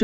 chương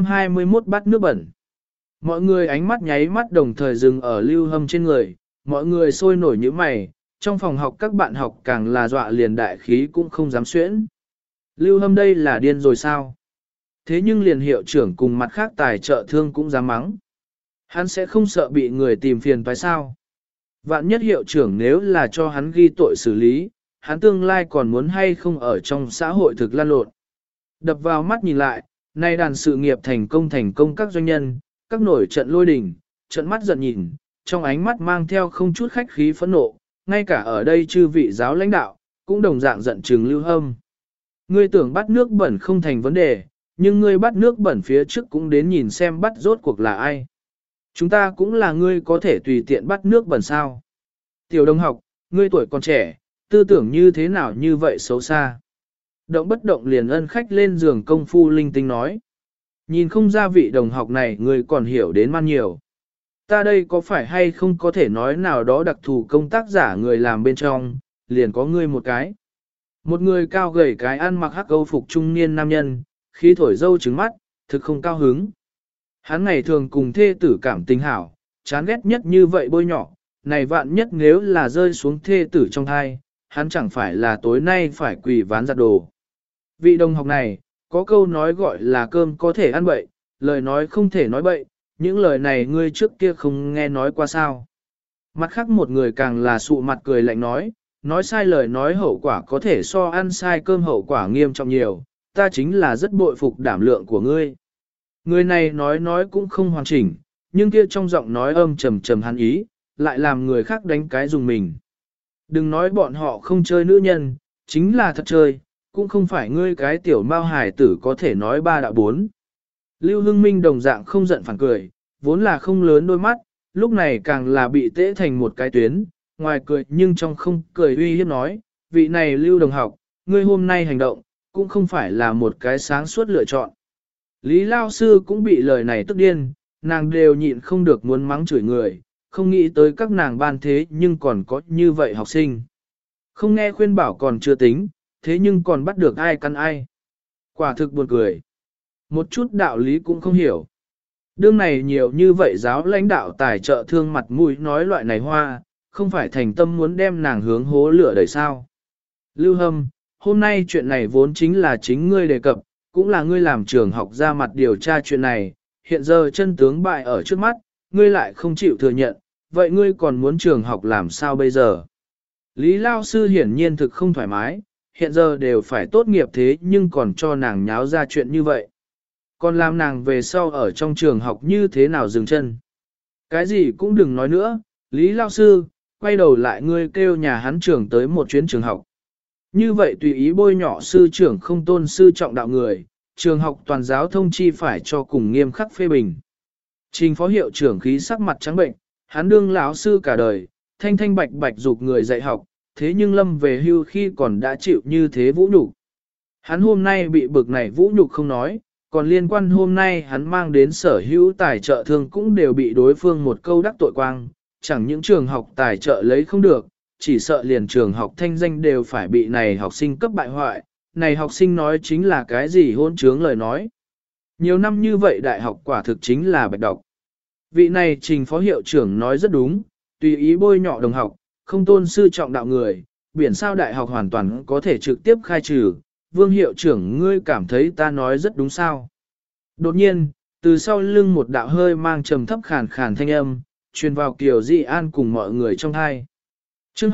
221 bát nước bẩn. Mọi người ánh mắt nháy mắt đồng thời dừng ở Lưu Hâm trên người, mọi người sôi nổi như mày, trong phòng học các bạn học càng là dọa liền đại khí cũng không dám xuyễn. Lưu Hâm đây là điên rồi sao? Thế nhưng liền hiệu trưởng cùng mặt khác tài trợ thương cũng dám mắng. Hắn sẽ không sợ bị người tìm phiền phải sao? Vạn nhất hiệu trưởng nếu là cho hắn ghi tội xử lý, hắn tương lai còn muốn hay không ở trong xã hội thực lan lộn. Đập vào mắt nhìn lại, nay đàn sự nghiệp thành công các doanh nhân, các nổi trận lôi đình, trận mắt giận nhìn, trong ánh mắt mang theo không chút khách khí phẫn nộ, ngay cả ở đây chư vị giáo lãnh đạo, cũng đồng dạng giận trừng Lưu Hâm. Ngươi tưởng bắt nước bẩn không thành vấn đề, nhưng ngươi bắt nước bẩn phía trước cũng đến nhìn xem bắt rốt cuộc là ai. Chúng ta cũng là ngươi có thể tùy tiện bắt nước bẩn sao. Tiểu đồng học, ngươi tuổi còn trẻ, tư tưởng như thế nào như vậy xấu xa. Động bất động liền ân khách lên giường công phu linh tinh nói. Nhìn không ra vị đồng học này ngươi còn hiểu đến man nhiều. Ta đây có phải hay không có thể nói nào đó đặc thù công tác giả người làm bên trong, liền có ngươi một cái. Một người cao gầy cái ăn mặc hắc âu phục trung niên nam nhân, khí thổi dâu trứng mắt, thực không cao hứng. Hắn ngày thường cùng thê tử cảm tình hảo, chán ghét nhất như vậy bôi nhỏ, này vạn nhất nếu là rơi xuống thê tử trong thai, hắn chẳng phải là tối nay phải quỳ ván giặt đồ. Vị đồng học này, có câu nói gọi là cơm có thể ăn bậy, lời nói không thể nói bậy, những lời này ngươi trước kia không nghe nói qua sao. Mặt khác một người càng là sụ mặt cười lạnh nói sai lời nói hậu quả có thể so ăn sai cơm hậu quả nghiêm trọng nhiều, ta chính là rất bội phục đảm lượng của ngươi. Người này nói cũng không hoàn chỉnh, nhưng kia trong giọng nói âm trầm trầm hắn ý, lại làm người khác đánh cái dùng mình. Đừng nói bọn họ không chơi nữ nhân, chính là thật chơi, cũng không phải ngươi cái tiểu mao hải tử có thể nói ba đạo bốn. Lưu Hưng Minh đồng dạng không giận phản cười, vốn là không lớn đôi mắt, lúc này càng là bị tễ thành một cái tuyến, ngoài cười nhưng trong không cười uy hiếp nói, vị này Lưu đồng học, ngươi hôm nay hành động, cũng không phải là một cái sáng suốt lựa chọn. Lý Lao Sư cũng bị lời này tức điên, nàng đều nhịn không được muốn mắng chửi người, không nghĩ tới các nàng ban thế nhưng còn có như vậy học sinh. Không nghe khuyên bảo còn chưa tính, thế nhưng còn bắt được ai căn ai. Quả thực buồn cười. Một chút đạo lý cũng không hiểu. Đương này nhiều như vậy giáo lãnh đạo tài trợ thương mặt mũi nói loại này hoa, không phải thành tâm muốn đem nàng hướng hố lửa đầy sao. Lưu Hâm, hôm nay chuyện này vốn chính là chính ngươi đề cập, cũng là ngươi làm trường học ra mặt điều tra chuyện này, hiện giờ chân tướng bại ở trước mắt, ngươi lại không chịu thừa nhận, vậy ngươi còn muốn trường học làm sao bây giờ? Lý Lao Sư hiển nhiên thực không thoải mái, hiện giờ đều phải tốt nghiệp thế nhưng còn cho nàng nháo ra chuyện như vậy. Còn làm nàng về sau ở trong trường học như thế nào dừng chân? Cái gì cũng đừng nói nữa, Lý Lao Sư, quay đầu lại ngươi kêu nhà hắn trưởng tới một chuyến trường học. Như vậy tùy ý bôi nhỏ sư trưởng không tôn sư trọng đạo người, trường học toàn giáo thông chi phải cho cùng nghiêm khắc phê bình. Trình phó hiệu trưởng khí sắc mặt trắng bệnh, hắn đương lão sư cả đời, thanh thanh bạch bạch dục người dạy học, thế nhưng lâm về hưu khi còn đã chịu như thế vũ nhục. Hắn hôm nay bị bực này vũ nhục không nói, còn liên quan hôm nay hắn mang đến sở hữu tài trợ thương cũng đều bị đối phương một câu đắc tội quang, chẳng những trường học tài trợ lấy không được, chỉ sợ liền trường học thanh danh đều phải bị này học sinh cấp bại hoại, này học sinh nói chính là cái gì hôn trướng lời nói. Nhiều năm như vậy đại học quả thực chính là bạch đọc. Vị này trình phó hiệu trưởng nói rất đúng, tùy ý bôi nhọ đồng học, không tôn sư trọng đạo người, biển sao đại học hoàn toàn có thể trực tiếp khai trừ. Vương hiệu trưởng ngươi cảm thấy ta nói rất đúng sao. Đột nhiên, từ sau lưng một đạo hơi mang trầm thấp khàn khàn thanh âm, truyền vào Kiều Di An cùng mọi người trong hai. Chương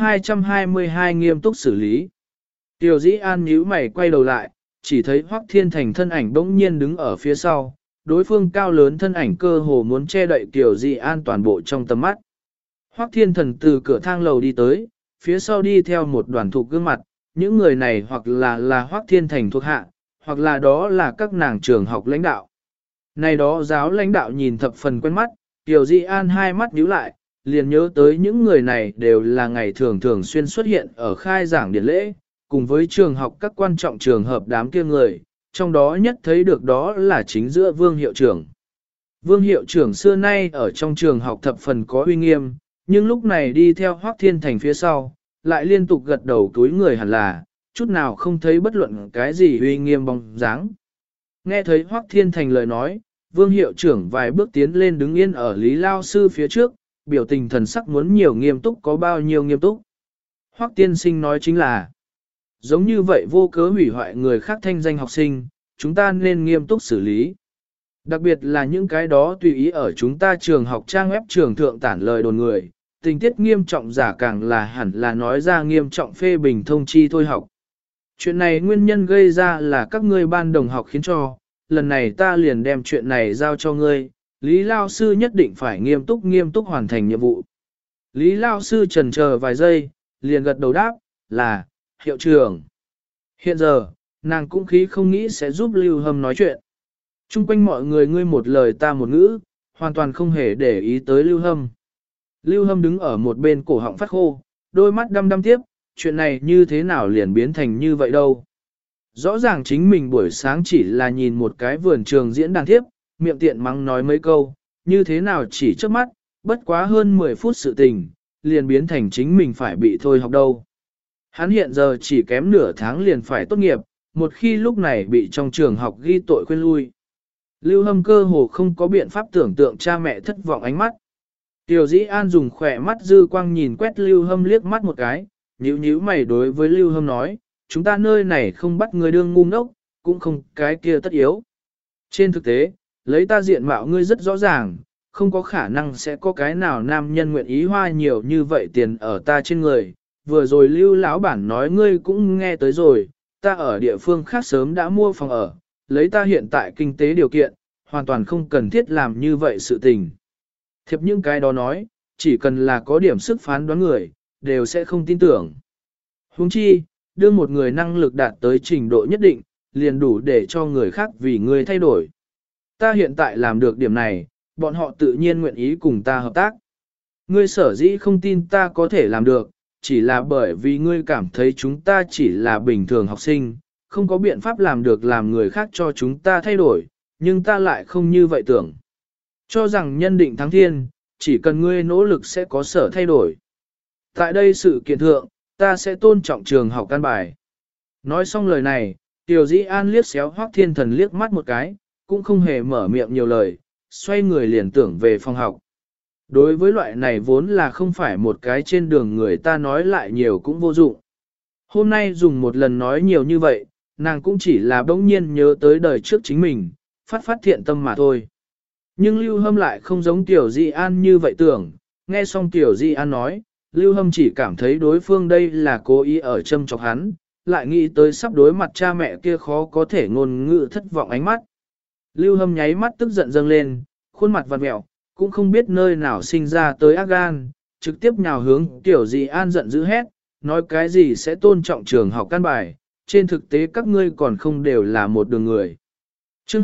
222 nghiêm túc xử lý. Kiều Di An nhíu mày quay đầu lại, chỉ thấy Hoắc Thiên Thành thân ảnh bỗng nhiên đứng ở phía sau, đối phương cao lớn thân ảnh cơ hồ muốn che đậy Kiều Di An toàn bộ trong tầm mắt. Hoắc Thiên Thần từ cửa thang lầu đi tới, phía sau đi theo một đoàn thuộc gương mặt, những người này hoặc là Hoắc Thiên Thành thuộc hạ, hoặc là đó là các nàng trường học lãnh đạo. Này đó giáo lãnh đạo nhìn thập phần quen mắt, Kiều Di An hai mắt nhíu lại, liền nhớ tới những người này đều là ngày thường xuyên xuất hiện ở khai giảng điển lễ, cùng với trường học các quan trọng trường hợp đám kia người, trong đó nhất thấy được đó là chính giữa Vương hiệu trưởng. Vương hiệu trưởng xưa nay ở trong trường học thập phần có uy nghiêm, nhưng lúc này đi theo Hoắc Thiên Thành phía sau, lại liên tục gật đầu túi người hẳn là, chút nào không thấy bất luận cái gì uy nghiêm bóng dáng. Nghe thấy Hoắc Thiên Thành lời nói, Vương hiệu trưởng vài bước tiến lên đứng yên ở Lý Lao Sư phía trước, biểu tình thần sắc muốn nhiều nghiêm túc có bao nhiêu nghiêm túc. Hoắc tiên sinh nói chính là, giống như vậy vô cớ hủy hoại người khác thanh danh học sinh, chúng ta nên nghiêm túc xử lý. Đặc biệt là những cái đó tùy ý ở chúng ta trường học trang web trường thượng tản lời đồn người, tình tiết nghiêm trọng giả càng là hẳn là nói ra nghiêm trọng phê bình thông chi thôi học. Chuyện này nguyên nhân gây ra là các ngươi ban đồng học khiến cho, lần này ta liền đem chuyện này giao cho ngươi, Lý Lao Sư nhất định phải nghiêm túc hoàn thành nhiệm vụ. Lý Lao Sư chần chờ vài giây, liền gật đầu đáp, là, hiệu trưởng. Hiện giờ, nàng cũng khí không nghĩ sẽ giúp Lưu Hâm nói chuyện. Trung quanh mọi người ngươi một lời ta một ngữ, hoàn toàn không hề để ý tới Lưu Hâm. Lưu Hâm đứng ở một bên cổ họng phát khô, đôi mắt đăm đăm tiếp, chuyện này như thế nào liền biến thành như vậy đâu. Rõ ràng chính mình buổi sáng chỉ là nhìn một cái vườn trường diễn đàn thiếp, miệng tiện mắng nói mấy câu, như thế nào chỉ trước mắt, bất quá hơn 10 phút sự tình, liền biến thành chính mình phải bị thôi học đâu. Hắn hiện giờ chỉ kém nửa tháng liền phải tốt nghiệp, một khi lúc này bị trong trường học ghi tội khuyên lui. Lưu Hâm cơ hồ không có biện pháp tưởng tượng cha mẹ thất vọng ánh mắt. Tiểu Dĩ An dùng khỏe mắt dư quang nhìn quét Lưu Hâm liếc mắt một cái, nhíu mày đối với Lưu Hâm nói, chúng ta nơi này không bắt người đương ngu ngốc, cũng không cái kia tất yếu. Trên thực tế, lấy ta diện mạo ngươi rất rõ ràng, không có khả năng sẽ có cái nào nam nhân nguyện ý hoa nhiều như vậy tiền ở ta trên người. Vừa rồi Lưu lão bản nói ngươi cũng nghe tới rồi, ta ở địa phương khác sớm đã mua phòng ở, lấy ta hiện tại kinh tế điều kiện, hoàn toàn không cần thiết làm như vậy sự tình. Thiệp những cái đó nói, chỉ cần là có điểm sức phán đoán người, đều sẽ không tin tưởng. Huống chi, đưa một người năng lực đạt tới trình độ nhất định, liền đủ để cho người khác vì ngươi thay đổi. Ta hiện tại làm được điểm này, bọn họ tự nhiên nguyện ý cùng ta hợp tác. Ngươi sở dĩ không tin ta có thể làm được, chỉ là bởi vì ngươi cảm thấy chúng ta chỉ là bình thường học sinh, không có biện pháp làm được làm người khác cho chúng ta thay đổi, nhưng ta lại không như vậy tưởng. Cho rằng nhân định thắng thiên, chỉ cần ngươi nỗ lực sẽ có sở thay đổi. Tại đây sự kiện thượng, ta sẽ tôn trọng trường học căn bài. Nói xong lời này, Tiểu Dĩ An liếc xéo Hoắc Thiên Thần liếc mắt một cái, cũng không hề mở miệng nhiều lời, xoay người liền tưởng về phòng học. Đối với loại này vốn là không phải một cái trên đường người ta nói lại nhiều cũng vô dụng. Hôm nay dùng một lần nói nhiều như vậy, nàng cũng chỉ là bỗng nhiên nhớ tới đời trước chính mình, phát thiện tâm mà thôi. Nhưng Lưu Hâm lại không giống Tiểu Di An như vậy tưởng, nghe xong Tiểu Di An nói, Lưu Hâm chỉ cảm thấy đối phương đây là cố ý ở châm chọc hắn, lại nghĩ tới sắp đối mặt cha mẹ kia khó có thể ngôn ngữ thất vọng ánh mắt. Lưu Hâm nháy mắt tức giận dâng lên, khuôn mặt vặn mẹo, cũng không biết nơi nào sinh ra tới ác gan, trực tiếp nhào hướng Tiểu Di An giận dữ hét, nói cái gì sẽ tôn trọng trường học căn bài, trên thực tế các ngươi còn không đều là một đường người. Chương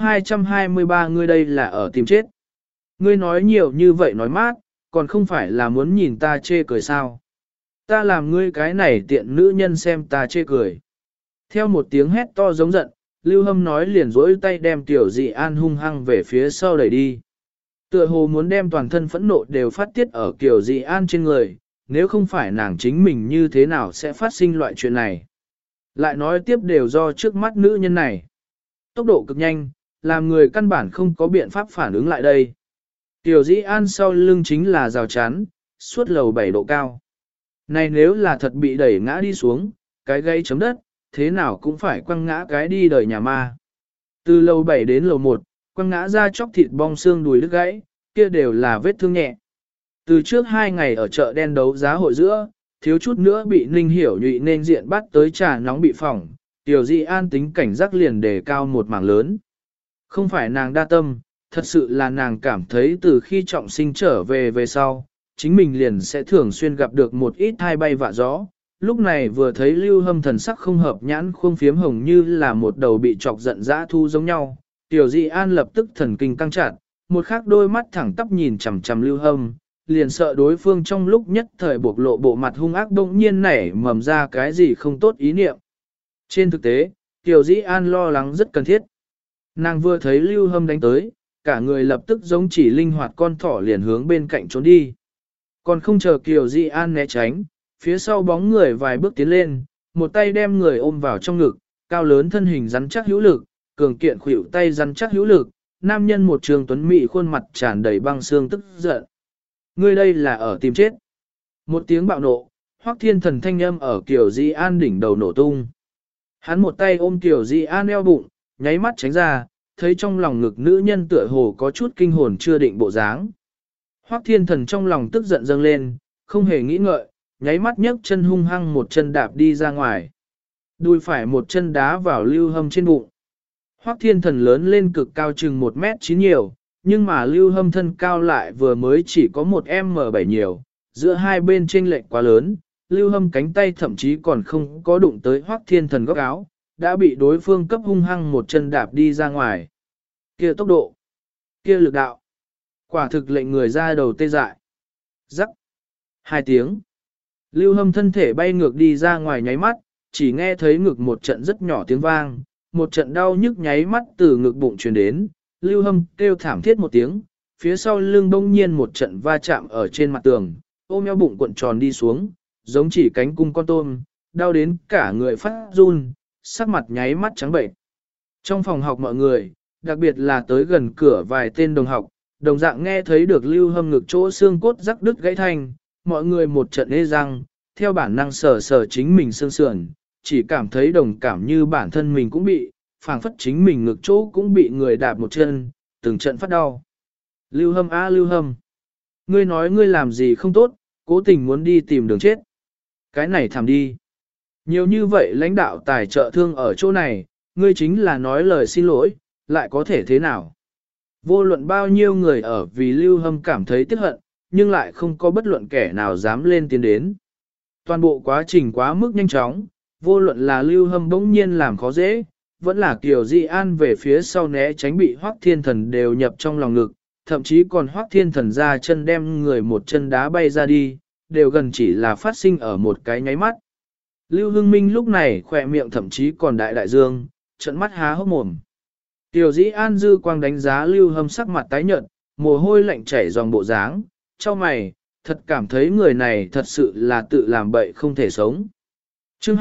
223 ngươi đây là ở tìm chết. Ngươi nói nhiều như vậy nói mát, còn không phải là muốn nhìn ta chê cười sao. Ta làm ngươi cái này tiện nữ nhân xem ta chê cười. Theo một tiếng hét to giống giận, Lưu Hâm nói liền rỗi tay đem Tiểu Dị An hung hăng về phía sau đẩy đi. Tựa hồ muốn đem toàn thân phẫn nộ đều phát tiết ở Tiểu Dị An trên người, nếu không phải nàng chính mình như thế nào sẽ phát sinh loại chuyện này. Lại nói tiếp đều do trước mắt nữ nhân này. Tốc độ cực nhanh, làm người căn bản không có biện pháp phản ứng lại đây. Tiểu Dĩ An sau lưng chính là rào chắn, suốt lầu 7 độ cao. Này nếu là thật bị đẩy ngã đi xuống, cái gây chấm đất, thế nào cũng phải quăng ngã cái đi đời nhà ma. Từ lầu 7 đến lầu 1, quăng ngã ra chóc thịt bong xương đùi đứt gãy, kia đều là vết thương nhẹ. Từ trước 2 ngày ở chợ đen đấu giá hội giữa, thiếu chút nữa bị Ninh Hiểu nhụy nên diện bắt tới trà nóng bị phỏng, Tiểu Dĩ An tính cảnh giác liền đề cao một mảng lớn. Không phải nàng đa tâm, thật sự là nàng cảm thấy từ khi trọng sinh trở về sau, chính mình liền sẽ thường xuyên gặp được một ít thai bay vạ gió. Lúc này vừa thấy Lưu Hâm thần sắc không hợp nhãn khuôn phiếm hồng như là một đầu bị chọc giận dã thu giống nhau. Tiểu Dị An lập tức thần kinh căng chặt, một khắc đôi mắt thẳng tắp nhìn chằm chằm Lưu Hâm, liền sợ đối phương trong lúc nhất thời bộc lộ bộ mặt hung ác bỗng nhiên nảy mầm ra cái gì không tốt ý niệm. Trên thực tế, Tiểu Dĩ An lo lắng rất cần thiết. Nàng vừa thấy Lưu Hâm đánh tới, cả người lập tức giống chỉ linh hoạt con thỏ liền hướng bên cạnh trốn đi. Còn không chờ Kiều Di An né tránh, phía sau bóng người vài bước tiến lên, một tay đem người ôm vào trong ngực, cao lớn thân hình rắn chắc hữu lực, cường kiện khuỷu tay rắn chắc hữu lực, nam nhân một trường tuấn mỹ khuôn mặt tràn đầy băng xương tức giận. Ngươi đây là ở tìm chết. Một tiếng bạo nộ, Hoắc Thiên Thần thanh âm ở Kiều Di An đỉnh đầu nổ tung. Hắn một tay ôm Kiều Di An eo bụng, nháy mắt tránh ra, thấy trong lòng ngực nữ nhân tựa hồ có chút kinh hồn chưa định bộ dáng. Hoắc Thiên Thần trong lòng tức giận dâng lên, không hề nghĩ ngợi, nháy mắt nhấc chân hung hăng một chân đạp đi ra ngoài. Đùi phải một chân đá vào Lưu Hâm trên bụng. Hoắc Thiên Thần lớn lên cực cao chừng 1m9 nhiều, nhưng mà Lưu Hâm thân cao lại vừa mới chỉ có 1m7 nhiều, giữa hai bên chênh lệch quá lớn, Lưu Hâm cánh tay thậm chí còn không có đụng tới Hoắc Thiên Thần góc áo, đã bị đối phương cấp hung hăng một chân đạp đi ra ngoài. Kia tốc độ, kia lực đạo, quả thực lệnh người ra đầu tê dại. Rắc. 2 tiếng. Lưu Hâm thân thể bay ngược đi ra ngoài nháy mắt, chỉ nghe thấy ngực một trận rất nhỏ tiếng vang, một trận đau nhức nháy mắt từ ngực bụng truyền đến, Lưu Hâm kêu thảm thiết một tiếng, phía sau lưng bỗng nhiên một trận va chạm ở trên mặt tường, ôm eo bụng cuộn tròn đi xuống, giống chỉ cánh cung con tôm, đau đến cả người phát run, sắc mặt nháy mắt trắng bệnh. Trong phòng học mọi người, đặc biệt là tới gần cửa vài tên đồng học, đồng dạng nghe thấy được Lưu Hâm ngực chỗ xương cốt rắc đứt gãy thanh, mọi người một trận ê răng, theo bản năng sờ sờ chính mình xương sườn, chỉ cảm thấy đồng cảm như bản thân mình cũng bị, phảng phất chính mình ngực chỗ cũng bị người đạp một chân, từng trận phát đau. Lưu Hâm á Lưu Hâm, ngươi nói ngươi làm gì không tốt, cố tình muốn đi tìm đường chết. Cái này thảm đi. Nhiều như vậy lãnh đạo tài trợ thương ở chỗ này, ngươi chính là nói lời xin lỗi, lại có thể thế nào? Vô luận bao nhiêu người ở vì Lưu Hâm cảm thấy tiếc hận, nhưng lại không có bất luận kẻ nào dám lên tiến đến. Toàn bộ quá trình quá mức nhanh chóng, vô luận là Lưu Hâm bỗng nhiên làm khó dễ, vẫn là Kiều Di An về phía sau né tránh bị Hoắc Thiên Thần đều nhập trong lòng ngực, thậm chí còn Hoắc Thiên Thần ra chân đem người một chân đá bay ra đi, đều gần chỉ là phát sinh ở một cái nháy mắt. Lưu Hưng Minh lúc này khỏe miệng thậm chí còn đại đại dương, trận mắt há hốc mồm. Kiều Dĩ An dư quang đánh giá Lưu Hâm sắc mặt tái nhợt, mồ hôi lạnh chảy dòng bộ dáng, cho mày, thật cảm thấy người này thật sự là tự làm bậy không thể sống. Chương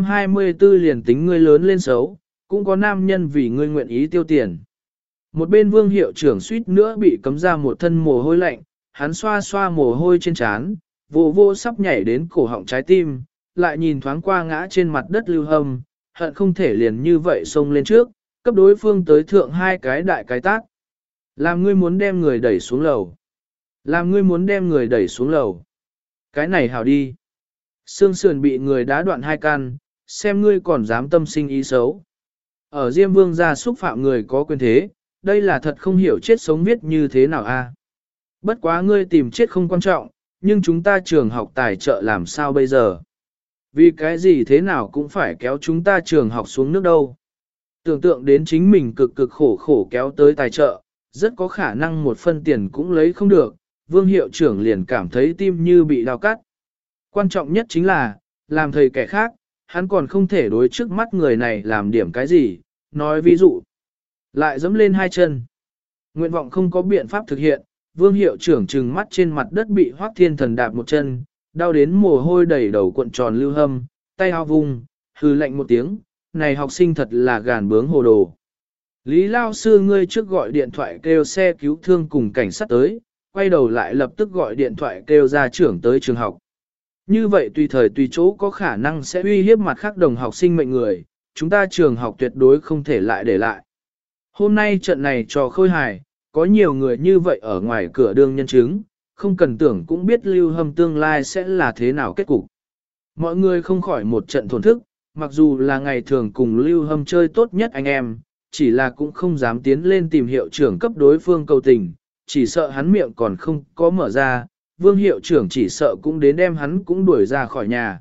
224 liền tính ngươi lớn lên xấu, cũng có nam nhân vì ngươi nguyện ý tiêu tiền. Một bên Vương hiệu trưởng suýt nữa bị cấm ra một thân mồ hôi lạnh, hắn xoa xoa mồ hôi trên trán, vô vô sắp nhảy đến cổ họng trái tim, lại nhìn thoáng qua ngã trên mặt đất Lưu Hâm, hận không thể liền như vậy xông lên trước, cấp đối phương tới thượng 2 cái đại cái tát. Làm ngươi muốn đem người đẩy xuống lầu. Làm ngươi muốn đem người đẩy xuống lầu. Cái này hảo đi. Xương sườn bị người đá đoạn 2 căn, xem ngươi còn dám tâm sinh ý xấu. Ở Diêm Vương gia xúc phạm người có quyền thế, đây là thật không hiểu chết sống viết như thế nào a. Bất quá ngươi tìm chết không quan trọng, nhưng chúng ta trường học tài trợ làm sao bây giờ? Vì cái gì thế nào cũng phải kéo chúng ta trường học xuống nước đâu. Tưởng tượng đến chính mình cực cực khổ khổ kéo tới tài trợ, rất có khả năng một phân tiền cũng lấy không được, Vương hiệu trưởng liền cảm thấy tim như bị đau cắt. Quan trọng nhất chính là, làm thầy kẻ khác, hắn còn không thể đối trước mắt người này làm điểm cái gì, nói ví dụ. Lại dẫm lên 2 chân. Nguyện vọng không có biện pháp thực hiện, Vương hiệu trưởng trừng mắt trên mặt đất bị Hoắc Thiên Thần đạp một chân, đau đến mồ hôi đầy đầu cuộn tròn Lưu Hâm, tay áo vùng, hừ lạnh một tiếng, này học sinh thật là gàn bướng hồ đồ. Lý lao sư ngươi trước gọi điện thoại kêu xe cứu thương cùng cảnh sát tới, quay đầu lại lập tức gọi điện thoại kêu gia trưởng tới trường học. Như vậy tùy thời tùy chỗ có khả năng sẽ uy hiếp mặt khác đồng học sinh mệnh người, chúng ta trường học tuyệt đối không thể lại để lại. Hôm nay trận này trò khôi hài, có nhiều người như vậy ở ngoài cửa đương nhân chứng, không cần tưởng cũng biết Lưu Hâm tương lai sẽ là thế nào kết cục. Mọi người không khỏi một trận thổn thức, mặc dù là ngày thường cùng Lưu Hâm chơi tốt nhất anh em, chỉ là cũng không dám tiến lên tìm hiệu trưởng cấp đối phương cầu tình, chỉ sợ hắn miệng còn không có mở ra, Vương hiệu trưởng chỉ sợ cũng đến đem hắn cũng đuổi ra khỏi nhà.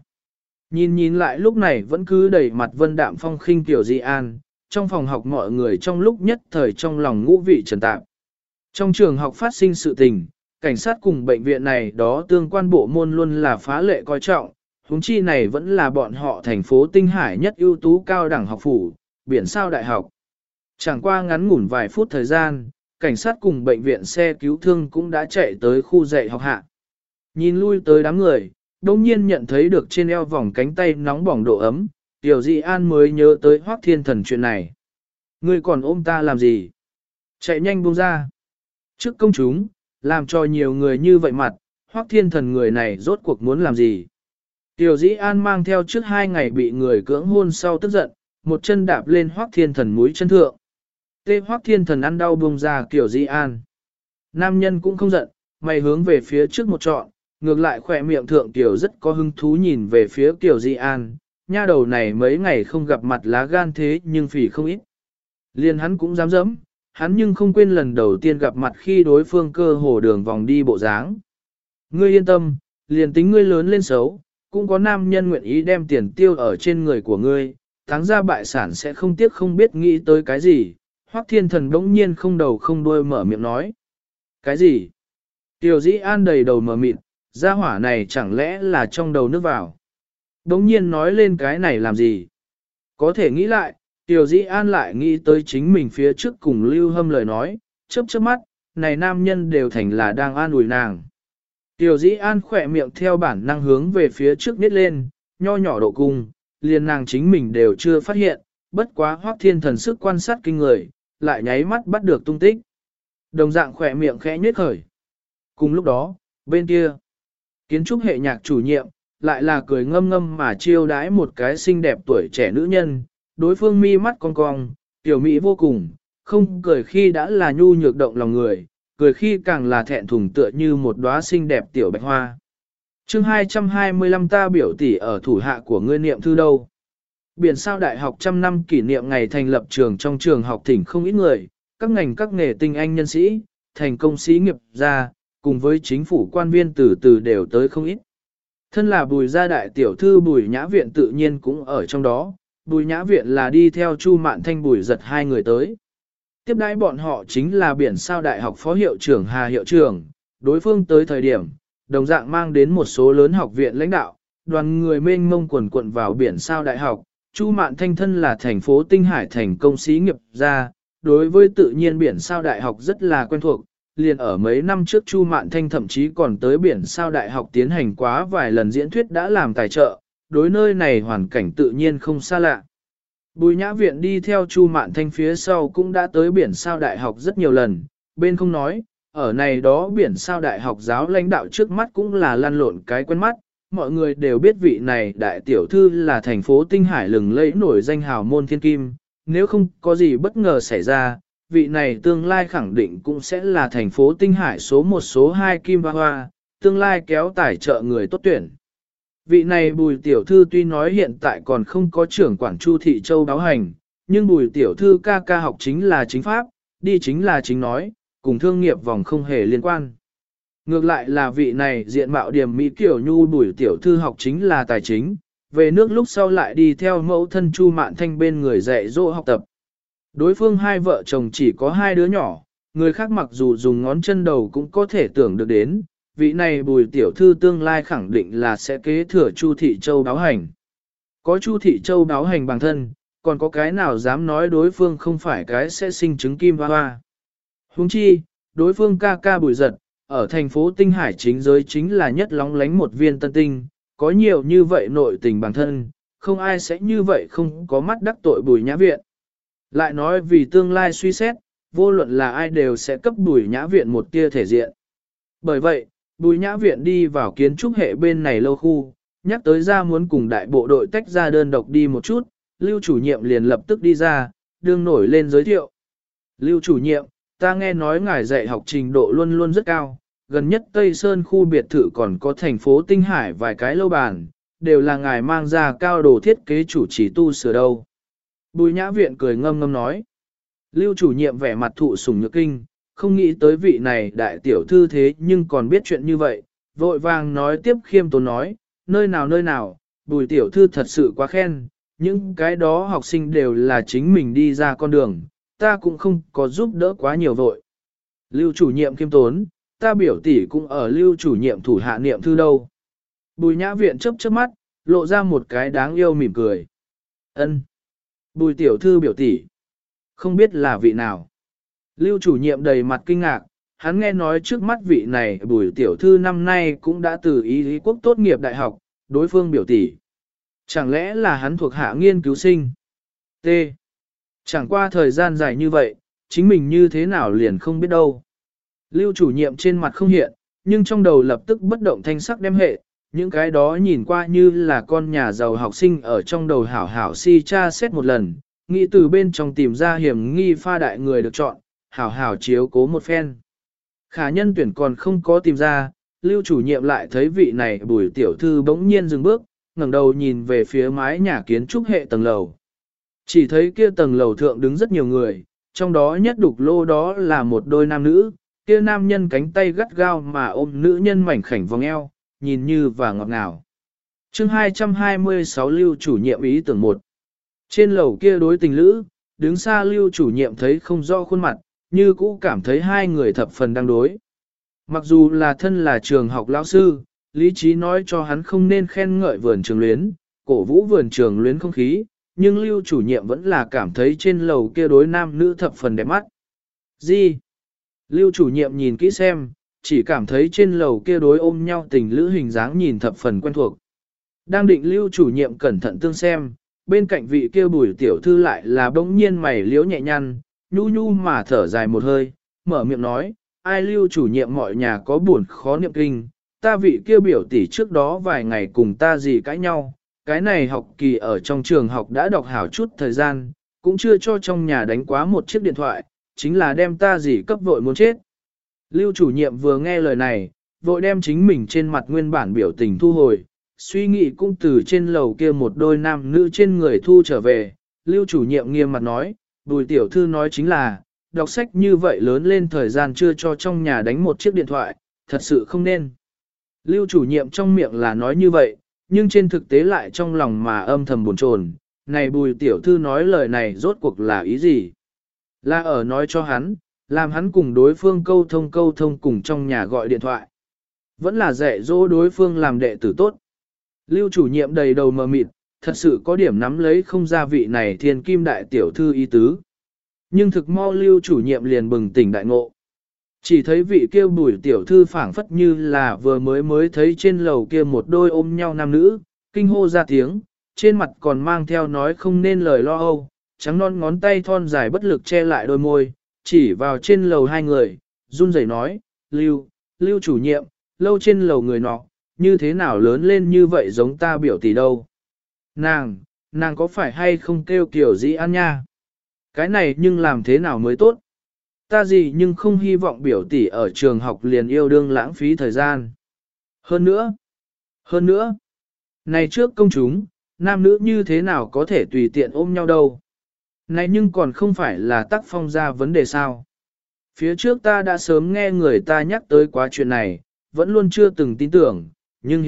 Nhìn lại lúc này vẫn cứ đầy mặt vân đạm phong khinh Tiểu Di An, trong phòng học mọi người trong lúc nhất thời trong lòng ngũ vị trần tạp. Trong trường học phát sinh sự tình, cảnh sát cùng bệnh viện này đó tương quan bộ môn luôn là phá lệ coi trọng, huống chi này vẫn là bọn họ thành phố Tinh Hải nhất ưu tú cao đẳng học phủ, biển sao đại học. Chẳng qua ngắn ngủn vài phút thời gian, cảnh sát cùng bệnh viện xe cứu thương cũng đã chạy tới khu dạy học hạ. Nhìn lui tới đám người, đông nhiên nhận thấy được trên eo vòng cánh tay nóng bỏng độ ấm, Tiểu Di An mới nhớ tới Hoắc Thiên Thần chuyện này. Ngươi còn ôm ta làm gì? Chạy nhanh buông ra. Trước công chúng, làm cho nhiều người như vậy mặt, Hoắc Thiên Thần người này rốt cuộc muốn làm gì? Tiểu Dĩ An mang theo trước 2 ngày bị người cưỡng hôn sau tức giận, một chân đạp lên Hoắc Thiên Thần mũi chân thượng. Tê Hoắc Thiên Thần ăn đau buông ra Tiểu Dĩ An. Nam nhân cũng không giận, mày hướng về phía trước một trọn, ngược lại khỏe miệng thượng Tiểu rất có hứng thú nhìn về phía Tiểu Dĩ An. Nha đầu này mấy ngày không gặp mặt lá gan thế nhưng phỉ không ít. Liền hắn cũng dám dẫm, hắn nhưng không quên lần đầu tiên gặp mặt khi đối phương cơ hồ đường vòng đi bộ dáng. Ngươi yên tâm, liền tính ngươi lớn lên xấu, cũng có nam nhân nguyện ý đem tiền tiêu ở trên người của ngươi, thắng ra bại sản sẽ không tiếc không biết nghĩ tới cái gì. Hoắc Thiên Thần đống nhiên không đầu không đuôi mở miệng nói. Cái gì? Tiểu Dĩ An đầy đầu mở mịt, gia hỏa này chẳng lẽ là trong đầu nước vào. Đống nhiên nói lên cái này làm gì? Có thể nghĩ lại, Tiểu Dĩ An lại nghĩ tới chính mình phía trước cùng Lưu Hâm lời nói, chớp chớp mắt, này nam nhân đều thành là đang an ủi nàng. Tiểu Dĩ An khỏe miệng theo bản năng hướng về phía trước nít lên, nho nhỏ độ cung, liền nàng chính mình đều chưa phát hiện, bất quá Hoắc Thiên Thần sức quan sát kinh người, lại nháy mắt bắt được tung tích. Đồng dạng khỏe miệng khẽ nhếch khởi. Cùng lúc đó, bên kia, kiến trúc hệ nhạc chủ nhiệm, lại là cười ngâm ngâm mà chiêu đãi một cái xinh đẹp tuổi trẻ nữ nhân, đối phương mi mắt cong cong, tiểu mỹ vô cùng, không cười khi đã là nhu nhược động lòng người, cười khi càng là thẹn thùng tựa như một đóa xinh đẹp tiểu bạch hoa. Chương 225 ta biểu tỷ ở thủ hạ của ngươi niệm thư đâu. Biển sao đại học trăm năm kỷ niệm ngày thành lập trường trong trường học thỉnh không ít người, các ngành các nghề tinh anh nhân sĩ, thành công sĩ nghiệp gia, cùng với chính phủ quan viên từ từ đều tới không ít. Thân là Bùi gia đại tiểu thư Bùi Nhã Viện tự nhiên cũng ở trong đó, Bùi Nhã Viện là đi theo Chu Mạn Thanh Bùi giật 2 người tới. Tiếp đãi bọn họ chính là biển sao đại học phó hiệu trưởng Hà hiệu trưởng, đối phương tới thời điểm, đồng dạng mang đến một số lớn học viện lãnh đạo, đoàn người mênh mông quần quận vào biển sao đại học. Chu Mạn Thanh thân là thành phố Tinh Hải thành công sĩ nghiệp gia, đối với tự nhiên biển sao đại học rất là quen thuộc, liền ở mấy năm trước Chu Mạn Thanh thậm chí còn tới biển sao đại học tiến hành quá vài lần diễn thuyết đã làm tài trợ, đối nơi này hoàn cảnh tự nhiên không xa lạ. Bùi Nhã Viện đi theo Chu Mạn Thanh phía sau cũng đã tới biển sao đại học rất nhiều lần, bên không nói, ở này đó biển sao đại học giáo lãnh đạo trước mắt cũng là lăn lộn cái quen mắt, mọi người đều biết vị này đại tiểu thư là thành phố Tinh Hải lừng lẫy nổi danh hào môn thiên kim, nếu không có gì bất ngờ xảy ra, vị này tương lai khẳng định cũng sẽ là thành phố Tinh Hải số 1 số 2 kim hoa hoa, tương lai kéo tài trợ người tốt tuyển. Vị này Bùi tiểu thư tuy nói hiện tại còn không có trưởng quản Chu Thị Châu báo hành, nhưng Bùi tiểu thư ca ca học chính là chính pháp, đi chính là chính nói, cùng thương nghiệp vòng không hề liên quan. Ngược lại là vị này diện mạo điểm mỹ kiểu nhu Bùi tiểu thư học chính là tài chính, về nước lúc sau lại đi theo mẫu thân Chu Mạn Thanh bên người dạy dỗ học tập. Đối phương hai vợ chồng chỉ có 2 đứa nhỏ, người khác mặc dù dùng ngón chân đầu cũng có thể tưởng được đến, vị này Bùi tiểu thư tương lai khẳng định là sẽ kế thừa Chu Thị Châu báo hành. Có Chu Thị Châu báo hành bằng thân, còn có cái nào dám nói đối phương không phải cái sẽ sinh trứng kim hoa hoa. Huống chi, đối phương ca ca Bùi giật, ở thành phố Tinh Hải chính giới chính là nhất lóng lánh một viên tân tinh, có nhiều như vậy nội tình bằng thân, không ai sẽ như vậy không có mắt đắc tội Bùi Nhã Viện. Lại nói vì tương lai suy xét, vô luận là ai đều sẽ cấp Bùi Nhã Viện một tia thể diện. Bởi vậy, Bùi Nhã Viện đi vào kiến trúc hệ bên này lâu khu, nhắc tới ra muốn cùng đại bộ đội tách ra đơn độc đi một chút, Lưu chủ nhiệm liền lập tức đi ra, đương nổi lên giới thiệu. Lưu chủ nhiệm, ta nghe nói ngài dạy học trình độ luôn luôn rất cao, gần nhất Tây Sơn khu biệt thự còn có thành phố Tinh Hải vài cái lâu bàn, đều là ngài mang ra cao đồ thiết kế chủ trì tu sửa đâu. Bùi Nhã Viện cười ngâm ngâm nói. Lưu chủ nhiệm vẻ mặt thụ sủng nhược kinh, không nghĩ tới vị này đại tiểu thư thế nhưng còn biết chuyện như vậy, vội vàng nói tiếp khiêm tốn nói, nơi nào, Bùi tiểu thư thật sự quá khen, những cái đó học sinh đều là chính mình đi ra con đường, ta cũng không có giúp đỡ quá nhiều vội. Lưu chủ nhiệm khiêm tốn, ta biểu tỷ cũng ở lưu chủ nhiệm thủ hạ niệm thư đâu. Bùi Nhã Viện chớp chớp mắt, lộ ra một cái đáng yêu mỉm cười. Ân. Bùi tiểu thư biểu tỷ. Không biết là vị nào. Lưu chủ nhiệm đầy mặt kinh ngạc, hắn nghe nói trước mắt vị này Bùi tiểu thư năm nay cũng đã từ ý lý quốc tốt nghiệp đại học, đối phương biểu tỷ. Chẳng lẽ là hắn thuộc hạ nghiên cứu sinh? T. Chẳng qua thời gian dài như vậy, chính mình như thế nào liền không biết đâu. Lưu chủ nhiệm trên mặt không hiện, nhưng trong đầu lập tức bất động thanh sắc đem hệ, những cái đó nhìn qua như là con nhà giàu học sinh ở trong đầu hảo hảo si tra xét một lần, nghĩ từ bên trong tìm ra hiểm nghi pha đại người được chọn, hảo hảo chiếu cố một phen. Khả nhân tuyển còn không có tìm ra, lưu chủ nhiệm lại thấy vị này Bùi tiểu thư bỗng nhiên dừng bước, ngẩng đầu nhìn về phía mái nhà kiến trúc hệ tầng lầu. Chỉ thấy kia tầng lầu thượng đứng rất nhiều người, trong đó nhất đục lô đó là một đôi nam nữ, kia nam nhân cánh tay gắt gao mà ôm nữ nhân mảnh khảnh vòng eo, nhìn như và ngọt ngào. Chương 226 lưu chủ nhiệm ý tưởng 1. Trên lầu kia đối tình lữ, đứng xa lưu chủ nhiệm thấy không rõ khuôn mặt, như cũ cảm thấy hai người thập phần đang đối. Mặc dù là thân là trường học lão sư, lý trí nói cho hắn không nên khen ngợi vườn trường luyến, cổ vũ vườn trường luyến không khí, nhưng lưu chủ nhiệm vẫn là cảm thấy trên lầu kia đối nam nữ thập phần đẹp mắt. Gì? Lưu chủ nhiệm nhìn kỹ xem, chỉ cảm thấy trên lầu kia đối ôm nhau tình lữ hình dáng nhìn thập phần quen thuộc. Đang định lưu chủ nhiệm cẩn thận tương xem, bên cạnh vị kia Bùi tiểu thư lại là bỗng nhiên mày liếu nhẹ nhăn, nhu nhu mà thở dài một hơi, mở miệng nói, ai lưu chủ nhiệm mọi nhà có buồn khó niệm kinh, ta vị kia biểu tỷ trước đó vài ngày cùng ta gì cãi nhau, cái này học kỳ ở trong trường học đã đọc hảo chút thời gian, cũng chưa cho trong nhà đánh quá một chiếc điện thoại, chính là đem ta gì cấp vội muốn chết. Lưu chủ nhiệm vừa nghe lời này, vội đem chính mình trên mặt nguyên bản biểu tình thu hồi, suy nghĩ cũng từ trên lầu kia một đôi nam nữ trên người thu trở về. Lưu chủ nhiệm nghiêm mặt nói, Bùi tiểu thư nói chính là, đọc sách như vậy lớn lên thời gian chưa cho trong nhà đánh một chiếc điện thoại, thật sự không nên. Lưu chủ nhiệm trong miệng là nói như vậy, nhưng trên thực tế lại trong lòng mà âm thầm buồn chồn. Này Bùi tiểu thư nói lời này rốt cuộc là ý gì? Là ở nói cho hắn, làm hắn cùng đối phương câu thông cùng trong nhà gọi điện thoại. Vẫn là dạy dỗ đối phương làm đệ tử tốt. Lưu chủ nhiệm đầy đầu mờ mịt, thật sự có điểm nắm lấy không ra vị này thiên kim đại tiểu thư ý tứ. Nhưng thực mau lưu chủ nhiệm liền bừng tỉnh đại ngộ. Chỉ thấy vị kia Bùi tiểu thư phảng phất như là vừa mới thấy trên lầu kia một đôi ôm nhau nam nữ, kinh hô ra tiếng, trên mặt còn mang theo nói không nên lời lo âu, trắng non ngón tay thon dài bất lực che lại đôi môi, chỉ vào trên lầu hai người, run rẩy nói, Lưu chủ nhiệm, lâu trên lầu người nọ, như thế nào lớn lên như vậy giống ta biểu tỷ đâu. Nàng có phải hay không kêu kiểu gì ăn nha? Cái này nhưng làm thế nào mới tốt? Ta gì nhưng không hy vọng biểu tỷ ở trường học liền yêu đương lãng phí thời gian. Hơn nữa, này trước công chúng, nam nữ như thế nào có thể tùy tiện ôm nhau đâu? Này nhưng còn không phải là tác phong ra vấn đề sao? Phía trước ta đã sớm nghe người ta nhắc tới quá chuyện này, vẫn luôn chưa từng tin tưởng, nhưng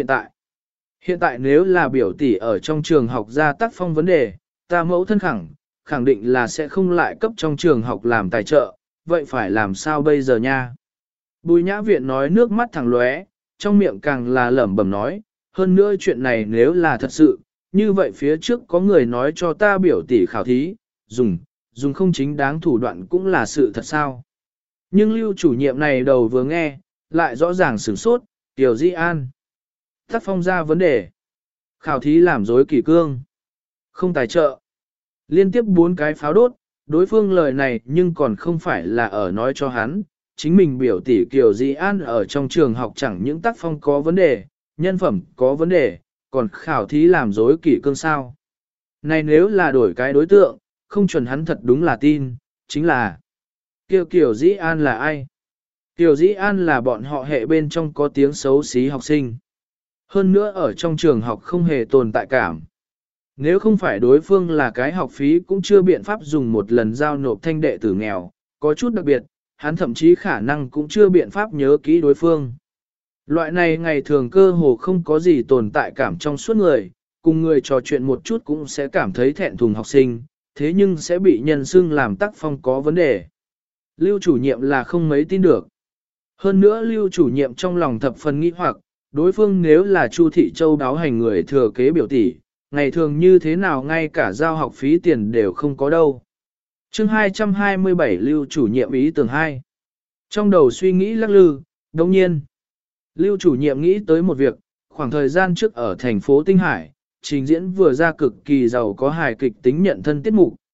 hiện tại nếu là biểu tỷ ở trong trường học ra tác phong vấn đề, ta mẫu thân khẳng định là sẽ không lại cấp trong trường học làm tài trợ, vậy phải làm sao bây giờ nha? Bùi Nhã Viện nói nước mắt thẳng lóe, trong miệng càng là lẩm bẩm nói, hơn nữa chuyện này nếu là thật sự, như vậy phía trước có người nói cho ta biểu tỷ khảo thí, dùng không chính đáng thủ đoạn cũng là sự thật sao? Nhưng lưu chủ nhiệm này đầu vừa nghe, lại rõ ràng sửng sốt, Tiểu Di An. Tác phong ra vấn đề. Khảo thí làm dối kỷ cương. Không tài trợ. Liên tiếp 4 cái pháo đốt, đối phương lời này nhưng còn không phải là ở nói cho hắn. Chính mình biểu tỷ Kiều Di An ở trong trường học chẳng những tác phong có vấn đề, nhân phẩm có vấn đề, còn khảo thí làm dối kỷ cương sao. Này nếu là đổi cái đối tượng, không chuẩn hắn thật đúng là tin, chính là Kiều Dĩ An là ai? Kiều Dĩ An là bọn họ hệ bên trong có tiếng xấu xí học sinh. Hơn nữa ở trong trường học không hề tồn tại cảm. Nếu không phải đối phương là cái học phí cũng chưa biện pháp dùng một lần giao nộp thanh đệ tử nghèo, có chút đặc biệt, hắn thậm chí khả năng cũng chưa biện pháp nhớ kỹ đối phương. Loại này ngày thường cơ hồ không có gì tồn tại cảm trong suốt người, cùng người trò chuyện một chút cũng sẽ cảm thấy thẹn thùng học sinh, thế nhưng sẽ bị nhân xưng làm tác phong có vấn đề. Lưu chủ nhiệm là không mấy tin được. Hơn nữa lưu chủ nhiệm trong lòng thập phần nghi hoặc, đối phương nếu là Chu Thị Châu đáo hành người thừa kế biểu tỷ, ngày thường như thế nào ngay cả giao học phí tiền đều không có đâu. Chương 227 lưu chủ nhiệm ý tưởng 2. Trong đầu suy nghĩ lắc lư, đồng nhiên. Lưu chủ nhiệm nghĩ tới một việc, khoảng thời gian trước ở thành phố Tinh Hải, trình diễn vừa ra cực kỳ giàu có hài kịch tính nhận thân tiết mục,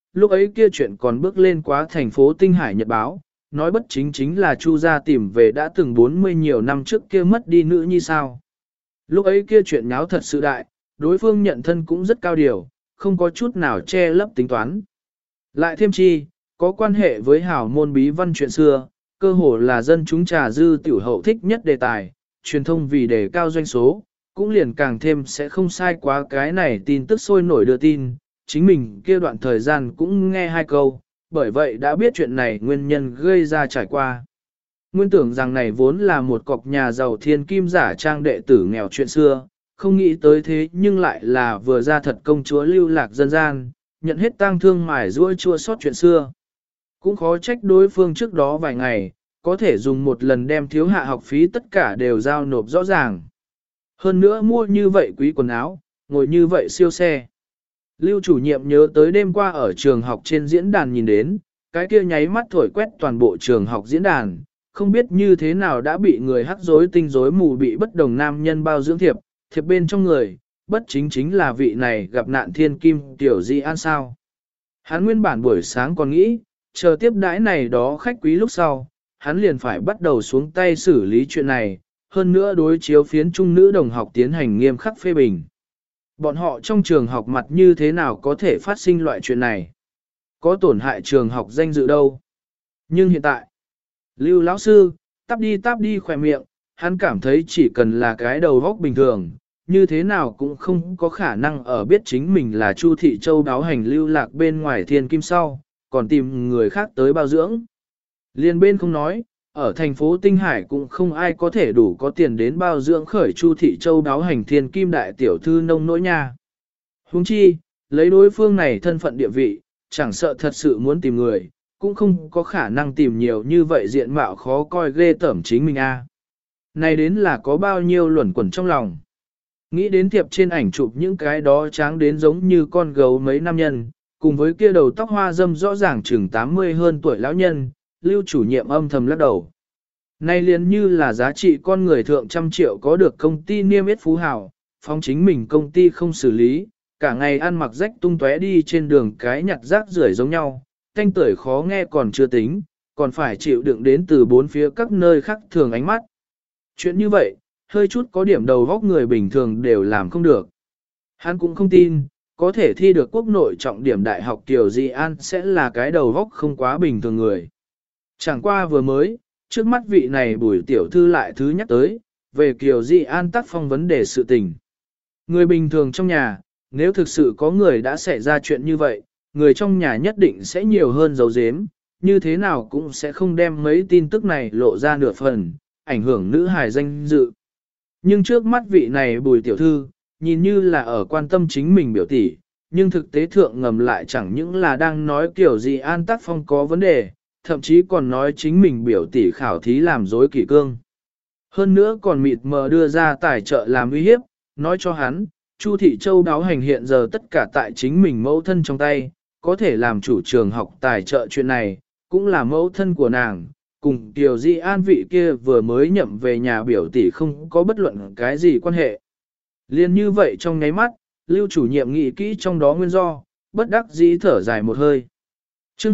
lúc ấy kia chuyện còn bước lên quá thành phố Tinh Hải Nhật Báo, nói bất chính chính là Chu gia tìm về đã từng 40 nhiều năm trước kia mất đi nữ nhi sao. Lúc ấy kia chuyện nháo thật sự đại, đối phương nhận thân cũng rất cao điều, không có chút nào che lấp tính toán. Lại thêm chi, có quan hệ với hào môn bí văn chuyện xưa, cơ hồ là dân chúng trà dư tiểu hậu thích nhất đề tài, truyền thông vì đề cao doanh số, cũng liền càng thêm sẽ không sai quá cái này tin tức sôi nổi đưa tin, chính mình kia đoạn thời gian cũng nghe hai câu, bởi vậy đã biết chuyện này nguyên nhân gây ra trải qua. Nguyên tưởng rằng này vốn là một cọc nhà giàu thiên kim giả trang đệ tử nghèo chuyện xưa, không nghĩ tới thế nhưng lại là vừa ra thật công chúa lưu lạc dân gian, nhận hết tang thương mải ruôi chua xót chuyện xưa. Cũng khó trách đối phương trước đó vài ngày, có thể dùng một lần đem thiếu hạ học phí tất cả đều giao nộp rõ ràng. Hơn nữa mua như vậy quý quần áo, ngồi như vậy siêu xe. Lưu chủ nhiệm nhớ tới đêm qua ở trường học trên diễn đàn nhìn đến, cái kia nháy mắt thổi quét toàn bộ trường học diễn đàn, không biết như thế nào đã bị người hắc rối tinh rối mù bị bất đồng nam nhân bao dưỡng thiệp, thiệp bên trong người, bất chính là vị này gặp nạn thiên kim tiểu di an sao. Hắn nguyên bản buổi sáng còn nghĩ, chờ tiếp đãi này đó khách quý lúc sau, hắn liền phải bắt đầu xuống tay xử lý chuyện này, hơn nữa đối chiếu phiến trung nữ đồng học tiến hành nghiêm khắc phê bình. Bọn họ trong trường học mặt như thế nào có thể phát sinh loại chuyện này? Có tổn hại trường học danh dự đâu? Nhưng hiện tại, Lưu lão sư, tắp đi khỏe miệng, hắn cảm thấy chỉ cần là cái đầu góc bình thường, như thế nào cũng không có khả năng ở biết chính mình là Chu Thị Châu đáo hành lưu lạc bên ngoài thiên kim sau, còn tìm người khác tới bao dưỡng. Liên bên không nói, ở thành phố Tinh Hải cũng không ai có thể đủ có tiền đến bao dưỡng khởi Chu Thị Châu đáo hành thiên kim đại tiểu thư nông nỗi nha. Huống chi, lấy đối phương này thân phận địa vị, chẳng sợ thật sự muốn tìm người, cũng không có khả năng tìm nhiều như vậy diện mạo khó coi ghê tởm chính mình a. Này đến là có bao nhiêu luẩn quẩn trong lòng. Nghĩ đến thiệp trên ảnh chụp những cái đó tráng đến giống như con gấu mấy nam nhân, cùng với kia đầu tóc hoa dâm rõ ràng chừng 80 hơn tuổi lão nhân, Lưu chủ nhiệm âm thầm lắc đầu. Nay liền như là giá trị con người thượng trăm triệu có được công ty niêm yết phú hào, phóng chính mình công ty không xử lý, cả ngày ăn mặc rách tung tóe đi trên đường cái nhặt rác rưởi giống nhau, thanh tưởi khó nghe còn chưa tính, còn phải chịu đựng đến từ bốn phía các nơi khác thường ánh mắt. Chuyện như vậy, hơi chút có điểm đầu góc người bình thường đều làm không được. Hắn cũng không tin, có thể thi được quốc nội trọng điểm đại học Kiều Di An sẽ là cái đầu góc không quá bình thường người. Chẳng qua vừa mới, trước mắt vị này Bùi tiểu thư lại thứ nhắc tới, về Kiều Di An tác phong vấn đề sự tình. Người bình thường trong nhà, nếu thực sự có người đã xảy ra chuyện như vậy, người trong nhà nhất định sẽ nhiều hơn dấu dếm, như thế nào cũng sẽ không đem mấy tin tức này lộ ra nửa phần, ảnh hưởng nữ hài danh dự. Nhưng trước mắt vị này Bùi tiểu thư, nhìn như là ở quan tâm chính mình biểu tỷ, nhưng thực tế thượng ngầm lại chẳng những là đang nói kiểu gì An tác phong có vấn đề, thậm chí còn nói chính mình biểu tỷ khảo thí làm dối kỷ cương. Hơn nữa còn mịt mờ đưa ra tài trợ làm uy hiếp, nói cho hắn, Chu Thị Châu đáo hành hiện giờ tất cả tại chính mình mẫu thân trong tay, có thể làm chủ trường học tài trợ chuyện này, cũng là mẫu thân của nàng, cùng Kiều Di An vị kia vừa mới nhậm về nhà biểu tỷ không có bất luận cái gì quan hệ. Liên như vậy trong nháy mắt, Lưu chủ nhiệm nghĩ kỹ trong đó nguyên do, bất đắc dĩ thở dài một hơi. Chương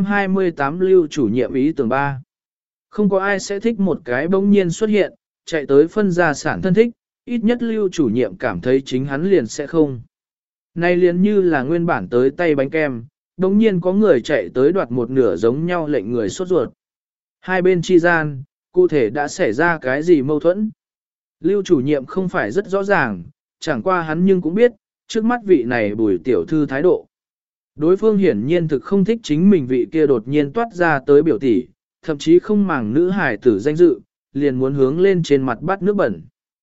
228 Lưu chủ nhiệm ý tưởng 3. Không có ai sẽ thích một cái bỗng nhiên xuất hiện, chạy tới phân gia sản thân thích, ít nhất Lưu chủ nhiệm cảm thấy chính hắn liền sẽ không. Nay liền như là nguyên bản tới tay bánh kem, bỗng nhiên có người chạy tới đoạt một nửa giống nhau lệnh người sốt ruột. Hai bên chi gian, cụ thể đã xảy ra cái gì mâu thuẫn. Lưu chủ nhiệm không phải rất rõ ràng, chẳng qua hắn nhưng cũng biết, trước mắt vị này Bùi tiểu thư thái độ. Đối phương hiển nhiên thực không thích chính mình vị kia đột nhiên toát ra tới biểu tỷ, thậm chí không màng nữ hài tử danh dự, liền muốn hướng lên trên mặt bắt nước bẩn.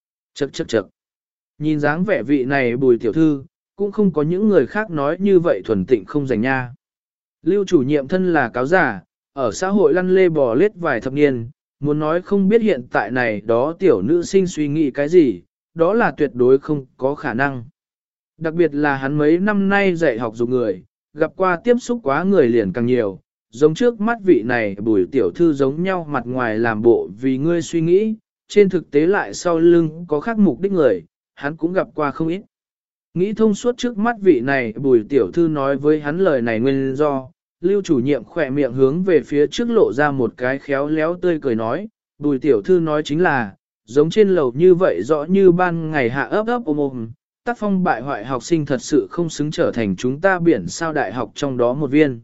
Chậc. Nhìn dáng vẻ vị này Bùi tiểu thư, cũng không có những người khác nói như vậy thuần tịnh không rành nha. Lưu chủ nhiệm thân là cáo giả, ở xã hội lăn lê bò lết vài thập niên, muốn nói không biết hiện tại này đó tiểu nữ sinh suy nghĩ cái gì, đó là tuyệt đối không có khả năng. Đặc biệt là hắn mấy năm nay dạy học dục người, gặp qua tiếp xúc quá người liền càng nhiều, giống trước mắt vị này Bùi tiểu thư giống nhau mặt ngoài làm bộ vì ngươi suy nghĩ, trên thực tế lại sau lưng có khác mục đích người, hắn cũng gặp qua không ít. Nghĩ thông suốt trước mắt vị này Bùi tiểu thư nói với hắn lời này nguyên do, Lưu chủ nhiệm khỏe miệng hướng về phía trước lộ ra một cái khéo léo tươi cười nói, Bùi tiểu thư nói chính là, giống trên lầu như vậy rõ như ban ngày hạ ấp ấp ôm ôm, tác phong bại hoại học sinh thật sự không xứng trở thành chúng ta biển sao đại học trong đó một viên.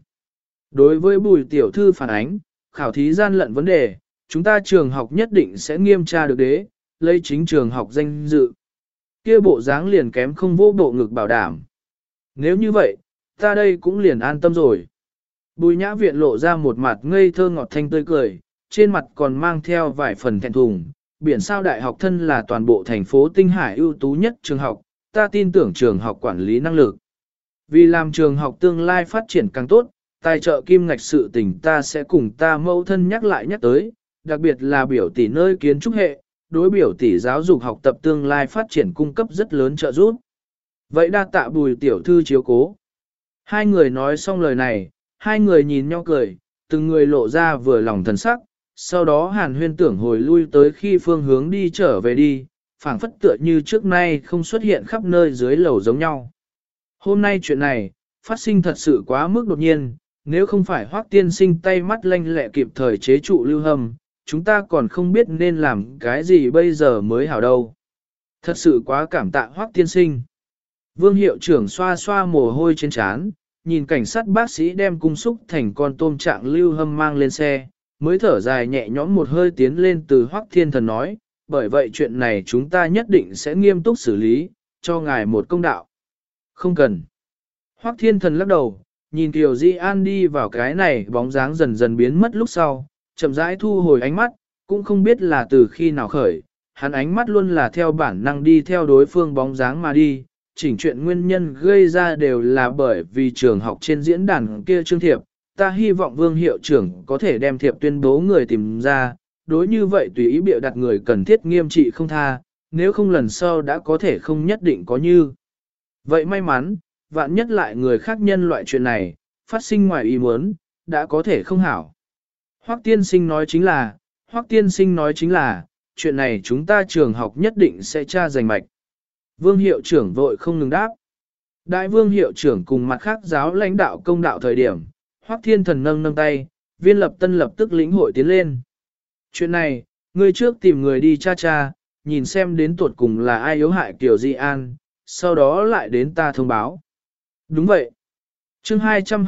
Đối với Bùi tiểu thư phản ánh, khảo thí gian lận vấn đề, chúng ta trường học nhất định sẽ nghiêm tra được đế, lấy chính trường học danh dự. Kia bộ dáng liền kém không vô bộ ngực bảo đảm. Nếu như vậy, ta đây cũng liền an tâm rồi. Bùi nhã viện lộ ra một mặt ngây thơ ngọt thanh tươi cười, trên mặt còn mang theo vài phần thẹn thùng. Biển sao đại học thân là toàn bộ thành phố Tinh Hải ưu tú nhất trường học, ta tin tưởng trường học quản lý năng lực. Vì làm trường học tương lai phát triển càng tốt, tài trợ kim ngạch sự tình ta sẽ cùng ta mẫu thân nhắc lại nhắc tới, đặc biệt là biểu tỷ nơi kiến trúc hệ, đối biểu tỷ giáo dục học tập tương lai phát triển cung cấp rất lớn trợ giúp. Vậy đa tạ Bùi tiểu thư chiếu cố. Hai người nói xong lời này, hai người nhìn nhau cười, từng người lộ ra vừa lòng thần sắc, sau đó Hàn Huyên tưởng hồi lui tới khi phương hướng đi trở về đi, phảng phất tựa như trước nay không xuất hiện khắp nơi dưới lầu giống nhau. Hôm nay chuyện này, phát sinh thật sự quá mức đột nhiên, nếu không phải Hoắc tiên sinh tay mắt lanh lẹ kịp thời chế trụ Lưu Hâm, chúng ta còn không biết nên làm cái gì bây giờ mới hảo đâu. Thật sự quá cảm tạ Hoắc tiên sinh. Vương hiệu trưởng xoa xoa mồ hôi trên trán, nhìn cảnh sát bác sĩ đem cung xúc thành con tôm trạng Lưu Hâm mang lên xe, mới thở dài nhẹ nhõm một hơi tiến lên từ Hoắc Thiên Thần nói, bởi vậy chuyện này chúng ta nhất định sẽ nghiêm túc xử lý, cho ngài một công đạo. Không cần. Hoắc Thiên Thần lắc đầu, nhìn Kiều Di An đi vào cái này bóng dáng dần dần biến mất lúc sau, chậm rãi thu hồi ánh mắt, cũng không biết là từ khi nào khởi, hắn ánh mắt luôn là theo bản năng đi theo đối phương bóng dáng mà đi, chỉnh chuyện nguyên nhân gây ra đều là bởi vì trường học trên diễn đàn kia trương thiệp, ta hy vọng Vương hiệu trưởng có thể đem thiệp tuyên bố người tìm ra, đối như vậy tùy ý bịa đặt người cần thiết nghiêm trị không tha, nếu không lần sau đã có thể không nhất định có như. Vậy may mắn, vạn nhất lại người khác nhân loại chuyện này, phát sinh ngoài ý muốn, đã có thể không hảo. Hoắc tiên sinh nói chính là, chuyện này chúng ta trường học nhất định sẽ tra rành mạch. Vương hiệu trưởng vội không ngừng đáp. Đại vương hiệu trưởng cùng mặt khác giáo lãnh đạo công đạo thời điểm, Hoắc Thiên Thần nâng tay, Viên Lập Tân lập tức lĩnh hội tiến lên. Chuyện này, ngươi trước tìm người đi tra, nhìn xem đến tuột cùng là ai yếu hại Kiều Di An, sau đó lại đến ta thông báo. Đúng vậy. Chương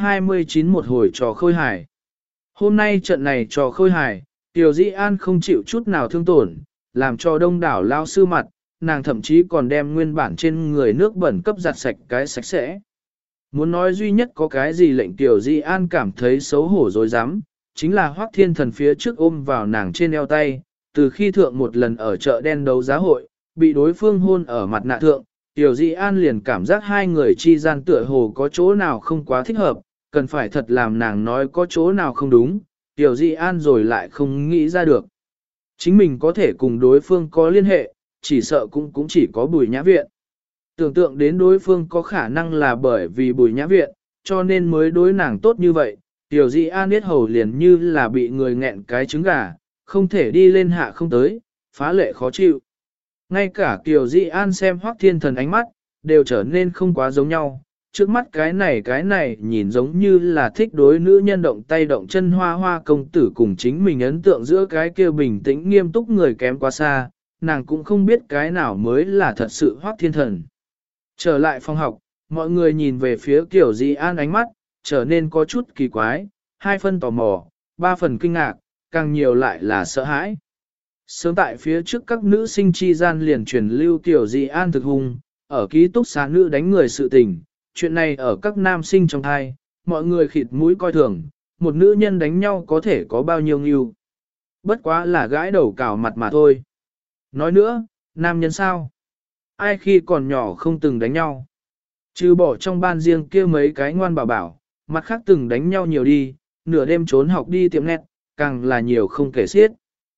229 một hồi trò khôi hài. Hôm nay trận này trò khôi hài, Kiều Di An không chịu chút nào thương tổn, làm cho đông đảo lao sư mặt, nàng thậm chí còn đem nguyên bản trên người nước bẩn cấp giặt sạch cái sạch sẽ. Muốn nói duy nhất có cái gì lệnh Tiểu Di An cảm thấy xấu hổ dối rắm chính là Hoắc Thiên Thần phía trước ôm vào nàng trên eo tay, từ khi thượng một lần ở chợ đen đấu giá hội, bị đối phương hôn ở mặt nạ thượng, Tiểu Di An liền cảm giác hai người chi gian tựa hồ có chỗ nào không quá thích hợp, cần phải thật làm nàng nói có chỗ nào không đúng, Tiểu Di An rồi lại không nghĩ ra được. Chính mình có thể cùng đối phương có liên hệ, chỉ sợ cũng chỉ có Bùi Nhã Viện. Tưởng tượng đến đối phương có khả năng là bởi vì Bùi Nhã Viện, cho nên mới đối nàng tốt như vậy, Tiểu Di An biết hầu liền như là bị người nghẹn cái trứng gà, không thể đi lên hạ không tới, phá lệ khó chịu. Ngay cả Tiểu Di An xem Hoắc Thiên Thần ánh mắt, đều trở nên không quá giống nhau. Trước mắt cái này nhìn giống như là thích đối nữ nhân động tay động chân hoa hoa công tử cùng chính mình ấn tượng giữa cái kia bình tĩnh nghiêm túc người kém quá xa, nàng cũng không biết cái nào mới là thật sự Hoắc Thiên Thần. Trở lại phòng học, mọi người nhìn về phía Kiều Di An ánh mắt, trở nên có chút kỳ quái, 2 phần tò mò, 3 phần kinh ngạc, càng nhiều lại là sợ hãi. Sớm tại phía trước các nữ sinh chi gian liền truyền lưu Kiều Di An thực hung, ở ký túc xá nữ đánh người sự tình, chuyện này ở các nam sinh trong thai, mọi người khịt mũi coi thường, một nữ nhân đánh nhau có thể có bao nhiêu nghiêu. Bất quá là gãi đầu cào mặt mà thôi. Nói nữa, nam nhân sao? Ai khi còn nhỏ không từng đánh nhau? Trừ bỏ trong ban riêng kia mấy cái ngoan bảo bảo, mặt khác từng đánh nhau nhiều đi, nửa đêm trốn học đi tiệm nét, càng là nhiều không kể xiết.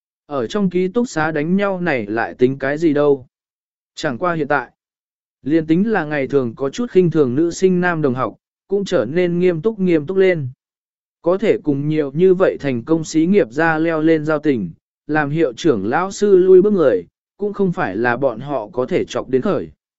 Ở trong ký túc xá đánh nhau này lại tính cái gì đâu? Chẳng qua hiện tại, liên tính là ngày thường có chút khinh thường nữ sinh nam đồng học, cũng trở nên nghiêm túc lên. Có thể cùng nhiều như vậy thành công xí nghiệp ra leo lên giao tình, làm hiệu trưởng lão sư lui bước người, cũng không phải là bọn họ có thể chọc đến khởi.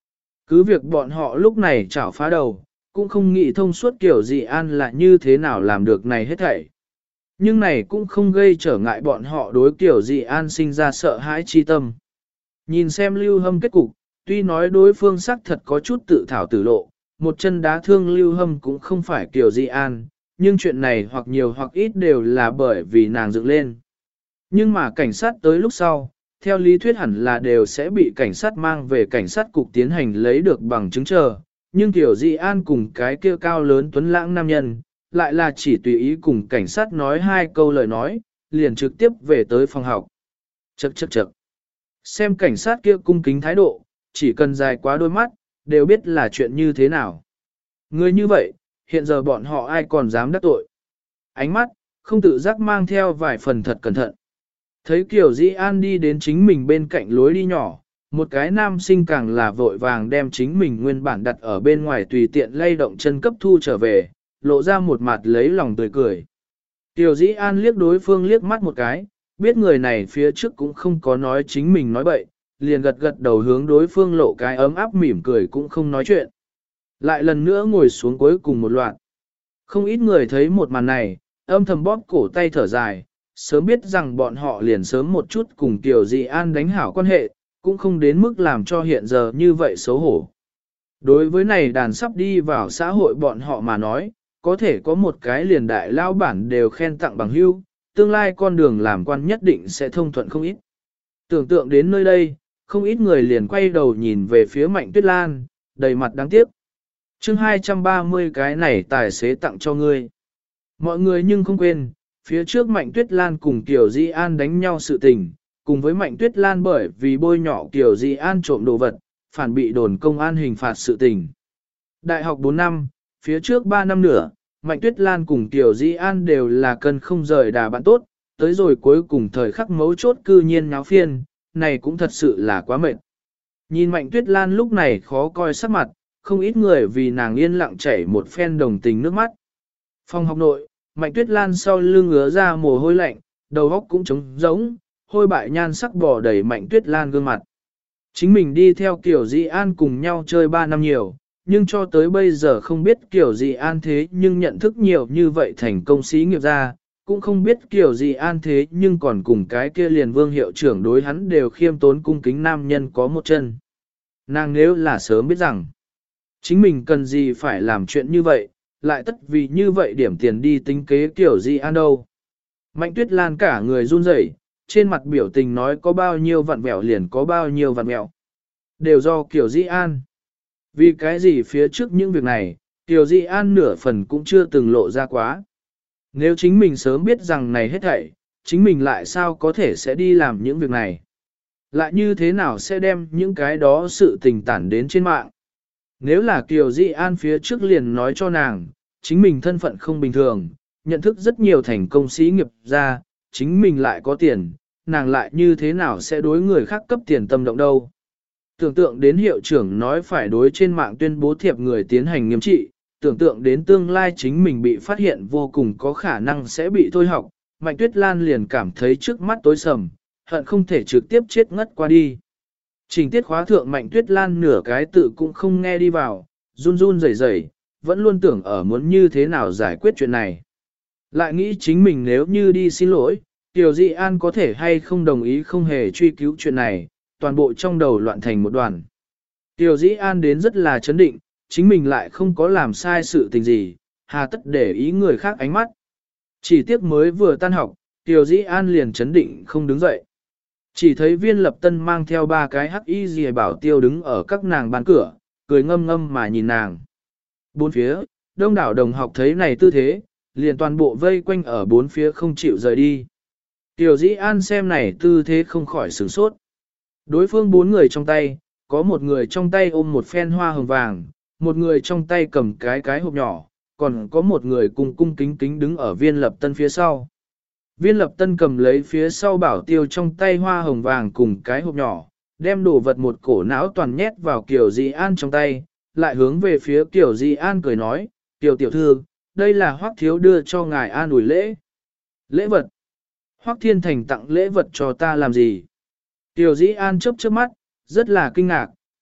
Cứ việc bọn họ lúc này chảo phá đầu, cũng không nghĩ thông suốt kiểu dị an là như thế nào làm được này hết thảy. Nhưng này cũng không gây trở ngại bọn họ đối kiểu dị an sinh ra sợ hãi chi tâm. Nhìn xem Lưu Hâm kết cục, tuy nói đối phương xác thật có chút tự thảo tử lộ, một chân đá thương Lưu Hâm cũng không phải kiểu dị an, nhưng chuyện này hoặc nhiều hoặc ít đều là bởi vì nàng dựng lên. Nhưng mà cảnh sát tới lúc sau, theo lý thuyết hẳn là đều sẽ bị cảnh sát mang về cảnh sát cục tiến hành lấy được bằng chứng chờ, nhưng Tiểu Dị An cùng cái kia cao lớn tuấn lãng nam nhân, lại là chỉ tùy ý cùng cảnh sát nói hai câu lời nói, liền trực tiếp về tới phòng học. Chậc chậc chậc. Xem cảnh sát kia cung kính thái độ, chỉ cần dài quá đôi mắt, đều biết là chuyện như thế nào. Người như vậy, hiện giờ bọn họ ai còn dám đắc tội. Ánh mắt, không tự giác mang theo vài phần thật cẩn thận. Thấy Kiều Dĩ An đi đến chính mình bên cạnh lối đi nhỏ, một cái nam sinh càng là vội vàng đem chính mình nguyên bản đặt ở bên ngoài tùy tiện lay động chân cấp thu trở về, lộ ra một mặt lấy lòng tươi cười. Kiều Dĩ An liếc đối phương liếc mắt một cái, biết người này phía trước cũng không có nói chính mình nói bậy, liền gật gật đầu hướng đối phương lộ cái ấm áp mỉm cười cũng không nói chuyện. Lại lần nữa ngồi xuống cuối cùng một loạt. Không ít người thấy một màn này, âm thầm bóp cổ tay thở dài, sớm biết rằng bọn họ liền sớm một chút cùng Tiểu Dị An đánh hảo quan hệ, cũng không đến mức làm cho hiện giờ như vậy xấu hổ. Đối với này đàn sắp đi vào xã hội bọn họ mà nói, có thể có một cái liền đại lao bản đều khen tặng bằng hưu, tương lai con đường làm quan nhất định sẽ thông thuận không ít. Tưởng tượng đến nơi đây, không ít người liền quay đầu nhìn về phía Mạnh Tuyết Lan, đầy mặt đáng tiếc. chương 230 cái này tài xế tặng cho ngươi. Mọi người nhưng không quên, phía trước Mạnh Tuyết Lan cùng Kiều Di An đánh nhau sự tình, cùng với Mạnh Tuyết Lan bởi vì bôi nhỏ Kiều Di An trộm đồ vật, phản bị đồn công an hình phạt sự tình. Đại học 4 năm, phía trước 3 năm nữa, Mạnh Tuyết Lan cùng Kiều Di An đều là cân không rời đà bạn tốt, tới rồi cuối cùng thời khắc mấu chốt cư nhiên nháo phiên, này cũng thật sự là quá mệt. Nhìn Mạnh Tuyết Lan lúc này khó coi sắc mặt, không ít người vì nàng yên lặng chảy một phen đồng tình nước mắt. Phòng học nội, Mạnh Tuyết Lan sau lưng ứa ra mồ hôi lạnh, đầu óc cũng trống rỗng, hôi bại nhan sắc bò đầy Mạnh Tuyết Lan gương mặt. Chính mình đi theo Kiều Di An cùng nhau chơi 3 năm nhiều, nhưng cho tới bây giờ không biết Kiều Di An thế nhưng nhận thức nhiều như vậy thành công sĩ nghiệp gia, cũng không biết Kiều Di An thế nhưng còn cùng cái kia liền vương hiệu trưởng đối hắn đều khiêm tốn cung kính nam nhân có một chân. Nàng nếu là sớm biết rằng, chính mình cần gì phải làm chuyện như vậy, lại tất vì như vậy điểm tiền đi tính kế Kiều Di An đâu. Mạnh Tuyết Lan cả người run rẩy, trên mặt biểu tình nói có bao nhiêu vặn vẹo liền có bao nhiêu vặn vẹo. Đều do Kiều Di An. Vì cái gì phía trước những việc này, Kiều Di An nửa phần cũng chưa từng lộ ra quá. Nếu chính mình sớm biết rằng này hết thảy, chính mình lại sao có thể sẽ đi làm những việc này. Lại như thế nào sẽ đem những cái đó sự tình tản đến trên mạng. Nếu là Kiều Di An phía trước liền nói cho nàng, chính mình thân phận không bình thường, nhận thức rất nhiều thành công sĩ nghiệp ra, chính mình lại có tiền, nàng lại như thế nào sẽ đối người khác cấp tiền tâm động đâu. Tưởng tượng đến hiệu trưởng nói phải đối trên mạng tuyên bố thiệp người tiến hành nghiêm trị, tưởng tượng đến tương lai chính mình bị phát hiện vô cùng có khả năng sẽ bị thôi học, Mạnh Tuyết Lan liền cảm thấy trước mắt tối sầm, hận không thể trực tiếp chết ngất qua đi. Trình tiết khóa thượng Mạnh Tuyết Lan nửa cái tự cũng không nghe đi vào, run run rẩy rẩy, vẫn luôn tưởng ở muốn như thế nào giải quyết chuyện này. Lại nghĩ chính mình nếu như đi xin lỗi, Tiểu Dị An có thể hay không đồng ý không hề truy cứu chuyện này, toàn bộ trong đầu loạn thành một đoàn. Tiểu Dĩ An đến rất là chấn định, chính mình lại không có làm sai sự tình gì, hà tất để ý người khác ánh mắt. Chỉ tiếc mới vừa tan học, Tiểu Dĩ An liền chấn định không đứng dậy. Chỉ thấy Viên Lập Tân mang theo 3 cái hắc y dì bảo tiêu đứng ở các nàng bàn cửa, cười ngâm ngâm mà nhìn nàng. Bốn phía, đông đảo đồng học thấy này tư thế, liền toàn bộ vây quanh ở bốn phía không chịu rời đi. Tiểu Dĩ An xem này tư thế không khỏi sửng sốt. Đối phương 4 người trong tay, có một người trong tay ôm một phen hoa hồng vàng, một người trong tay cầm cái hộp nhỏ, còn có một người cung cung kính kính đứng ở Viên Lập Tân phía sau. Viên Lập Tân cầm lấy phía sau bảo tiêu trong tay hoa hồng vàng cùng cái hộp nhỏ, đem đồ vật một cổ não toàn nhét vào Kiều Di An trong tay, lại hướng về phía Kiều Di An cười nói, Kiều tiểu thư, đây là Hoắc thiếu đưa cho ngài an ủi lễ. Lễ vật. Hoắc Thiên Thành tặng lễ vật cho ta làm gì? Kiều Di An chớp chớp mắt, rất là kinh ngạc,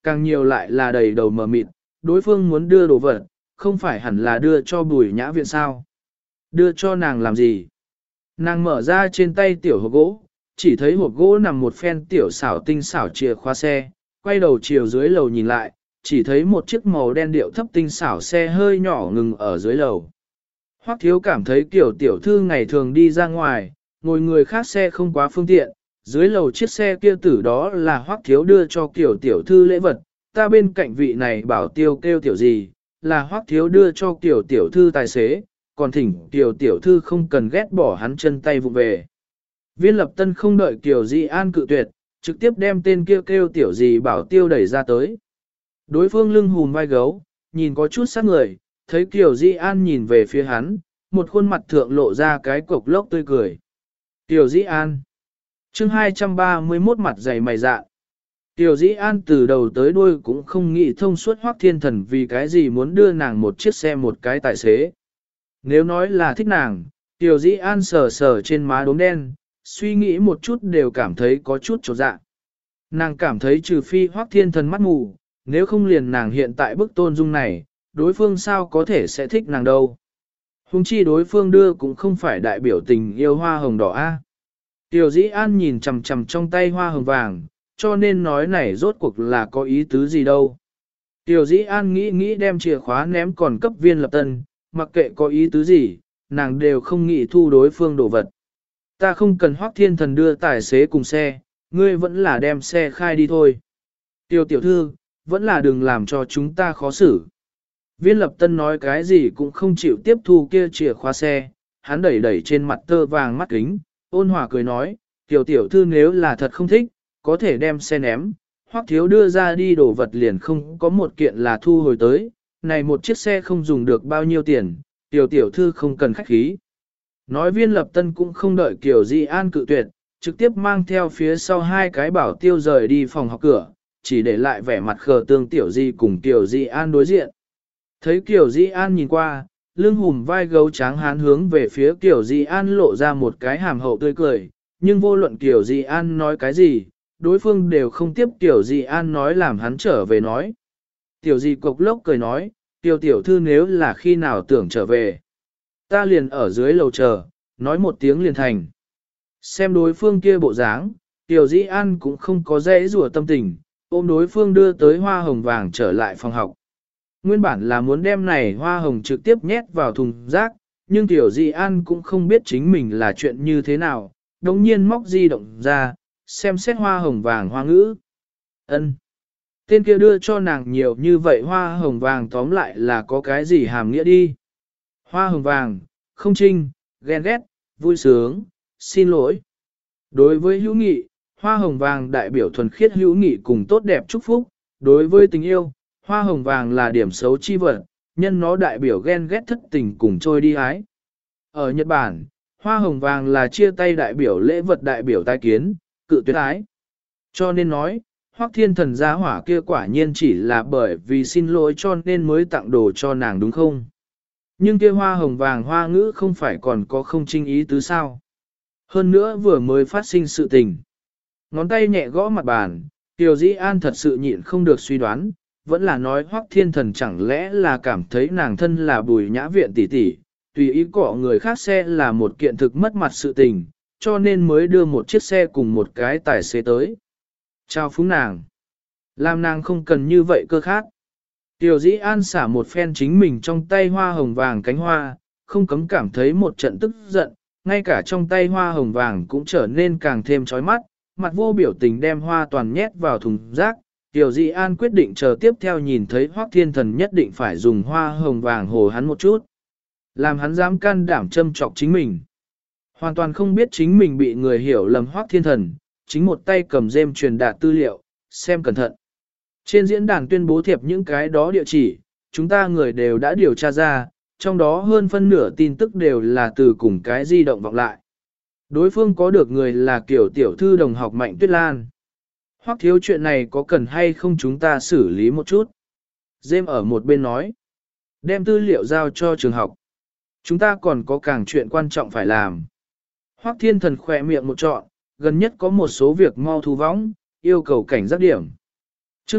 càng nhiều lại là đầy đầu mờ mịt, đối phương muốn đưa đồ vật, không phải hẳn là đưa cho Bùi Nhã Viện sao? Đưa cho nàng làm gì? Nàng mở ra trên tay tiểu hộp gỗ, chỉ thấy hộp gỗ nằm một phen tiểu xảo tinh xảo chìa khóa xe, quay đầu chiều dưới lầu nhìn lại, chỉ thấy một chiếc màu đen điệu thấp tinh xảo xe hơi nhỏ ngừng ở dưới lầu. Hoắc Thiếu cảm thấy kiểu tiểu thư ngày thường đi ra ngoài, ngồi người khác xe không quá phương tiện, dưới lầu chiếc xe kia tử đó là Hoắc Thiếu đưa cho kiểu tiểu thư lễ vật, ta bên cạnh vị này bảo tiêu kêu tiểu gì, là Hoắc Thiếu đưa cho kiểu tiểu thư tài xế, còn thỉnh kiểu tiểu thư không cần ghét bỏ hắn chân tay vụ về. Viên Lập Tân không đợi Kiều Di An cự tuyệt, trực tiếp đem tên kia kêu tiểu gì bảo tiêu đẩy ra tới. Đối phương lưng hùm vai gấu, nhìn có chút sát người, thấy Kiều Di An nhìn về phía hắn, một khuôn mặt thượng lộ ra cái cục lốc tươi cười. Kiều Di An chương 231 mặt dày mày dạ. Kiều Di An từ đầu tới đuôi cũng không nghĩ thông suốt Hoắc Thiên Thần vì cái gì muốn đưa nàng một chiếc xe một cái tài xế. Nếu nói là thích nàng, Kiều Di An sờ sờ trên má đốm đen, suy nghĩ một chút đều cảm thấy có chút chột dạ. Nàng cảm thấy trừ phi Hoắc Thiên Thần mắt mù, nếu không liền nàng hiện tại bức tôn dung này, đối phương sao có thể sẽ thích nàng đâu. Hùng chi đối phương đưa cũng không phải đại biểu tình yêu hoa hồng đỏ a. Tiểu Dĩ An nhìn chằm chằm trong tay hoa hồng vàng, cho nên nói này rốt cuộc là có ý tứ gì đâu. Tiểu Dĩ An nghĩ đem chìa khóa ném còn cấp Viên Lập Tân, mặc kệ có ý tứ gì, nàng đều không nghĩ thu đối phương đồ vật. Ta không cần Hoắc Thiên Thần đưa tài xế cùng xe, ngươi vẫn là đem xe khai đi thôi. Tiểu thư, vẫn là đừng làm cho chúng ta khó xử. Viên Lập Tân nói cái gì cũng không chịu tiếp thu kia chìa khóa xe, hắn đẩy đẩy trên mặt tơ vàng mắt kính, ôn hòa cười nói, tiểu thư nếu là thật không thích, có thể đem xe ném, Hoắc thiếu đưa ra đi đồ vật liền không có một kiện là thu hồi tới, này một chiếc xe không dùng được bao nhiêu tiền, tiểu thư không cần khách khí. Nói Viên Lập Tân cũng không đợi Kiều Di An cự tuyệt, trực tiếp mang theo phía sau hai cái bảo tiêu rời đi phòng học cửa, chỉ để lại vẻ mặt khờ tương Tiểu Di cùng Kiều Di An đối diện. Thấy Kiều Di An nhìn qua, lưng hùm vai gấu tráng hán hướng về phía Kiều Di An lộ ra một cái hàm hậu tươi cười, nhưng vô luận Kiều Di An nói cái gì, đối phương đều không tiếp Kiều Di An nói làm hắn trở về nói. Tiểu Di cộc lốc cười nói, tiểu thư nếu là khi nào tưởng trở về. Ta liền ở dưới lầu chờ, nói một tiếng liền thành. Xem đối phương kia bộ dáng, Tiểu Di An cũng không có dễ rùa tâm tình, ôm đối phương đưa tới hoa hồng vàng trở lại phòng học. Nguyên bản là muốn đem này hoa hồng trực tiếp nhét vào thùng rác, nhưng Tiểu Di An cũng không biết chính mình là chuyện như thế nào, đồng nhiên móc di động ra, xem xét hoa hồng vàng hoa ngữ. Ân. Tên kia đưa cho nàng nhiều như vậy hoa hồng vàng tóm lại là có cái gì hàm nghĩa đi. Hoa hồng vàng, không trinh, ghen ghét, vui sướng, xin lỗi. Đối với hữu nghị, hoa hồng vàng đại biểu thuần khiết hữu nghị cùng tốt đẹp chúc phúc. Đối với tình yêu, hoa hồng vàng là điểm xấu chi vật, nhân nó đại biểu ghen ghét thất tình cùng trôi đi ái. Ở Nhật Bản, hoa hồng vàng là chia tay đại biểu lễ vật đại biểu tai kiến, cự tuyệt ái. Cho nên nói, Hoắc Thiên Thần gia hỏa kia quả nhiên chỉ là bởi vì xin lỗi cho nên mới tặng đồ cho nàng đúng không? Nhưng kia hoa hồng vàng hoa ngữ không phải còn có không trinh ý tứ sao? Hơn nữa vừa mới phát sinh sự tình. Ngón tay nhẹ gõ mặt bàn, Tiểu Dĩ An thật sự nhịn không được suy đoán, vẫn là nói Hoắc Thiên Thần chẳng lẽ là cảm thấy nàng thân là Bùi Nhã Viện tỷ tỷ, tùy ý cọ người khác xe là một kiện thực mất mặt sự tình, cho nên mới đưa một chiếc xe cùng một cái tài xế tới. Chào phúng nàng. Làm nàng không cần như vậy cơ khác. Tiểu Dĩ An xả một phen chính mình trong tay hoa hồng vàng cánh hoa, không cấm cảm thấy một trận tức giận, ngay cả trong tay hoa hồng vàng cũng trở nên càng thêm chói mắt, mặt vô biểu tình đem hoa toàn nhét vào thùng rác. Tiểu Dĩ An quyết định chờ tiếp theo nhìn thấy Hoắc Thiên Thần nhất định phải dùng hoa hồng vàng hồ hắn một chút. Làm hắn dám can đảm châm chọc chính mình. Hoàn toàn không biết chính mình bị người hiểu lầm Hoắc Thiên Thần, chính một tay cầm rêm truyền đạt tư liệu, xem cẩn thận. Trên diễn đàn tuyên bố thiệp những cái đó địa chỉ, chúng ta người đều đã điều tra ra, trong đó hơn phân nửa tin tức đều là từ cùng cái di động vọng lại. Đối phương có được người là kiểu tiểu thư đồng học Mạnh Tuyết Lan. Hoắc thiếu chuyện này có cần hay không chúng ta xử lý một chút. Dêm ở một bên nói. Đem tư liệu giao cho trường học. Chúng ta còn có càng chuyện quan trọng phải làm. Hoắc Thiên Thần khỏe miệng một trọn, gần nhất có một số việc mau thu võng, yêu cầu cảnh giác điểm. Chương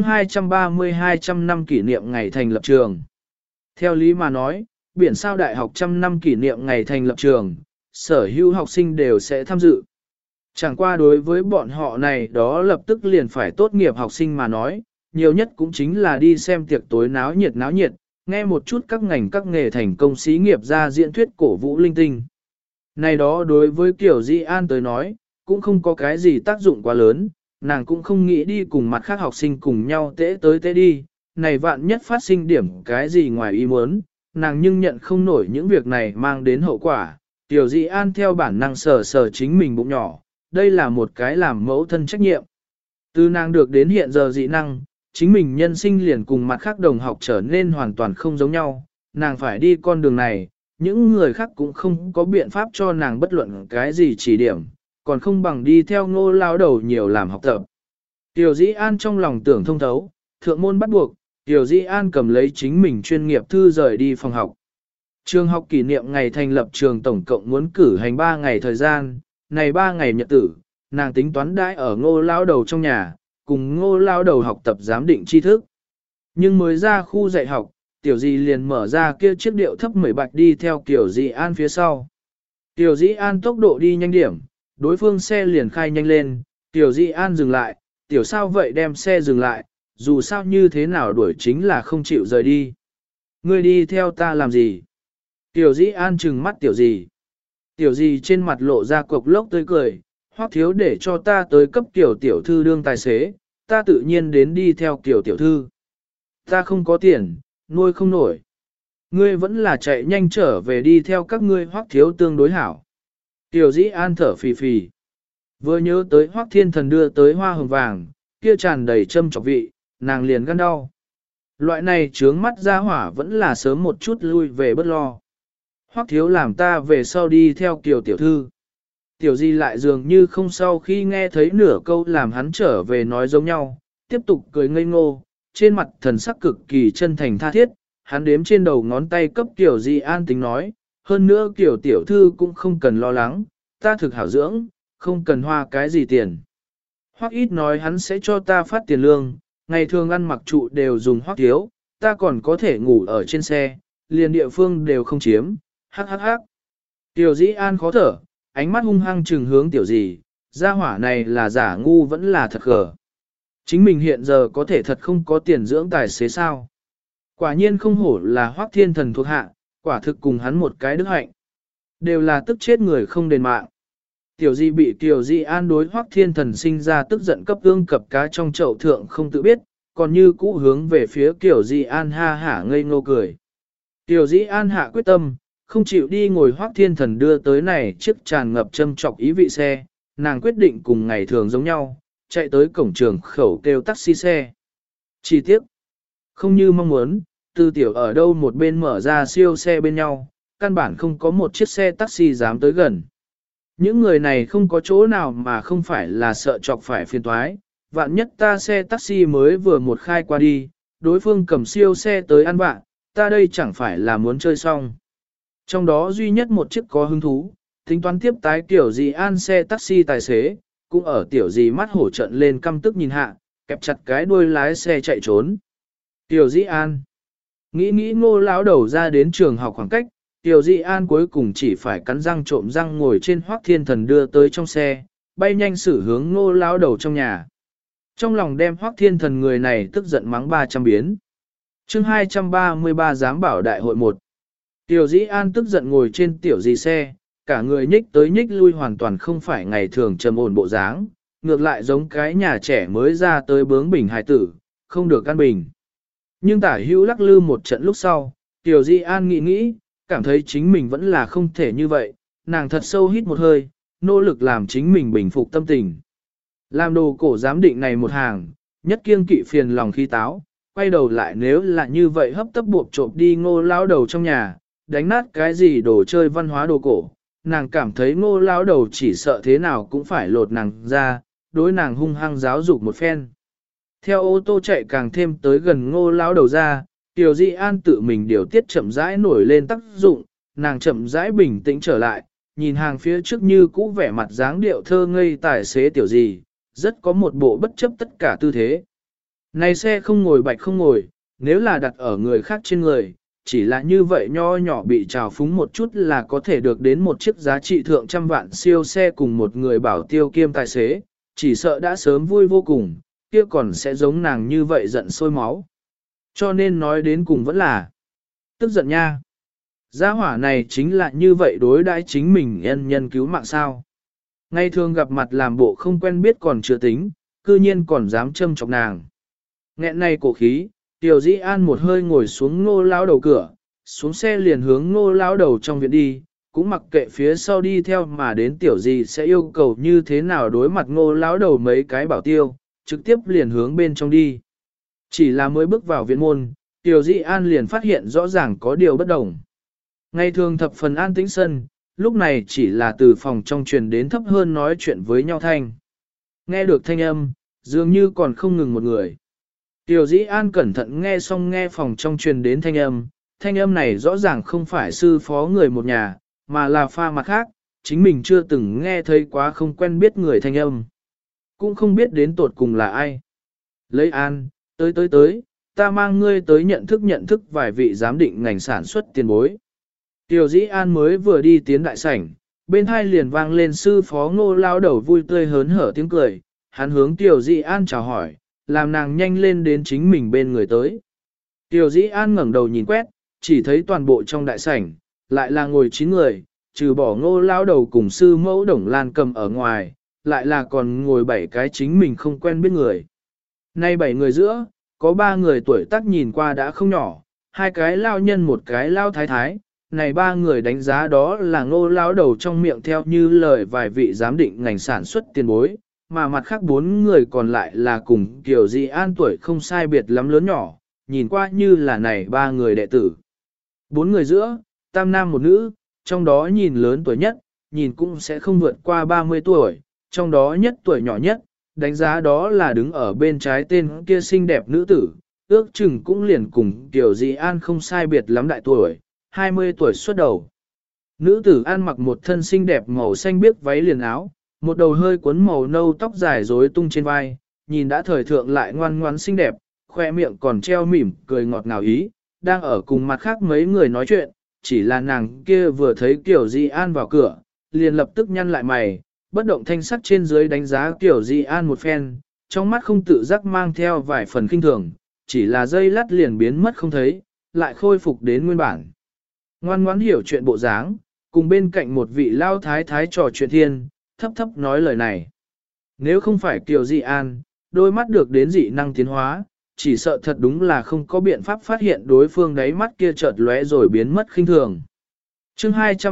230-200 năm kỷ niệm ngày thành lập trường. Theo lý mà nói, biển sao đại học trăm năm kỷ niệm ngày thành lập trường, sở hữu học sinh đều sẽ tham dự. Chẳng qua đối với bọn họ này đó lập tức liền phải tốt nghiệp học sinh mà nói, nhiều nhất cũng chính là đi xem tiệc tối náo nhiệt, nghe một chút các ngành các nghề thành công xí nghiệp ra diễn thuyết cổ vũ linh tinh. Này đó đối với Kiều Di An tới nói, cũng không có cái gì tác dụng quá lớn, nàng cũng không nghĩ đi cùng mặt khác học sinh cùng nhau tễ tới tễ đi, này vạn nhất phát sinh điểm cái gì ngoài ý muốn, nàng nhưng nhận không nổi những việc này mang đến hậu quả. Tiểu Di An theo bản năng sờ sờ chính mình bụng nhỏ, đây là một cái làm mẫu thân trách nhiệm. Từ nàng được đến hiện giờ dị năng, chính mình nhân sinh liền cùng mặt khác đồng học trở nên hoàn toàn không giống nhau, nàng phải đi con đường này, những người khác cũng không có biện pháp cho nàng bất luận cái gì chỉ điểm, còn không bằng đi theo Ngô lao đầu nhiều làm học tập. Tiểu Dĩ An trong lòng tưởng thông thấu, thượng môn bắt buộc, Tiểu Dĩ An cầm lấy chính mình chuyên nghiệp thư rời đi phòng học. Trường học kỷ niệm ngày thành lập trường tổng cộng muốn cử hành 3 ngày thời gian, này 3 ngày nhật tử, nàng tính toán đãi ở Ngô lao đầu trong nhà, cùng Ngô lao đầu học tập giám định tri thức. Nhưng mới ra khu dạy học, Tiểu Dĩ liền mở ra kia chiếc điệu thấp 10 bạch đi theo Tiểu Dĩ An phía sau. Tiểu Dĩ An tốc độ đi nhanh điểm, đối phương xe liền khai nhanh lên, Tiểu Dĩ An dừng lại, Tiểu sao vậy đem xe dừng lại, dù sao như thế nào đuổi chính là không chịu rời đi. Ngươi đi theo ta làm gì? Tiểu Dĩ An trừng mắt Tiểu Dì. Tiểu Dì trên mặt lộ ra cục lốc tươi cười, Hoắc thiếu để cho ta tới cấp tiểu thư đương tài xế, ta tự nhiên đến đi theo tiểu thư. Ta không có tiền, nuôi không nổi. Ngươi vẫn là chạy nhanh trở về đi theo các ngươi Hoắc thiếu tương đối hảo. Tiểu Dĩ An thở phì phì. Vừa nhớ tới Hoắc Thiên Thần đưa tới hoa hồng vàng, kia tràn đầy châm chọc vị, nàng liền gan đau. Loại này trướng mắt ra hỏa vẫn là sớm một chút lui về bất lo. Hoắc thiếu làm ta về sau đi theo Kiều tiểu thư. Tiểu Di lại dường như không sau khi nghe thấy nửa câu làm hắn trở về nói giống nhau, tiếp tục cười ngây ngô, trên mặt thần sắc cực kỳ chân thành tha thiết, hắn đếm trên đầu ngón tay cấp Tiểu Di an tính nói, hơn nữa Kiều tiểu thư cũng không cần lo lắng, ta thực hảo dưỡng, không cần hoa cái gì tiền. Hoắc ít nói hắn sẽ cho ta phát tiền lương, ngày thường ăn mặc trụ đều dùng Hoắc thiếu, ta còn có thể ngủ ở trên xe, liền địa phương đều không chiếm, hắc hắc hắc. Tiểu Dĩ An khó thở, ánh mắt hung hăng trừng hướng Tiểu Dì, gia hỏa này là giả ngu vẫn là thật gở. Chính mình hiện giờ có thể thật không có tiền dưỡng tài xế sao. Quả nhiên không hổ là Hoắc Thiên Thần thuộc hạ, quả thực cùng hắn một cái đức hạnh. Đều là tức chết người không đền mạng. Tiểu Di bị Tiểu Di An đối Hoắc Thiên Thần sinh ra tức giận cấp ương cập cá trong chậu thượng không tự biết, còn như cũ hướng về phía Tiểu Di An ha hả ngây ngô cười. Tiểu Di An hạ quyết tâm, không chịu đi ngồi Hoắc Thiên Thần đưa tới này chiếc tràn ngập châm trọc ý vị xe, nàng quyết định cùng ngày thường giống nhau, chạy tới cổng trường khẩu kêu taxi xe. Chi tiết, không như mong muốn, Tư Tiểu ở đâu một bên mở ra siêu xe bên nhau, căn bản không có một chiếc xe taxi dám tới gần. Những người này không có chỗ nào mà không phải là sợ chọc phải phiền toái, vạn nhất ta xe taxi mới vừa một khai qua đi, đối phương cầm siêu xe tới ăn vạ, ta đây chẳng phải là muốn chơi xong. Trong đó duy nhất một chiếc có hứng thú, tính toán tiếp tái Tiểu Dì An xe taxi tài xế, cũng ở Tiểu Dì mắt hổ trận lên căm tức nhìn hạ, kẹp chặt cái đuôi lái xe chạy trốn. Tiểu Dì An nghĩ Ngô lão đầu ra đến trường học khoảng cách, Tiểu Dì An cuối cùng chỉ phải cắn răng trộm răng ngồi trên Hoắc Thiên Thần đưa tới trong xe, bay nhanh xử hướng Ngô lão đầu trong nhà. Trong lòng đem Hoắc Thiên Thần người này tức giận mắng 300 biến. Chương 233 giám bảo đại hội 1. Tiểu Dĩ An tức giận ngồi trên Tiểu Dì xe, cả người nhích tới nhích lui hoàn toàn không phải ngày thường trầm ổn bộ dáng, ngược lại giống cái nhà trẻ mới ra tới bướng bỉnh hài tử, không được căn bình. Nhưng tả hữu lắc lư một trận lúc sau, Tiểu Dĩ An nghĩ, cảm thấy chính mình vẫn là không thể như vậy, nàng thật sâu hít một hơi, nỗ lực làm chính mình bình phục tâm tình. Làm đồ cổ giám định này một hàng, nhất kiêng kỵ phiền lòng khí táo, quay đầu lại nếu là như vậy hấp tấp buộc trộm đi Ngô lão đầu trong nhà, đánh nát cái gì đồ chơi văn hóa đồ cổ, nàng cảm thấy Ngô lão đầu chỉ sợ thế nào cũng phải lột nàng ra, đối nàng hung hăng giáo dục một phen. Theo ô tô chạy càng thêm tới gần Ngô lão đầu ra, Tiểu Dĩ An tự mình điều tiết chậm rãi nổi lên tác dụng, nàng chậm rãi bình tĩnh trở lại, nhìn hàng phía trước như cũ vẻ mặt dáng điệu thơ ngây tài xế Tiểu Dì, rất có một bộ bất chấp tất cả tư thế. Này xe không ngồi bạch không ngồi, nếu là đặt ở người khác trên người, chỉ là như vậy nho nhỏ bị trào phúng một chút là có thể được đến một chiếc giá trị thượng trăm vạn siêu xe cùng một người bảo tiêu kiêm tài xế, chỉ sợ đã sớm vui vô cùng, kia còn sẽ giống nàng như vậy giận sôi máu. Cho nên nói đến cùng vẫn là tức giận nha. Gia hỏa này chính là như vậy đối đãi chính mình nhân cứu mạng sao. Ngày thường gặp mặt làm bộ không quen biết còn chưa tính, cư nhiên còn dám châm chọc nàng. Nghẹn này cổ khí, Tiểu Dĩ An một hơi ngồi xuống Ngô lão đầu cửa, xuống xe liền hướng Ngô lão đầu trong viện đi, cũng mặc kệ phía sau đi theo mà đến tiểu gì sẽ yêu cầu như thế nào đối mặt Ngô lão đầu mấy cái bảo tiêu, trực tiếp liền hướng bên trong đi. Chỉ là mới bước vào viện môn, Tiểu Dĩ An liền phát hiện rõ ràng có điều bất đồng. Ngày thường thập phần an tĩnh sân, lúc này chỉ là từ phòng trong truyền đến thấp hơn nói chuyện với nhau thanh. Nghe được thanh âm, dường như còn không ngừng một người. Tiểu Dĩ An cẩn thận nghe xong nghe phòng trong truyền đến thanh âm này rõ ràng không phải sư phó người một nhà, mà là pha mặt khác, chính mình chưa từng nghe thấy quá không quen biết người thanh âm. Cũng không biết đến tột cùng là ai. Lấy An, tới, ta mang ngươi tới nhận thức vài vị giám định ngành sản xuất tiền bối. Tiểu Dĩ An mới vừa đi tiến đại sảnh, bên hai liền vang lên sư phó Ngô lao đầu vui tươi hớn hở tiếng cười, hắn hướng Tiểu Dĩ An chào hỏi, làm nàng nhanh lên đến chính mình bên người tới. Tiểu Dĩ An ngẩng đầu nhìn quét, chỉ thấy toàn bộ trong đại sảnh, lại là ngồi 9 người, trừ bỏ Ngô lao đầu cùng sư mẫu Đồng Lan cầm ở ngoài, lại là còn ngồi 7 cái chính mình không quen biết người. Nay 7 người giữa, có 3 người tuổi tác nhìn qua đã không nhỏ, 2 cái lao nhân một cái lao thái thái, này 3 người đánh giá đó là Ngô lao đầu trong miệng theo như lời vài vị giám định ngành sản xuất tiền bối, mà mặt khác 4 người còn lại là cùng Kiều Dĩ An tuổi không sai biệt lắm lớn nhỏ, nhìn qua như là này 3 người đệ tử. 4 người giữa, tam nam một nữ, trong đó nhìn lớn tuổi nhất, nhìn cũng sẽ không vượt qua 30 tuổi, trong đó nhất tuổi nhỏ nhất, đánh giá đó là đứng ở bên trái tên kia xinh đẹp nữ tử, ước chừng cũng liền cùng Kiều Dĩ An không sai biệt lắm đại tuổi, 20 tuổi xuất đầu. Nữ tử ăn mặc một thân xinh đẹp màu xanh biếc váy liền áo, một đầu hơi cuốn màu nâu tóc dài rối tung trên vai, nhìn đã thời thượng lại ngoan ngoãn xinh đẹp, khoe miệng còn treo mỉm cười ngọt ngào ý, đang ở cùng mặt khác mấy người nói chuyện, chỉ là nàng kia vừa thấy Kiều Dĩ An vào cửa, liền lập tức nhăn lại mày, bất động thanh sắc trên dưới đánh giá Kiều Dĩ An một phen, trong mắt không tự giác mang theo vài phần kinh thường, chỉ là giây lát liền biến mất không thấy, lại khôi phục đến nguyên bản. Ngoan ngoãn hiểu chuyện bộ dáng, cùng bên cạnh một vị lao thái thái trò chuyện thiên, thấp thấp nói lời này. Nếu không phải Kiều Dĩ An, đôi mắt được đến dị năng tiến hóa, chỉ sợ thật đúng là không có biện pháp phát hiện đối phương đáy mắt kia chợt lóe rồi biến mất khinh thường. Chương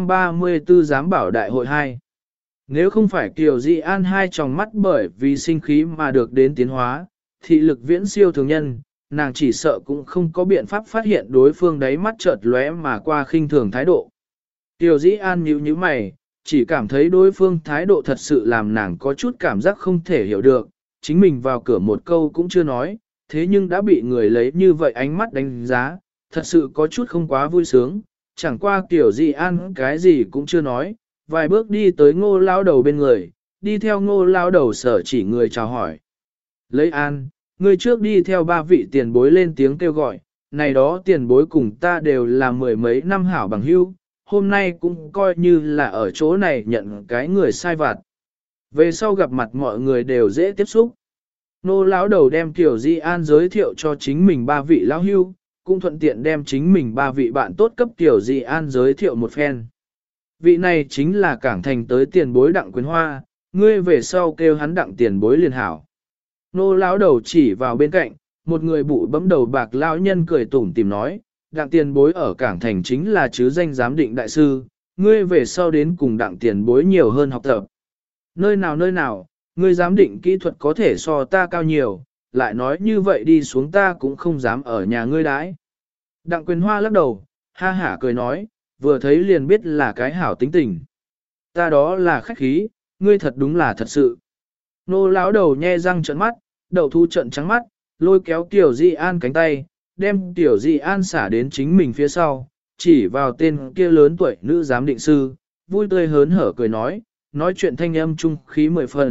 234 giám bảo đại hội 2. Nếu không phải Kiều Dĩ An hai tròng mắt bởi vì sinh khí mà được đến tiến hóa, thị lực viễn siêu thường nhân, nàng chỉ sợ cũng không có biện pháp phát hiện đối phương đáy mắt chợt lóe mà qua khinh thường thái độ. Kiều Dĩ An nhíu mày, chỉ cảm thấy đối phương thái độ thật sự làm nàng có chút cảm giác không thể hiểu được, chính mình vào cửa một câu cũng chưa nói, thế nhưng đã bị người lấy như vậy ánh mắt đánh giá, thật sự có chút không quá vui sướng, chẳng qua Kiều Dĩ An cái gì cũng chưa nói, vài bước đi tới Ngô lao đầu bên người, đi theo Ngô lao đầu sở chỉ người chào hỏi. Lấy An, người trước đi theo 3 vị tiền bối lên tiếng kêu gọi, này đó tiền bối cùng ta đều là mười mấy năm hảo bằng hữu, hôm nay cũng coi như là ở chỗ này nhận cái người sai vặt. Về sau gặp mặt mọi người đều dễ tiếp xúc. Nô lão đầu đem Kiều Dĩ An giới thiệu cho chính mình 3 vị lão hưu, cũng thuận tiện đem chính mình 3 vị bạn tốt cấp Kiều Dĩ An giới thiệu một phen. Vị này chính là Cảng Thành tới tiền bối Đặng Quyến Hoa, ngươi về sau kêu hắn Đặng tiền bối liền hảo. Nô lão đầu chỉ vào bên cạnh, một người bụ bấm đầu bạc lão nhân cười tủm tìm nói, Đặng tiền bối ở Cảng Thành chính là chứ danh giám định đại sư, ngươi về sau đến cùng Đặng tiền bối nhiều hơn học tập. Nơi nào, ngươi giám định kỹ thuật có thể so ta cao nhiều, lại nói như vậy đi xuống ta cũng không dám ở nhà ngươi đãi. Đặng Quyền Hoa lắc đầu, ha hả cười nói, vừa thấy liền biết là cái hảo tính tình. Ta đó là khách khí, ngươi thật đúng là thật sự. Nô lão đầu nhe răng trợn mắt, đậu thu trận trắng mắt, lôi kéo Tiểu Dĩ An cánh tay, đem Tiểu Dĩ An xả đến chính mình phía sau, chỉ vào tên kia lớn tuổi nữ giám định sư, vui tươi hớn hở cười nói chuyện thanh âm trung khí 10 phần,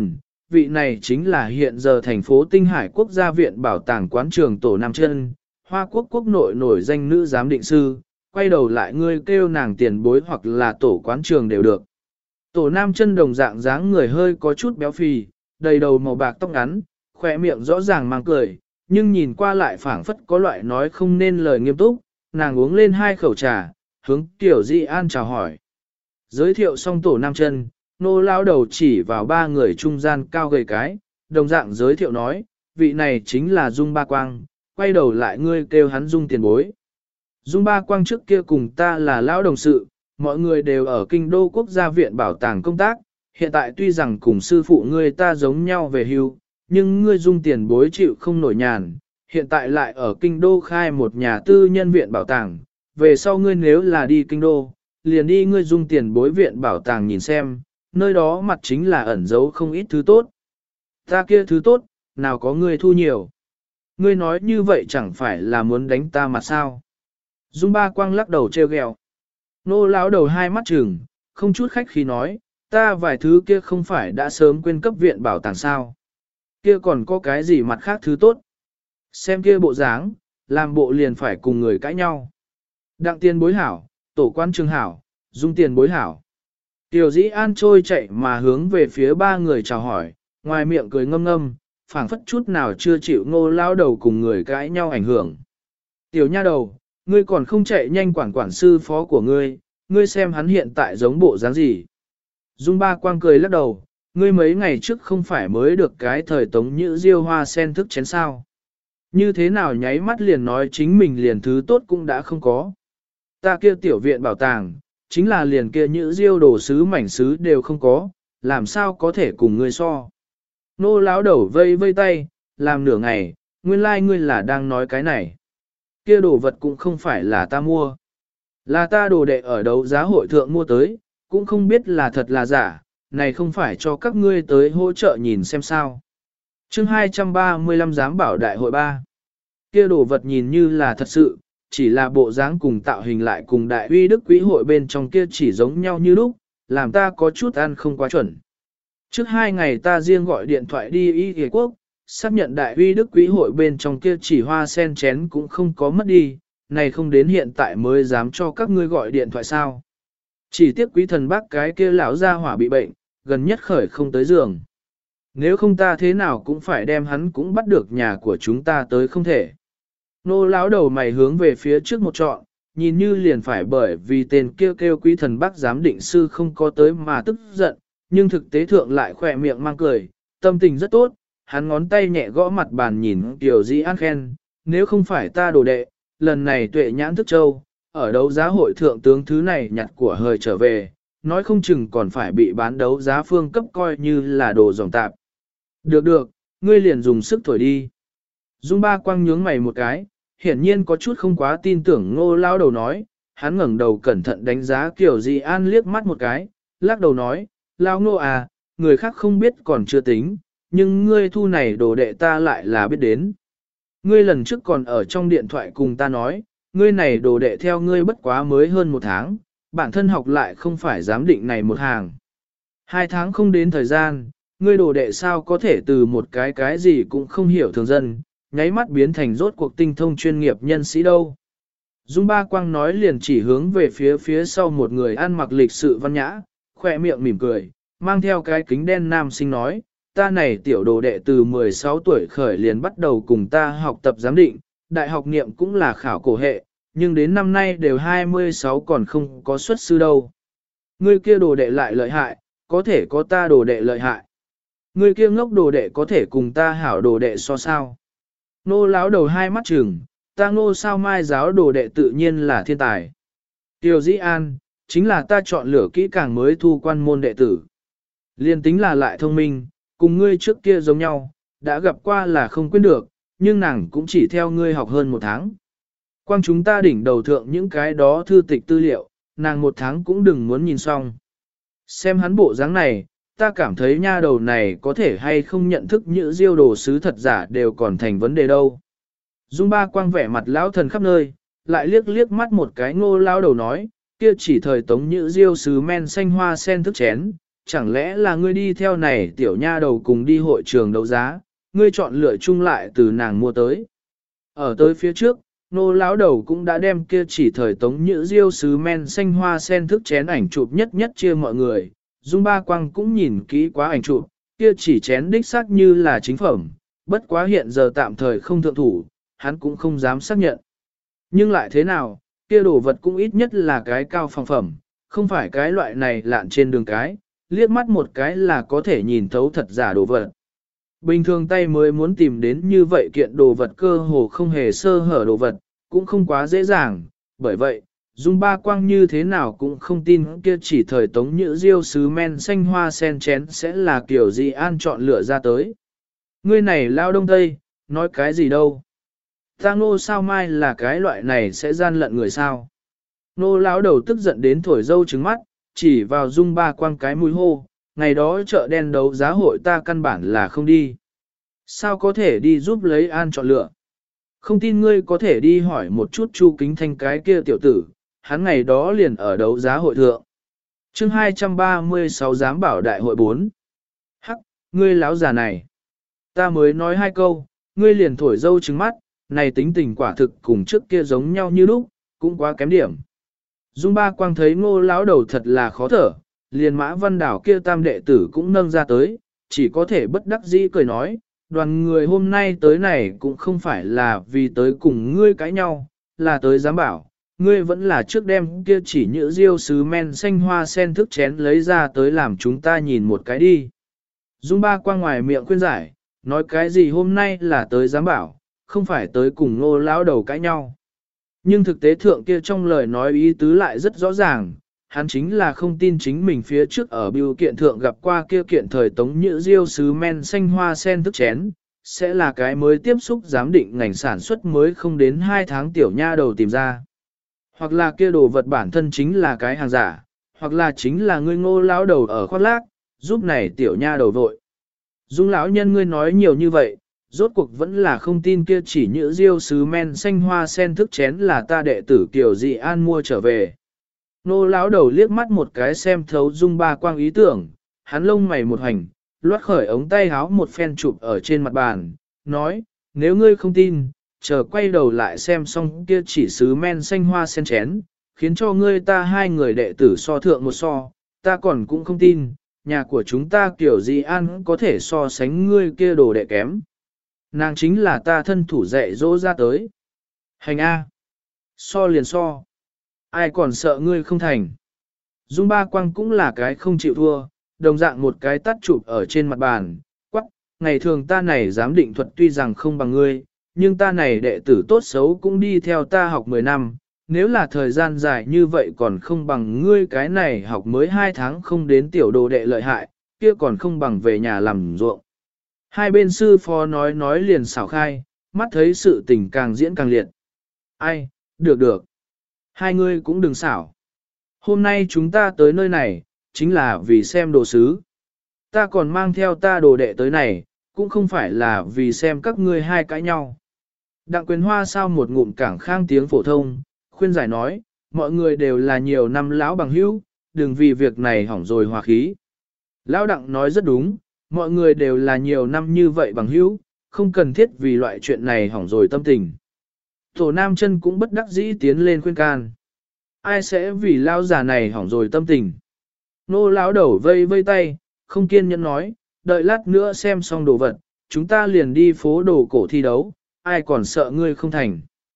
vị này chính là hiện giờ thành phố Tinh Hải Quốc gia viện bảo tàng quán trường Tổ Nam Chân, Hoa Quốc quốc nội nổi danh nữ giám định sư, quay đầu lại ngươi kêu nàng tiền bối hoặc là tổ quán trường đều được. Tổ Nam Chân đồng dạng dáng người hơi có chút béo phì, đầy đầu màu bạc tóc ngắn, khỏe miệng rõ ràng mang cười, nhưng nhìn qua lại phảng phất có loại nói không nên lời nghiêm túc, nàng uống lên 2 khẩu trà, hướng Tiểu Di An chào hỏi. Giới thiệu xong Tổ Nam Chân, nô lao đầu chỉ vào 3 người trung gian cao gầy cái, đồng dạng giới thiệu nói, vị này chính là Dung Ba Quang, quay đầu lại ngươi kêu hắn Dung tiền bối. Dung Ba Quang trước kia cùng ta là lão đồng sự, mọi người đều ở Kinh Đô Quốc gia viện bảo tàng công tác, hiện tại tuy rằng cùng sư phụ ngươi ta giống nhau về hưu, nhưng ngươi Dung tiền bối chịu không nổi nhàn, hiện tại lại ở Kinh Đô khai một nhà tư nhân viện bảo tàng, về sau ngươi nếu là đi Kinh Đô, liền đi ngươi Dung tiền bối viện bảo tàng nhìn xem, nơi đó mặt chính là ẩn giấu không ít thứ tốt. Ta kia thứ tốt, nào có ngươi thu nhiều. Ngươi nói như vậy chẳng phải là muốn đánh ta mà sao? Dung Ba Quang lắc đầu trêu ghẹo. Nô lão đầu 2 mắt trừng, không chút khách khí nói, ta vài thứ kia không phải đã sớm quên cấp viện bảo tàng sao? Kia còn có cái gì mặt khác thứ tốt? Xem kia bộ dáng, làm bộ liền phải cùng người cãi nhau. Đặng tiền bối hảo, tổ quan trường hảo, Dung tiền bối hảo. Tiểu Dĩ An trôi chạy mà hướng về phía 3 người chào hỏi, ngoài miệng cười ngâm ngâm, phảng phất chút nào chưa chịu Ngô lao đầu cùng người cãi nhau ảnh hưởng. Tiểu nha đầu, ngươi còn không chạy nhanh quản sư phó của ngươi, ngươi xem hắn hiện tại giống bộ dáng gì. Dung Ba Quang cười lắc đầu, ngươi mấy ngày trước không phải mới được cái thời Tống Nhữ Diêu hoa sen thức chén sao. Như thế nào nháy mắt liền nói chính mình liền thứ tốt cũng đã không có. Ta kia tiểu viện bảo tàng, chính là liền kia Nhữ Diêu đồ sứ mảnh sứ đều không có, làm sao có thể cùng ngươi so. Nô lão đầu vây vây tay, làm nửa ngày, nguyên lai ngươi là đang nói cái này. Kia đồ vật cũng không phải là ta mua. Là ta đồ đệ ở đấu giá hội thượng mua tới, cũng không biết là thật là giả, này không phải cho các ngươi tới hỗ trợ nhìn xem sao. Chương 235 giám bảo đại hội 3. Kia đồ vật nhìn như là thật sự, chỉ là bộ dáng cùng tạo hình lại cùng đại uy đức quý hội bên trong kia chỉ giống nhau như lúc, làm ta có chút ăn không quá chuẩn. Trước 2 ngày ta riêng gọi điện thoại đi Y Ghề Quốc, xác nhận đại uy đức quý hội bên trong kia chỉ hoa sen chén cũng không có mất đi, này không đến hiện tại mới dám cho các ngươi gọi điện thoại sao. Chỉ tiếc quý thần bác cái kia lão gia hỏa bị bệnh, gần nhất khởi không tới giường. Nếu không ta thế nào cũng phải đem hắn cũng bắt được nhà của chúng ta tới không thể. Nô lão đầu mày hướng về phía trước một trọn, nhìn như liền phải bởi vì tên kêu quý thần bác giám định sư không có tới mà tức giận, nhưng thực tế thượng lại khỏe miệng mang cười, tâm tình rất tốt, hắn ngón tay nhẹ gõ mặt bàn nhìn Tiểu Dĩ An khen, nếu không phải ta đồ đệ, lần này tuệ nhãn thức châu, ở đấu giá hội thượng tướng thứ này nhặt của hời trở về, nói không chừng còn phải bị bán đấu giá phương cấp coi như là đồ dòng tạp. Được, ngươi liền dùng sức thổi đi. Dung Ba Quang nhướng mày một cái, hiển nhiên có chút không quá tin tưởng Ngô lao đầu nói, hắn ngẩng đầu cẩn thận đánh giá Tiểu Dĩ An liếc mắt một cái, lắc đầu nói, Lao Ngô à, người khác không biết còn chưa tính, nhưng ngươi thu này đồ đệ ta lại là biết đến. Ngươi lần trước còn ở trong điện thoại cùng ta nói, ngươi này đồ đệ theo ngươi bất quá mới hơn 1 tháng, bản thân học lại không phải giám định này một hàng. 2 tháng không đến thời gian, ngươi đồ đệ sao có thể từ một cái gì cũng không hiểu thường dân, nháy mắt biến thành rốt cuộc tinh thông chuyên nghiệp nhân sĩ đâu. Dung Ba Quang nói liền chỉ hướng về phía sau một người ăn mặc lịch sự văn nhã, khỏe miệng mỉm cười, mang theo cái kính đen nam sinh nói, ta này tiểu đồ đệ từ 16 tuổi khởi liền bắt đầu cùng ta học tập giám định, đại học niệm cũng là khảo cổ hệ, nhưng đến năm nay đều 26 còn không có xuất sư đâu. Ngươi kia đồ đệ lại lợi hại, có thể có ta đồ đệ lợi hại. Ngươi kia ngốc đồ đệ có thể cùng ta hảo đồ đệ so sao. Nô láo đầu 2 mắt trừng, ta Ngô sao mai giáo đồ đệ tự nhiên là thiên tài. Tiểu Dĩ An, chính là ta chọn lựa kỹ càng mới thu quan môn đệ tử. Liên tính là lại thông minh, cùng ngươi trước kia giống nhau, đã gặp qua là không quên được, nhưng nàng cũng chỉ theo ngươi học hơn 1 tháng. Quang chúng ta đỉnh đầu thượng những cái đó thư tịch tư liệu, nàng 1 tháng cũng đừng muốn nhìn xong. Xem hắn bộ dáng này, ta cảm thấy nha đầu này có thể hay không nhận thức những diêu đồ sứ thật giả đều còn thành vấn đề đâu. Dung Ba Quang vẻ mặt lão thần khắp nơi, lại liếc mắt một cái Ngô lao đầu nói, kia chỉ thời Tống Nhữ Diêu sứ men xanh hoa sen thức chén, chẳng lẽ là ngươi đi theo này tiểu nha đầu cùng đi hội trường đấu giá, ngươi chọn lựa chung lại từ nàng mua tới. Ở tới phía trước, nô lão đầu cũng đã đem kia chỉ thời tống nhữ diêu sứ men xanh hoa sen thức chén ảnh chụp nhất nhất chia mọi người. Dung Ba Quang cũng nhìn kỹ quá ảnh chụp, kia chỉ chén đích xác như là chính phẩm, bất quá hiện giờ tạm thời không thượng thủ, hắn cũng không dám xác nhận. Nhưng lại thế nào, kia đồ vật cũng ít nhất là cái cao phòng phẩm, không phải cái loại này lạn trên đường cái, liếc mắt một cái là có thể nhìn thấu thật giả đồ vật. Bình thường tay mới muốn tìm đến như vậy kiện đồ vật cơ hồ không hề sơ hở đồ vật, cũng không quá dễ dàng, bởi vậy, Dung Ba Quang như thế nào cũng không tin kia chỉ thời tống nhữ diêu sứ men xanh hoa sen chén sẽ là kiểu gì an chọn lựa ra tới. Ngươi này lao đông tây, nói cái gì đâu. Ta Ngô sao mai là cái loại này sẽ gian lận người sao. Nô lão đầu tức giận đến thổi dâu trứng mắt, chỉ vào Dung Ba Quang cái mũi hô, ngày đó chợ đen đấu giá hội ta căn bản là không đi. Sao có thể đi giúp lấy an chọn lựa? Không tin ngươi có thể đi hỏi một chút Chu Kính Thanh cái kia tiểu tử, hắn ngày đó liền ở đấu giá hội thượng. Chương 236 giám bảo đại hội 4. Hắc, ngươi láo già này. Ta mới nói hai câu, ngươi liền thổi dâu trứng mắt, này tính tình quả thực cùng trước kia giống nhau như lúc, cũng quá kém điểm. Dung Ba Quang thấy Ngô lão đầu thật là khó thở, liền Mã Văn Đảo kia tam đệ tử cũng nâng ra tới, chỉ có thể bất đắc dĩ cười nói, đoàn người hôm nay tới này cũng không phải là vì tới cùng ngươi cãi nhau, là tới giám bảo, ngươi vẫn là trước đem kia chỉ nhữ diêu sứ men xanh hoa sen thức chén lấy ra tới làm chúng ta nhìn một cái đi. Dung Ba Quang ngoài miệng khuyên giải, nói cái gì hôm nay là tới giám bảo, không phải tới cùng Ngô lão đầu cãi nhau. Nhưng thực tế thượng kia trong lời nói ý tứ lại rất rõ ràng, hắn chính là không tin chính mình phía trước ở biêu kiện thượng gặp qua kia kiện thời tống nhữ diêu sứ men xanh hoa sen thức chén, sẽ là cái mới tiếp xúc giám định ngành sản xuất mới không đến 2 tháng tiểu nha đầu tìm ra. Hoặc là kia đồ vật bản thân chính là cái hàng giả, hoặc là chính là ngươi Ngô lão đầu ở khoác lác, giúp này tiểu nha đầu vội. Dung lão nhân ngươi nói nhiều như vậy, rốt cuộc vẫn là không tin kia chỉ nhữ diêu sứ men xanh hoa sen thức chén là ta đệ tử Kiều Dị An mua trở về. Nô lão đầu liếc mắt một cái xem thấu Dung Ba Quang ý tưởng, hắn lông mày một hành, loát khởi ống tay háo một phen chụp ở trên mặt bàn, nói, nếu ngươi không tin, chờ quay đầu lại xem xong kia chỉ sứ men xanh hoa sen chén, khiến cho ngươi ta hai người đệ tử so thượng một so, ta còn cũng không tin, nhà của chúng ta Kiều Dị An có thể so sánh ngươi kia đồ đệ kém. Nàng chính là ta thân thủ dạy dỗ ra tới. Hành A. So liền so. Ai còn sợ ngươi không thành. Dung Ba Quang cũng là cái không chịu thua, đồng dạng một cái tắt chụp ở trên mặt bàn. Quắc, ngày thường ta này giám định thuật tuy rằng không bằng ngươi, nhưng ta này đệ tử tốt xấu cũng đi theo ta học 10 năm. Nếu là thời gian dài như vậy còn không bằng ngươi cái này học mới 2 tháng không đến tiểu đồ đệ lợi hại, kia còn không bằng về nhà làm ruộng. Hai bên sư phó nói liền xảo khai, mắt thấy sự tình càng diễn càng liệt. Ai, được. Hai ngươi cũng đừng xảo. Hôm nay chúng ta tới nơi này, chính là vì xem đồ sứ. Ta còn mang theo ta đồ đệ tới này, cũng không phải là vì xem các ngươi hai cãi nhau. Đặng Quyền Hoa sao một ngụm cảng khang tiếng phổ thông, khuyên giải nói, mọi người đều là nhiều năm lão bằng hữu, đừng vì việc này hỏng rồi hòa khí. Lão Đặng nói rất đúng. Mọi người đều là nhiều năm như vậy bằng hữu, không cần thiết vì loại chuyện này hỏng rồi tâm tình. Tổ Nam Chân cũng bất đắc dĩ tiến lên khuyên can. Ai sẽ vì lao già này hỏng rồi tâm tình. Nô lão đầu vây tay, không kiên nhẫn nói, đợi lát nữa xem xong đồ vật, chúng ta liền đi phố đồ cổ thi đấu, ai còn sợ ngươi không thành.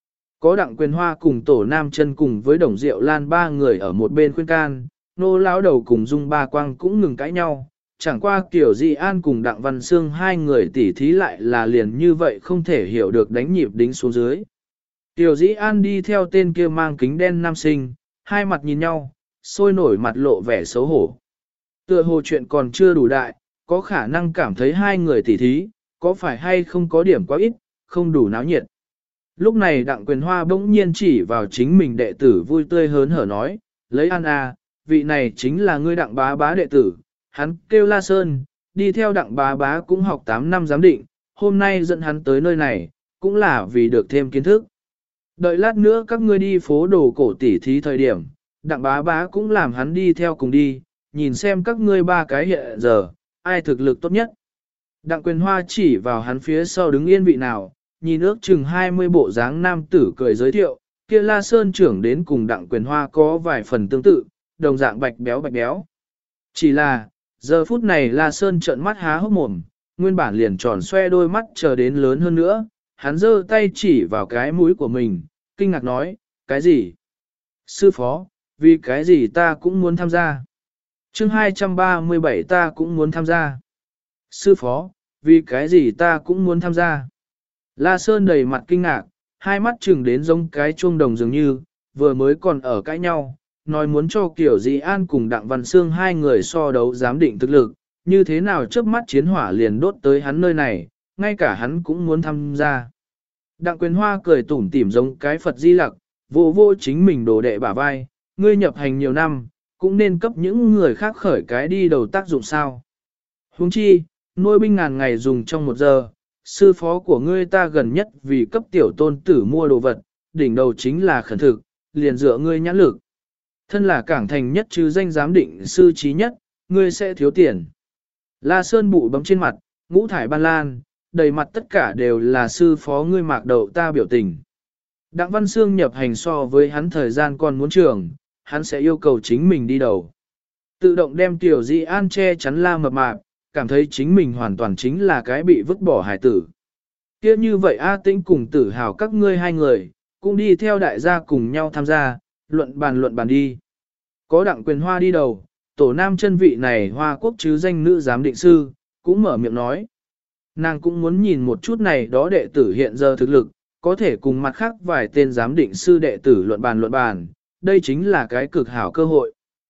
Có Đặng Quyền Hoa cùng Tổ Nam Chân cùng với Đồng Diệu Lan ba người ở một bên khuyên can, nô lão đầu cùng Dung Ba Quang cũng ngừng cãi nhau. Chẳng qua Kiều Dị An cùng Đặng Văn Sương hai người tỉ thí lại là liền như vậy không thể hiểu được đánh nhịp đính xuống dưới. Kiều Dị An đi theo tên kia mang kính đen nam sinh, hai mặt nhìn nhau, sôi nổi mặt lộ vẻ xấu hổ. Tựa hồ chuyện còn chưa đủ đại, có khả năng cảm thấy hai người tỉ thí, có phải hay không có điểm quá ít, không đủ náo nhiệt. Lúc này Đặng Quyền Hoa bỗng nhiên chỉ vào chính mình đệ tử vui tươi hớn hở nói, lấy An à, vị này chính là ngươi Đặng bá bá đệ tử. Hắn kêu La Sơn, đi theo Đặng bá bá cũng học 8 năm giám định, hôm nay dẫn hắn tới nơi này, cũng là vì được thêm kiến thức. Đợi lát nữa các ngươi đi phố đồ cổ tỉ thí thời điểm, Đặng bá bá cũng làm hắn đi theo cùng đi, nhìn xem các ngươi ba cái hiện giờ, ai thực lực tốt nhất. Đặng Quyền Hoa chỉ vào hắn phía sau đứng yên vị nào, nhìn ước chừng 20 bộ dáng nam tử cười giới thiệu, kia La Sơn trưởng đến cùng Đặng Quyền Hoa có vài phần tương tự, đồng dạng bạch béo bạch béo. Chỉ là, giờ phút này La Sơn trợn mắt há hốc mồm, nguyên bản liền tròn xoe đôi mắt chờ đến lớn hơn nữa, hắn giơ tay chỉ vào cái mũi của mình, kinh ngạc nói, cái gì? Sư phó, vì cái gì ta cũng muốn tham gia? Chương 237 ta cũng muốn tham gia. Sư phó, vì cái gì ta cũng muốn tham gia? La Sơn đầy mặt kinh ngạc, hai mắt chừng đến giống cái chuông đồng dường như, vừa mới còn ở cãi nhau, nói muốn cho Kiều Dĩ An cùng Đặng Văn Sương hai người so đấu giám định thực lực, như thế nào trước mắt chiến hỏa liền đốt tới hắn nơi này, ngay cả hắn cũng muốn tham gia. Đặng Quyền Hoa cười tủm tỉm giống cái Phật Di Lặc, vô vô chính mình đồ đệ bả vai, ngươi nhập hành nhiều năm, cũng nên cấp những người khác khởi cái đi đầu tác dụng sao. Huống chi, nuôi binh ngàn ngày dùng trong 1 giờ, sư phó của ngươi ta gần nhất vì cấp tiểu tôn tử mua đồ vật, đỉnh đầu chính là khẩn thực, liền dựa ngươi nhãn lực. Thân là cảng thành nhất chứ danh giám định sư trí nhất, ngươi sẽ thiếu tiền. La Sơn bụ bấm trên mặt, ngũ thải ban lan, đầy mặt tất cả đều là sư phó ngươi mạc đầu ta biểu tình. Đặng Văn Sương nhập hành so với hắn thời gian còn muốn trường, hắn sẽ yêu cầu chính mình đi đầu. Tự động đem Tiểu Di An che chắn La mập mạp, cảm thấy chính mình hoàn toàn chính là cái bị vứt bỏ hải tử. Kia như vậy A Tĩnh cùng Tử Hào các ngươi hai người, cũng đi theo đại gia cùng nhau tham gia, luận bàn đi. Có Đặng Quyền Hoa đi đầu, tổ nam chân vị này Hoa Quốc chứ danh nữ giám định sư, cũng mở miệng nói. Nàng cũng muốn nhìn một chút này đó đệ tử hiện giờ thực lực, có thể cùng mặt khác vài tên giám định sư đệ tử luận bàn, đây chính là cái cực hảo cơ hội.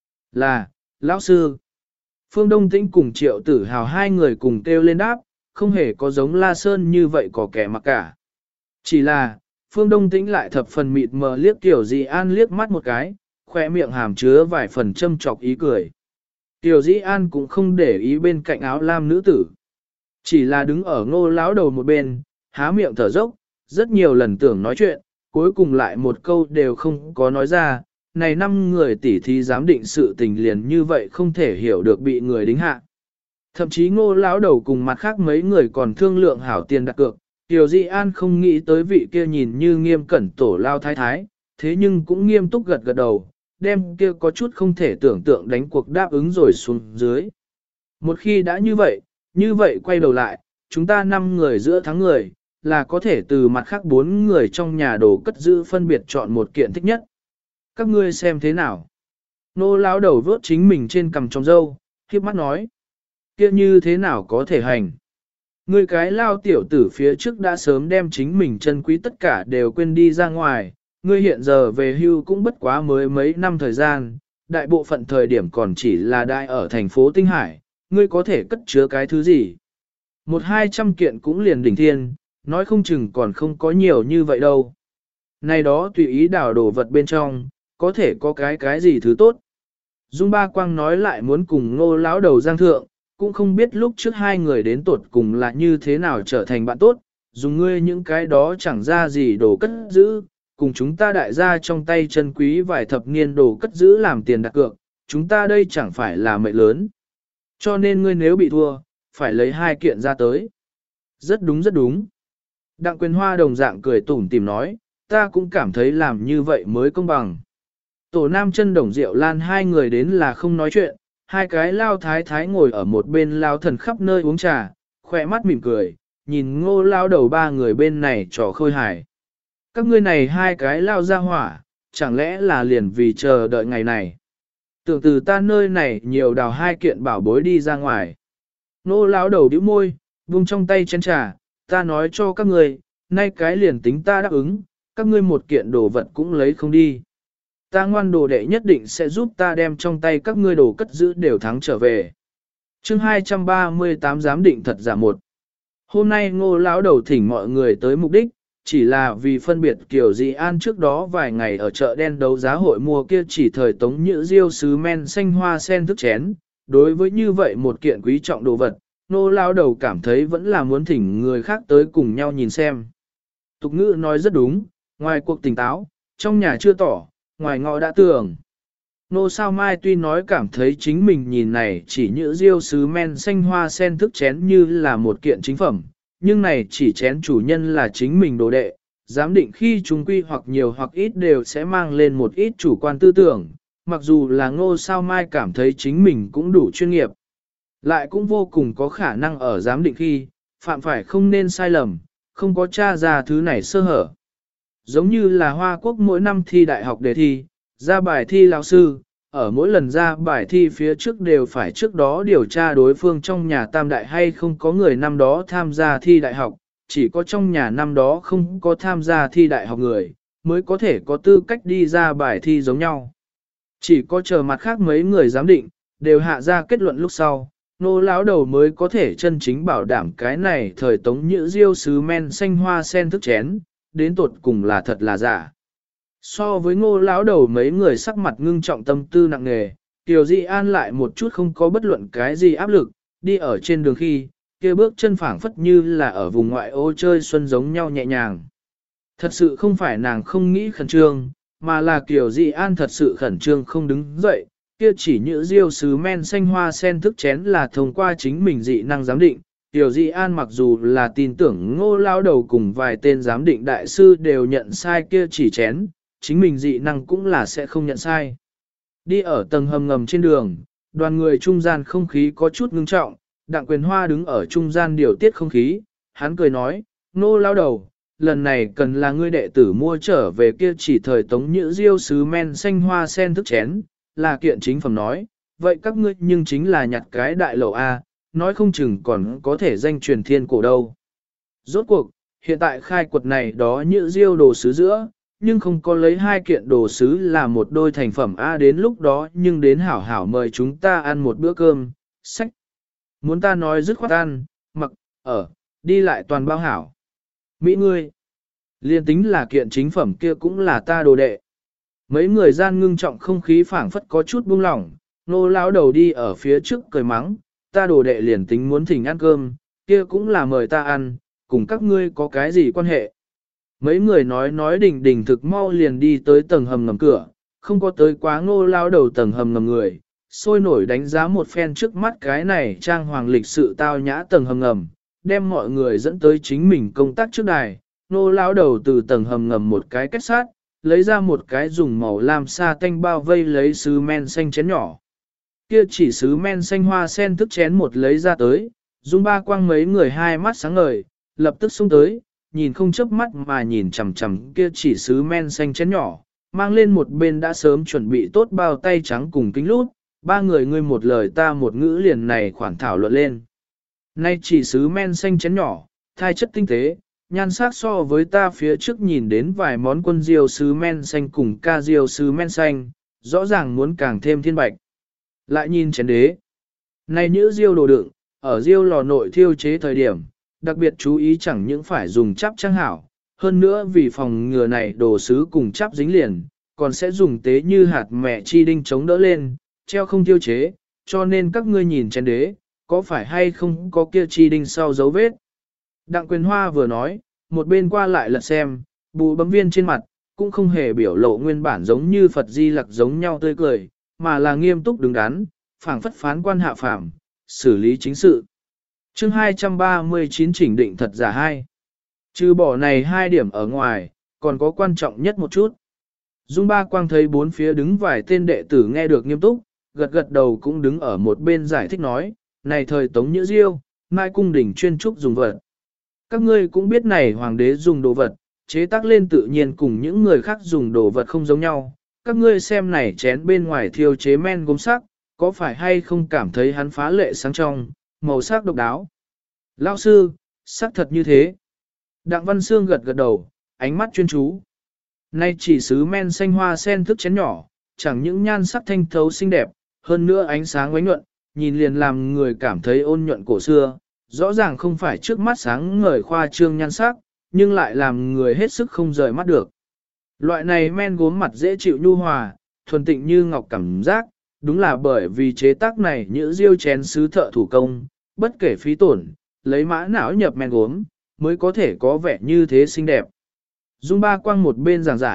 Là, lão sư. Phương Đông Tĩnh cùng Triệu Tử Hào hai người cùng kêu lên đáp, không hề có giống La Sơn như vậy có kẻ mặc cả. Chỉ là, Phương Đông Tĩnh lại thập phần mịt mờ liếc Tiểu Dĩ An liếc mắt một cái, khoe miệng hàm chứa vài phần châm chọc ý cười. Tiểu Dĩ An cũng không để ý bên cạnh áo lam nữ tử. Chỉ là đứng ở Ngô lão đầu một bên, há miệng thở dốc, rất nhiều lần tưởng nói chuyện, cuối cùng lại một câu đều không có nói ra. Này 5 người tỉ thí giám định sự tình liền như vậy không thể hiểu được bị người đính hạ. Thậm chí Ngô lão đầu cùng mặt khác mấy người còn thương lượng hảo tiền đặt cược, Tiểu Di An không nghĩ tới vị kia nhìn như nghiêm cẩn tổ lao thái thái, thế nhưng cũng nghiêm túc gật gật đầu, đem kia có chút không thể tưởng tượng đánh cuộc đáp ứng rồi xuống dưới. Một khi đã như vậy quay đầu lại, chúng ta 5 người giữa thắng người, là có thể từ mặt khác 4 người trong nhà đồ cất giữ phân biệt chọn một kiện thích nhất. Các ngươi xem thế nào? Nô lão đầu vớt chính mình trên cằm trong râu, khiếp mắt nói. Kia như thế nào có thể hành? Ngươi cái lao tiểu tử phía trước đã sớm đem chính mình chân quý tất cả đều quên đi ra ngoài, ngươi hiện giờ về hưu cũng bất quá mới mấy năm thời gian, đại bộ phận thời điểm còn chỉ là đại ở thành phố Tinh Hải, ngươi có thể cất chứa cái thứ gì? 100-200 kiện cũng liền đỉnh thiên, nói không chừng còn không có nhiều như vậy đâu. Này đó tùy ý đảo đồ vật bên trong, có thể có cái gì thứ tốt. Dung Ba Quang nói lại muốn cùng Ngô lão đầu giang thượng, cũng không biết lúc trước hai người đến tột cùng là như thế nào trở thành bạn tốt, dùng ngươi những cái đó chẳng ra gì đồ cất giữ, cùng chúng ta đại gia trong tay chân quý vài thập niên đồ cất giữ làm tiền đặt cược, chúng ta đây chẳng phải là mệnh lớn. Cho nên ngươi nếu bị thua, phải lấy 2 kiện ra tới. Rất đúng. Đặng Quyền Hoa đồng dạng cười tủm tỉm nói, ta cũng cảm thấy làm như vậy mới công bằng. Tổ Nam Chân Đồng Diệu Lan hai người đến là không nói chuyện, hai cái lao thái thái ngồi ở một bên lao thần khắp nơi uống trà, khỏe mắt mỉm cười, nhìn Ngô lao đầu 3 người bên này trò khôi hài. Các ngươi này hai cái lao ra hỏa, chẳng lẽ là liền vì chờ đợi ngày này. Tưởng từ ta nơi này nhiều đào 2 kiện bảo bối đi ra ngoài. Ngô lao đầu bĩu môi, vung trong tay chén trà, ta nói cho các ngươi, nay cái liền tính ta đáp ứng, các ngươi một kiện đồ vật cũng lấy không đi. Ta ngoan đồ đệ nhất định sẽ giúp ta đem trong tay các ngươi đồ cất giữ đều thắng trở về. Chương 238 giám định thật giả một. Hôm nay Ngô lão đầu thỉnh mọi người tới mục đích, chỉ là vì phân biệt Kiều Dĩ An trước đó vài ngày ở chợ đen đấu giá hội mua kia chỉ thời tống nhữ diêu sứ men xanh hoa sen thức chén. Đối với như vậy một kiện quý trọng đồ vật, Ngô lão đầu cảm thấy vẫn là muốn thỉnh người khác tới cùng nhau nhìn xem. Tục ngữ nói rất đúng, ngoài cuộc tỉnh táo, trong nhà chưa tỏ, ngoài ngõ đã tường. Nô sao mai tuy nói cảm thấy chính mình nhìn này chỉ như diêu sứ men xanh hoa sen thức chén như là một kiện chính phẩm, nhưng này chỉ chén chủ nhân là chính mình đồ đệ, giám định khi chúng quy hoặc nhiều hoặc ít đều sẽ mang lên một ít chủ quan tư tưởng, mặc dù là ngô sao mai cảm thấy chính mình cũng đủ chuyên nghiệp, lại cũng vô cùng có khả năng ở giám định khi, phạm phải không nên sai lầm, không có tra ra thứ này sơ hở. Giống như là Hoa Quốc mỗi năm thi đại học đề thi, ra bài thi lão sư, ở mỗi lần ra bài thi phía trước đều phải trước đó điều tra đối phương trong nhà tam đại hay không có người năm đó tham gia thi đại học, chỉ có trong nhà năm đó không có tham gia thi đại học người, mới có thể có tư cách đi ra bài thi giống nhau. Chỉ có chờ mặt khác mấy người giám định, đều hạ ra kết luận lúc sau, nô lão đầu mới có thể chân chính bảo đảm cái này thời tống nhữ diêu sứ men xanh hoa sen thức chén, đến tột cùng là thật là giả. So với ngô lão đầu mấy người sắc mặt ngưng trọng tâm tư nặng nề, Tiểu Dị An lại một chút không có bất luận cái gì áp lực, đi ở trên đường khi, kia bước chân phảng phất như là ở vùng ngoại ô chơi xuân giống nhau nhẹ nhàng. Thật sự không phải nàng không nghĩ khẩn trương, mà là Tiểu Dị An thật sự khẩn trương không đứng dậy, kia chỉ như diêu sứ men xanh hoa sen thức chén là thông qua chính mình dị năng giám định. Tiểu Dị An mặc dù là tin tưởng ngô lao đầu cùng vài tên giám định đại sư đều nhận sai kia chỉ chén, chính mình dị năng cũng là sẽ không nhận sai. Đi ở tầng hầm ngầm trên đường, đoàn người trung gian không khí có chút ngưng trọng, Đặng Quyền Hoa đứng ở trung gian điều tiết không khí, hắn cười nói, ngô lao đầu, lần này cần là ngươi đệ tử mua trở về kia chỉ thời tống nhữ diêu sứ men xanh hoa sen thức chén, là kiện chính phẩm nói, vậy các ngươi nhưng chính là nhặt cái đại lẩu A, nói không chừng còn có thể danh truyền thiên cổ đâu. Rốt cuộc, hiện tại khai quật này đó như diêu đồ sứ giữa, nhưng không có lấy hai kiện đồ sứ là một đôi thành phẩm A, đến lúc đó nhưng đến hảo hảo mời chúng ta ăn một bữa cơm, sách. Muốn ta nói dứt khoát ăn, mặc, ở, đi lại toàn bao hảo. Mỹ ngươi, liên tính là kiện chính phẩm kia cũng là ta đồ đệ. Mấy người gian ngưng trọng không khí phảng phất có chút buông lỏng, nô lão đầu đi ở phía trước cười mắng, ta đồ đệ liền tính muốn thỉnh ăn cơm, kia cũng là mời ta ăn, cùng các ngươi có cái gì quan hệ. Mấy người nói đình đình thực mau liền đi tới tầng hầm ngầm cửa, không có tới quá ngô lão đầu tầng hầm ngầm người, sôi nổi đánh giá một phen trước mắt cái này trang hoàng lịch sự tao nhã tầng hầm ngầm, đem mọi người dẫn tới chính mình công tác trước đài, nô lão đầu từ tầng hầm ngầm một cái kết sát, lấy ra một cái dùng màu lam sa tanh bao vây lấy sứ men xanh chén nhỏ. Kia chỉ sứ men xanh hoa sen thức chén một lấy ra tới, Dung Ba Quang mấy người hai mắt sáng ngời, lập tức xông tới, nhìn không chớp mắt mà nhìn chằm chằm kia chỉ sứ men xanh chén nhỏ, mang lên một bên đã sớm chuẩn bị tốt bao tay trắng cùng kính lút, ba người ngươi một lời ta một ngữ liền này khoản thảo luận lên. Nay chỉ sứ men xanh chén nhỏ, thai chất tinh tế, nhan sắc so với ta phía trước nhìn đến vài món quân diêu sứ men xanh cùng ca diêu sứ men xanh, rõ ràng muốn càng thêm thiên bạch. Lại nhìn chén đế. Này nhữ diêu đồ đựng, ở diêu lò nội thiêu chế thời điểm, đặc biệt chú ý chẳng những phải dùng chắp trang hảo, hơn nữa vì phòng ngừa này đồ sứ cùng chắp dính liền, còn sẽ dùng tế như hạt mẹ chi đinh chống đỡ lên, treo không thiêu chế, cho nên các ngươi nhìn chén đế, có phải hay không có kia chi đinh sau dấu vết. Đặng Quyền Hoa vừa nói, một bên qua lại lật xem, bù bấm viên trên mặt, cũng không hề biểu lộ nguyên bản giống như Phật Di Lặc giống nhau tươi cười, mà là nghiêm túc đứng đắn, phảng phất phán quan hạ phạm, xử lý chính sự. Chương 239 chỉnh định thật giả hai. Trừ bỏ này hai điểm ở ngoài, còn có quan trọng nhất một chút. Dung Ba Quang thấy bốn phía đứng vài tên đệ tử nghe được nghiêm túc, gật gật đầu cũng đứng ở một bên giải thích nói, này thời Tống Nhữ Diêu, mai cung đỉnh chuyên trúc dùng vật. Các ngươi cũng biết này hoàng đế dùng đồ vật, chế tác lên tự nhiên cùng những người khác dùng đồ vật không giống nhau. Các ngươi xem này chén bên ngoài thiêu chế men gốm sắc, có phải hay không cảm thấy hắn phá lệ sáng trong, màu sắc độc đáo. Lão sư, sắc thật như thế. Đặng Văn Sương gật gật đầu, ánh mắt chuyên chú. Nay chỉ sứ men xanh hoa sen thức chén nhỏ, chẳng những nhan sắc thanh thấu xinh đẹp, hơn nữa ánh sáng ánh nhuận, nhìn liền làm người cảm thấy ôn nhuận cổ xưa. Rõ ràng không phải trước mắt sáng ngời khoa trương nhan sắc, nhưng lại làm người hết sức không rời mắt được. Loại này men gốm mặt dễ chịu nhu hòa, thuần tịnh như ngọc cảm giác, đúng là bởi vì chế tác này như diêu chén sứ thợ thủ công, bất kể phí tổn, lấy mã não nhập men gốm, mới có thể có vẻ như thế xinh đẹp. Dung Ba Quang một bên giảng giải,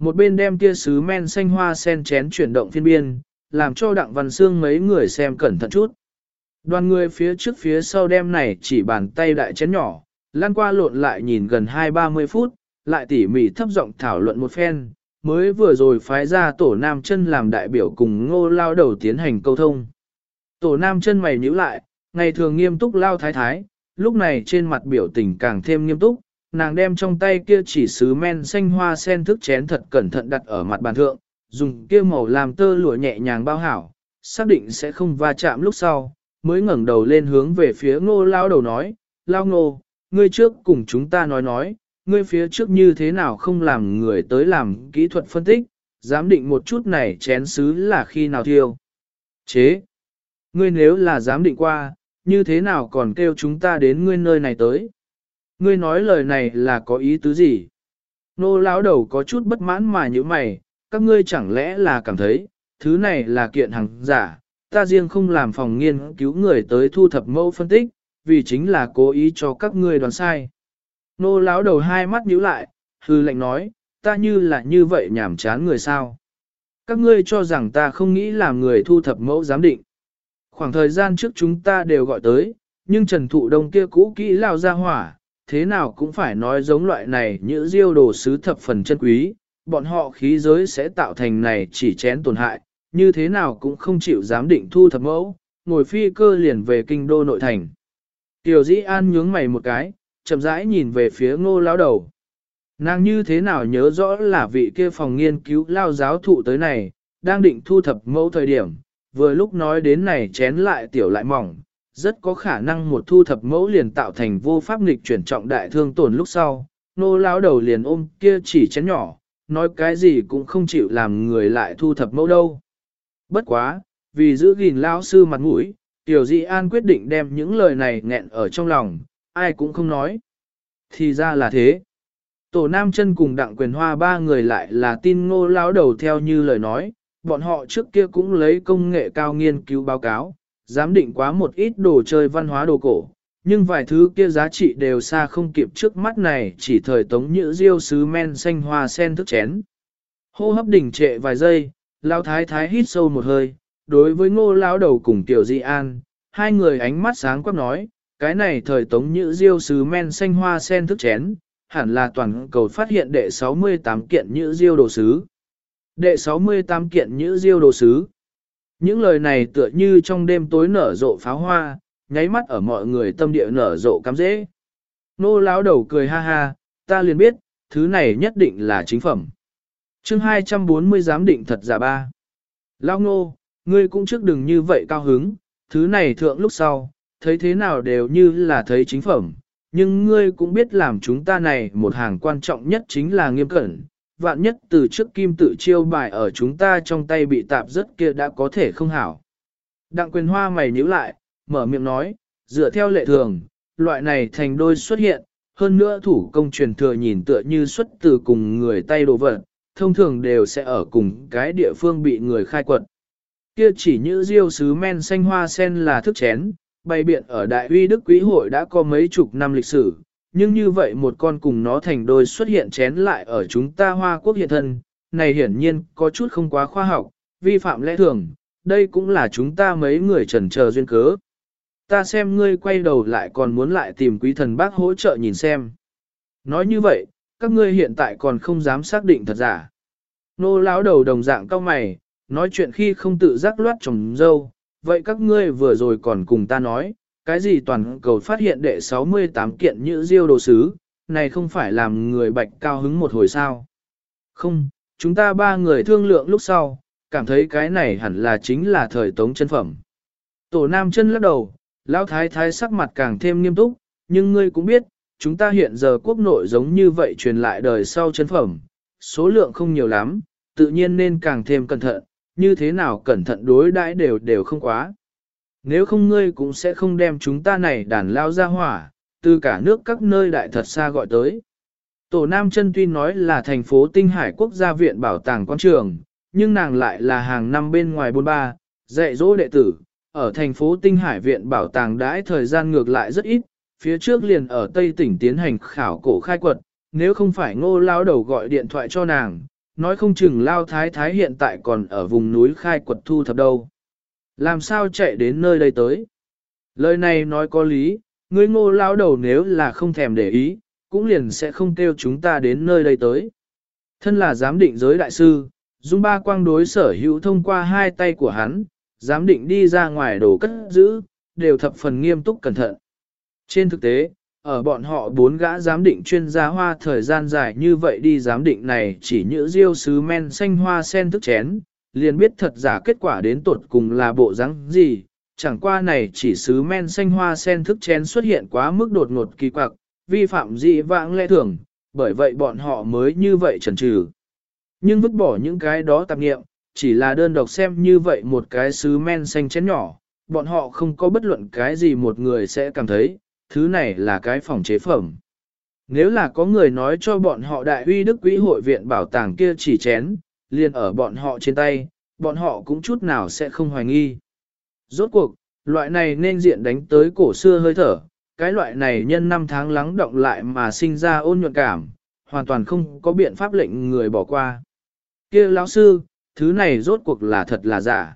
Một bên đem kia sứ men xanh hoa sen chén chuyển động phiên biên, làm cho Đặng Văn Sương mấy người xem cẩn thận chút. Đoàn người phía trước phía sau đem này chỉ bàn tay đại chén nhỏ, lan qua lộn lại nhìn gần 20-30 phút, lại tỉ mỉ thấp giọng thảo luận một phen, mới vừa rồi phái ra Tổ Nam Chân làm đại biểu cùng Ngô Lao Đầu tiến hành câu thông. Tổ Nam Chân mày nhíu lại, ngày thường nghiêm túc lao thái thái, lúc này trên mặt biểu tình càng thêm nghiêm túc, nàng đem trong tay kia chỉ sứ men xanh hoa sen thức chén thật cẩn thận đặt ở mặt bàn thượng, dùng kia màu làm tơ lụa nhẹ nhàng bao hảo, xác định sẽ không va chạm lúc sau, mới ngẩng đầu lên hướng về phía Ngô Lao Đầu nói, Lao Ngô, ngươi trước cùng chúng ta nói, ngươi phía trước như thế nào không làm người tới làm kỹ thuật phân tích, giám định một chút này chén sứ là khi nào thiêu. Chế! Ngươi nếu là giám định qua, như thế nào còn kêu chúng ta đến ngươi nơi này tới? Ngươi nói lời này là có ý tứ gì? Nô Lão Đầu có chút bất mãn mà như mày, các ngươi chẳng lẽ là cảm thấy, thứ này là kiện hàng giả, ta riêng không làm phòng nghiên cứu người tới thu thập mẫu phân tích, vì chính là cố ý cho các ngươi đoán sai. Nô Lão Đầu hai mắt nhíu lại, hư lệnh nói, ta như là như vậy nhảm chán người sao? Các ngươi cho rằng ta không nghĩ làm người thu thập mẫu giám định. Khoảng thời gian trước chúng ta đều gọi tới, nhưng Trần Thụ Đông kia cũ kỹ lao ra hỏa, thế nào cũng phải nói giống loại này như diêu đồ sứ thập phần chân quý, bọn họ khí giới sẽ tạo thành này chỉ chén tổn hại, như thế nào cũng không chịu giám định thu thập mẫu, ngồi phi cơ liền về kinh đô nội thành. Tiểu Dĩ An nhướng mày một cái, chậm rãi nhìn về phía Ngô Lão Đầu. Nàng như thế nào nhớ rõ là vị kia phòng nghiên cứu lao giáo thụ tới này, đang định thu thập mẫu thời điểm, vừa lúc nói đến này chén lại tiểu lại mỏng, rất có khả năng một thu thập mẫu liền tạo thành vô pháp nghịch chuyển trọng đại thương tổn lúc sau. Nô Lão Đầu liền ôm kia chỉ chén nhỏ, nói cái gì cũng không chịu làm người lại thu thập mẫu đâu. Bất quá, vì giữ gìn lão sư mặt mũi, Tiểu Dĩ An quyết định đem những lời này nghẹn ở trong lòng, ai cũng không nói. Thì ra là thế. Tổ Nam Chân cùng Đặng Quyền Hoa ba người lại là tin Ngô Lão Đầu theo như lời nói, bọn họ trước kia cũng lấy công nghệ cao nghiên cứu báo cáo, giám định quá một ít đồ chơi văn hóa đồ cổ, nhưng vài thứ kia giá trị đều xa không kịp trước mắt này chỉ thời Tống Nhữ Diêu sứ men xanh hoa sen thức chén. Hô hấp đỉnh trệ vài giây, Lão Thái Thái hít sâu một hơi, đối với Ngô Lão Đầu cùng Tiểu Dĩ An, hai người ánh mắt sáng quắc nói, cái này thời Tống Nhữ Diêu sứ men xanh hoa sen thức chén, hẳn là toàn cầu phát hiện đệ 68 kiện Nhữ Diêu đồ sứ. Đệ 68 kiện Nhữ Diêu đồ sứ. Những lời này tựa như trong đêm tối nở rộ pháo hoa, nháy mắt ở mọi người tâm địa nở rộ cắm dễ. Nô Lão Đầu cười ha ha, ta liền biết, thứ này nhất định là chính phẩm. Chương 240 giám định thật giả ba. Lão Ngô, ngươi cũng trước đừng như vậy cao hứng, thứ này thượng lúc sau, thấy thế nào đều như là thấy chính phẩm, nhưng ngươi cũng biết làm chúng ta này một hàng quan trọng nhất chính là nghiêm cẩn, vạn nhất từ trước kim tự chiêu bài ở chúng ta trong tay bị tạp rất kia đã có thể không hảo. Đặng Quyền Hoa mày nhíu lại, mở miệng nói, dựa theo lệ thường, loại này thành đôi xuất hiện, hơn nữa thủ công truyền thừa nhìn tựa như xuất từ cùng người tay đồ vật, thông thường đều sẽ ở cùng cái địa phương bị người khai quật. Kia chỉ như diêu sứ men xanh hoa sen là thức chén, bày biện ở Đại Uy Đức Quý hội đã có mấy chục năm lịch sử, nhưng như vậy một con cùng nó thành đôi xuất hiện chén lại ở chúng ta Hoa Quốc hiện thân, này hiển nhiên có chút không quá khoa học, vi phạm lẽ thường, đây cũng là chúng ta mấy người chần chờ duyên cớ. Ta xem ngươi quay đầu lại còn muốn lại tìm Quý Thần Bác hỗ trợ nhìn xem. Nói như vậy, các ngươi hiện tại còn không dám xác định thật giả. Nô Lão Đầu đồng dạng cao mày, nói chuyện khi không tự giác loát trồng dâu, vậy các ngươi vừa rồi còn cùng ta nói, cái gì toàn cầu phát hiện đệ 68 kiện Nhữ Diêu đồ sứ, này không phải làm người bạch cao hứng một hồi sao. Không, chúng ta ba người thương lượng lúc sau, cảm thấy cái này hẳn là chính là thời Tống chân phẩm. Tổ Nam Chân lắc đầu, Lão Thái Thái sắc mặt càng thêm nghiêm túc, nhưng ngươi cũng biết, chúng ta hiện giờ quốc nội giống như vậy truyền lại đời sau chân phẩm, số lượng không nhiều lắm, tự nhiên nên càng thêm cẩn thận, như thế nào cẩn thận đối đãi đều không quá. Nếu không ngươi cũng sẽ không đem chúng ta này đàn lao ra hỏa, từ cả nước các nơi đại thật xa gọi tới. Tổ Nam Chân tuy nói là thành phố Tinh Hải Quốc gia viện bảo tàng quan trường, nhưng nàng lại là hàng năm bên ngoài bôn ba, dạy dỗ đệ tử, ở thành phố Tinh Hải viện bảo tàng đãi thời gian ngược lại rất ít, phía trước liền ở Tây tỉnh tiến hành khảo cổ khai quật, nếu không phải Ngô Lão Đầu gọi điện thoại cho nàng, nói không chừng Lao Thái Thái hiện tại còn ở vùng núi khai quật thu thập đâu. Làm sao chạy đến nơi đây tới? Lời này nói có lý, ngươi Ngô lão đầu nếu là không thèm để ý, cũng liền sẽ không kêu chúng ta đến nơi đây tới. Thân là giám định giới đại sư, Dung Ba Quang đối sở hữu thông qua hai tay của hắn, giám định đi ra ngoài đồ cất giữ, đều thập phần nghiêm túc cẩn thận. Trên thực tế, ở bọn họ 4 gã giám định chuyên gia hoa thời gian dài như vậy đi giám định này chỉ như diêu sứ men xanh hoa sen thức chén, liền biết thật giả kết quả đến tột cùng là bộ dáng gì, chẳng qua này chỉ sứ men xanh hoa sen thức chén xuất hiện quá mức đột ngột kỳ quặc, vi phạm dị vãng lẽ thường, bởi vậy bọn họ mới như vậy chần chừ. Nhưng vứt bỏ những cái đó tạp nghiệm, chỉ là đơn độc xem như vậy một cái sứ men xanh chén nhỏ, bọn họ không có bất luận cái gì một người sẽ cảm thấy, thứ này là cái phòng chế phẩm. Nếu là có người nói cho bọn họ đại uy đức quỹ hội viện bảo tàng kia chỉ chén, liền ở bọn họ trên tay, bọn họ cũng chút nào sẽ không hoài nghi. Rốt cuộc, loại này nên diện đánh tới cổ xưa hơi thở, cái loại này nhân năm tháng lắng động lại mà sinh ra ôn nhuận cảm, hoàn toàn không có biện pháp lệnh người bỏ qua. Kia lão sư, thứ này rốt cuộc là thật là giả.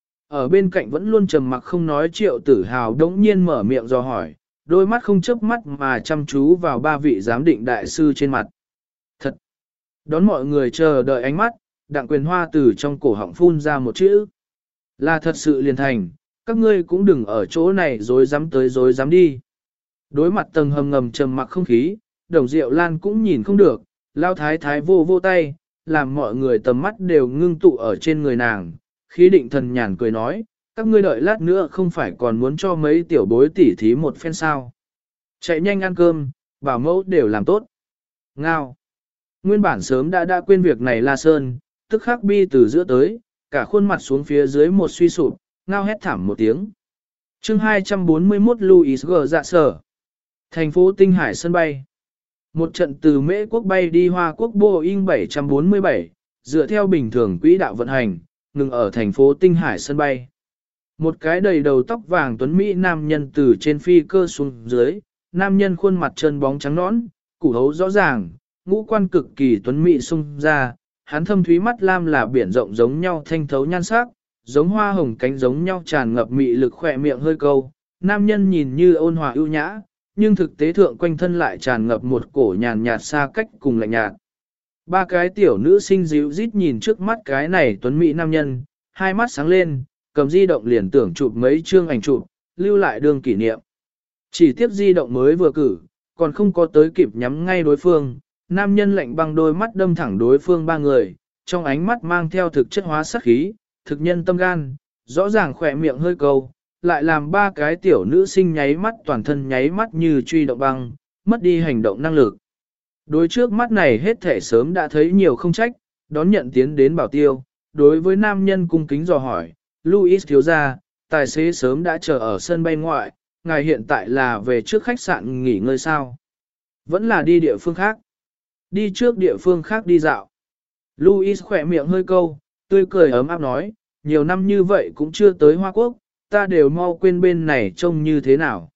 Ở bên cạnh vẫn luôn trầm mặc không nói Triệu Tử Hào đống nhiên mở miệng do hỏi, đôi mắt không chớp mắt mà chăm chú vào 3 vị giám định đại sư trên mặt. Thật! Đón mọi người chờ đợi ánh mắt, Đặng Quyền Hoa từ trong cổ họng phun ra một chữ. Là thật sự liền thành, các ngươi cũng đừng ở chỗ này dối dám tới dối dám đi. Đối mặt tầng hầm ngầm trầm mặc không khí, Đồng Diệu Lan cũng nhìn không được, Lao Thái Thái vô tay, làm mọi người tầm mắt đều ngưng tụ ở trên người nàng, khí định thần nhàn cười nói, các ngươi đợi lát nữa không phải còn muốn cho mấy tiểu bối tỉ thí một phen sao. Chạy nhanh ăn cơm, bảo mẫu đều làm tốt. Ngao. Nguyên bản sớm đã quên việc này La Sơn, tức khắc bi từ giữa tới, cả khuôn mặt xuống phía dưới một suy sụp, ngao hét thảm một tiếng. chương 241 Louis G. Dạ sở. Thành phố Tinh Hải sân bay. Một trận từ Mễ quốc bay đi Hoa quốc Boeing 747, dựa theo bình thường quỹ đạo vận hành, ngừng ở thành phố Tinh Hải sân bay. Một cái đầy đầu tóc vàng tuấn Mỹ nam nhân từ trên phi cơ xuống dưới, nam nhân khuôn mặt trơn bóng trắng nõn, củ hấu rõ ràng, ngũ quan cực kỳ tuấn Mỹ sung ra, hắn thâm thúy mắt lam là biển rộng giống nhau thanh thấu nhan sắc, giống hoa hồng cánh giống nhau tràn ngập mị lực khỏe miệng hơi câu. Nam nhân nhìn như ôn hòa ưu nhã, nhưng thực tế thượng quanh thân lại tràn ngập một cổ nhàn nhạt xa cách cùng lạnh nhạt. 3 cái tiểu nữ sinh dịu rít nhìn trước mắt cái này tuấn Mỹ nam nhân, hai mắt sáng lên, cầm di động liền tưởng chụp mấy chương ảnh chụp, lưu lại đường kỷ niệm. Chỉ tiếp di động mới vừa cử, còn không có tới kịp nhắm ngay đối phương, nam nhân lạnh băng đôi mắt đâm thẳng đối phương 3 người, trong ánh mắt mang theo thực chất hóa sắc khí, thực nhân tâm gan, rõ ràng khỏe miệng hơi câu, lại làm 3 cái tiểu nữ sinh nháy mắt toàn thân nháy mắt như truy động băng, mất đi hành động năng lực. Đối trước mắt này hết thể sớm đã thấy nhiều không trách, đón nhận tiến đến bảo tiêu, đối với nam nhân cung kính dò hỏi, Louis thiếu gia, tài xế sớm đã chờ ở sân bay ngoại, ngài hiện tại là về trước khách sạn nghỉ ngơi sao? Vẫn là đi địa phương khác. Đi trước địa phương khác đi dạo. Louis khỏe miệng hơi câu, tươi cười ấm áp nói, nhiều năm như vậy cũng chưa tới Hoa Quốc, ta đều mau quên bên này trông như thế nào.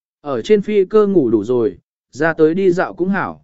Ở trên phi cơ ngủ đủ rồi, ra tới đi dạo cũng hảo.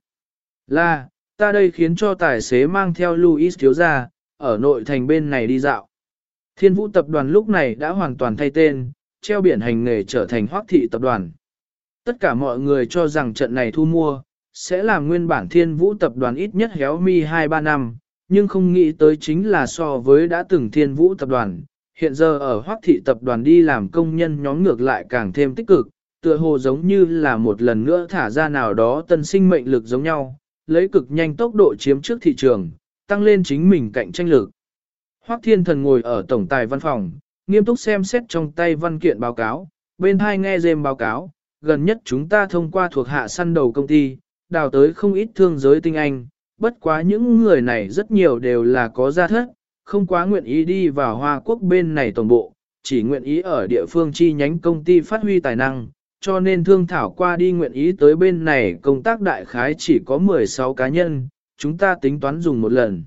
Là, ta đây khiến cho tài xế mang theo Louis thiếu gia, ở nội thành bên này đi dạo. Thiên Vũ tập đoàn lúc này đã hoàn toàn thay tên, treo biển hành nghề trở thành Hoắc thị tập đoàn. Tất cả mọi người cho rằng trận này thu mua, sẽ làm nguyên bản Thiên Vũ tập đoàn ít nhất héo mi 2-3 năm, nhưng không nghĩ tới chính là so với đã từng Thiên Vũ tập đoàn, hiện giờ ở Hoắc thị tập đoàn đi làm công nhân nhóm ngược lại càng thêm tích cực, tựa hồ giống như là một lần nữa thả ra nào đó tân sinh mệnh lực giống nhau, lấy cực nhanh tốc độ chiếm trước thị trường, tăng lên chính mình cạnh tranh lực. Hoắc Thiên Thần ngồi ở tổng tài văn phòng, nghiêm túc xem xét trong tay văn kiện báo cáo, bên hai nghe rêm báo cáo, gần nhất chúng ta thông qua thuộc hạ săn đầu công ty, đào tới không ít thương giới tinh anh, bất quá những người này rất nhiều đều là có gia thất, không quá nguyện ý đi vào Hoa Quốc bên này tổng bộ, chỉ nguyện ý ở địa phương chi nhánh công ty phát huy tài năng, cho nên thương thảo qua đi nguyện ý tới bên này công tác đại khái chỉ có 16 cá nhân, chúng ta tính toán dùng một lần.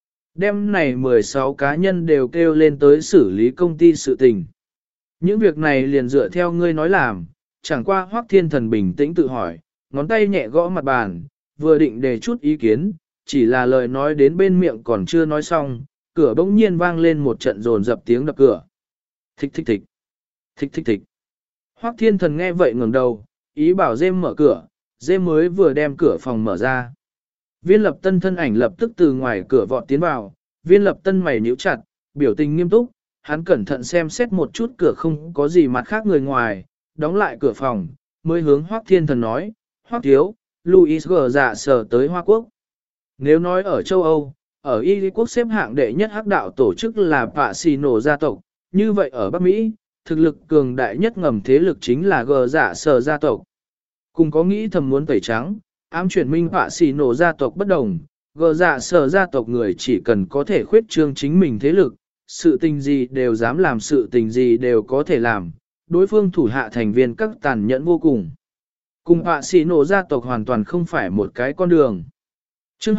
Đêm này 16 cá nhân đều kêu lên tới xử lý công ty sự tình. Những việc này liền dựa theo ngươi nói làm, chẳng qua Hoắc Thiên Thần bình tĩnh tự hỏi, ngón tay nhẹ gõ mặt bàn, vừa định đề chút ý kiến, chỉ là lời nói đến bên miệng còn chưa nói xong, cửa bỗng nhiên vang lên một trận rồn dập tiếng đập cửa. Thích thích thích, thích thích thích. Hoắc Thiên Thần nghe vậy ngẩng đầu, ý bảo Dêm mở cửa, Dêm mới vừa đem cửa phòng mở ra. Viên Lập Tân thân ảnh lập tức từ ngoài cửa vọt tiến vào, Viên Lập Tân mày nhíu chặt, biểu tình nghiêm túc, hắn cẩn thận xem xét một chút cửa không có gì mặt khác người ngoài, đóng lại cửa phòng, mới hướng Hoắc Thiên Thần nói, Hoắc thiếu, Louis G. dạ sở tới Hoa Quốc. Nếu nói ở châu Âu, ở Y quốc xếp hạng đệ nhất hắc đạo tổ chức là Pacino gia tộc, như vậy ở Bắc Mỹ, thực lực cường đại nhất ngầm thế lực chính là G. dạ sở gia tộc. Cùng có nghĩ thầm muốn tẩy trắng, ám chuyển minh Pacino gia tộc bất đồng, G. dạ sở gia tộc người chỉ cần có thể khuyết trương chính mình thế lực, sự tình gì đều dám làm, sự tình gì đều có thể làm, đối phương thủ hạ thành viên các tàn nhẫn vô cùng. Cùng Pacino gia tộc hoàn toàn không phải một cái con đường. Chương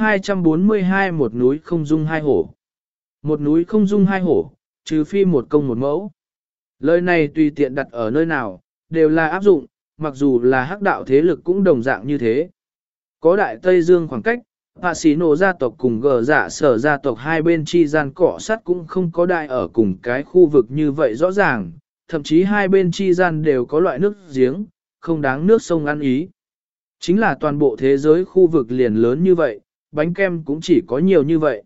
242 một núi không dung hai hổ. Một núi không dung hai hổ, trừ phi một công một mẫu. Lời này tùy tiện đặt ở nơi nào, đều là áp dụng, mặc dù là hắc đạo thế lực cũng đồng dạng như thế. Có Đại Tây Dương khoảng cách, Pacino gia tộc cùng G. dạ sở gia tộc hai bên chi gian cọ sắt cũng không có đại ở cùng cái khu vực như vậy rõ ràng, thậm chí hai bên chi gian đều có loại nước giếng, không đáng nước sông ăn ý. Chính là toàn bộ thế giới khu vực liền lớn như vậy, bánh kem cũng chỉ có nhiều như vậy.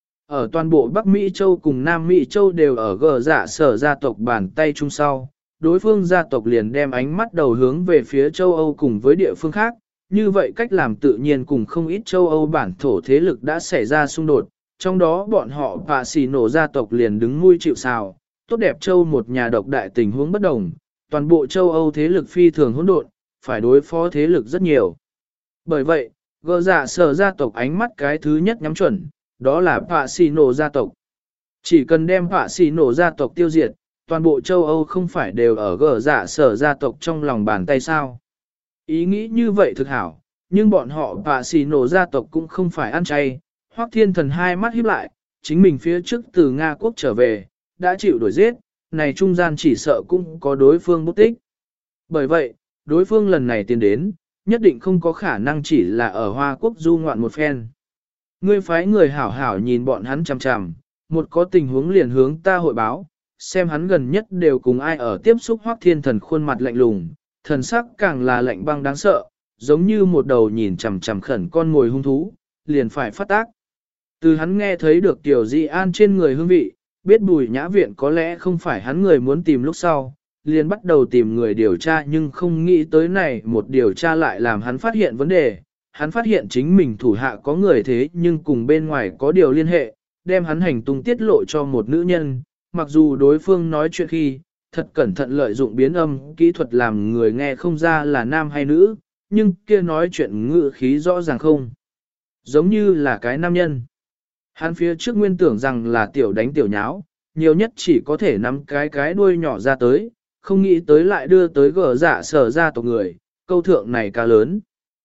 Ở toàn bộ Bắc Mỹ Châu cùng Nam Mỹ Châu đều ở G. dạ sở gia tộc bàn tay chung sau, đối phương gia tộc liền đem ánh mắt đầu hướng về phía châu Âu cùng với địa phương khác, như vậy cách làm tự nhiên cùng không ít châu Âu bản thổ thế lực đã xảy ra xung đột, trong đó bọn họ Pacino gia tộc liền đứng nuôi chịu sào, tốt đẹp châu một nhà độc đại tình huống bất đồng, toàn bộ châu Âu thế lực phi thường hỗn độn, phải đối phó thế lực rất nhiều. Bởi vậy, G. dạ sở gia tộc ánh mắt cái thứ nhất nhắm chuẩn, đó là Pacino gia tộc. Chỉ cần đem Pacino gia tộc tiêu diệt, toàn bộ châu Âu không phải đều ở G. dạ sở gia tộc trong lòng bàn tay sao. Ý nghĩ như vậy thực hảo, nhưng bọn họ Pacino gia tộc cũng không phải ăn chay. Hoắc Thiên Thần hai mắt híp lại, chính mình phía trước từ Nga quốc trở về, đã chịu đuổi giết, này trung gian chỉ sợ cũng có đối phương bút tích. Bởi vậy, đối phương lần này tiến đến, nhất định không có khả năng chỉ là ở Hoa Quốc du ngoạn một phen. Ngươi phái người hảo hảo nhìn bọn hắn chằm chằm, một có tình huống liền hướng ta hội báo, xem hắn gần nhất đều cùng ai ở tiếp xúc. Hoắc Thiên Thần khuôn mặt lạnh lùng, thần sắc càng là lạnh băng đáng sợ, giống như một đầu nhìn chằm chằm khẩn con ngồi hung thú, liền phải phát tác. Từ hắn nghe thấy được Tiểu Di An trên người hương vị, biết Bùi Nhã Viện có lẽ không phải hắn người muốn tìm lúc sau, liền bắt đầu tìm người điều tra, nhưng không nghĩ tới này một điều tra lại làm hắn phát hiện vấn đề. Hắn phát hiện chính mình thủ hạ có người thế nhưng cùng bên ngoài có điều liên hệ, đem hắn hành tung tiết lộ cho một nữ nhân, mặc dù đối phương nói chuyện khi, thật cẩn thận lợi dụng biến âm, kỹ thuật làm người nghe không ra là nam hay nữ, nhưng kia nói chuyện ngữ khí rõ ràng không. Giống như là cái nam nhân. Hắn phía trước nguyên tưởng rằng là tiểu đánh tiểu nháo, nhiều nhất chỉ có thể nắm cái đuôi nhỏ ra tới, không nghĩ tới lại đưa tới G. dạ sở gia tộc người, câu thượng này cá lớn.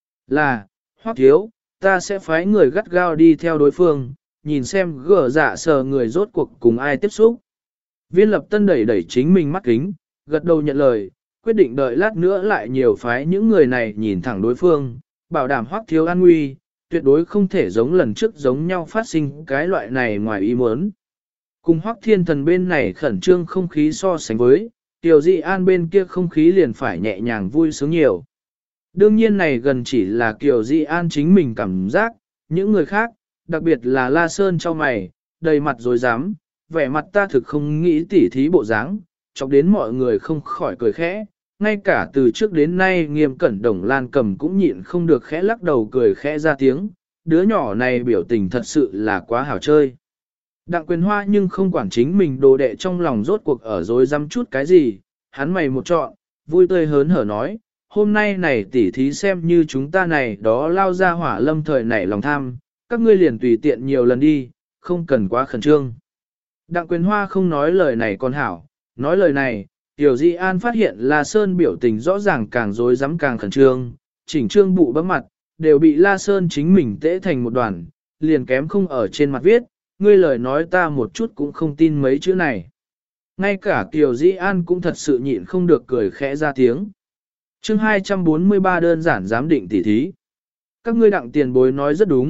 Là, Hoắc thiếu, ta sẽ phái người gắt gao đi theo đối phương, nhìn xem G. dạ sở người rốt cuộc cùng ai tiếp xúc. Viên Lập Tân đẩy đẩy chính mình mắt kính, gật đầu nhận lời, quyết định đợi lát nữa lại nhiều phái những người này nhìn thẳng đối phương, bảo đảm Hoắc thiếu an nguy, tuyệt đối không thể giống lần trước giống nhau phát sinh cái loại này ngoài ý muốn. Cùng Hoắc Thiên Thần bên này khẩn trương không khí so sánh với, Tiểu Di An bên kia không khí liền phải nhẹ nhàng vui sướng nhiều. Đương nhiên này gần chỉ là Kiều Di An chính mình cảm giác, những người khác, đặc biệt là La Sơn cho mày, đầy mặt dối dám, vẻ mặt ta thực không nghĩ tỉ thí bộ dáng, chọc đến mọi người không khỏi cười khẽ, ngay cả từ trước đến nay Nghiêm Cẩn Đồng Lan Cầm cũng nhịn không được khẽ lắc đầu cười khẽ ra tiếng, đứa nhỏ này biểu tình thật sự là quá hảo chơi. Đặng Quyền Hoa nhưng không quản chính mình đồ đệ trong lòng rốt cuộc ở dối dám chút cái gì, hắn mày một trọn, vui tươi hớn hở nói, hôm nay này tỉ thí xem như chúng ta này đó lao ra hỏa lâm thời nảy lòng tham, các ngươi liền tùy tiện nhiều lần đi, không cần quá khẩn trương. Đặng Quyền Hoa không nói lời này còn hảo, nói lời này, Tiểu Di An phát hiện La Sơn biểu tình rõ ràng càng rối rắm càng khẩn trương, chỉnh trương bụ bấm mặt, đều bị La Sơn chính mình tễ thành một đoàn, liền kém không ở trên mặt viết, ngươi lời nói ta một chút cũng không tin mấy chữ này. Ngay cả Tiểu Di An cũng thật sự nhịn không được cười khẽ ra tiếng. Chương 243 đơn giản giám định tỉ thí. Các ngươi Đặng tiền bối nói rất đúng,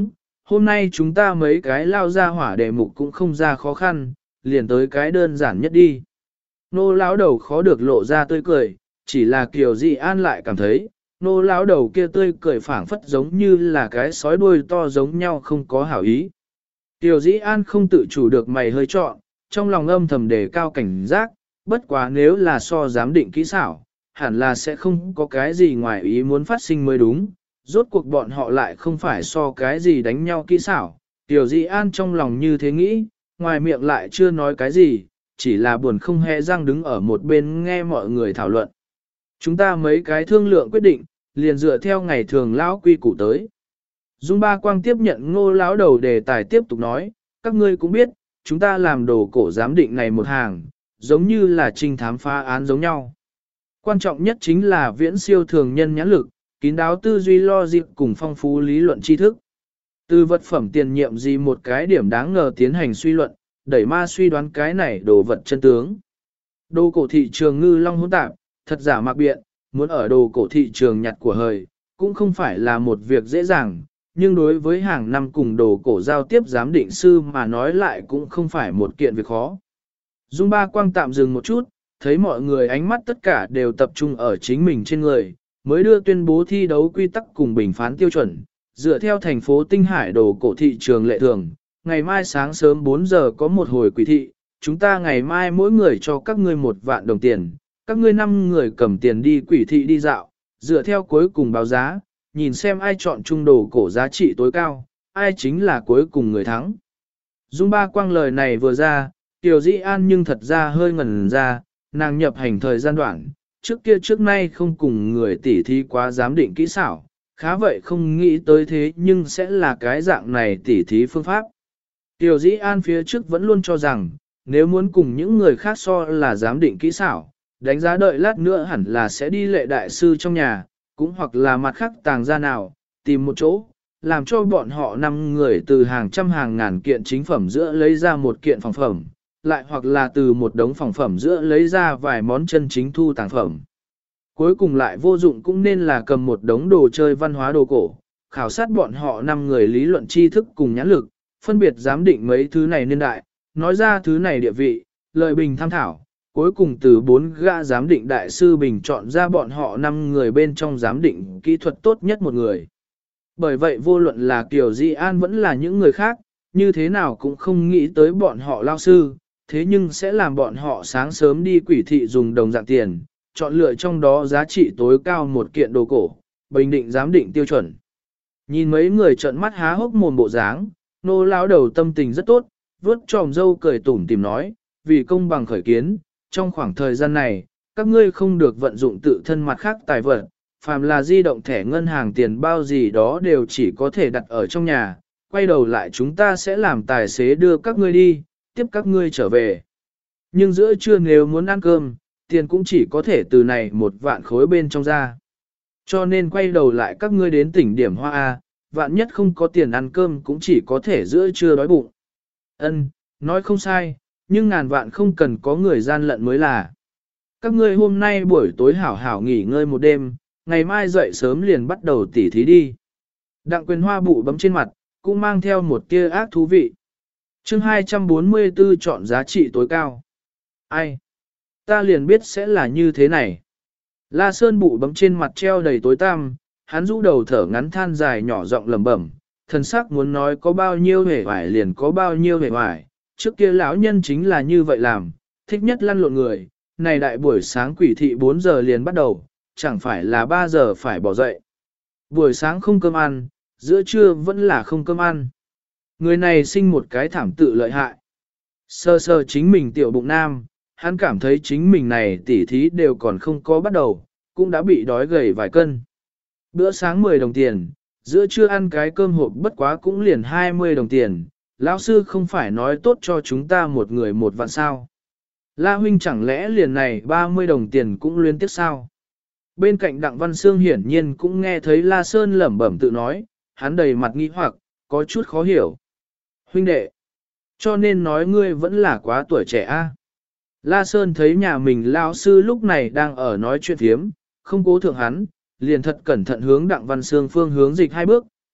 hôm nay chúng ta mấy cái lao ra hỏa đề mục cũng không ra khó khăn, liền tới cái đơn giản nhất đi. Nô lão đầu khó được lộ ra tươi cười, chỉ là Kiều Dị An lại cảm thấy, nô lão đầu kia tươi cười phảng phất giống như là cái sói đuôi to giống nhau không có hảo ý. Kiều Dĩ An không tự chủ được mày hơi trọn, trong lòng âm thầm đề cao cảnh giác, bất quá nếu là so giám định kỹ xảo, hẳn là sẽ không có cái gì ngoài ý muốn phát sinh mới đúng, rốt cuộc bọn họ lại không phải so cái gì đánh nhau kỹ xảo. Kiều Dĩ An trong lòng như thế nghĩ, ngoài miệng lại chưa nói cái gì, chỉ là buồn không hề răng đứng ở một bên nghe mọi người thảo luận. Chúng ta mấy cái thương lượng quyết định, liền dựa theo ngày thường lão quy củ tới. Dung Ba Quang tiếp nhận Ngô lão đầu đề tài tiếp tục nói, các ngươi cũng biết, chúng ta làm đồ cổ giám định này một hàng, giống như là trinh thám phá án giống nhau. Quan trọng nhất chính là viễn siêu thường nhân nhãn lực, kín đáo tư duy logic cùng phong phú lý luận tri thức. Từ vật phẩm tiền nhiệm gì một cái điểm đáng ngờ tiến hành suy luận, đẩy ma suy đoán cái này đồ vật chân tướng. Đồ cổ thị trường ngư long hỗn tạp, thật giả mặc biện, muốn ở đồ cổ thị trường nhặt của hời, cũng không phải là một việc dễ dàng, nhưng đối với hàng năm cùng đồ cổ giao tiếp giám định sư mà nói lại cũng không phải một kiện việc khó. Dung Ba Quang tạm dừng một chút, thấy mọi người ánh mắt tất cả đều tập trung ở chính mình trên người, mới đưa tuyên bố thi đấu quy tắc cùng bình phán tiêu chuẩn, dựa theo thành phố Tinh Hải đồ cổ thị trường lệ thường, ngày mai sáng sớm 4 giờ có một hồi quỷ thị, chúng ta ngày mai mỗi người cho các ngươi 1 vạn đồng tiền, các ngươi 5 người cầm tiền đi quỷ thị đi dạo, dựa theo cuối cùng báo giá, nhìn xem ai chọn trung đồ cổ giá trị tối cao, ai chính là cuối cùng người thắng. Dung Ba Quang lời này vừa ra, Tiểu Dĩ An nhưng thật ra hơi ngẩn ra, nàng nhập hành thời gian đoạn, trước kia trước nay không cùng người tỉ thí quá giám định kỹ xảo, khá vậy không nghĩ tới thế nhưng sẽ là cái dạng này tỉ thí phương pháp. Tiểu Dĩ An phía trước vẫn luôn cho rằng, nếu muốn cùng những người khác so là giám định kỹ xảo, đánh giá đợi lát nữa hẳn là sẽ đi lệ đại sư trong nhà, cũng hoặc là mặt khác tàng ra nào, tìm một chỗ, làm cho bọn họ 5 người từ hàng trăm hàng ngàn kiện chính phẩm giữa lấy ra một kiện phòng phẩm, lại hoặc là từ một đống phòng phẩm giữa lấy ra vài món chân chính thu tàng phẩm. Cuối cùng lại vô dụng cũng nên là cầm một đống đồ chơi văn hóa đồ cổ, khảo sát bọn họ 5 người lý luận tri thức cùng nhãn lực, phân biệt giám định mấy thứ này niên đại, nói ra thứ này địa vị, lợi bình tham thảo. Cuối cùng từ 4 gã giám định đại sư bình chọn ra bọn họ 5 người bên trong giám định kỹ thuật tốt nhất một người. Bởi vậy vô luận là Kiều Di An vẫn là những người khác, như thế nào cũng không nghĩ tới bọn họ lao sư, thế nhưng sẽ làm bọn họ sáng sớm đi quỷ thị dùng đồng dạng tiền, chọn lựa trong đó giá trị tối cao một kiện đồ cổ, bình định giám định tiêu chuẩn. Nhìn mấy người trợn mắt há hốc mồm bộ dáng, nô lão đầu tâm tình rất tốt, vớt tròm dâu cười tủm tìm nói, vì công bằng khởi kiến, trong khoảng thời gian này, các ngươi không được vận dụng tự thân mặt khác tài vật, phàm là di động thẻ ngân hàng tiền bao gì đó đều chỉ có thể đặt ở trong nhà, quay đầu lại chúng ta sẽ làm tài xế đưa các ngươi đi, tiếp các ngươi trở về. Nhưng giữa trưa nếu muốn ăn cơm, tiền cũng chỉ có thể từ này 1 vạn khối bên trong ra. Cho nên quay đầu lại các ngươi đến tỉnh điểm Hoa A, vạn nhất không có tiền ăn cơm cũng chỉ có thể giữa trưa đói bụng. Ân, nói không sai, nhưng ngàn vạn không cần có người gian lận mới là. Các ngươi hôm nay buổi tối hảo hảo nghỉ ngơi một đêm, ngày mai dậy sớm liền bắt đầu tỉ thí đi. Đặng Quyền Hoa bụ bấm trên mặt, cũng mang theo một tia ác thú vị. Chương 244 chọn giá trị tối cao. Ai? Ta liền biết sẽ là như thế này. La Sơn bụ bấm trên mặt treo đầy tối tăm, hắn rũ đầu thở ngắn than dài nhỏ giọng lẩm bẩm, thần sắc muốn nói có bao nhiêu hề hoài liền có bao nhiêu hề hoài. Trước kia lão nhân chính là như vậy làm, thích nhất lăn lộn người, này đại buổi sáng quỷ thị 4 giờ liền bắt đầu, chẳng phải là 3 giờ phải bỏ dậy. Buổi sáng không cơm ăn, giữa trưa vẫn là không cơm ăn. Người này sinh một cái thảm tự lợi hại. Sơ sơ chính mình tiểu bụng nam, hắn cảm thấy chính mình này tỉ thí đều còn không có bắt đầu, cũng đã bị đói gầy vài cân. Bữa sáng 10 đồng tiền, giữa trưa ăn cái cơm hộp bất quá cũng liền 20 đồng tiền, lão sư không phải nói tốt cho chúng ta một người 1 vạn sao. La huynh chẳng lẽ liền này 30 đồng tiền cũng liên tiếp sao? Bên cạnh Đặng Văn Sương hiển nhiên cũng nghe thấy La Sơn lẩm bẩm tự nói, hắn đầy mặt nghi hoặc, có chút khó hiểu. Huynh đệ, cho nên nói ngươi vẫn là quá tuổi trẻ a. La Sơn thấy nhà mình lão sư lúc này đang ở nói chuyện thiếm, không cố thượng hắn, liền thật cẩn thận hướng Đặng Văn Sương phương hướng dịch 2 bước,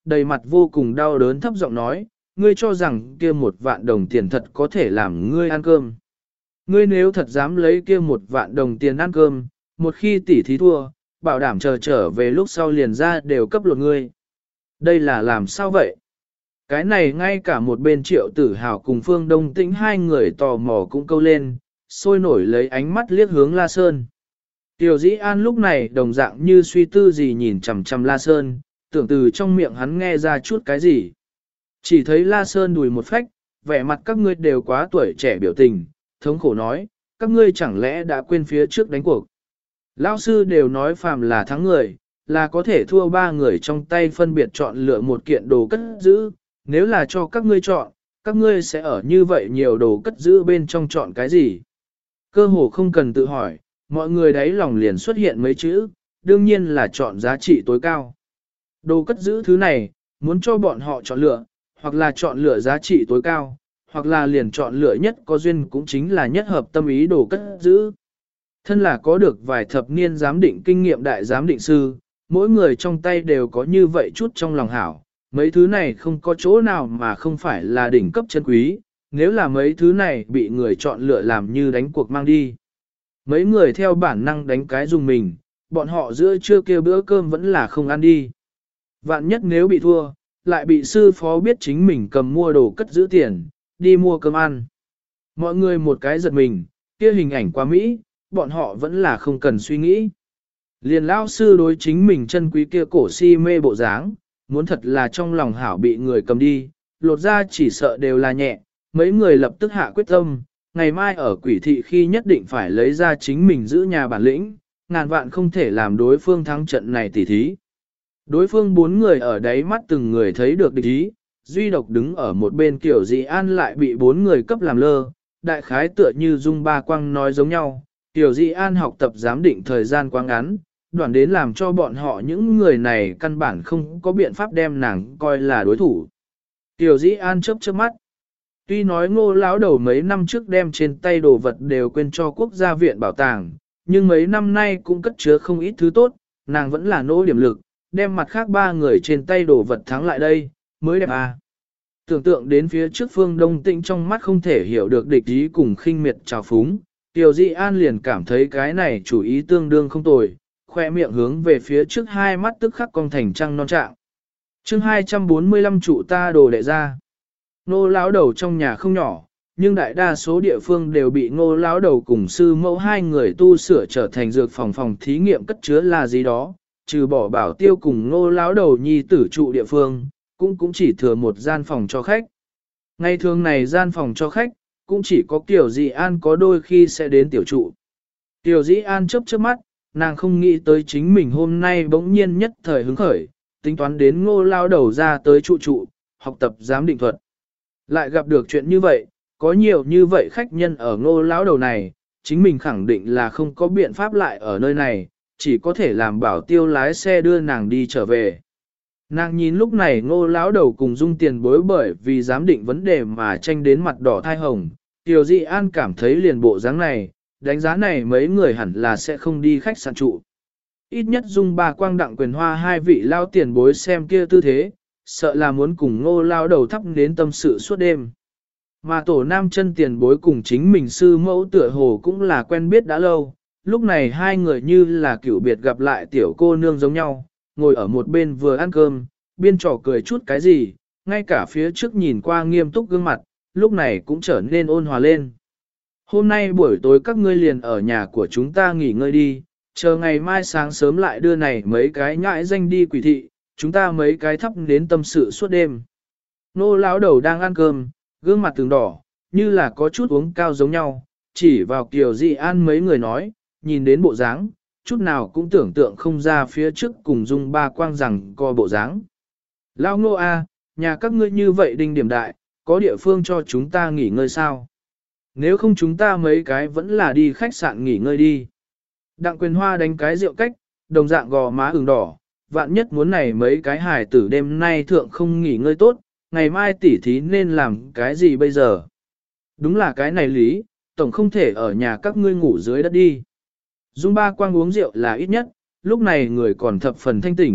đầy mặt vô cùng đau đớn thấp giọng nói, ngươi cho rằng kia 1.000.000 đồng tiền thật có thể làm ngươi ăn cơm. Ngươi nếu thật dám lấy kia 1.000.000 đồng tiền ăn cơm, một khi tỉ thí thua, bảo đảm trở về lúc sau liền ra đều cấp lột ngươi. Đây là làm sao vậy? Cái này ngay cả một bên Triệu Tử Hào cùng Phương Đông Tĩnh hai người tò mò cũng câu lên, sôi nổi lấy ánh mắt liếc hướng La Sơn. Tiểu Dĩ An lúc này đồng dạng như suy tư gì nhìn chằm chằm La Sơn, tưởng từ trong miệng hắn nghe ra chút cái gì. Chỉ thấy La Sơn đùi một phách, vẻ mặt các ngươi đều quá tuổi trẻ biểu tình, thống khổ nói, các ngươi chẳng lẽ đã quên phía trước đánh cuộc. Lão sư đều nói phàm là thắng người, là có thể thua 3 người trong tay phân biệt chọn lựa một kiện đồ cất giữ, nếu là cho các ngươi chọn, các ngươi sẽ ở như vậy nhiều đồ cất giữ bên trong chọn cái gì. Cơ hồ không cần tự hỏi, mọi người đấy lòng liền xuất hiện mấy chữ, đương nhiên là chọn giá trị tối cao. Đồ cất giữ thứ này, muốn cho bọn họ chọn lựa, hoặc là chọn lựa giá trị tối cao, hoặc là liền chọn lựa nhất có duyên cũng chính là nhất hợp tâm ý đồ cất giữ. Thân là có được vài thập niên giám định kinh nghiệm đại giám định sư, mỗi người trong tay đều có như vậy chút trong lòng hảo, mấy thứ này không có chỗ nào mà không phải là đỉnh cấp chân quý, nếu là mấy thứ này bị người chọn lựa làm như đánh cuộc mang đi. Mấy người theo bản năng đánh cái dùng mình, bọn họ giữa trưa kia bữa cơm vẫn là không ăn đi. Vạn nhất nếu bị thua, lại bị sư phó biết chính mình cầm mua đồ cất giữ tiền, đi mua cơm ăn. Mọi người một cái giật mình, kia hình ảnh quá Mỹ, bọn họ vẫn là không cần suy nghĩ. Liền lão sư đối chính mình chân quý kia cổ si mê bộ dáng, muốn thật là trong lòng hảo bị người cầm đi, lột ra chỉ sợ đều là nhẹ, mấy người lập tức hạ quyết tâm, ngày mai ở quỷ thị khi nhất định phải lấy ra chính mình giữ nhà bản lĩnh, ngàn vạn không thể làm đối phương thắng trận này tỉ thí. Đối phương 4 người ở đáy mắt từng người thấy được địch ý, duy độc đứng ở một bên Kiểu Dị An lại bị 4 người cấp làm lơ, đại khái tựa như Dung Ba Quang nói giống nhau, Kiểu Dị An học tập giám định thời gian quá ngắn, đoạn đến làm cho bọn họ những người này căn bản không có biện pháp đem nàng coi là đối thủ. Tiểu Dĩ An chớp chớp mắt. Tuy nói Ngô lão đầu mấy năm trước đem trên tay đồ vật đều quên cho quốc gia viện bảo tàng, nhưng mấy năm nay cũng cất chứa không ít thứ tốt, nàng vẫn là nỗ điểm lực, đem mặt khác 3 người trên tay đồ vật thắng lại đây, mới đẹp à. Tưởng tượng đến phía trước Phương Đông Tĩnh trong mắt không thể hiểu được địch ý cùng khinh miệt trào phúng, Tiểu Dĩ An liền cảm thấy cái này chủ ý tương đương không tồi, khoe miệng hướng về phía trước hai mắt tức khắc cong thành trăng non trạng. Chương 245 trụ ta đồ đệ ra. Ngô lão đầu trong nhà không nhỏ, nhưng đại đa số địa phương đều bị Ngô lão đầu cùng sư mẫu hai người tu sửa trở thành dược phòng thí nghiệm cất chứa là gì đó, trừ bỏ Bảo Tiêu cùng Ngô lão đầu nhi tử trụ địa phương, cũng chỉ thừa một gian phòng cho khách. Ngày thường này gian phòng cho khách, cũng chỉ có Tiểu Dĩ An có đôi khi sẽ đến tiểu trụ. Tiểu Dĩ An chớp chớp mắt, nàng không nghĩ tới chính mình hôm nay bỗng nhiên nhất thời hứng khởi, tính toán đến Ngô lao đầu ra tới trụ, học tập giám định thuật. Lại gặp được chuyện như vậy, có nhiều như vậy khách nhân ở Ngô lão đầu này, chính mình khẳng định là không có biện pháp lại ở nơi này, chỉ có thể làm Bảo Tiêu lái xe đưa nàng đi trở về. Nàng nhìn lúc này Ngô lão đầu cùng Dung tiền bối bởi vì giám định vấn đề mà tranh đến mặt đỏ thai hồng, Tiểu Dị An cảm thấy liền bộ dáng này, đánh giá này mấy người hẳn là sẽ không đi khách sạn trụ. Ít nhất Dung Ba Quang Đặng Quyền Hoa hai vị lao tiền bối xem kia tư thế, sợ là muốn cùng Ngô lao đầu thắp đến tâm sự suốt đêm. Mà tổ nam chân tiền bối cùng chính mình sư mẫu tựa hồ cũng là quen biết đã lâu, lúc này hai người như là cựu biệt gặp lại tiểu cô nương giống nhau, ngồi ở một bên vừa ăn cơm, biên trò cười chút cái gì, ngay cả phía trước nhìn qua nghiêm túc gương mặt, lúc này cũng trở nên ôn hòa lên. Hôm nay buổi tối các ngươi liền ở nhà của chúng ta nghỉ ngơi đi, chờ ngày mai sáng sớm lại đưa này mấy cái nhãi danh đi quỷ thị, chúng ta mấy cái thắp đến tâm sự suốt đêm. Nô lão đầu đang ăn cơm, gương mặt từng đỏ, như là có chút uống cao giống nhau, chỉ vào Kiều Dị An mấy người nói, nhìn đến bộ dáng, chút nào cũng tưởng tượng không ra phía trước cùng Dung Ba Quang rằng co bộ dáng. Lão Ngô A, nhà các ngươi như vậy đinh điểm đại, có địa phương cho chúng ta nghỉ ngơi sao? Nếu không chúng ta mấy cái vẫn là đi khách sạn nghỉ ngơi đi. Đặng Quyền Hoa đánh cái rượu cách, đồng dạng gò má ửng đỏ, vạn nhất muốn này mấy cái hài tử đêm nay thượng không nghỉ ngơi tốt, ngày mai tỉ thí nên làm cái gì bây giờ? Đúng là cái này lý, tổng không thể ở nhà các ngươi ngủ dưới đất đi. Dung Ba Quang uống rượu là ít nhất, lúc này người còn thập phần thanh tỉnh,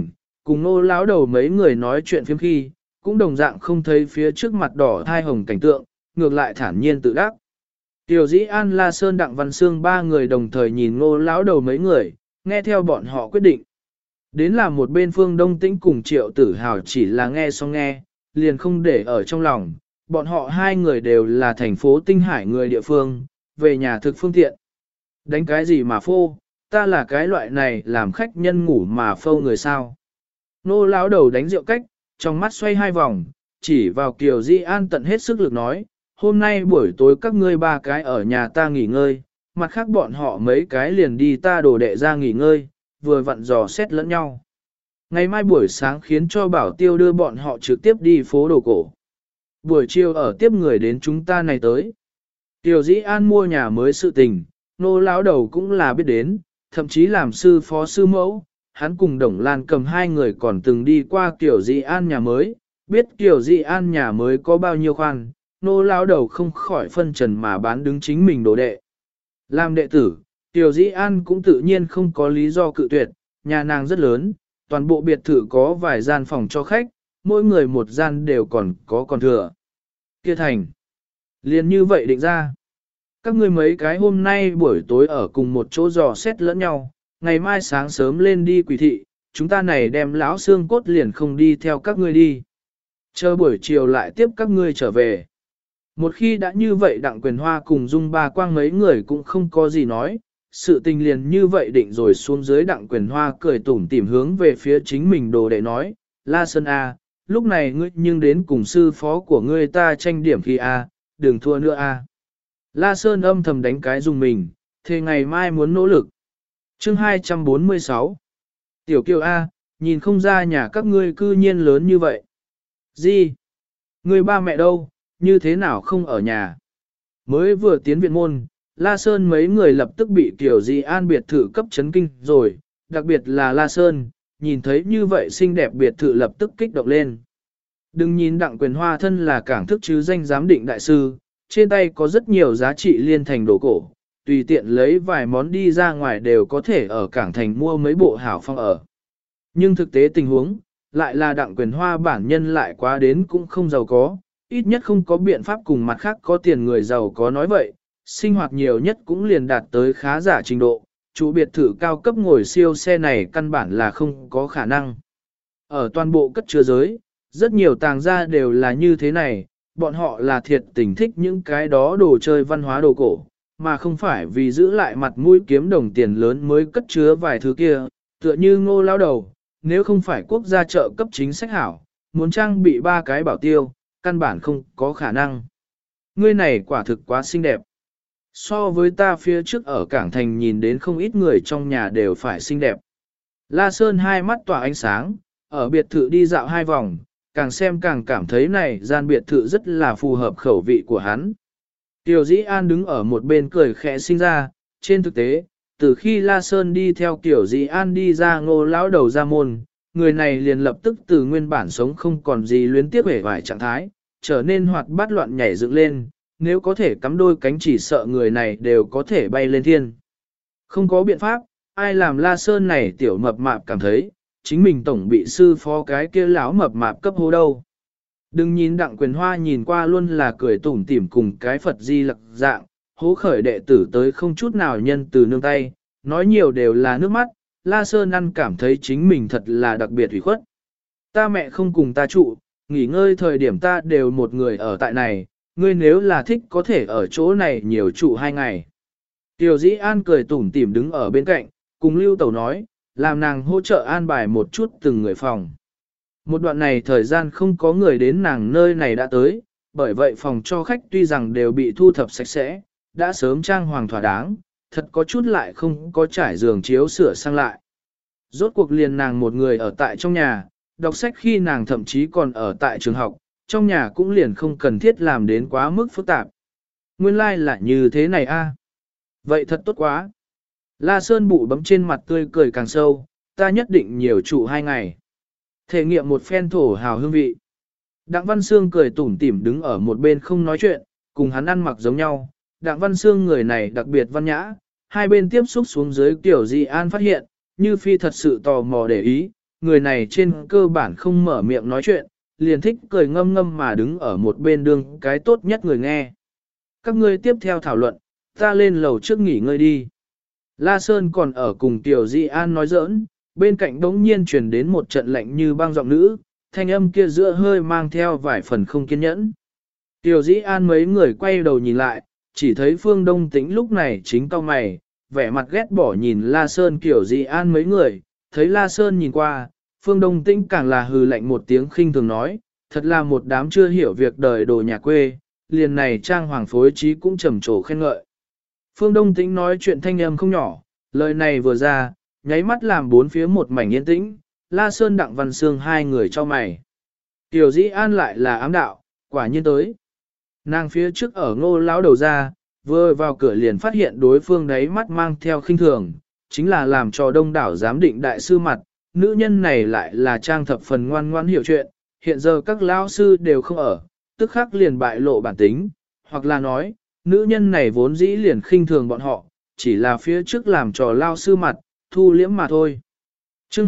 cùng Nô lão đầu mấy người nói chuyện phiếm khi, cũng đồng dạng không thấy phía trước mặt đỏ thai hồng cảnh tượng, ngược lại thản nhiên tự đắc. Tiểu Dĩ An, La Sơn, Đặng Văn Sương ba người đồng thời nhìn Ngô lão đầu mấy người, nghe theo bọn họ quyết định. Đến là một bên Phương Đông Tĩnh cùng Triệu Tử Hào chỉ là nghe xong nghe, liền không để ở trong lòng, bọn họ hai người đều là thành phố Tinh Hải người địa phương, về nhà thực phương tiện. Đánh cái gì mà phô, ta là cái loại này làm khách nhân ngủ mà phô người sao. Nô lão đầu đánh rượu cách, trong mắt xoay hai vòng, chỉ vào Kiều Di An tận hết sức lực nói, hôm nay buổi tối các ngươi ba cái ở nhà ta nghỉ ngơi, mặt khác bọn họ mấy cái liền đi ta đồ đệ ra nghỉ ngơi, vừa vặn dò xét lẫn nhau. Ngày mai buổi sáng khiến cho Bảo Tiêu đưa bọn họ trực tiếp đi phố đồ cổ. Buổi chiều ở tiếp người đến chúng ta này tới. Tiểu Dĩ An mua nhà mới sự tình, nô lão đầu cũng là biết đến, thậm chí làm sư phó sư mẫu, hắn cùng Đồng Lan cầm hai người còn từng đi qua Tiểu Dĩ An nhà mới, biết Tiểu Dĩ An nhà mới có bao nhiêu khoan, nô lão đầu không khỏi phân trần mà bán đứng chính mình đồ đệ. Làm đệ tử, Tiểu Dĩ An cũng tự nhiên không có lý do cự tuyệt, nhà nàng rất lớn, toàn bộ biệt thự có vài gian phòng cho khách, mỗi người một gian đều còn thừa. Kia thành. Liền như vậy định ra. Các ngươi mấy cái hôm nay buổi tối ở cùng một chỗ dò xét lẫn nhau, ngày mai sáng sớm lên đi quỷ thị, chúng ta này đem lão xương cốt liền không đi theo các ngươi đi. Chờ buổi chiều lại tiếp các ngươi trở về. Một khi đã như vậy Đặng Quyền Hoa cùng Dung Ba Quang mấy người cũng không có gì nói, sự tình liền như vậy định rồi xuống dưới. Đặng Quyền Hoa cười tủm tỉm hướng về phía chính mình đồ đệ nói, La Sơn A, lúc này ngươi nhưng đến cùng sư phó của ngươi ta tranh điểm khi A, đừng thua nữa A. La Sơn âm thầm đánh cái dùng mình, thế ngày mai muốn nỗ lực. Chương 246 Tiểu Kiều A, nhìn không ra nhà các ngươi cư nhiên lớn như vậy. Gì? Người ba mẹ đâu, như thế nào không ở nhà? Mới vừa tiến viện môn, La Sơn mấy người lập tức bị Kiều Di An biệt thự cấp chấn kinh rồi, đặc biệt là La Sơn, nhìn thấy như vậy xinh đẹp biệt thự lập tức kích động lên. Đừng nhìn Đặng Quyền Hoa thân là cảng thức chứ danh giám định đại sư, trên tay có rất nhiều giá trị liên thành đồ cổ, tùy tiện lấy vài món đi ra ngoài đều có thể ở cảng thành mua mấy bộ hảo phong ở. Nhưng thực tế tình huống, lại là Đặng Quyền Hoa bản nhân lại quá đến cũng không giàu có, ít nhất không có biện pháp cùng mặt khác có tiền người giàu có nói vậy, sinh hoạt nhiều nhất cũng liền đạt tới khá giả trình độ, chủ biệt thự cao cấp ngồi siêu xe này căn bản là không có khả năng. Ở toàn bộ cất chứa giới, rất nhiều tàng gia đều là như thế này, bọn họ là thiệt tình thích những cái đó đồ chơi văn hóa đồ cổ, mà không phải vì giữ lại mặt mũi kiếm đồng tiền lớn mới cất chứa vài thứ kia, tựa như Ngô lão đầu, nếu không phải quốc gia trợ cấp chính sách hảo, muốn trang bị ba cái bảo tiêu, căn bản không có khả năng. Ngươi này quả thực quá xinh đẹp. So với ta phía trước ở Cảng Thành nhìn đến không ít người trong nhà đều phải xinh đẹp. La Sơn hai mắt tỏa ánh sáng, ở biệt thự đi dạo hai vòng, càng xem càng cảm thấy này gian biệt thự rất là phù hợp khẩu vị của hắn. Tiểu Dĩ An đứng ở một bên cười khẽ sinh ra, trên thực tế, từ khi La Sơn đi theo Tiểu Dĩ An đi ra Ngô lão đầu ra môn, người này liền lập tức từ nguyên bản sống không còn gì luyến tiếc vẻ vải trạng thái, trở nên hoạt bát loạn nhảy dựng lên, nếu có thể cắm đôi cánh chỉ sợ người này đều có thể bay lên thiên. Không có biện pháp, ai làm La Sơn này tiểu mập mạp cảm thấy, chính mình tổng bị sư phó cái kia lão mập mạp cấp hô đâu. Đừng nhìn Đặng Quyền Hoa nhìn qua luôn là cười tủm tỉm cùng cái Phật di lặc dạng, hố khởi đệ tử tới không chút nào nhân từ nương tay, nói nhiều đều là nước mắt, La Sơn ăn cảm thấy chính mình thật là đặc biệt ủy khuất. Ta mẹ không cùng ta trụ, nghỉ ngơi thời điểm ta đều một người ở tại này, ngươi nếu là thích có thể ở chỗ này nhiều trụ 2 ngày. Tiểu Dĩ An cười tủm tỉm đứng ở bên cạnh, cùng Lưu Tẩu nói, làm nàng hỗ trợ an bài một chút từng người phòng. Một đoạn này thời gian không có người đến nàng nơi này đã tới, bởi vậy phòng cho khách tuy rằng đều bị thu thập sạch sẽ, đã sớm trang hoàng thỏa đáng, thật có chút lại không có trải giường chiếu sửa sang lại. Rốt cuộc liền nàng một người ở tại trong nhà, đọc sách khi nàng thậm chí còn ở tại trường học, trong nhà cũng liền không cần thiết làm đến quá mức phức tạp. Nguyên lai like là như thế này a. Vậy thật tốt quá. La Sơn bụ bấm trên mặt tươi cười càng sâu, ta nhất định nhiều trụ 2 ngày. Thể nghiệm một phen thổ hào hương vị. Đặng Văn Sương cười tủm tỉm đứng ở một bên không nói chuyện, cùng hắn ăn mặc giống nhau. Đặng Văn Sương người này đặc biệt văn nhã, hai bên tiếp xúc xuống dưới Tiểu Di An phát hiện, như phi thật sự tò mò để ý, người này trên cơ bản không mở miệng nói chuyện, liền thích cười ngâm ngâm mà đứng ở một bên đương cái tốt nhất người nghe. Các ngươi tiếp theo thảo luận, ta lên lầu trước nghỉ ngơi đi. La Sơn còn ở cùng Tiểu Di An nói giỡn, bên cạnh đống nhiên truyền đến một trận lạnh như băng giọng nữ, thanh âm kia giữa hơi mang theo vài phần không kiên nhẫn. Tiểu Di An mấy người quay đầu nhìn lại, chỉ thấy Phương Đông Tĩnh lúc này chính cau mày, vẻ mặt ghét bỏ nhìn La Sơn Tiểu Di An mấy người, thấy La Sơn nhìn qua, Phương Đông Tĩnh càng là hừ lạnh một tiếng khinh thường nói, thật là một đám chưa hiểu việc đời đồ nhà quê, liền này trang hoàng phối trí cũng trầm trồ khen ngợi. Phương Đông Tĩnh nói chuyện thanh âm không nhỏ, lời này vừa ra, nháy mắt làm bốn phía một mảnh yên tĩnh, La Sơn Đặng Văn Sương hai người cho mày. Tiểu Dĩ An lại là ám đạo, quả nhiên tới. Nàng phía trước ở Ngô lão đầu ra, vừa vào cửa liền phát hiện đối phương đấy mắt mang theo khinh thường, chính là làm cho đông đảo giám định đại sư mặt, nữ nhân này lại là trang thập phần ngoan ngoãn hiểu chuyện, hiện giờ các lão sư đều không ở, tức khắc liền bại lộ bản tính, hoặc là nói, nữ nhân này vốn dĩ liền khinh thường bọn họ, chỉ là phía trước làm trò lao sư mặt, thu liễm mà thôi. Chương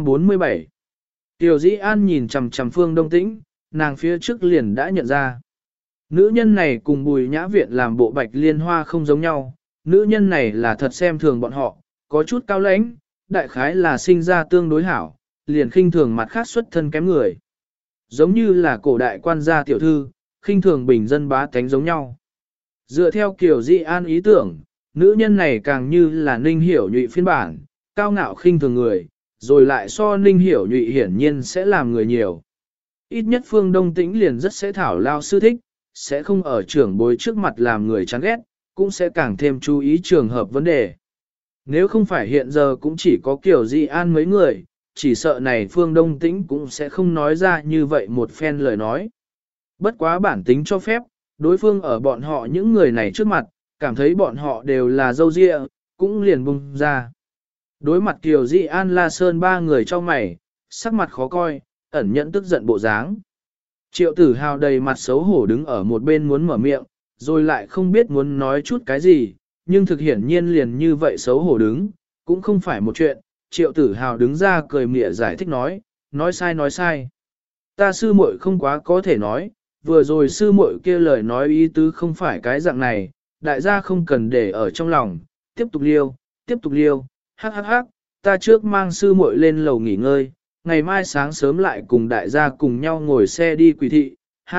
247 Tiểu Dĩ An nhìn chằm chằm Phương Đông Tĩnh, nàng phía trước liền đã nhận ra. Nữ nhân này cùng Bùi Nhã Viện làm bộ Bạch Liên Hoa không giống nhau, nữ nhân này là thật xem thường bọn họ, có chút cao lãnh, đại khái là sinh ra tương đối hảo, liền khinh thường mặt khác xuất thân kém người. Giống như là cổ đại quan gia tiểu thư, khinh thường bình dân bá tánh giống nhau. Dựa theo kiểu Dĩ An ý tưởng, nữ nhân này càng như là Ninh Hiểu Nhụy phiên bản, cao ngạo khinh thường người, rồi lại so Ninh Hiểu Nhụy hiển nhiên sẽ làm người nhiều. Ít nhất Phương Đông Tĩnh liền rất sẽ thảo lao sư thích, sẽ không ở trưởng bối trước mặt làm người chán ghét, cũng sẽ càng thêm chú ý trường hợp vấn đề. Nếu không phải hiện giờ cũng chỉ có kiểu Dĩ An mấy người, chỉ sợ này Phương Đông Tĩnh cũng sẽ không nói ra như vậy một phen lời nói. Bất quá bản tính cho phép, đối phương ở bọn họ những người này trước mặt, cảm thấy bọn họ đều là dâu dịa, cũng liền bung ra. Đối mặt Kiều Dĩ An La Sơn ba người trong mày, sắc mặt khó coi, ẩn nhẫn tức giận bộ dáng. Triệu Tử Hào đầy mặt xấu hổ đứng ở một bên muốn mở miệng, rồi lại không biết muốn nói chút cái gì, nhưng thực hiển nhiên liền như vậy xấu hổ đứng, cũng không phải một chuyện. Triệu Tử Hào đứng ra cười mỉa giải thích nói sai. Ta sư muội không quá có thể nói, vừa rồi sư muội kia lời nói ý tứ không phải cái dạng này, đại gia không cần để ở trong lòng, tiếp tục liêu, hắc, ta trước mang sư muội lên lầu nghỉ ngơi, ngày mai sáng sớm lại cùng đại gia cùng nhau ngồi xe đi Quỳ thị, ha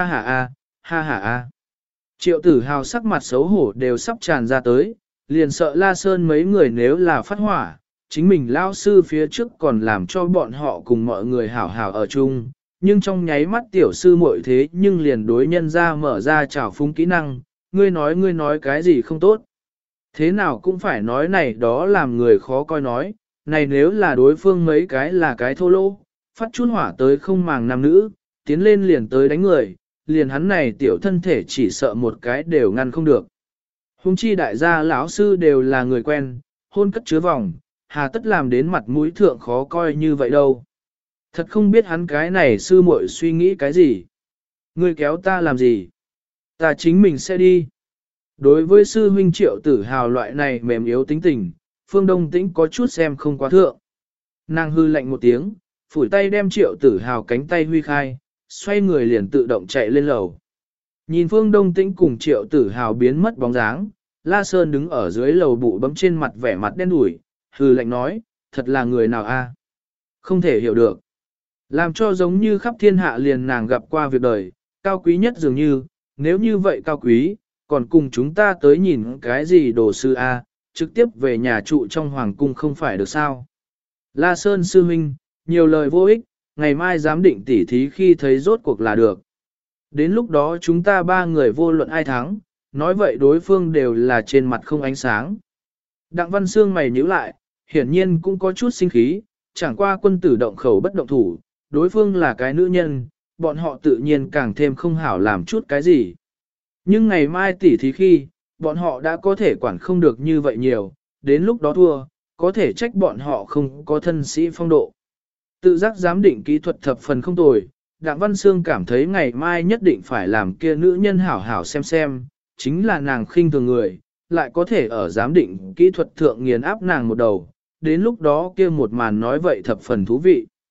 ha a. Triệu Tử Hào sắc mặt xấu hổ đều sắp tràn ra tới, liền sợ La Sơn mấy người nếu là phát hỏa, chính mình lao sư phía trước còn làm cho bọn họ cùng mọi người hảo hảo ở chung, nhưng trong nháy mắt tiểu sư muội thế nhưng liền đối nhân ra mở ra trào phúng kỹ năng, ngươi nói cái gì không tốt. Thế nào cũng phải nói này đó làm người khó coi nói, này nếu là đối phương mấy cái là cái thô lỗ, phát chút hỏa tới không màng nam nữ, tiến lên liền tới đánh người, liền hắn này tiểu thân thể chỉ sợ một cái đều ngăn không được. Hùng chi đại gia lão sư đều là người quen, hôn cất chứa vòng, hà tất làm đến mặt mũi thượng khó coi như vậy đâu. Thật không biết hắn cái này sư muội suy nghĩ cái gì. Ngươi kéo ta làm gì? Ta chính mình sẽ đi. Đối với sư huynh Triệu Tử Hào loại này mềm yếu tính tình, Phương Đông Tĩnh có chút xem không quá thượng. Nàng hư lạnh một tiếng, phủi tay đem Triệu Tử Hào cánh tay huy khai, xoay người liền tự động chạy lên lầu. Nhìn Phương Đông Tĩnh cùng Triệu Tử Hào biến mất bóng dáng, La Sơn đứng ở dưới lầu bụ bấm trên mặt vẻ mặt đen đủi, hư lạnh nói, thật là người nào a? Không thể hiểu được. Làm cho giống như khắp thiên hạ liền nàng gặp qua việc đời, cao quý nhất dường như, nếu như vậy cao quý, còn cùng chúng ta tới nhìn cái gì đồ sư A, trực tiếp về nhà trụ trong hoàng cung không phải được sao. La Sơn sư huynh, nhiều lời vô ích, ngày mai giám định tỉ thí khi thấy rốt cuộc là được. Đến lúc đó chúng ta ba người vô luận ai thắng, nói vậy đối phương đều là trên mặt không ánh sáng. Đặng Văn Sương mày nhíu lại, hiển nhiên cũng có chút sinh khí, chẳng qua quân tử động khẩu bất động thủ, đối phương là cái nữ nhân, bọn họ tự nhiên càng thêm không hảo làm chút cái gì. Nhưng ngày mai tỉ thí khi, bọn họ đã có thể quản không được như vậy nhiều, đến lúc đó thua, có thể trách bọn họ không có thân sĩ phong độ. Tự giác giám định kỹ thuật thập phần không tồi, Đặng Văn Sương cảm thấy ngày mai nhất định phải làm kia nữ nhân hảo hảo xem, chính là nàng khinh thường người, lại có thể ở giám định kỹ thuật thượng nghiền áp nàng một đầu, đến lúc đó kia một màn nói vậy thập phần thú vị.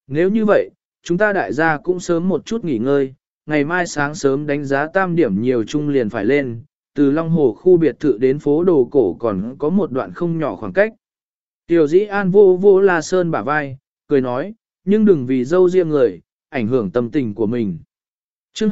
Nếu như vậy, chúng ta đại gia cũng sớm một chút nghỉ ngơi, ngày mai sáng sớm đánh giá tam điểm nhiều chung liền phải lên, từ Long Hồ khu biệt thự đến phố đồ cổ còn có một đoạn không nhỏ khoảng cách. Tiểu dĩ an vô vô La Sơn bả vai, cười nói, nhưng đừng vì dâu riêng người, ảnh hưởng tâm tình của mình. chương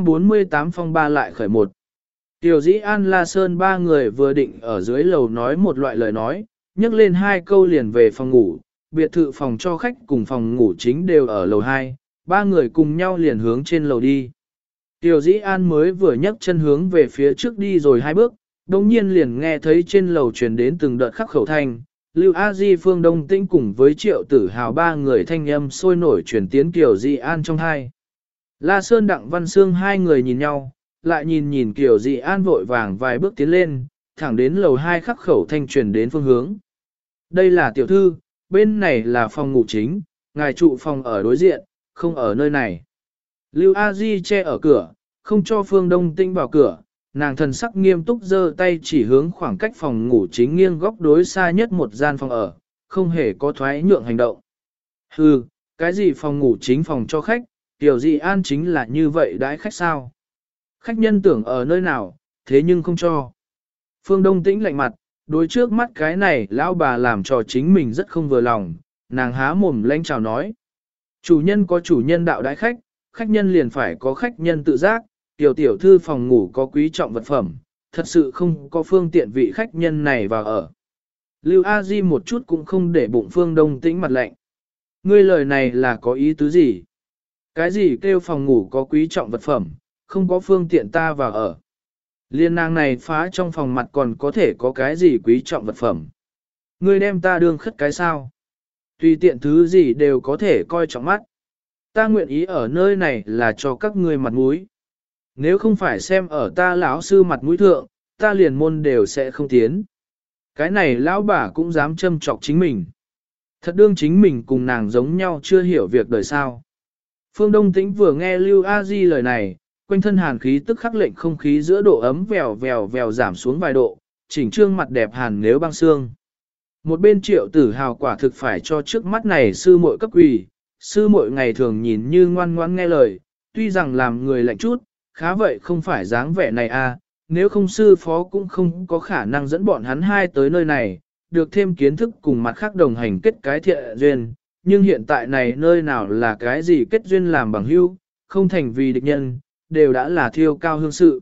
248 phong ba lại khởi một. Tiểu dĩ an La Sơn ba người vừa định ở dưới lầu nói một loại lời nói, nhắc lên hai câu liền về phòng ngủ, biệt thự phòng cho khách cùng phòng ngủ chính đều ở lầu 2, ba người cùng nhau liền hướng trên lầu đi. Tiểu dĩ an mới vừa nhấc chân hướng về phía trước đi rồi hai bước, đồng nhiên liền nghe thấy trên lầu truyền đến từng đợt khắc khẩu thanh, Lưu A Di Phương Đông Tĩnh cùng với Triệu Tử Hào ba người thanh âm sôi nổi truyền tiến Tiểu Dĩ An trong hai. La Sơn Đặng Văn Sương hai người nhìn nhau, lại nhìn Tiểu Dĩ An vội vàng vài bước tiến lên, thẳng đến lầu 2 khắc khẩu thanh truyền đến phương hướng. Đây là tiểu thư, bên này là phòng ngủ chính, ngài trụ phòng ở đối diện, không ở nơi này. Lưu A Di che ở cửa, không cho Phương Đông Tĩnh vào cửa, nàng thần sắc nghiêm túc giơ tay chỉ hướng khoảng cách phòng ngủ chính nghiêng góc đối xa nhất một gian phòng ở, không hề có thoái nhượng hành động. Hừ, cái gì phòng ngủ chính phòng cho khách, Tiểu Dĩ An chính là như vậy đãi khách sao? Khách nhân tưởng ở nơi nào, thế nhưng không cho. Phương Đông Tĩnh lạnh mặt, đối trước mắt cái này lão bà làm cho chính mình rất không vừa lòng, nàng há mồm lanh chào nói. Chủ nhân có chủ nhân đạo đãi khách, khách nhân liền phải có khách nhân tự giác, tiểu thư phòng ngủ có quý trọng vật phẩm, thật sự không có phương tiện vị khách nhân này vào ở. Lưu A Di một chút cũng không để bụng Phương Đông Tĩnh mặt lạnh. Ngươi lời này là có ý tứ gì? Cái gì kêu phòng ngủ có quý trọng vật phẩm, không có phương tiện ta vào ở. Liên nàng này phá trong phòng mặt còn có thể có cái gì quý trọng vật phẩm. Ngươi đem ta đương khất cái sao? Tùy tiện thứ gì đều có thể coi trọng mắt. Ta nguyện ý ở nơi này là cho các ngươi mặt mũi. Nếu không phải xem ở ta lão sư mặt mũi thượng, ta liền môn đều sẽ không tiến. Cái này lão bà cũng dám châm chọc chính mình. Thật đương chính mình cùng nàng giống nhau chưa hiểu việc đời sao. Phương Đông Tĩnh vừa nghe Lưu A Di lời này, quanh thân hàn khí tức khắc lệnh không khí giữa độ ấm vèo giảm xuống vài độ, chỉnh trương mặt đẹp hàn nếu băng xương. Một bên Triệu Tử Hào quả thực phải cho trước mắt này sư muội cấp quỳ, sư muội ngày thường nhìn như ngoan ngoãn nghe lời, tuy rằng làm người lạnh chút, khá vậy không phải dáng vẻ này à, nếu không sư phó cũng không có khả năng dẫn bọn hắn hai tới nơi này, được thêm kiến thức cùng mặt khác đồng hành kết cái thiện duyên, nhưng hiện tại này nơi nào là cái gì kết duyên làm bằng hữu, không thành vì địch nhân, đều đã là thiêu cao hương sự.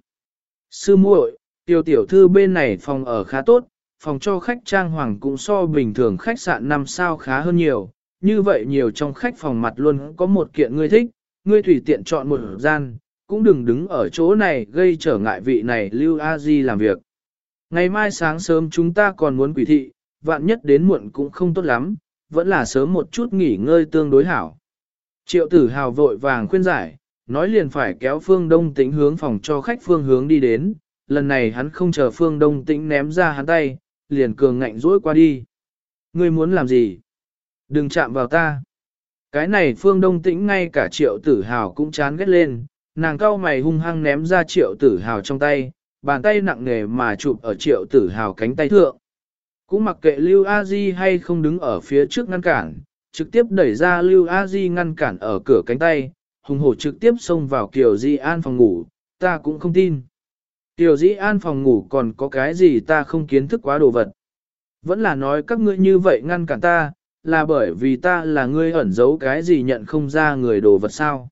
Sư muội, tiểu thư bên này phòng ở khá tốt, phòng cho khách trang hoàng cũng so bình thường khách sạn 5 sao khá hơn nhiều, như vậy nhiều trong khách phòng mặt luôn có một kiện ngươi thích, ngươi tùy tiện chọn một gian, cũng đừng đứng ở chỗ này gây trở ngại vị này Lưu A Di làm việc. Ngày mai sáng sớm chúng ta còn muốn quỷ thị, vạn nhất đến muộn cũng không tốt lắm, vẫn là sớm một chút nghỉ ngơi tương đối hảo. Triệu Tử Hào vội vàng khuyên giải, nói liền phải kéo Phương Đông Tĩnh hướng phòng cho khách phương hướng đi đến, lần này hắn không chờ Phương Đông Tĩnh ném ra hắn tay, liền cường ngạnh dỗi qua đi. Ngươi muốn làm gì? Đừng chạm vào ta. Cái này Phương Đông Tĩnh ngay cả Triệu Tử Hào cũng chán ghét lên, nàng cau mày hung hăng ném ra Triệu Tử Hào trong tay, bàn tay nặng nề mà chụp ở Triệu Tử Hào cánh tay thượng. Cũng mặc kệ Lưu A Di hay không đứng ở phía trước ngăn cản, trực tiếp đẩy ra Lưu A Di ngăn cản ở cửa cánh tay, hùng hổ trực tiếp xông vào Kiều Di An phòng ngủ, ta cũng không tin. Kiều Di An phòng ngủ còn có cái gì ta không kiến thức quá đồ vật. Vẫn là nói các ngươi như vậy ngăn cản ta, là bởi vì ta là ngươi ẩn giấu cái gì nhận không ra người đồ vật sao.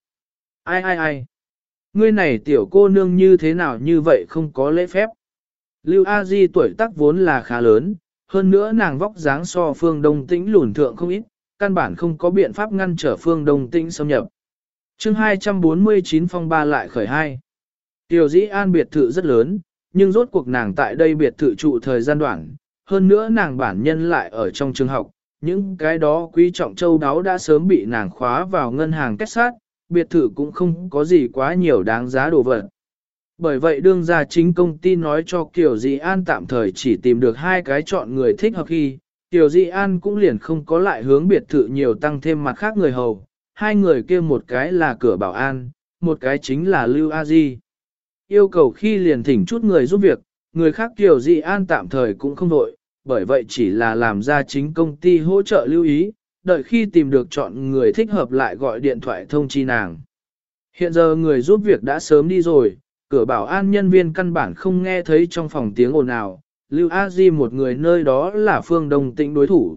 Ai. Ngươi này tiểu cô nương như thế nào như vậy không có lễ phép. Lưu A Di tuổi tác vốn là khá lớn, hơn nữa nàng vóc dáng so Phương Đông Tĩnh lùn thượng không ít, căn bản không có biện pháp ngăn trở Phương Đông Tĩnh xâm nhập. chương 249 phong ba lại khởi hai. Tiểu Dĩ An biệt thự rất lớn, nhưng rốt cuộc nàng tại đây biệt thự trụ thời gian đoạn, hơn nữa nàng bản nhân lại ở trong trường học, những cái đó quý trọng châu đáo đã sớm bị nàng khóa vào ngân hàng kết sát, biệt thự cũng không có gì quá nhiều đáng giá đồ vật. Bởi vậy đương gia chính công ty nói cho Kiều Dĩ An tạm thời chỉ tìm được hai cái chọn người thích hợp khi, Kiều Dĩ An cũng liền không có lại hướng biệt thự nhiều tăng thêm mặt khác người hầu, hai người kia một cái là cửa bảo an, một cái chính là Lưu A Di. Yêu cầu khi liền thỉnh chút người giúp việc, người khác Kiều Dĩ An tạm thời cũng không đội, bởi vậy chỉ là làm ra chính công ty hỗ trợ lưu ý, đợi khi tìm được chọn người thích hợp lại gọi điện thoại thông chi nàng. Hiện giờ người giúp việc đã sớm đi rồi, cửa bảo an nhân viên căn bản không nghe thấy trong phòng tiếng ồn nào, Lưu A Di một người nơi đó là Phương Đông Tĩnh đối thủ.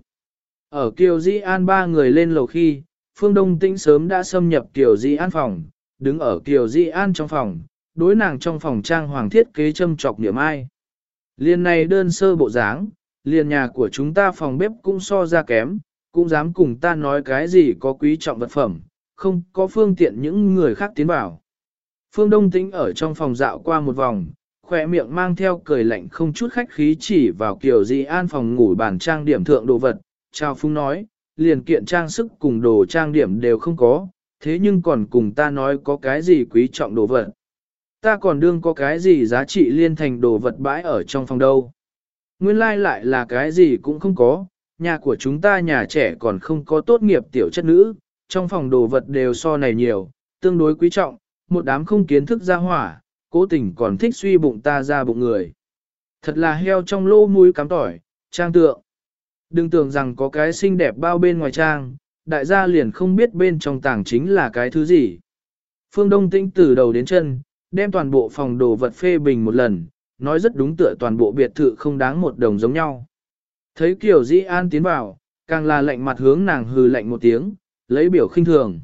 Ở Kiều Di An ba người lên lầu khi, Phương Đông Tĩnh sớm đã xâm nhập Kiều Di An phòng, đứng ở Kiều Di An trong phòng, đối nàng trong phòng trang hoàng thiết kế châm chọc niệm ai. Liên này đơn sơ bộ dáng, liền nhà của chúng ta phòng bếp cũng so ra kém, cũng dám cùng ta nói cái gì có quý trọng vật phẩm, không có phương tiện những người khác tiến vào. Phương Đông Tĩnh ở trong phòng dạo qua một vòng, khỏe miệng mang theo cười lạnh không chút khách khí chỉ vào Kiều Di An phòng ngủ bàn trang điểm thượng đồ vật, chào phúng nói, liền kiện trang sức cùng đồ trang điểm đều không có, thế nhưng còn cùng ta nói có cái gì quý trọng đồ vật. Ta còn đương có cái gì giá trị liên thành đồ vật bãi ở trong phòng đâu. Nguyên lai lại là cái gì cũng không có, nhà của chúng ta nhà trẻ còn không có tốt nghiệp tiểu chất nữ, trong phòng đồ vật đều so này nhiều, tương đối quý trọng, một đám không kiến thức ra hỏa, cố tình còn thích suy bụng ta ra bụng người. Thật là heo trong lô mũi cắm tỏi, trang tượng. Đừng tưởng rằng có cái xinh đẹp bao bên ngoài trang, đại gia liền không biết bên trong tàng chính là cái thứ gì. Phương Đông Tĩnh từ đầu đến chân, đem toàn bộ phòng đồ vật phê bình một lần, nói rất đúng tựa toàn bộ biệt thự không đáng một đồng giống nhau. Thấy Kiều Dĩ An tiến vào, càng là lạnh mặt hướng nàng hừ lạnh một tiếng, lấy biểu khinh thường.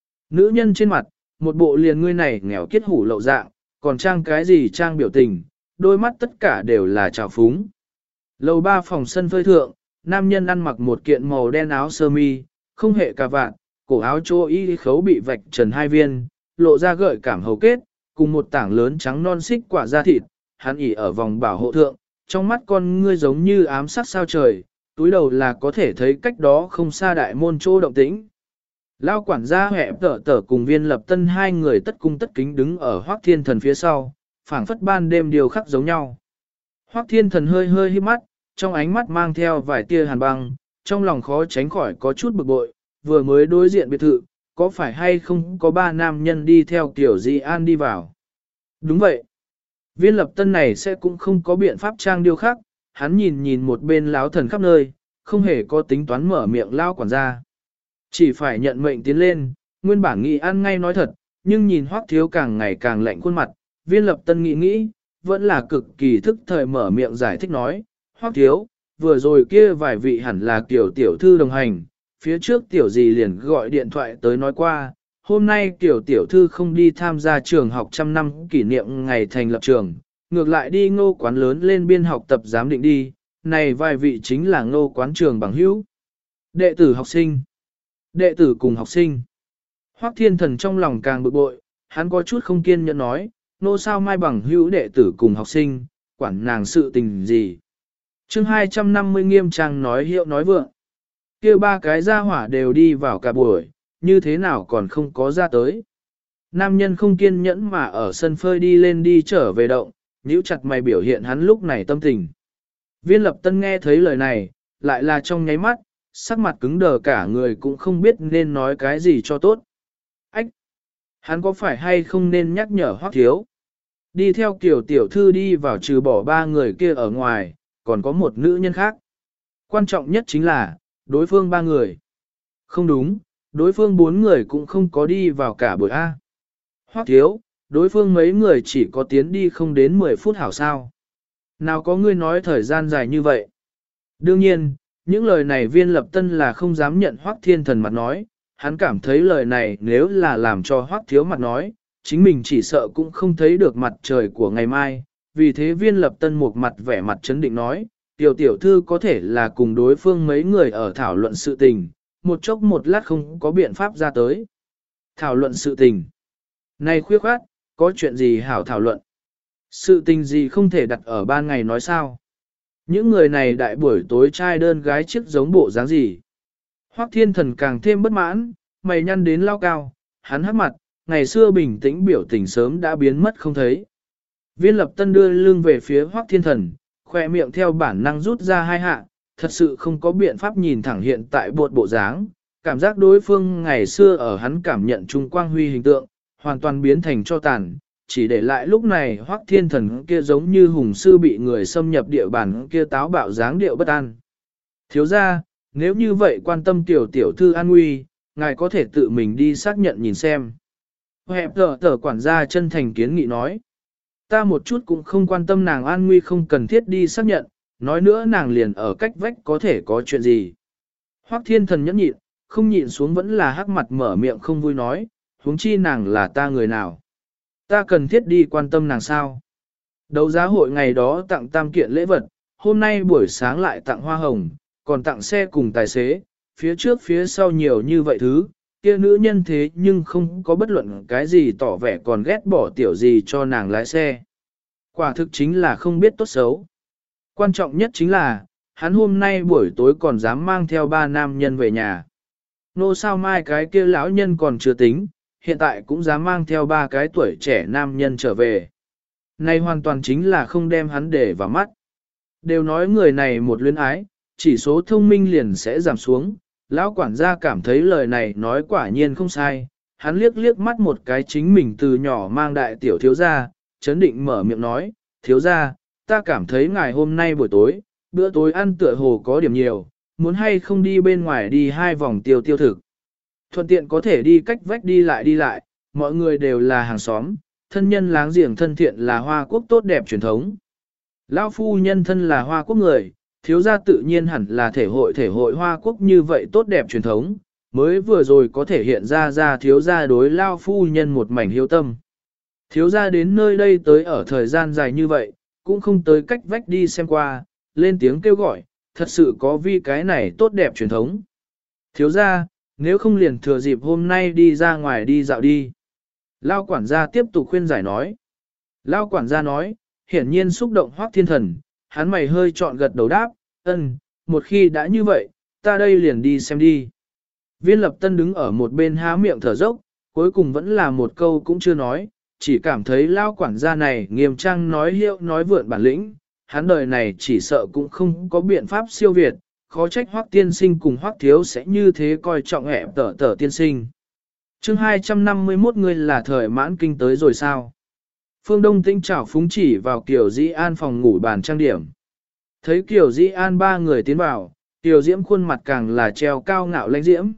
Nữ nhân trên mặt, một bộ liền ngươi này nghèo kiết hủ lậu dạng, còn trang cái gì trang biểu tình, đôi mắt tất cả đều là trào phúng. Lầu 3 phòng sân phơi thượng, nam nhân ăn mặc một kiện màu đen áo sơ mi, không hề cà vạt, cổ áo chỗ y khấu bị vạch trần hai viên, lộ ra gợi cảm hầu kết, cùng một tảng lớn trắng non xích quả da thịt, hắn ỉ ở vòng bảo hộ thượng, trong mắt con ngươi giống như ám sát sao trời, túi đầu là có thể thấy cách đó không xa đại môn chỗ động tĩnh. Lao quản gia hẹp tở cùng Viên Lập Tân hai người tất cung tất kính đứng ở Hoắc Thiên Thần phía sau, phảng phất ban đêm điều khắc giống nhau. Hoắc Thiên Thần hơi hơi híp mắt, trong ánh mắt mang theo vài tia hàn băng, trong lòng khó tránh khỏi có chút bực bội, vừa mới đối diện biệt thự, có phải hay không có ba nam nhân đi theo Kiều Di An đi vào. Đúng vậy. Viên Lập Tân này sẽ cũng không có biện pháp trang điêu khắc, hắn nhìn một bên láo thần khắp nơi, không hề có tính toán mở miệng lao quản gia. Chỉ phải nhận mệnh tiến lên, nguyên bản nghĩ ăn ngay nói thật, nhưng nhìn Hoắc Thiếu càng ngày càng lạnh khuôn mặt, Viên Lập Tân nghĩ, vẫn là cực kỳ thức thời mở miệng giải thích nói, Hoắc Thiếu, vừa rồi kia vài vị hẳn là Kiều tiểu thư đồng hành, phía trước tiểu gì liền gọi điện thoại tới nói qua, hôm nay Kiều tiểu thư không đi tham gia trường học trăm năm kỷ niệm ngày thành lập trường, ngược lại đi Ngô quán lớn lên biên học tập giám định đi, này vài vị chính là Ngô quán trường bằng hữu. Đệ tử học sinh. Đệ tử cùng học sinh. Hoắc Thiên Thần trong lòng càng bực bội, hắn có chút không kiên nhẫn nói, nô sao mai bằng hữu đệ tử cùng học sinh, quản nàng sự tình gì. Chương 250 nghiêm trang nói hiệu nói vượng. Kêu ba cái gia hỏa đều đi vào cả buổi, như thế nào còn không có ra tới. Nam nhân không kiên nhẫn mà ở sân phơi đi lên đi trở về động, nhíu chặt mày biểu hiện hắn lúc này tâm tình. Viên Lập Tân nghe thấy lời này, lại là trong nháy mắt, sắc mặt cứng đờ cả người cũng không biết nên nói cái gì cho tốt. Ách! Hắn có phải hay không nên nhắc nhở Hoắc Thiếu? Đi theo Kiều tiểu thư đi vào trừ bỏ ba người kia ở ngoài, còn có một nữ nhân khác. Quan trọng nhất chính là, đối phương ba người. Không đúng, đối phương bốn người cũng không có đi vào cả buổi A. Hoắc Thiếu, đối phương mấy người chỉ có tiến đi không đến 10 phút hảo sao. Nào có ngươi nói thời gian dài như vậy. Đương nhiên, những lời này Viên Lập Tân là không dám nhận Hoắc Thiên Thần mặt nói, hắn cảm thấy lời này nếu là làm cho Hoắc Thiếu mặt nói, chính mình chỉ sợ cũng không thấy được mặt trời của ngày mai, vì thế Viên Lập Tân một mặt vẻ mặt chấn định nói, tiểu thư có thể là cùng đối phương mấy người ở thảo luận sự tình, một chốc một lát không có biện pháp ra tới. Thảo luận sự tình. Này khuya khoát, có chuyện gì hảo thảo luận? Sự tình gì không thể đặt ở ban ngày nói sao? Những người này đại buổi tối trai đơn gái chiếc giống bộ dáng gì? Hoắc Thiên Thần càng thêm bất mãn, mày nhăn đến lao cao, hắn hắc mặt, ngày xưa bình tĩnh biểu tình sớm đã biến mất không thấy. Viên Lập Tân đưa lưng về phía Hoắc Thiên Thần, khoe miệng theo bản năng rút ra hai hạ, thật sự không có biện pháp nhìn thẳng hiện tại bộ dáng, cảm giác đối phương ngày xưa ở hắn cảm nhận trung quang huy hình tượng, hoàn toàn biến thành cho tàn, chỉ để lại lúc này Hoắc Thiên Thần kia giống như hùng sư bị người xâm nhập địa bàn kia táo bạo dáng điệu bất an. Thiếu ra, nếu như vậy quan tâm tiểu tiểu thư an nguy, ngài có thể tự mình đi xác nhận nhìn xem. Hẹp tờ quản gia chân thành kiến nghị nói. Ta một chút cũng không quan tâm nàng an nguy không cần thiết đi xác nhận, nói nữa nàng liền ở cách vách có thể có chuyện gì. Hoắc Thiên Thần nhẫn nhịn, không nhịn xuống vẫn là hắc mặt mở miệng không vui nói, huống chi nàng là ta người nào. Ta cần thiết đi quan tâm nàng sao. Đấu giá hội ngày đó tặng tam kiện lễ vật, hôm nay buổi sáng lại tặng hoa hồng, còn tặng xe cùng tài xế, phía trước phía sau nhiều như vậy thứ, kia nữ nhân thế nhưng không có bất luận cái gì tỏ vẻ còn ghét bỏ tiểu gì cho nàng lái xe. Quả thực chính là không biết tốt xấu. Quan trọng nhất chính là, hắn hôm nay buổi tối còn dám mang theo 3 nam nhân về nhà. Nô sao mai cái kia lão nhân còn chưa tính, hiện tại cũng dám mang theo 3 cái tuổi trẻ nam nhân trở về. Này hoàn toàn chính là không đem hắn để vào mắt. Đều nói người này một luyến ái, chỉ số thông minh liền sẽ giảm xuống. Lão quản gia cảm thấy lời này nói quả nhiên không sai. Hắn liếc liếc mắt một cái chính mình từ nhỏ mang đại tiểu thiếu gia, chấn định mở miệng nói, thiếu gia, ta cảm thấy ngày hôm nay buổi tối, bữa tối ăn tựa hồ có điểm nhiều, muốn hay không đi bên ngoài đi 2 vòng tiêu tiêu thực. Thuận tiện có thể đi cách vách đi lại, mọi người đều là hàng xóm, thân nhân láng giềng thân thiện là Hoa Quốc tốt đẹp truyền thống. Lão phu nhân thân là Hoa Quốc người, thiếu gia tự nhiên hẳn là thể hội Hoa Quốc như vậy tốt đẹp truyền thống, mới vừa rồi có thể hiện ra thiếu gia đối Lão phu nhân một mảnh hiếu tâm. Thiếu gia đến nơi đây tới ở thời gian dài như vậy, cũng không tới cách vách đi xem qua, lên tiếng kêu gọi, thật sự có vi cái này tốt đẹp truyền thống. Thiếu gia, nếu không liền thừa dịp hôm nay đi ra ngoài đi dạo đi. Lao quản gia tiếp tục khuyên giải nói. Lao quản gia nói, hiển nhiên xúc động Hoắc Thiên Thần, hắn mày hơi trọn gật đầu đáp, một khi đã như vậy, ta đây liền đi xem đi. Viên Lập Tân đứng ở một bên há miệng thở dốc, cuối cùng vẫn là một câu cũng chưa nói, chỉ cảm thấy Lao quản gia này nghiêm trang nói hiệu nói vượn bản lĩnh, hắn đời này chỉ sợ cũng không có biện pháp siêu việt, khó trách Hoắc tiên sinh cùng Hoắc thiếu sẽ như thế coi trọng hẹp tở tiên sinh. Chương 251 người là thời mãn kinh tới rồi sao? Phương Đông Tĩnh chảo phúng chỉ vào Kiều Dĩ An phòng ngủ bàn trang điểm. Thấy Kiều Dĩ An 3 người tiến vào, Kiều Diễm khuôn mặt càng là treo cao ngạo lãnh diễm.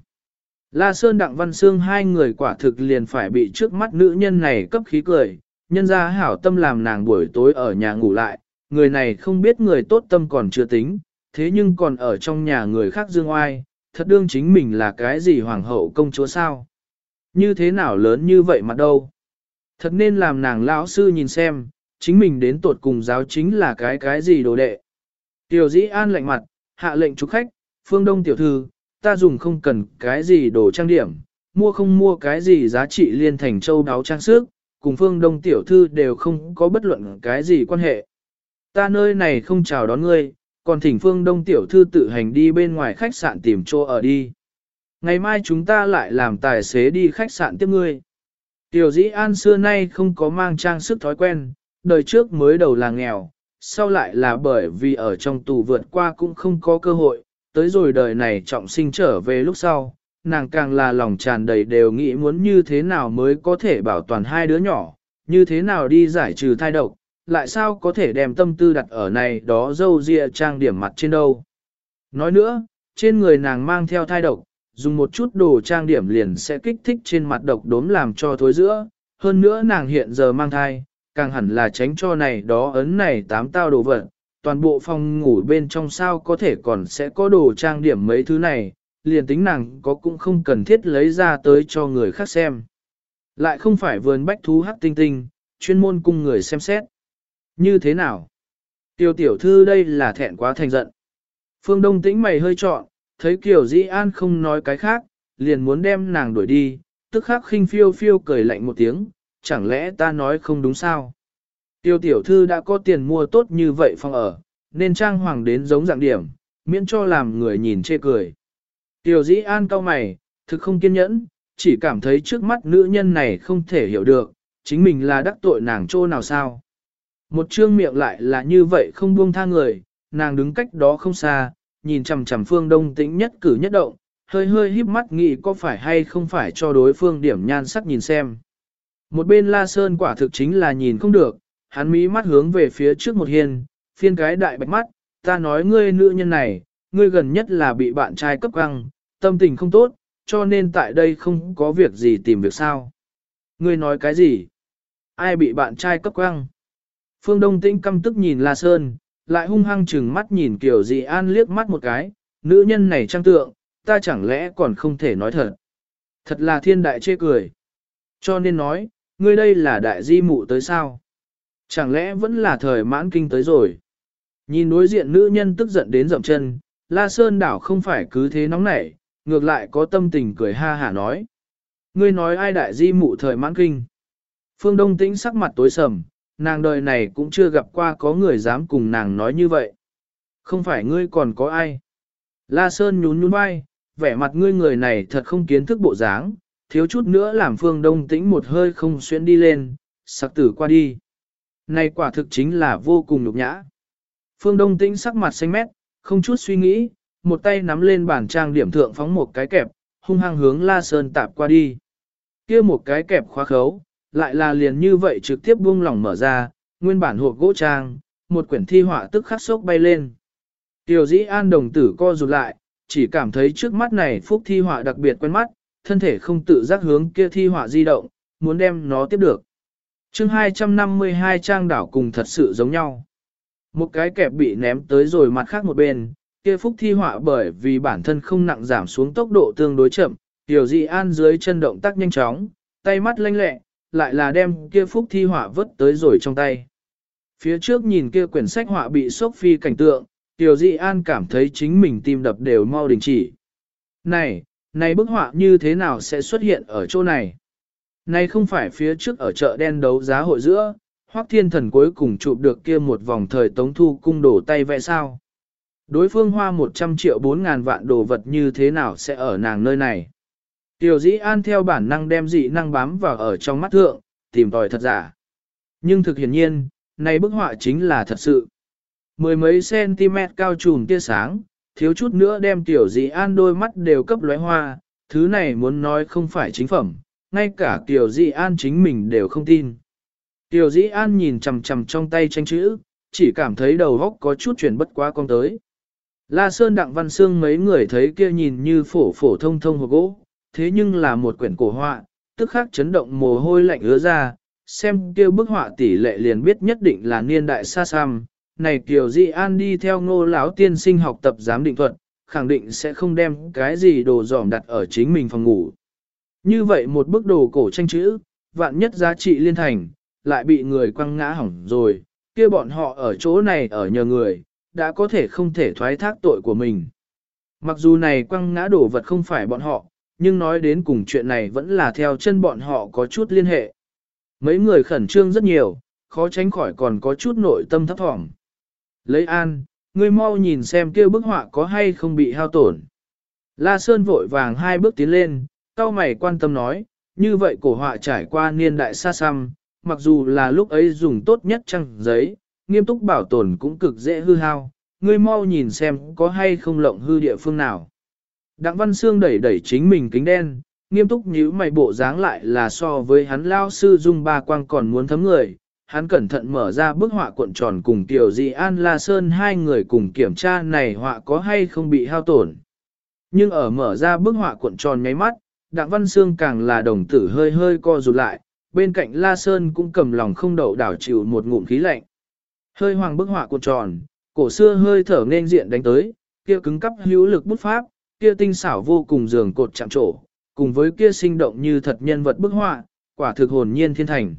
La Sơn Đặng Văn Sương 2 người quả thực liền phải bị trước mắt nữ nhân này cấp khí cười, nhân ra hảo tâm làm nàng buổi tối ở nhà ngủ lại, người này không biết người tốt tâm còn chưa tính, thế nhưng còn ở trong nhà người khác dương oai, thật đương chính mình là cái gì hoàng hậu công chúa sao? Như thế nào lớn như vậy mà đâu? Thật nên làm nàng lão sư nhìn xem, chính mình đến tột cùng giáo chính là cái gì đồ đệ. Tiểu Dĩ An lạnh mặt, hạ lệnh chúc khách, Phương Đông tiểu thư, ta dùng không cần cái gì đồ trang điểm, mua không mua cái gì giá trị liên thành châu đáo trang sức, cùng Phương Đông tiểu thư đều không có bất luận cái gì quan hệ. Ta nơi này không chào đón ngươi, còn thỉnh Phương Đông tiểu thư tự hành đi bên ngoài khách sạn tìm chỗ ở đi. Ngày mai chúng ta lại làm tài xế đi khách sạn tiếp ngươi. Tiểu Dĩ An xưa nay không có mang trang sức thói quen, đời trước mới đầu là nghèo, sau lại là bởi vì ở trong tù vượt qua cũng không có cơ hội, tới rồi đời này trọng sinh trở về lúc sau, nàng càng là lòng tràn đầy đều nghĩ muốn như thế nào mới có thể bảo toàn 2 đứa nhỏ, như thế nào đi giải trừ thai độc, lại sao có thể đem tâm tư đặt ở này đó dâu ria trang điểm mặt trên đâu. Nói nữa, trên người nàng mang theo thai độc, dùng một chút đồ trang điểm liền sẽ kích thích trên mặt độc đốm làm cho thối giữa, hơn nữa nàng hiện giờ mang thai, càng hẳn là tránh cho này đó ấn này 8 tao đồ vật, toàn bộ phòng ngủ bên trong sao có thể còn sẽ có đồ trang điểm mấy thứ này, liền tính nàng có cũng không cần thiết lấy ra tới cho người khác xem. Lại không phải vườn bách thú hắc tinh tinh, chuyên môn cung người xem xét. Như thế nào? Tiểu tiểu thư đây là thẹn quá thành giận. Phương Đông Tĩnh mày hơi trọn, thấy Kiều Dĩ An không nói cái khác, liền muốn đem nàng đuổi đi, tức khắc khinh phiêu phiêu cười lạnh một tiếng, chẳng lẽ ta nói không đúng sao? Tiêu tiểu thư đã có tiền mua tốt như vậy phòng ở, nên trang hoàng đến giống dạng điểm, miễn cho làm người nhìn chê cười. Tiêu Dĩ An cau mày, thực không kiên nhẫn, chỉ cảm thấy trước mắt nữ nhân này không thể hiểu được, chính mình là đắc tội nàng chỗ nào sao? Một trương miệng lại là như vậy không buông tha người, nàng đứng cách đó không xa, nhìn chằm chằm Phương Đông Tĩnh nhất cử nhất động, hơi hơi híp mắt nghĩ có phải hay không phải cho đối phương điểm nhan sắc nhìn xem. Một bên La Sơn quả thực chính là nhìn không được, hắn mí mắt hướng về phía trước một hiên, phiên cái đại bạch mắt, ta nói ngươi nữ nhân này, ngươi gần nhất là bị bạn trai cấp căng, tâm tình không tốt, cho nên tại đây không có việc gì tìm việc sao. Ngươi nói cái gì? Ai bị bạn trai cấp căng? Phương Đông Tĩnh căm tức nhìn La Sơn, lại hung hăng chừng mắt nhìn Kiều Dị An liếc mắt một cái, nữ nhân này trang tượng, ta chẳng lẽ còn không thể nói thật. Thật là thiên đại chê cười. Cho nên nói, ngươi đây là đại di mụ tới sao? Chẳng lẽ vẫn là thời mãn kinh tới rồi? Nhìn đối diện nữ nhân tức giận đến dậm chân, La Sơn đảo không phải cứ thế nóng nảy, ngược lại có tâm tình cười ha hả nói. Ngươi nói ai đại di mụ thời mãn kinh? Phương Đông Tĩnh sắc mặt tối sầm, nàng đời này cũng chưa gặp qua có người dám cùng nàng nói như vậy. Không phải ngươi còn có ai? La Sơn nhún nhún vai, vẻ mặt ngươi người này thật không kiến thức bộ dáng, thiếu chút nữa làm Phương Đông Tĩnh một hơi không xuyên đi lên, sặc tử qua đi. Này quả thực chính là vô cùng nhục nhã. Phương Đông Tĩnh sắc mặt xanh mét, không chút suy nghĩ, một tay nắm lên bàn trang điểm thượng phóng một cái kẹp, hung hăng hướng La Sơn tạp qua đi. Kia một cái kẹp khóa khấu, lại là liền như vậy trực tiếp buông lỏng mở ra, nguyên bản hộp gỗ trang, một quyển thi họa tức khắc sốc bay lên. Tiểu Dĩ An đồng tử co rụt lại, chỉ cảm thấy trước mắt này phúc thi họa đặc biệt quen mắt, thân thể không tự giác hướng kia thi họa di động, muốn đem nó tiếp được. Chương 252 trang đảo cùng thật sự giống nhau. Một cái kẹp bị ném tới rồi mặt khác một bên, kia phúc thi họa bởi vì bản thân không nặng giảm xuống tốc độ tương đối chậm, Tiểu Dị An dưới chân động tác nhanh chóng, tay mắt lanh lẹ, lại là đem kia phúc thi họa vứt tới rồi trong tay. Phía trước nhìn kia quyển sách họa bị sốc phi cảnh tượng, Tiểu Dị An cảm thấy chính mình tim đập đều mau đình chỉ. Này bức họa như thế nào sẽ xuất hiện ở chỗ này? Này không phải phía trước ở chợ đen đấu giá hội giữa, Hoắc Thiên Thần cuối cùng chụp được kia một vòng thời Tống Thu cung đổ tay vẽ sao? Đối phương hoa 100 triệu 4.000 vạn đồ vật như thế nào sẽ ở nàng nơi này? Tiểu Dĩ An theo bản năng đem dị năng bám vào ở trong mắt thượng, tìm tòi thật giả. Nhưng thực hiển nhiên, này bức họa chính là thật sự. Mười mấy cm cao trùm tia sáng, thiếu chút nữa đem Tiểu Dĩ An đôi mắt đều cấp lóe hoa, thứ này muốn nói không phải chính phẩm, ngay cả Tiểu Dĩ An chính mình đều không tin. Tiểu Dĩ An nhìn chằm chằm trong tay tranh chữ, chỉ cảm thấy đầu óc có chút chuyển bất quá con tới. La Sơn Đặng Văn Sương mấy người thấy kia nhìn như phổ thông hộp gỗ, thế nhưng là một quyển cổ họa, tức khắc chấn động mồ hôi lạnh ứa ra, xem kia bức họa tỷ lệ liền biết nhất định là niên đại xa xăm. Này Kiều Dị An đi theo Ngô lão tiên sinh học tập giám định thuật, khẳng định sẽ không đem cái gì đồ dỏm đặt ở chính mình phòng ngủ. Như vậy một bức đồ cổ tranh chữ, vạn nhất giá trị liên thành, lại bị người quăng ngã hỏng rồi, kia bọn họ ở chỗ này ở nhờ người, đã có thể không thể thoái thác tội của mình. Mặc dù này quăng ngã đồ vật không phải bọn họ, nhưng nói đến cùng chuyện này vẫn là theo chân bọn họ có chút liên hệ. Mấy người khẩn trương rất nhiều, khó tránh khỏi còn có chút nội tâm thấp thỏm. Lấy An, ngươi mau nhìn xem kia bức họa có hay không bị hao tổn. La Sơn vội vàng hai bước tiến lên, cau mày quan tâm nói, như vậy cổ họa trải qua niên đại xa xăm, mặc dù là lúc ấy dùng tốt nhất trang giấy, nghiêm túc bảo tồn cũng cực dễ hư hao, ngươi mau nhìn xem có hay không lộng hư địa phương nào. Đặng Văn Sương đẩy chính mình kính đen, nghiêm túc nhíu mày bộ dáng lại là so với hắn lao sư dung ba quang còn muốn thấm người. Hắn cẩn thận mở ra bức họa cuộn tròn cùng Tiểu Dị An La Sơn hai người cùng kiểm tra này họa có hay không bị hao tổn. Nhưng ở mở ra bức họa cuộn tròn nháy mắt, Đặng Văn Sương càng là đồng tử hơi co rụt lại, bên cạnh La Sơn cũng cầm lòng không đậu đảo chịu một ngụm khí lạnh. Hơi hoàng bức họa cuộn tròn, cổ xưa hơi thở nên diện đánh tới, kia cứng cắp hữu lực bút pháp, kia tinh xảo vô cùng giường cột chạm trổ, cùng với kia sinh động như thật nhân vật bức họa, quả thực hồn nhiên thiên thành.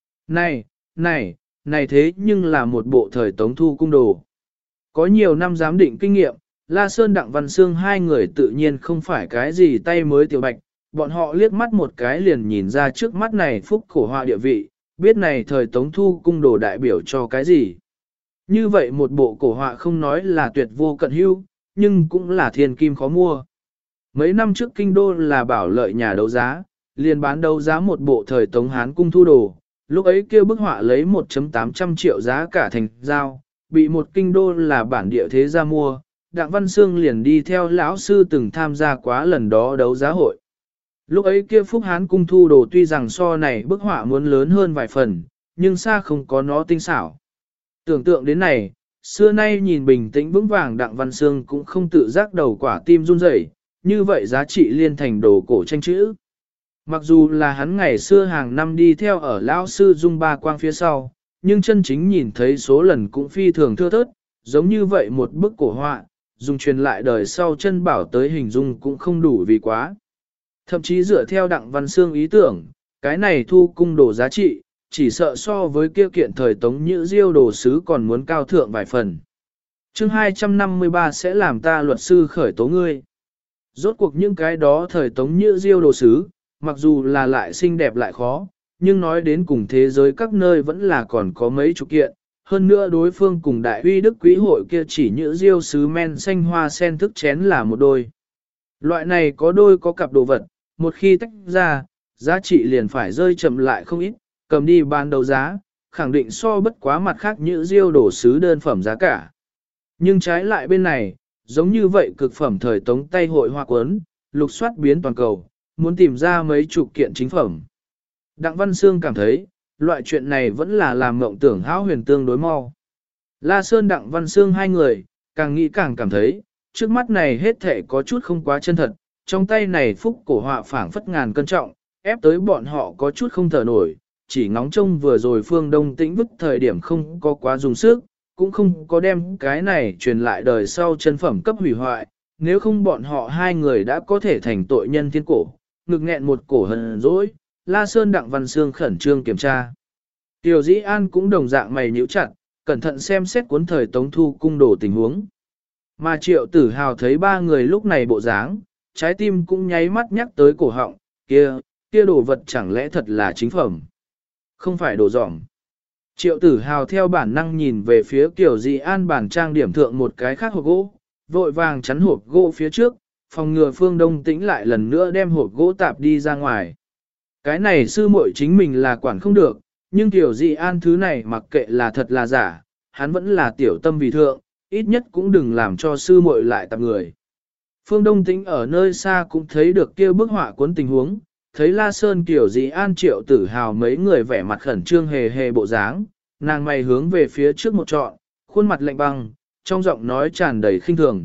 Này thế nhưng là một bộ thời Tống Thu cung đồ. Có nhiều năm giám định kinh nghiệm, La Sơn Đặng Văn Sương hai người tự nhiên không phải cái gì tay mới tiểu bạch, bọn họ liếc mắt một cái liền nhìn ra trước mắt này phúc cổ họa địa vị, biết này thời Tống Thu cung đồ đại biểu cho cái gì. Như vậy một bộ cổ họa không nói là tuyệt vô cận hữu, nhưng cũng là thiên kim khó mua. Mấy năm trước kinh đô là bảo lợi nhà đấu giá, liền bán đấu giá một bộ thời Tống Hán cung thu đồ, lúc ấy kia bức họa lấy 1.800 triệu giá cả thành giao, bị một kinh đô là bản địa thế gia mua, Đặng Văn Sương liền đi theo lão sư từng tham gia quá lần đó đấu giá hội. Lúc ấy kia Phúc Hán cung thu đồ tuy rằng so này bức họa muốn lớn hơn vài phần, nhưng xa không có nó tinh xảo. Tưởng tượng đến này, Xưa nay nhìn bình tĩnh vững vàng Đặng Văn Sương cũng không tự giác đầu quả tim run rẩy, như vậy giá trị liên thành đồ cổ tranh chữ. Mặc dù là hắn ngày xưa hàng năm đi theo ở lão sư Dung Ba Quang phía sau, nhưng chân chính nhìn thấy số lần cũng phi thường thưa thớt, giống như vậy một bức cổ họa, dùng truyền lại đời sau chân bảo tới hình dung cũng không đủ vì quá. Thậm chí dựa theo Đặng Văn Sương ý tưởng, cái này thu cung đồ giá trị, chỉ sợ so với kia kiện thời Tống Nhữ Diêu đồ sứ còn muốn cao thượng vài phần. Chương 253 sẽ làm ta luật sư khởi tố ngươi. Rốt cuộc những cái đó thời Tống Nhữ Diêu đồ sứ, mặc dù là lại xinh đẹp lại khó, nhưng nói đến cùng thế giới các nơi vẫn là còn có mấy chục kiện. Hơn nữa đối phương cùng đại uy đức quý hội kia chỉ Nhữ Diêu sứ men xanh hoa sen thức chén là một đôi. Loại này có đôi có cặp đồ vật, một khi tách ra, giá trị liền phải rơi chậm lại không ít, cầm đi bán đấu giá, khẳng định so bất quá mặt khác Nhữ Diêu đồ sứ đơn phẩm giá cả. Nhưng trái lại bên này, giống như vậy cực phẩm thời Tống Tây hội hoa cuốn, lục soát biến toàn cầu, muốn tìm ra mấy chục kiện chính phẩm. Đặng Văn Sương cảm thấy, loại chuyện này vẫn là làm mộng tưởng hão huyền tương đối mau. La Sơn Đặng Văn Sương hai người, càng nghĩ càng cảm thấy, trước mắt này hết thể có chút không quá chân thật, trong tay này phúc cổ họa phảng phất ngàn cân trọng, ép tới bọn họ có chút không thở nổi, chỉ ngóng trông vừa rồi Phương Đông Tĩnh vứt thời điểm không có quá dùng sức, cũng không có đem cái này truyền lại đời sau chân phẩm cấp hủy hoại, nếu không bọn họ hai người đã có thể thành tội nhân thiên cổ, ngực nghẹn một cổ hận dỗi. La Sơn Đặng Văn Sương khẩn trương kiểm tra. Tiểu Dĩ An cũng đồng dạng mày nhíu chặt, cẩn thận xem xét cuốn thời Tống Thu cung đồ tình huống. Mà Triệu Tử Hào thấy ba người lúc này bộ dáng, trái tim cũng nháy mắt nhắc tới cổ họng, kia đồ vật chẳng lẽ thật là chính phẩm? Không phải đồ dỏng. Triệu Tử Hào theo bản năng nhìn về phía Tiểu Dĩ An bản trang điểm thượng một cái khác hộp gỗ, vội vàng chắn hộp gỗ phía trước, phòng ngừa Phương Đông Tĩnh lại lần nữa đem hộp gỗ tạp đi ra ngoài. Cái này sư muội chính mình là quản không được, nhưng Tiểu Dĩ An thứ này mặc kệ là thật là giả, hắn vẫn là tiểu tâm vì thượng, ít nhất cũng đừng làm cho sư muội lại tạp người. Phương Đông Tĩnh ở nơi xa cũng thấy được kia bức họa cuốn tình huống, thấy La Sơn Tiểu Dĩ An Triệu Tử Hào mấy người vẻ mặt khẩn trương hề hề bộ dáng, nàng mày hướng về phía trước một trọn, khuôn mặt lạnh băng, trong giọng nói tràn đầy khinh thường,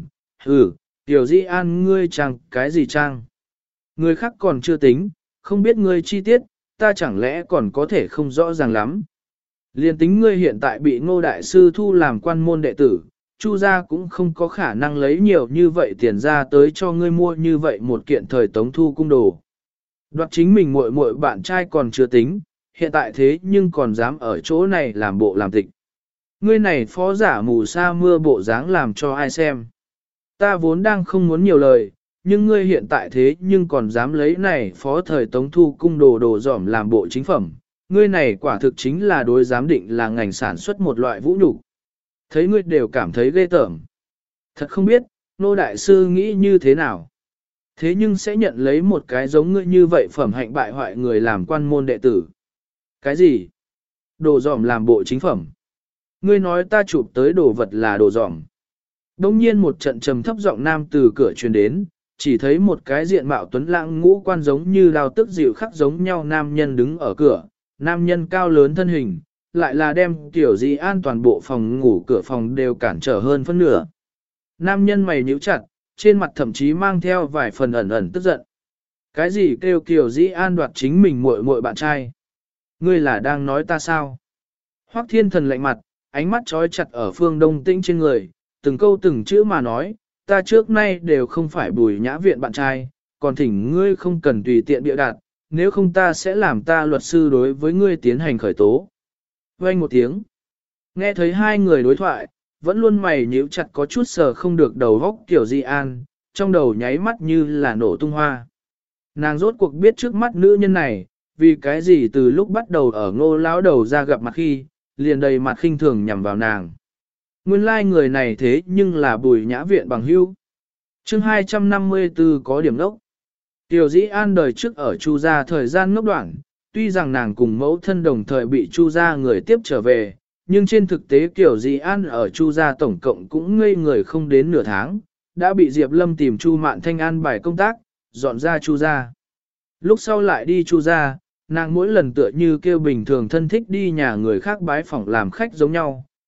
Tiểu Dĩ An ngươi trang cái gì trang? Người khác còn chưa tính, không biết ngươi chi tiết, ta chẳng lẽ còn có thể không rõ ràng lắm. Liên tính ngươi hiện tại bị Ngô Đại Sư thu làm quan môn đệ tử, Chu gia cũng không có khả năng lấy nhiều như vậy tiền ra tới cho ngươi mua như vậy một kiện thời Tống Thu cung đồ. Đoạt chính mình muội muội bạn trai còn chưa tính, hiện tại thế nhưng còn dám ở chỗ này làm bộ làm tịch. Ngươi này phó giả mù sa mưa bộ dáng làm cho ai xem. Ta vốn đang không muốn nhiều lời, nhưng ngươi hiện tại thế nhưng còn dám lấy này phó thời Tống Thu cung đồ dỏm làm bộ chính phẩm. Ngươi này quả thực chính là đối giám định là ngành sản xuất một loại vũ nhục. Thấy ngươi đều cảm thấy ghê tởm. Thật không biết, Nô Đại Sư nghĩ như thế nào. Thế nhưng sẽ nhận lấy một cái giống ngươi như vậy phẩm hạnh bại hoại người làm quan môn đệ tử. Cái gì? Đồ dỏm làm bộ chính phẩm. Ngươi nói ta chụp tới đồ vật là đồ dỏm. Đông nhiên một trận trầm thấp giọng nam từ cửa truyền đến, chỉ thấy một cái diện mạo tuấn lãng ngũ quan giống như đào tức dịu khắc giống nhau nam nhân đứng ở cửa, nam nhân cao lớn thân hình, lại là đem Tiểu Dĩ An toàn bộ phòng ngủ cửa phòng đều cản trở hơn phân nửa. Nam nhân mày nhíu chặt, trên mặt thậm chí mang theo vài phần ẩn ẩn tức giận. Cái gì kêu Tiểu Dĩ An đoạt chính mình muội muội bạn trai? Ngươi là đang nói ta sao? Hoắc Thiên Thần lạnh mặt, ánh mắt trói chặt ở Phương Đông Tĩnh trên người, từng câu từng chữ mà nói, ta trước nay đều không phải Bùi Nhã Viện bạn trai, còn thỉnh ngươi không cần tùy tiện bịa đặt, nếu không ta sẽ làm ta luật sư đối với ngươi tiến hành khởi tố. Vang một tiếng. Nghe thấy hai người đối thoại, vẫn luôn mày nhíu chặt có chút sờ không được đầu góc Tiểu Dĩ An, trong đầu nháy mắt như là nổ tung hoa. Nàng rốt cuộc biết trước mắt nữ nhân này, vì cái gì từ lúc bắt đầu ở Ngô lão đầu ra gặp mặt khi, liền đầy mặt khinh thường nhằm vào nàng. Nguyên lai người này thế nhưng là Bùi Nhã Viện bằng hữu. Chương 254 có điểm đốc. Tiểu Dĩ An đời trước ở Chu gia thời gian ngốc đoạn, tuy rằng nàng cùng mẫu thân đồng thời bị Chu gia người tiếp trở về, nhưng trên thực tế Tiểu Dĩ An ở Chu gia tổng cộng cũng ngây người không đến nửa tháng, đã bị Diệp Lâm tìm Chu Mạn Thanh an bài công tác, dọn ra Chu gia. Lúc sau lại đi Chu gia, nàng mỗi lần tựa như kêu bình thường thân thích đi nhà người khác bái phỏng làm khách giống nhau,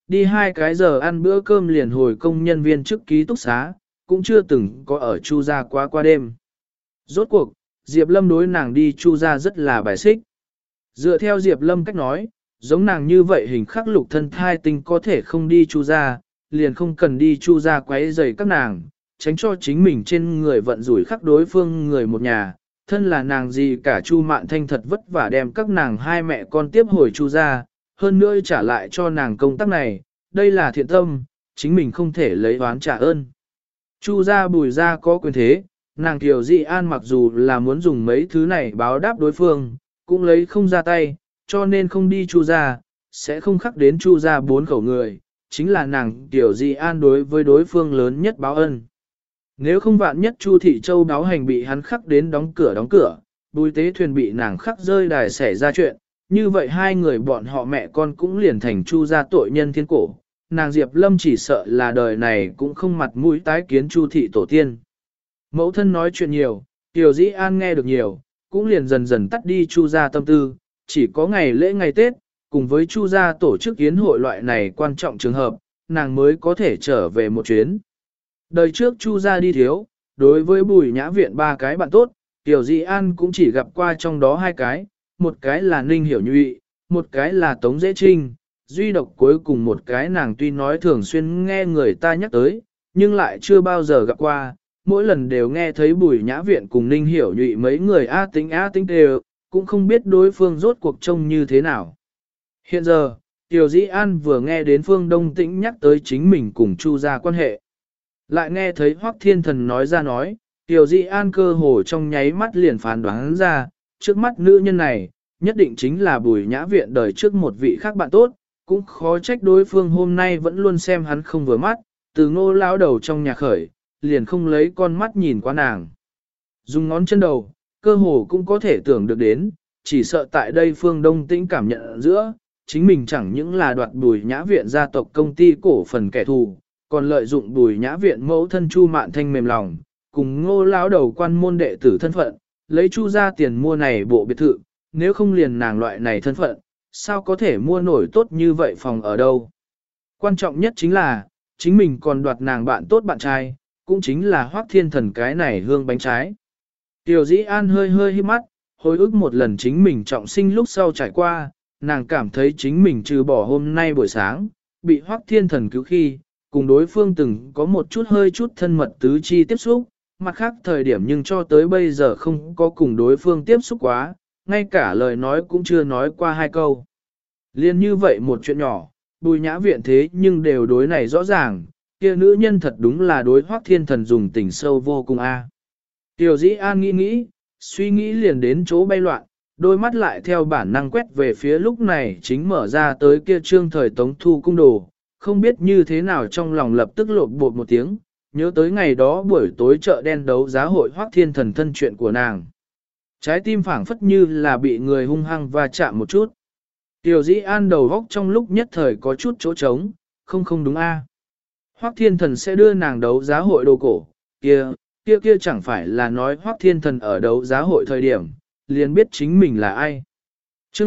đi 2 giờ ăn bữa cơm liền hồi công nhân viên chức ký túc xá, cũng chưa từng có ở Chu gia quá qua đêm. Rốt cuộc, Diệp Lâm đối nàng đi Chu gia rất là bài xích. Dựa theo Diệp Lâm cách nói, giống nàng như vậy hình khắc lục thân thai tinh có thể không đi Chu gia, liền không cần đi Chu gia quấy rầy các nàng, tránh cho chính mình trên người vận rủi khắc đối phương người một nhà. Thân là nàng gì cả Chu Mạn Thanh thật vất vả đem các nàng hai mẹ con tiếp hồi Chu gia, hơn nữa trả lại cho nàng công tác này, đây là thiện tâm, chính mình không thể lấy oán trả ơn. Chu gia Bùi gia có quyền thế, nàng Kiều Dị An mặc dù là muốn dùng mấy thứ này báo đáp đối phương, cũng lấy không ra tay, cho nên không đi Chu gia, sẽ không khắc đến Chu gia 4 khẩu người, chính là nàng Kiều Dị An đối với đối phương lớn nhất báo ân. Nếu không vạn nhất Chu Thị Châu báo hành bị hắn khắc đến đóng cửa, Bùi Tế Thuyền bị nàng khắc rơi đài xảy ra chuyện, như vậy hai người bọn họ mẹ con cũng liền thành Chu gia tội nhân thiên cổ. Nàng Diệp Lâm chỉ sợ là đời này cũng không mặt mũi tái kiến Chu Thị tổ tiên. Mẫu thân nói chuyện nhiều, Kiều Dĩ An nghe được nhiều, cũng liền dần dần tắt đi Chu gia tâm tư, chỉ có ngày lễ ngày Tết, cùng với Chu gia tổ chức yến hội loại này quan trọng trường hợp, nàng mới có thể trở về một chuyến. Đời trước Chu gia đi thiếu, đối với Bùi Nhã Viện 3 cái bạn tốt, Kiều Dĩ An cũng chỉ gặp qua trong đó 2 cái, một cái là Ninh Hiểu Nhụy, một cái là Tống Dễ Trinh, duy độc cuối cùng một cái nàng tuy nói thường xuyên nghe người ta nhắc tới, nhưng lại chưa bao giờ gặp qua, mỗi lần đều nghe thấy Bùi Nhã Viện cùng Ninh Hiểu Nhụy mấy người á tính đều, cũng không biết đối phương rốt cuộc trông như thế nào. Hiện giờ, Kiều Dĩ An vừa nghe đến Phương Đông Tĩnh nhắc tới chính mình cùng Chu gia quan hệ, lại nghe thấy Hoắc Thiên Thần nói ra nói, Kiều Dĩ An cơ hồ trong nháy mắt liền phán đoán ra, trước mắt nữ nhân này, nhất định chính là Bùi Nhã Viện đời trước một vị khác bạn tốt, cũng khó trách đối phương hôm nay vẫn luôn xem hắn không vừa mắt, từ Ngô lão đầu trong nhà khởi, liền không lấy con mắt nhìn qua nàng. Dùng ngón chân đầu, cơ hồ cũng có thể tưởng được đến, chỉ sợ tại đây Phương Đông Tĩnh cảm nhận giữa, chính mình chẳng những là đoạt Bùi Nhã Viện gia tộc công ty cổ phần kẻ thù, còn lợi dụng Bùi Nhã Viện mẫu thân Chu Mạn Thanh mềm lòng, cùng Ngô lão đầu quan môn đệ tử thân phận, lấy Chu ra tiền mua này bộ biệt thự, nếu không liền nàng loại này thân phận, sao có thể mua nổi tốt như vậy phòng ở đâu. Quan trọng nhất chính là, chính mình còn đoạt nàng bạn tốt bạn trai, cũng chính là Hoắc Thiên Thần cái này hương bánh trái. Tiểu Dĩ An hơi híp mắt, hồi ức một lần chính mình trọng sinh lúc sau trải qua, nàng cảm thấy chính mình trừ bỏ hôm nay buổi sáng, bị Hoắc Thiên Thần cứu khi, cùng đối phương từng có một chút hơi chút thân mật tứ chi tiếp xúc, mặt khác thời điểm nhưng cho tới bây giờ không có cùng đối phương tiếp xúc quá, ngay cả lời nói cũng chưa nói qua 2 câu. Liên như vậy một chuyện nhỏ, Bùi Nhã Viện thế nhưng đều đối này rõ ràng, kia nữ nhân thật đúng là đối Hoắc Thiên Thần dùng tình sâu vô cùng a. Tiểu Dĩ An nghĩ, suy nghĩ liền đến chỗ bay loạn, đôi mắt lại theo bản năng quét về phía lúc này chính mở ra tới kia trương thời Tống Thu cung đồ, không biết như thế nào trong lòng lập tức lột bột một tiếng, nhớ tới ngày đó buổi tối chợ đen đấu giá hội Hoắc Thiên Thần thân chuyện của nàng. Trái tim phảng phất như là bị người hung hăng va chạm một chút. Tiểu Dĩ An đầu góc trong lúc nhất thời có chút chỗ trống, không đúng a. Hoắc Thiên Thần sẽ đưa nàng đấu giá hội đồ cổ, kia chẳng phải là nói Hoắc Thiên Thần ở đấu giá hội thời điểm, liền biết chính mình là ai. Chương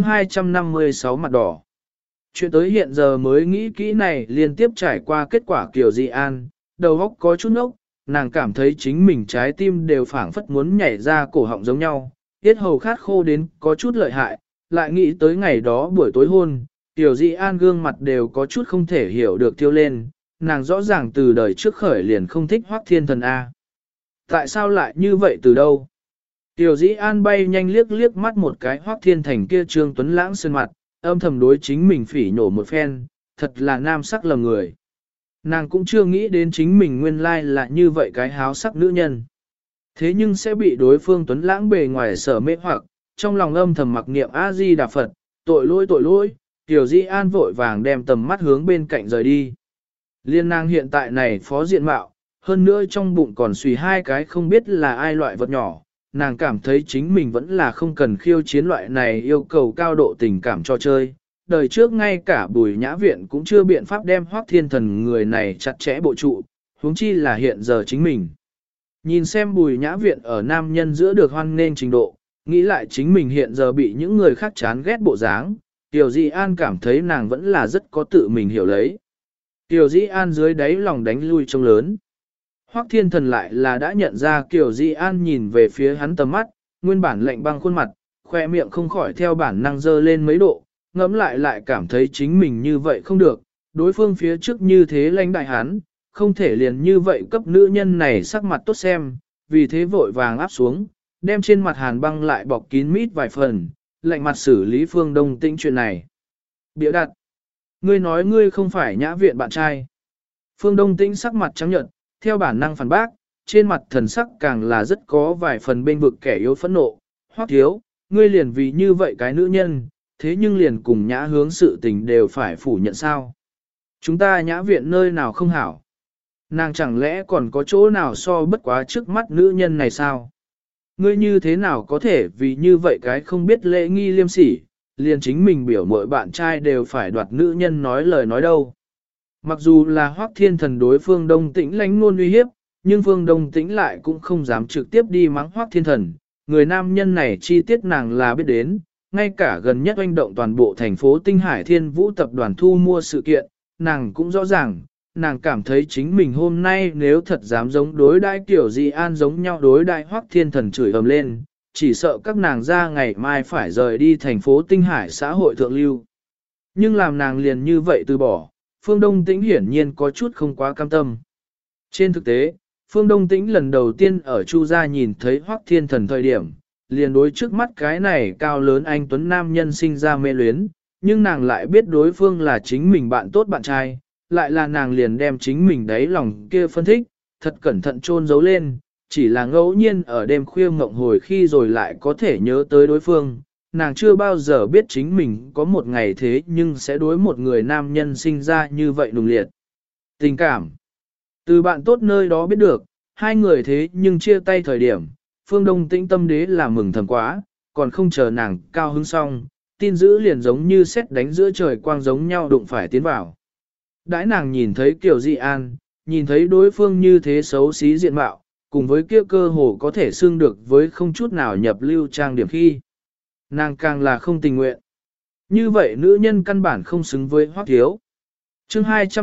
256 mặt đỏ. Chuyện tới hiện giờ mới nghĩ kỹ này liên tiếp trải qua kết quả Kiều Dị An, đầu óc có chút ốc, nàng cảm thấy chính mình trái tim đều phảng phất muốn nhảy ra cổ họng giống nhau, tiết hầu khát khô đến có chút lợi hại, lại nghĩ tới ngày đó buổi tối hôn, Kiều Dị An gương mặt đều có chút không thể hiểu được tiêu lên, nàng rõ ràng từ đời trước khởi liền không thích Hoắc Thiên Thần A. Tại sao lại như vậy từ đâu? Tiểu Dĩ An bay nhanh liếc mắt một cái Hoắc Thiên Thành kia trương tuấn lãng sơn mặt, âm thầm đối chính mình phỉ nhổ một phen, thật là nam sắc lầm người. Nàng cũng chưa nghĩ đến chính mình nguyên lai là như vậy cái háo sắc nữ nhân. Thế nhưng sẽ bị đối phương tuấn lãng bề ngoài sở mê hoặc, trong lòng âm thầm mặc niệm A-di-đà Phật, tội lỗi, Tiểu Dĩ An vội vàng đem tầm mắt hướng bên cạnh rời đi. Liên nàng hiện tại này phó diện mạo, hơn nữa trong bụng còn suy 2 cái không biết là ai loại vật nhỏ, nàng cảm thấy chính mình vẫn là không cần khiêu chiến loại này yêu cầu cao độ tình cảm cho chơi. Đời trước ngay cả Bùi Nhã Viện cũng chưa biện pháp đem Hoắc Thiên Thần người này chặt chẽ bộ trụ, huống chi là hiện giờ chính mình. Nhìn xem Bùi Nhã Viện ở nam nhân giữa được hoan nghênh trình độ, nghĩ lại chính mình hiện giờ bị những người khác chán ghét bộ dáng, Tiểu Dị An cảm thấy nàng vẫn là rất có tự mình hiểu lấy. Kiều Dĩ An dưới đáy lòng đánh lui trông lớn. Hoắc Thiên Thần lại là đã nhận ra Kiều Dĩ An nhìn về phía hắn tầm mắt, nguyên bản lạnh băng khuôn mặt, khoe miệng không khỏi theo bản năng dơ lên mấy độ, ngẫm lại cảm thấy chính mình như vậy không được, đối phương phía trước như thế lãnh đại hắn, không thể liền như vậy cấp nữ nhân này sắc mặt tốt xem, vì thế vội vàng áp xuống, đem trên mặt hàn băng lại bọc kín mít vài phần, lạnh mặt xử lý Phương Đông Tĩnh chuyện này. Biểu đặt, ngươi nói ngươi không phải nhã viện bạn trai. Phương Đông Tĩnh sắc mặt trắng nhợt, theo bản năng phản bác, trên mặt thần sắc càng là rất có vài phần bên vực kẻ yếu phẫn nộ. Hoắc thiếu, ngươi liền vì như vậy cái nữ nhân, thế nhưng liền cùng nhã hướng sự tình đều phải phủ nhận sao. Chúng ta nhã viện nơi nào không hảo. Nàng chẳng lẽ còn có chỗ nào so bất quá trước mắt nữ nhân này sao? Ngươi như thế nào có thể vì như vậy cái không biết lễ nghi liêm sỉ, liền chính mình biểu mỗi bạn trai đều phải đoạt nữ nhân nói lời nói đâu. Mặc dù là Hoắc Thiên Thần đối Phương Đông Tĩnh lãnh ngôn uy hiếp, nhưng Phương Đông Tĩnh lại cũng không dám trực tiếp đi mắng Hoắc Thiên Thần. Người nam nhân này chi tiết nàng là biết đến, ngay cả gần nhất oanh động toàn bộ thành phố Tinh Hải Thiên Vũ tập đoàn thu mua sự kiện, nàng cũng rõ ràng, nàng cảm thấy chính mình hôm nay nếu thật dám giống đối đãi kiểu gì an giống nhau đối đãi Hoắc Thiên Thần chửi ầm lên, chỉ sợ các nàng ra ngày mai phải rời đi thành phố Tinh Hải xã hội thượng lưu. Nhưng làm nàng liền như vậy từ bỏ, Phương Đông Tĩnh hiển nhiên có chút không quá cam tâm. Trên thực tế, Phương Đông Tĩnh lần đầu tiên ở Chu gia nhìn thấy Hoắc Thiên Thần thời điểm, liền đối trước mắt cái này cao lớn anh tuấn nam nhân sinh ra mê luyến, nhưng nàng lại biết đối phương là chính mình bạn tốt bạn trai, lại là nàng liền đem chính mình đáy lòng kia phân thích, thật cẩn thận chôn giấu lên, chỉ là ngẫu nhiên ở đêm khuya ngộng hồi khi rồi lại có thể nhớ tới đối phương. Nàng chưa bao giờ biết chính mình có một ngày thế nhưng sẽ đối một người nam nhân sinh ra như vậy nùng liệt. Tình cảm. Từ bạn tốt nơi đó biết được, hai người thế nhưng chia tay thời điểm, Phương Đông Tĩnh tâm đế là mừng thầm quá, còn không chờ nàng cao hứng xong, tin dữ liền giống như sét đánh giữa trời quang giống nhau đụng phải tiến vào. Đãi nàng nhìn thấy Kiều Dị An, nhìn thấy đối phương như thế xấu xí diện mạo, cùng với kia cơ hồ có thể xưng được với không chút nào nhập lưu trang điểm khi. Nàng càng là không tình nguyện. Như vậy nữ nhân căn bản không xứng với Hoắc thiếu. Chương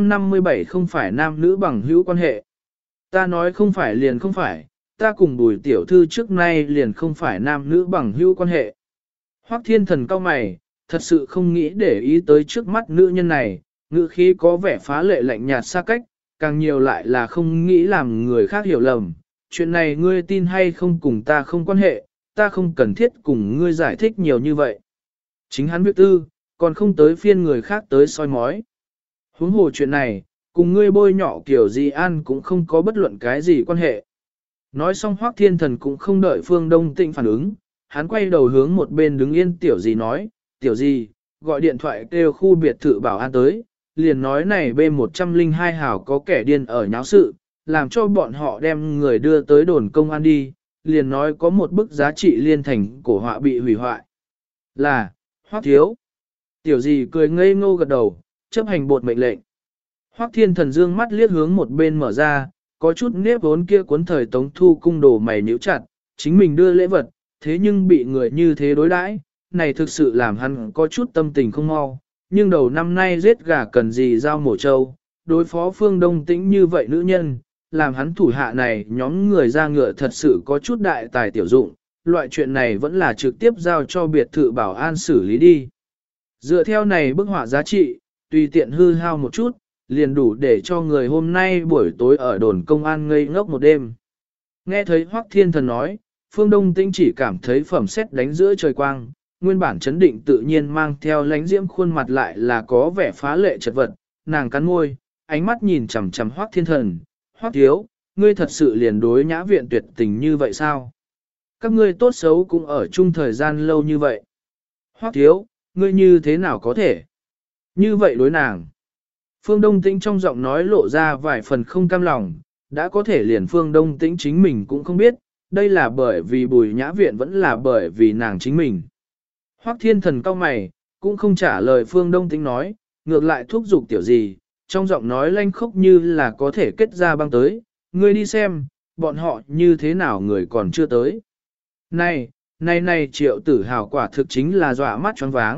257 không phải nam nữ bằng hữu quan hệ. Ta nói không phải liền không phải, ta cùng Bùi tiểu thư trước nay liền không phải nam nữ bằng hữu quan hệ. Hoắc Thiên Thần cau mày, thật sự không nghĩ để ý tới trước mắt nữ nhân này, ngữ khí có vẻ phá lệ lạnh nhạt xa cách, càng nhiều lại là không nghĩ làm người khác hiểu lầm. Chuyện này ngươi tin hay không cùng ta không quan hệ, ta không cần thiết cùng ngươi giải thích nhiều như vậy. Chính hắn biết tư, còn không tới phiên người khác tới soi mói. Huống hồ chuyện này, cùng ngươi bôi nhọ kiểu gì an cũng không có bất luận cái gì quan hệ. Nói xong Hoắc Thiên Thần cũng không đợi Phương Đông Tĩnh phản ứng, hắn quay đầu hướng một bên đứng yên tiểu gì nói, tiểu gì, gọi điện thoại kêu khu biệt thự bảo an tới, liền nói này B102 hảo có kẻ điên ở nháo sự, làm cho bọn họ đem người đưa tới đồn công an đi, liền nói có một bức giá trị liên thành cổ họa bị hủy hoại. Là, Hoắc thiếu. Tiểu gì cười ngây ngô gật đầu, chấp hành bột mệnh lệnh. Hoắc Thiên Thần dương mắt liếc hướng một bên mở ra, có chút nếp vốn kia cuốn thời Tống Thu cung đồ mày nhíu chặt, chính mình đưa lễ vật, thế nhưng bị người như thế đối đãi, này thực sự làm hắn có chút tâm tình không mau, nhưng đầu năm nay giết gà cần gì giao mổ trâu, đối phó Phương Đông Tĩnh như vậy nữ nhân, làm hắn thủ hạ này nhóm người ra ngựa thật sự có chút đại tài tiểu dụng, loại chuyện này vẫn là trực tiếp giao cho biệt thự bảo an xử lý đi. Dựa theo này bức họa giá trị, tùy tiện hư hao một chút, liền đủ để cho người hôm nay buổi tối ở đồn công an ngây ngốc một đêm. Nghe thấy Hoắc Thiên Thần nói, Phương Đông Tĩnh chỉ cảm thấy phẩm sét đánh giữa trời quang, nguyên bản chấn định tự nhiên mang theo lánh diễm khuôn mặt lại là có vẻ phá lệ chật vật, nàng cắn môi, ánh mắt nhìn chằm chằm Hoắc Thiên Thần, Hoắc thiếu, ngươi thật sự liền đối nhã viện tuyệt tình như vậy sao? Các ngươi tốt xấu cũng ở chung thời gian lâu như vậy. Hoắc thiếu, ngươi như thế nào có thể? Như vậy đối nàng. Phương Đông Tĩnh trong giọng nói lộ ra vài phần không cam lòng, đã có thể liền Phương Đông Tĩnh chính mình cũng không biết, đây là bởi vì Bùi Nhã Viện vẫn là bởi vì nàng chính mình. Hoắc Thiên Thần cau mày, cũng không trả lời Phương Đông Tĩnh nói, ngược lại thúc giục tiểu gì, trong giọng nói lanh khốc như là có thể kết ra băng tới, ngươi đi xem, bọn họ như thế nào người còn chưa tới. Này Triệu Tử Hào quả thực chính là dọa mắt choáng váng,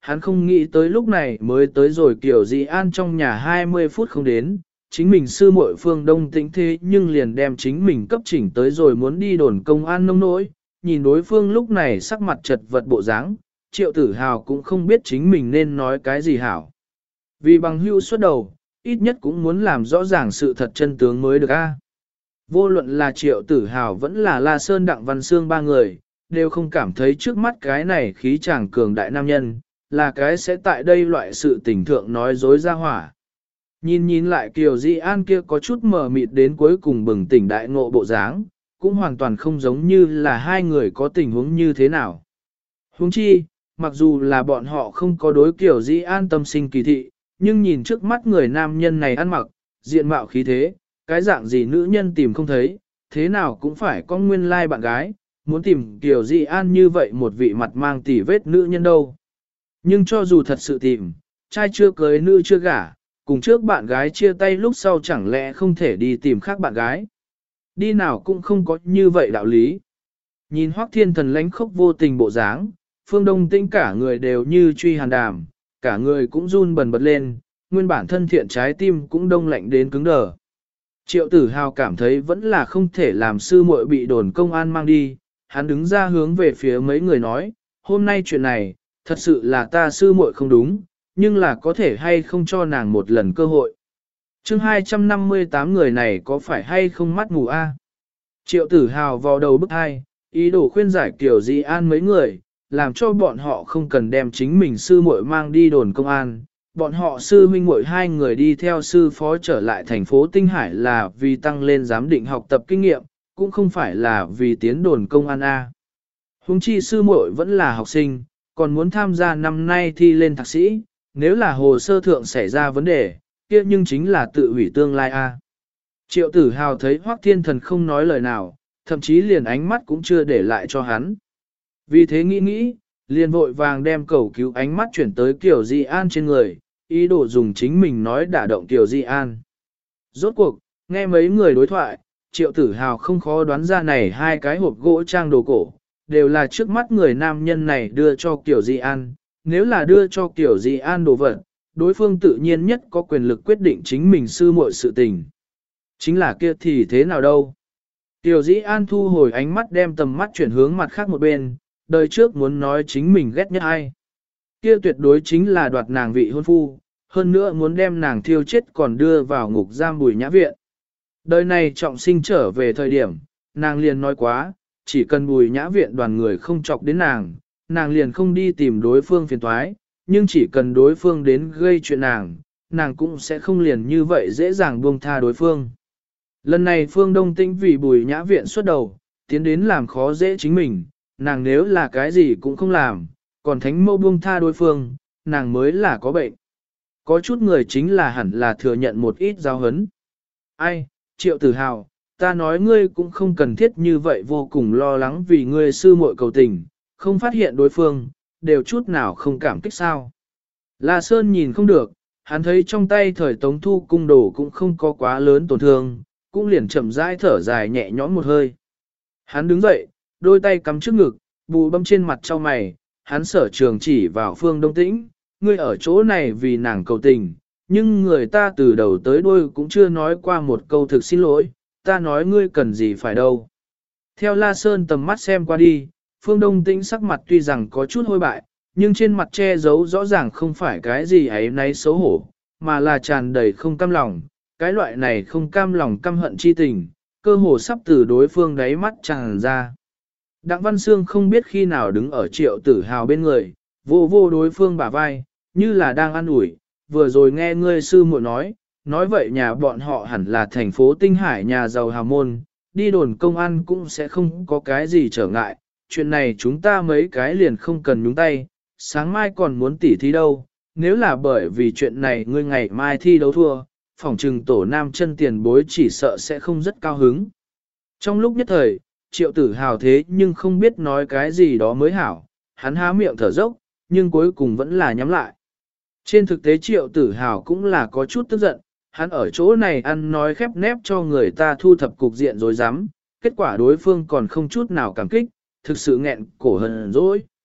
hắn không nghĩ tới lúc này mới tới rồi kiểu gì an trong nhà 20 phút không đến, chính mình sư muội Phương Đông Tĩnh thế nhưng liền đem chính mình cấp chỉnh tới rồi muốn đi đồn công an nông nỗi, nhìn đối phương lúc này sắc mặt chật vật bộ dáng, Triệu Tử Hào cũng không biết chính mình nên nói cái gì hảo. Vì bằng hữu xuất đầu, ít nhất cũng muốn làm rõ ràng sự thật chân tướng mới được a. Vô luận là Triệu Tử Hào vẫn là La Sơn Đặng Văn Sương ba người, đều không cảm thấy trước mắt cái này khí chàng cường đại nam nhân, là cái sẽ tại đây loại sự tình thượng nói dối ra hỏa. Nhìn lại Kiều Di An kia có chút mờ mịt đến cuối cùng bừng tỉnh đại ngộ bộ dáng, cũng hoàn toàn không giống như là hai người có tình huống như thế nào. Huống chi, mặc dù là bọn họ không có đối Kiều Di An tâm sinh kỳ thị, nhưng nhìn trước mắt người nam nhân này ăn mặc, diện mạo khí thế, cái dạng gì nữ nhân tìm không thấy, thế nào cũng phải có nguyên lai bạn gái, muốn tìm Kiều Di An như vậy một vị mặt mang tỉ vết nữ nhân đâu. Nhưng cho dù thật sự tìm, trai chưa cưới nữ chưa gả, cùng trước bạn gái chia tay lúc sau chẳng lẽ không thể đi tìm khác bạn gái. Đi nào cũng không có như vậy đạo lý. Nhìn Hoắc Thiên Thần lánh khốc vô tình bộ dáng, Phương Đông Tĩnh cả người đều như truy hàn đàm, cả người cũng run bần bật lên, nguyên bản thân thiện trái tim cũng đông lạnh đến cứng đờ. Triệu Tử Hào cảm thấy vẫn là không thể làm sư muội bị đồn công an mang đi, hắn đứng ra hướng về phía mấy người nói, hôm nay chuyện này, thật sự là ta sư muội không đúng, nhưng là có thể hay không cho nàng một lần cơ hội. Chương 258 người này có phải hay không mắt mù a? Triệu Tử Hào vào đầu bức hai, ý đồ khuyên giải Kiều Di An mấy người, làm cho bọn họ không cần đem chính mình sư muội mang đi đồn công an. Bọn họ sư huynh muội hai người đi theo sư phó trở lại thành phố Tinh Hải là vì tăng lên giám định học tập kinh nghiệm, cũng không phải là vì tiến đồn công an a. Huống chi sư muội vẫn là học sinh, còn muốn tham gia năm nay thi lên thạc sĩ, nếu là hồ sơ thượng xảy ra vấn đề, kia nhưng chính là tự hủy tương lai a. Triệu Tử Hào thấy Hoắc Thiên Thần không nói lời nào, thậm chí liền ánh mắt cũng chưa để lại cho hắn. Vì thế nghĩ, liền vội vàng đem cầu cứu ánh mắt chuyển tới Kiều Di An trên người, ý đồ dùng chính mình nói đả động Kiều Di An. Rốt cuộc, nghe mấy người đối thoại, Triệu Tử Hào không khó đoán ra này hai cái hộp gỗ trang đồ cổ, đều là trước mắt người nam nhân này đưa cho Kiều Di An. Nếu là đưa cho Kiều Di An đồ vật, đối phương tự nhiên nhất có quyền lực quyết định chính mình sư muội sự tình. Chính là kia thì thế nào đâu. Kiều Di An thu hồi ánh mắt đem tầm mắt chuyển hướng mặt khác một bên, đời trước muốn nói chính mình ghét nhất ai. Kia tuyệt đối chính là đoạt nàng vị hôn phu, hơn nữa muốn đem nàng thiêu chết còn đưa vào ngục giam Bùi Nhã Viện. Đời này trọng sinh trở về thời điểm, nàng liền nói quá, chỉ cần Bùi Nhã Viện đoàn người không chọc đến nàng, nàng liền không đi tìm đối phương phiền toái, nhưng chỉ cần đối phương đến gây chuyện nàng cũng sẽ không liền như vậy dễ dàng buông tha đối phương. Lần này Phương Đông Tĩnh vì Bùi Nhã Viện xuất đầu, tiến đến làm khó dễ chính mình, nàng nếu là cái gì cũng không làm, còn thánh mẫu buông tha đối phương, nàng mới là có bệnh. Có chút người chính là hẳn là thừa nhận một ít giáo hấn. Ai, Triệu Tử Hào, ta nói ngươi cũng không cần thiết như vậy vô cùng lo lắng vì ngươi sư muội cầu tình, không phát hiện đối phương, đều chút nào không cảm kích sao. La Sơn nhìn không được, hắn thấy trong tay thời Tống Thu cung đồ cũng không có quá lớn tổn thương, cũng liền chậm rãi thở dài nhẹ nhõm một hơi. Hắn đứng dậy, đôi tay cắm trước ngực, bù bấm trên mặt trao mày, hắn sở trường chỉ vào Phương Đông Tĩnh, ngươi ở chỗ này vì nàng cầu tình, nhưng người ta từ đầu tới đuôi cũng chưa nói qua một câu thực xin lỗi, ta nói ngươi cần gì phải đâu. Theo La Sơn tầm mắt xem qua đi, Phương Đông Tĩnh sắc mặt tuy rằng có chút hôi bại, nhưng trên mặt che giấu rõ ràng không phải cái gì ấy nấy xấu hổ, mà là tràn đầy không cam lòng, cái loại này không cam lòng căm hận chi tình, cơ hồ sắp từ đối phương đáy mắt tràn ra. Đặng Văn Sương không biết khi nào đứng ở Triệu Tử Hào bên người, vô vô đối phương bả vai, như là đang ăn ủi, vừa rồi nghe ngươi sư muội nói vậy nhà bọn họ hẳn là thành phố Tinh Hải nhà giàu hào môn, đi đồn công an cũng sẽ không có cái gì trở ngại, chuyện này chúng ta mấy cái liền không cần nhúng tay, sáng mai còn muốn tỉ thi đâu, nếu là bởi vì chuyện này ngươi ngày mai thi đấu thua, phỏng trừng tổ nam chân tiền bối chỉ sợ sẽ không rất cao hứng. Trong lúc nhất thời, Triệu Tử Hào thế nhưng không biết nói cái gì đó mới hảo, hắn há miệng thở dốc, nhưng cuối cùng vẫn là nhắm lại. Trên thực tế Triệu Tử Hào cũng là có chút tức giận, hắn ở chỗ này ăn nói khép nép cho người ta thu thập cục diện rồi dám, kết quả đối phương còn không chút nào cảm kích, thực sự nghẹn cổ hờn dỗi.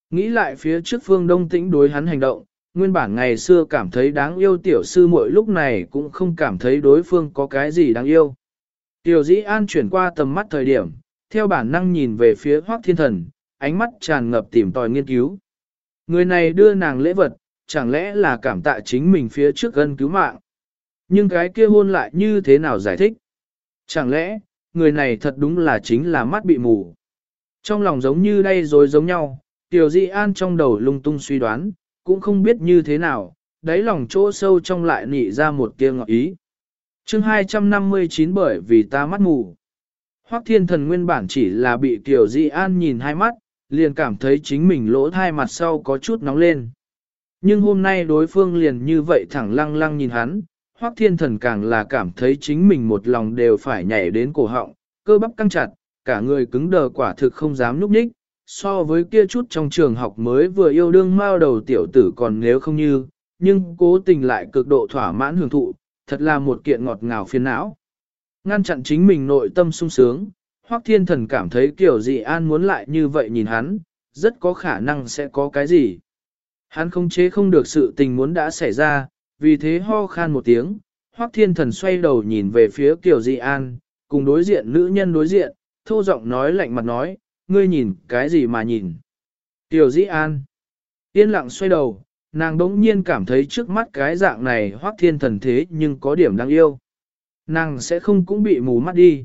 Nghĩ lại phía trước Phương Đông Tĩnh đối hắn hành động, nguyên bản ngày xưa cảm thấy đáng yêu tiểu sư muội lúc này cũng không cảm thấy đối phương có cái gì đáng yêu. Tiểu Dĩ An chuyển qua tầm mắt thời điểm, theo bản năng nhìn về phía Hoắc Thiên Thần, ánh mắt tràn ngập tìm tòi nghiên cứu. Người này đưa nàng lễ vật, chẳng lẽ là cảm tạ chính mình phía trước ân cứu mạng. Nhưng cái kia hôn lại như thế nào giải thích? Chẳng lẽ, người này thật đúng là chính là mắt bị mù. Trong lòng giống như đây rồi giống nhau, Tiểu Dĩ An trong đầu lung tung suy đoán, cũng không biết như thế nào, đáy lòng chỗ sâu trong lại nị ra một tia ngọt ý. Chương 259 bởi vì ta mắt mù. Hoắc Thiên Thần nguyên bản chỉ là bị Tiểu Dĩ An nhìn hai mắt, liền cảm thấy chính mình lỗ thai mặt sau có chút nóng lên. Nhưng hôm nay đối phương liền như vậy thẳng lăng lăng nhìn hắn, Hoắc Thiên Thần càng là cảm thấy chính mình một lòng đều phải nhảy đến cổ họng, cơ bắp căng chặt, cả người cứng đờ quả thực không dám núp nhích. So với kia chút trong trường học mới vừa yêu đương mao đầu tiểu tử còn nếu không như, nhưng cố tình lại cực độ thỏa mãn hưởng thụ, thật là một kiện ngọt ngào phiền não. Ngăn chặn chính mình nội tâm sung sướng, Hoắc Thiên Thần cảm thấy kiểu Dị An muốn lại như vậy nhìn hắn, rất có khả năng sẽ có cái gì. Hắn không chế không được sự tình muốn đã xảy ra, vì thế ho khan một tiếng, Hoắc Thiên Thần xoay đầu nhìn về phía Kiều Dị An, cùng đối diện nữ nhân đối diện, thô giọng nói lạnh mặt nói, ngươi nhìn cái gì mà nhìn. Kiều Dị An yên lặng xoay đầu, nàng đống nhiên cảm thấy trước mắt cái dạng này Hoắc Thiên Thần thế nhưng có điểm đáng yêu. Nàng sẽ không cũng bị mù mắt đi.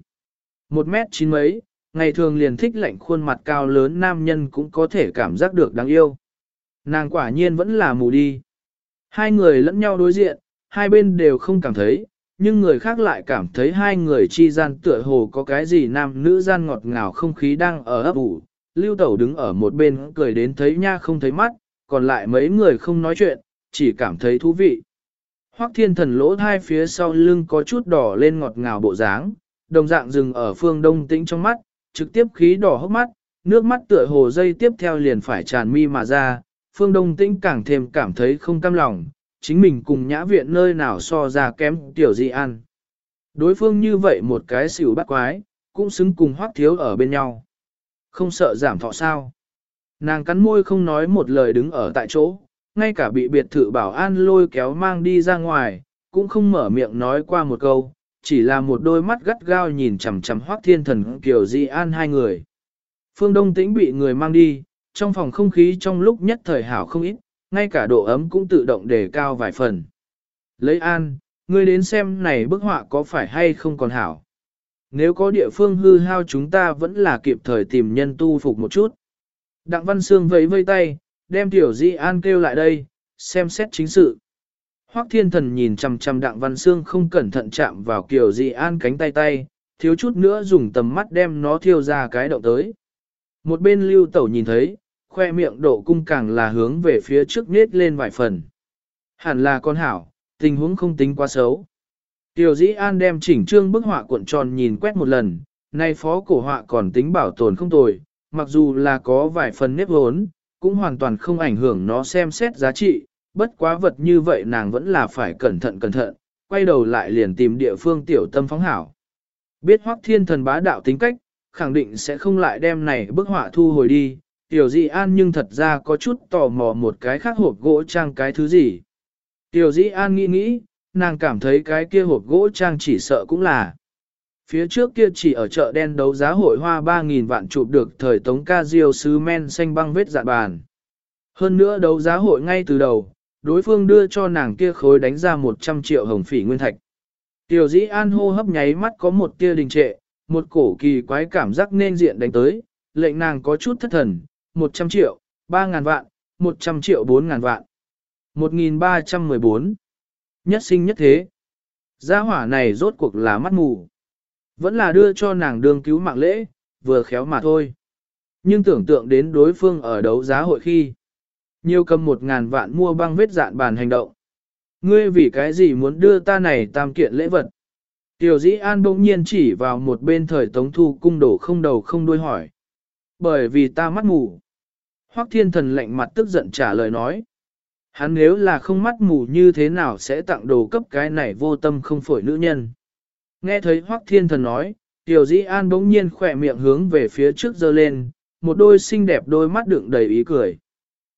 1m9 mấy, ngày thường liền thích lạnh khuôn mặt cao lớn nam nhân cũng có thể cảm giác được đáng yêu. Nàng quả nhiên vẫn là mù đi. Hai người lẫn nhau đối diện, hai bên đều không cảm thấy, nhưng người khác lại cảm thấy hai người chi gian tựa hồ có cái gì nam nữ gian ngọt ngào không khí đang ở ấp ủ. Lưu Tẩu đứng ở một bên cười đến thấy nha không thấy mắt, còn lại mấy người không nói chuyện, chỉ cảm thấy thú vị. Hoắc Thiên Thần lỗ hai phía sau lưng có chút đỏ lên ngọt ngào bộ dáng, đồng dạng dừng ở Phương Đông Tĩnh trong mắt, trực tiếp khí đỏ hốc mắt, nước mắt tựa hồ dây tiếp theo liền phải tràn mi mà ra. Phương Đông Tĩnh càng thêm cảm thấy không cam lòng, chính mình cùng nhã viện nơi nào so ra kém Tiểu Dị An. Đối phương như vậy một cái xỉu bắt quái, cũng xứng cùng Hoắc Thiếu ở bên nhau. Không sợ giảm thọ sao. Nàng cắn môi không nói một lời đứng ở tại chỗ, ngay cả bị biệt thự bảo an lôi kéo mang đi ra ngoài, cũng không mở miệng nói qua một câu, chỉ là một đôi mắt gắt gao nhìn chằm chằm Hoắc Thiên Thần Kiều Dị An hai người. Phương Đông Tĩnh bị người mang đi, trong phòng không khí trong lúc nhất thời hảo không ít, ngay cả độ ấm cũng tự động đề cao vài phần. Lấy An, ngươi đến xem này bức họa có phải hay không còn hảo. Nếu có địa phương hư hao chúng ta vẫn là kịp thời tìm nhân tu phục một chút. Đặng Văn Sương vẫy vây tay, đem Tiểu Dị An kêu lại đây, xem xét chính sự. Hoắc Thiên Thần nhìn chằm chằm Đặng Văn Sương không cẩn thận chạm vào Kiều Dị An cánh tay, thiếu chút nữa dùng tầm mắt đem nó thiêu ra cái động tới. Một bên Lưu Tẩu nhìn thấy, khoe miệng độ cung càng là hướng về phía trước nết lên vài phần. Hẳn là con hảo, tình huống không tính quá xấu. Tiểu Dĩ An đem chỉnh trương bức họa cuộn tròn nhìn quét một lần, nay phó cổ họa còn tính bảo tồn không tồi, mặc dù là có vài phần nếp hốn, cũng hoàn toàn không ảnh hưởng nó xem xét giá trị, bất quá vật như vậy nàng vẫn là phải cẩn thận, quay đầu lại liền tìm địa phương tiểu tâm phóng hảo. Biết Hoắc Thiên Thần bá đạo tính cách, khẳng định sẽ không lại đem này bức họa thu hồi đi, Tiểu Dĩ An nhưng thật ra có chút tò mò một cái khác hộp gỗ trang cái thứ gì. Tiểu Dĩ An nghĩ, nàng cảm thấy cái kia hộp gỗ trang chỉ sợ cũng là. Phía trước kia chỉ ở chợ đen đấu giá hội hoa 3.000 vạn chụp được thời Tống Ca Diêu sứ men xanh băng vết dạn bàn. Hơn nữa đấu giá hội ngay từ đầu, đối phương đưa cho nàng kia khối đánh ra 100 triệu hồng phỉ nguyên thạch. Tiểu Dĩ An hô hấp nháy mắt có một tia đình trệ, một cổ kỳ quái cảm giác nên diện đánh tới, lệnh nàng có chút thất thần, 100 triệu, 3.000 vạn, 100 triệu 4.000 vạn. 1314. Nhất sinh nhất thế. Gia hỏa này rốt cuộc là mắt mù. Vẫn là đưa cho nàng đương cứu mạng lễ, vừa khéo mà thôi. Nhưng tưởng tượng đến đối phương ở đấu giá hội khi. Nhiều cầm 1.000 vạn mua băng vết dạn bàn hành động. Ngươi vì cái gì muốn đưa ta này tam kiện lễ vật? Tiểu Dĩ An bỗng nhiên chỉ vào một bên thời Tống Thu cung đổ không đầu không đuôi hỏi. Bởi vì ta mắt mù. Hoắc Thiên Thần lạnh mặt tức giận trả lời nói. Hắn nếu là không mắt mù như thế nào sẽ tặng đồ cấp cái này vô tâm không phổi nữ nhân. Nghe thấy Hoắc Thiên Thần nói, Tiểu Dĩ An bỗng nhiên khỏe miệng hướng về phía trước giơ lên, một đôi xinh đẹp đôi mắt đựng đầy ý cười.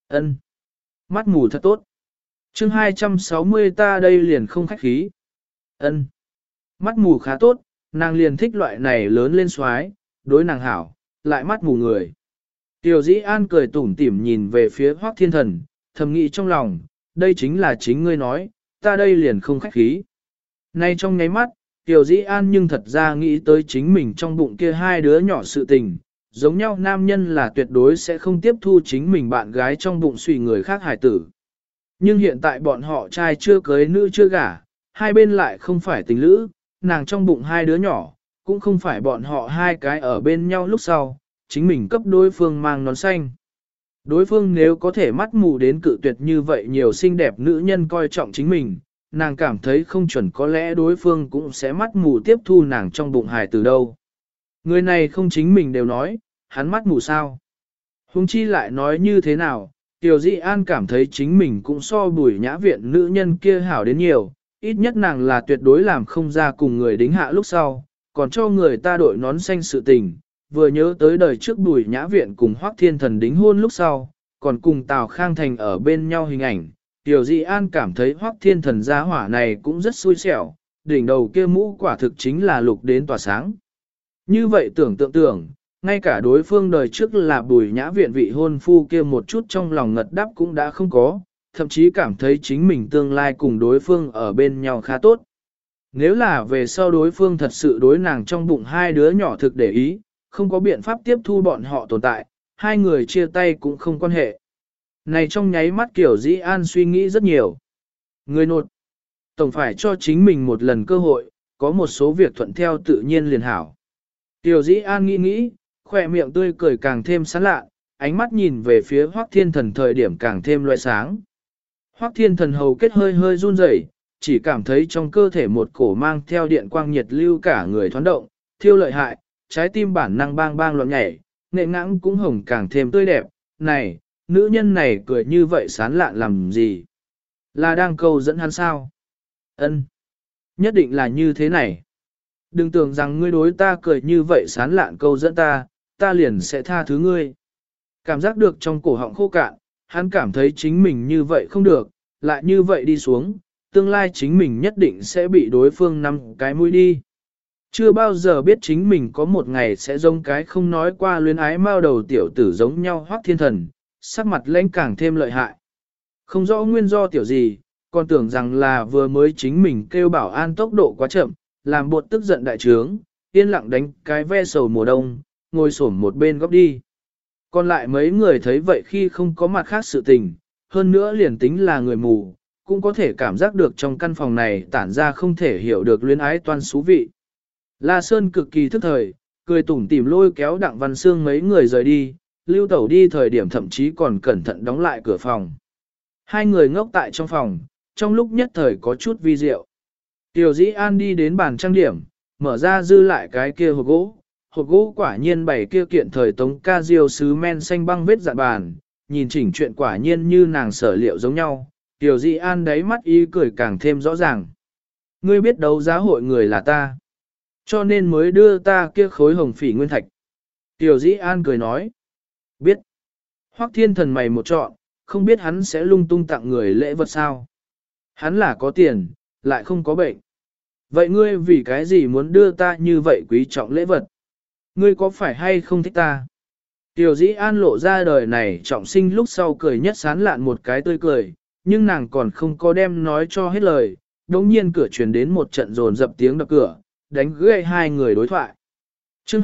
Ân, mắt mù thật tốt. Chương 260 ta đây liền không khách khí. Ân, mắt mù khá tốt, nàng liền thích loại này lớn lên xoái, đối nàng hảo, lại mắt mù người. Tiểu Dĩ An cười tủm tỉm nhìn về phía Hoắc Thiên Thần, thầm nghĩ trong lòng, đây chính là chính ngươi nói, ta đây liền không khách khí. Nay trong nháy mắt, Tiểu Dĩ An nhưng thật ra nghĩ tới chính mình trong bụng kia hai đứa nhỏ sự tình, giống nhau nam nhân là tuyệt đối sẽ không tiếp thu chính mình bạn gái trong bụng suy người khác hài tử. Nhưng hiện tại bọn họ trai chưa cưới nữ chưa gả, hai bên lại không phải tình lữ, nàng trong bụng hai đứa nhỏ, cũng không phải bọn họ hai cái ở bên nhau lúc sau, chính mình cấp đối phương mang nón xanh. Đối phương nếu có thể mắt mù đến cự tuyệt như vậy nhiều xinh đẹp nữ nhân coi trọng chính mình, nàng cảm thấy không chuẩn có lẽ đối phương cũng sẽ mắt mù tiếp thu nàng trong bụng hài từ đâu. Người này không chính mình đều nói, hắn mắt mù sao. Hùng chi lại nói như thế nào, Tiểu Dĩ An cảm thấy chính mình cũng so Bùi Nhã Viện nữ nhân kia hảo đến nhiều, ít nhất nàng là tuyệt đối làm không ra cùng người đính hạ lúc sau, còn cho người ta đội nón xanh sự tình, vừa nhớ tới đời trước Bùi Nhã Viện cùng Hoắc Thiên Thần đính hôn lúc sau, còn cùng Tào Khang Thành ở bên nhau hình ảnh, Tiểu Dĩ An cảm thấy Hoắc Thiên Thần gia hỏa này cũng rất xui xẻo, đỉnh đầu kia mũ quả thực chính là lục đến tỏa sáng. Như vậy tưởng, ngay cả đối phương đời trước là Bùi Nhã Viện vị hôn phu kia một chút trong lòng ngật đáp cũng đã không có, thậm chí cảm thấy chính mình tương lai cùng đối phương ở bên nhau khá tốt. Nếu là về sau đối phương thật sự đối nàng trong bụng hai đứa nhỏ thực để ý, không có biện pháp tiếp thu bọn họ tồn tại, hai người chia tay cũng không quan hệ. Này trong nháy mắt Kiểu Dĩ An suy nghĩ rất nhiều. Người nột, tổng phải cho chính mình một lần cơ hội, có một số việc thuận theo tự nhiên liền hảo. Tiểu Dĩ An nghĩ, khỏe miệng tươi cười càng thêm sán lạ, ánh mắt nhìn về phía Hoắc Thiên Thần thời điểm càng thêm loại sáng. Hoắc Thiên Thần hầu kết hơi hơi run rẩy, chỉ cảm thấy trong cơ thể một cổ mang theo điện quang nhiệt lưu cả người thoáng động, thiêu lợi hại, trái tim bản năng bang bang loạn nhảy, nệ ngãng cũng hồng càng thêm tươi đẹp. Này, nữ nhân này cười như vậy sán lạ làm gì? Là đang câu dẫn hắn sao? Ân, nhất định là như thế này. Đừng tưởng rằng ngươi đối ta cười như vậy sán lạn câu dẫn ta, ta liền sẽ tha thứ ngươi. Cảm giác được trong cổ họng khô cạn, hắn cảm thấy chính mình như vậy không được, lại như vậy đi xuống, tương lai chính mình nhất định sẽ bị đối phương nắm cái mũi đi. Chưa bao giờ biết chính mình có một ngày sẽ giống cái không nói qua luyến ái mao đầu tiểu tử giống nhau Hoắc Thiên Thần, sắc mặt lãnh càng thêm lợi hại. Không rõ nguyên do tiểu gì, còn tưởng rằng là vừa mới chính mình kêu bảo an tốc độ quá chậm, làm bột tức giận đại trướng, yên lặng đánh cái ve sầu mùa đông, ngồi xổm một bên góc đi. Còn lại mấy người thấy vậy khi không có mặt khác sự tình, hơn nữa liền tính là người mù, cũng có thể cảm giác được trong căn phòng này tản ra không thể hiểu được luyến ái toan xú vị. La Sơn cực kỳ thức thời, cười tủm tỉm lôi kéo Đặng Văn Sương mấy người rời đi, Lưu Tẩu đi thời điểm thậm chí còn cẩn thận đóng lại cửa phòng. Hai người ngốc tại trong phòng, trong lúc nhất thời có chút vi diệu. Tiểu Dĩ An đi đến bàn trang điểm, mở ra dư lại cái kia hộp gỗ quả nhiên bày kia kiện thời tống ca diêu sứ men xanh băng vết dạn bàn, nhìn chỉnh chuyện quả nhiên như nàng sở liệu giống nhau. Tiểu Dĩ An đáy mắt ý cười càng thêm rõ ràng. Ngươi biết đấu giá hội người là ta, cho nên mới đưa ta kia khối hồng phỉ nguyên thạch. Tiểu Dĩ An cười nói, biết. Hoắc Thiên Thần mày một trọn, không biết hắn sẽ lung tung tặng người lễ vật sao. Hắn là có tiền, lại không có bệnh. Vậy ngươi vì cái gì muốn đưa ta như vậy quý trọng lễ vật? Ngươi có phải hay không thích ta? Tiểu Dĩ An lộ ra đời này trọng sinh lúc sau cười nhất sán lạn một cái tươi cười, nhưng nàng còn không có đem nói cho hết lời. Đống nhiên cửa truyền đến một trận rồn dập tiếng đập cửa, đánh gãy hai người đối thoại. Chương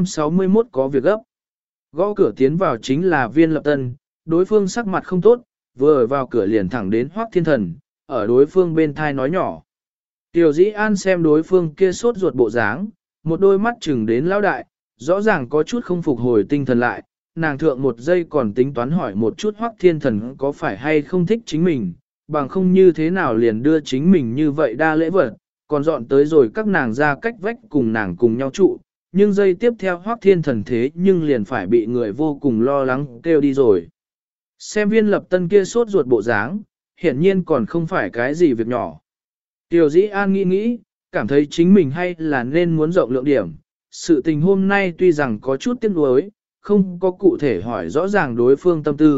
261 có việc gấp. Gõ cửa tiến vào chính là Viên Lập Tân, đối phương sắc mặt không tốt, vừa ở vào cửa liền thẳng đến Hoắc Thiên Thần, ở đối phương bên thai nói nhỏ. Tiểu Dĩ An xem đối phương kia sốt ruột bộ dáng, một đôi mắt chừng đến lão đại, rõ ràng có chút không phục hồi tinh thần lại, nàng thượng một giây còn tính toán hỏi một chút Hoắc Thiên Thần có phải hay không thích chính mình, bằng không như thế nào liền đưa chính mình như vậy đa lễ vật, còn dọn tới rồi các nàng ra cách vách cùng nàng cùng nhau trụ, nhưng giây tiếp theo Hoắc Thiên Thần thế nhưng liền phải bị người vô cùng lo lắng kêu đi rồi. Xem Viên Lập Tân kia sốt ruột bộ dáng, hiển nhiên còn không phải cái gì việc nhỏ. Tiểu Dĩ An nghĩ, cảm thấy chính mình hay là nên muốn rộng lượng điểm. Sự tình hôm nay tuy rằng có chút tiếc nuối, không có cụ thể hỏi rõ ràng đối phương tâm tư,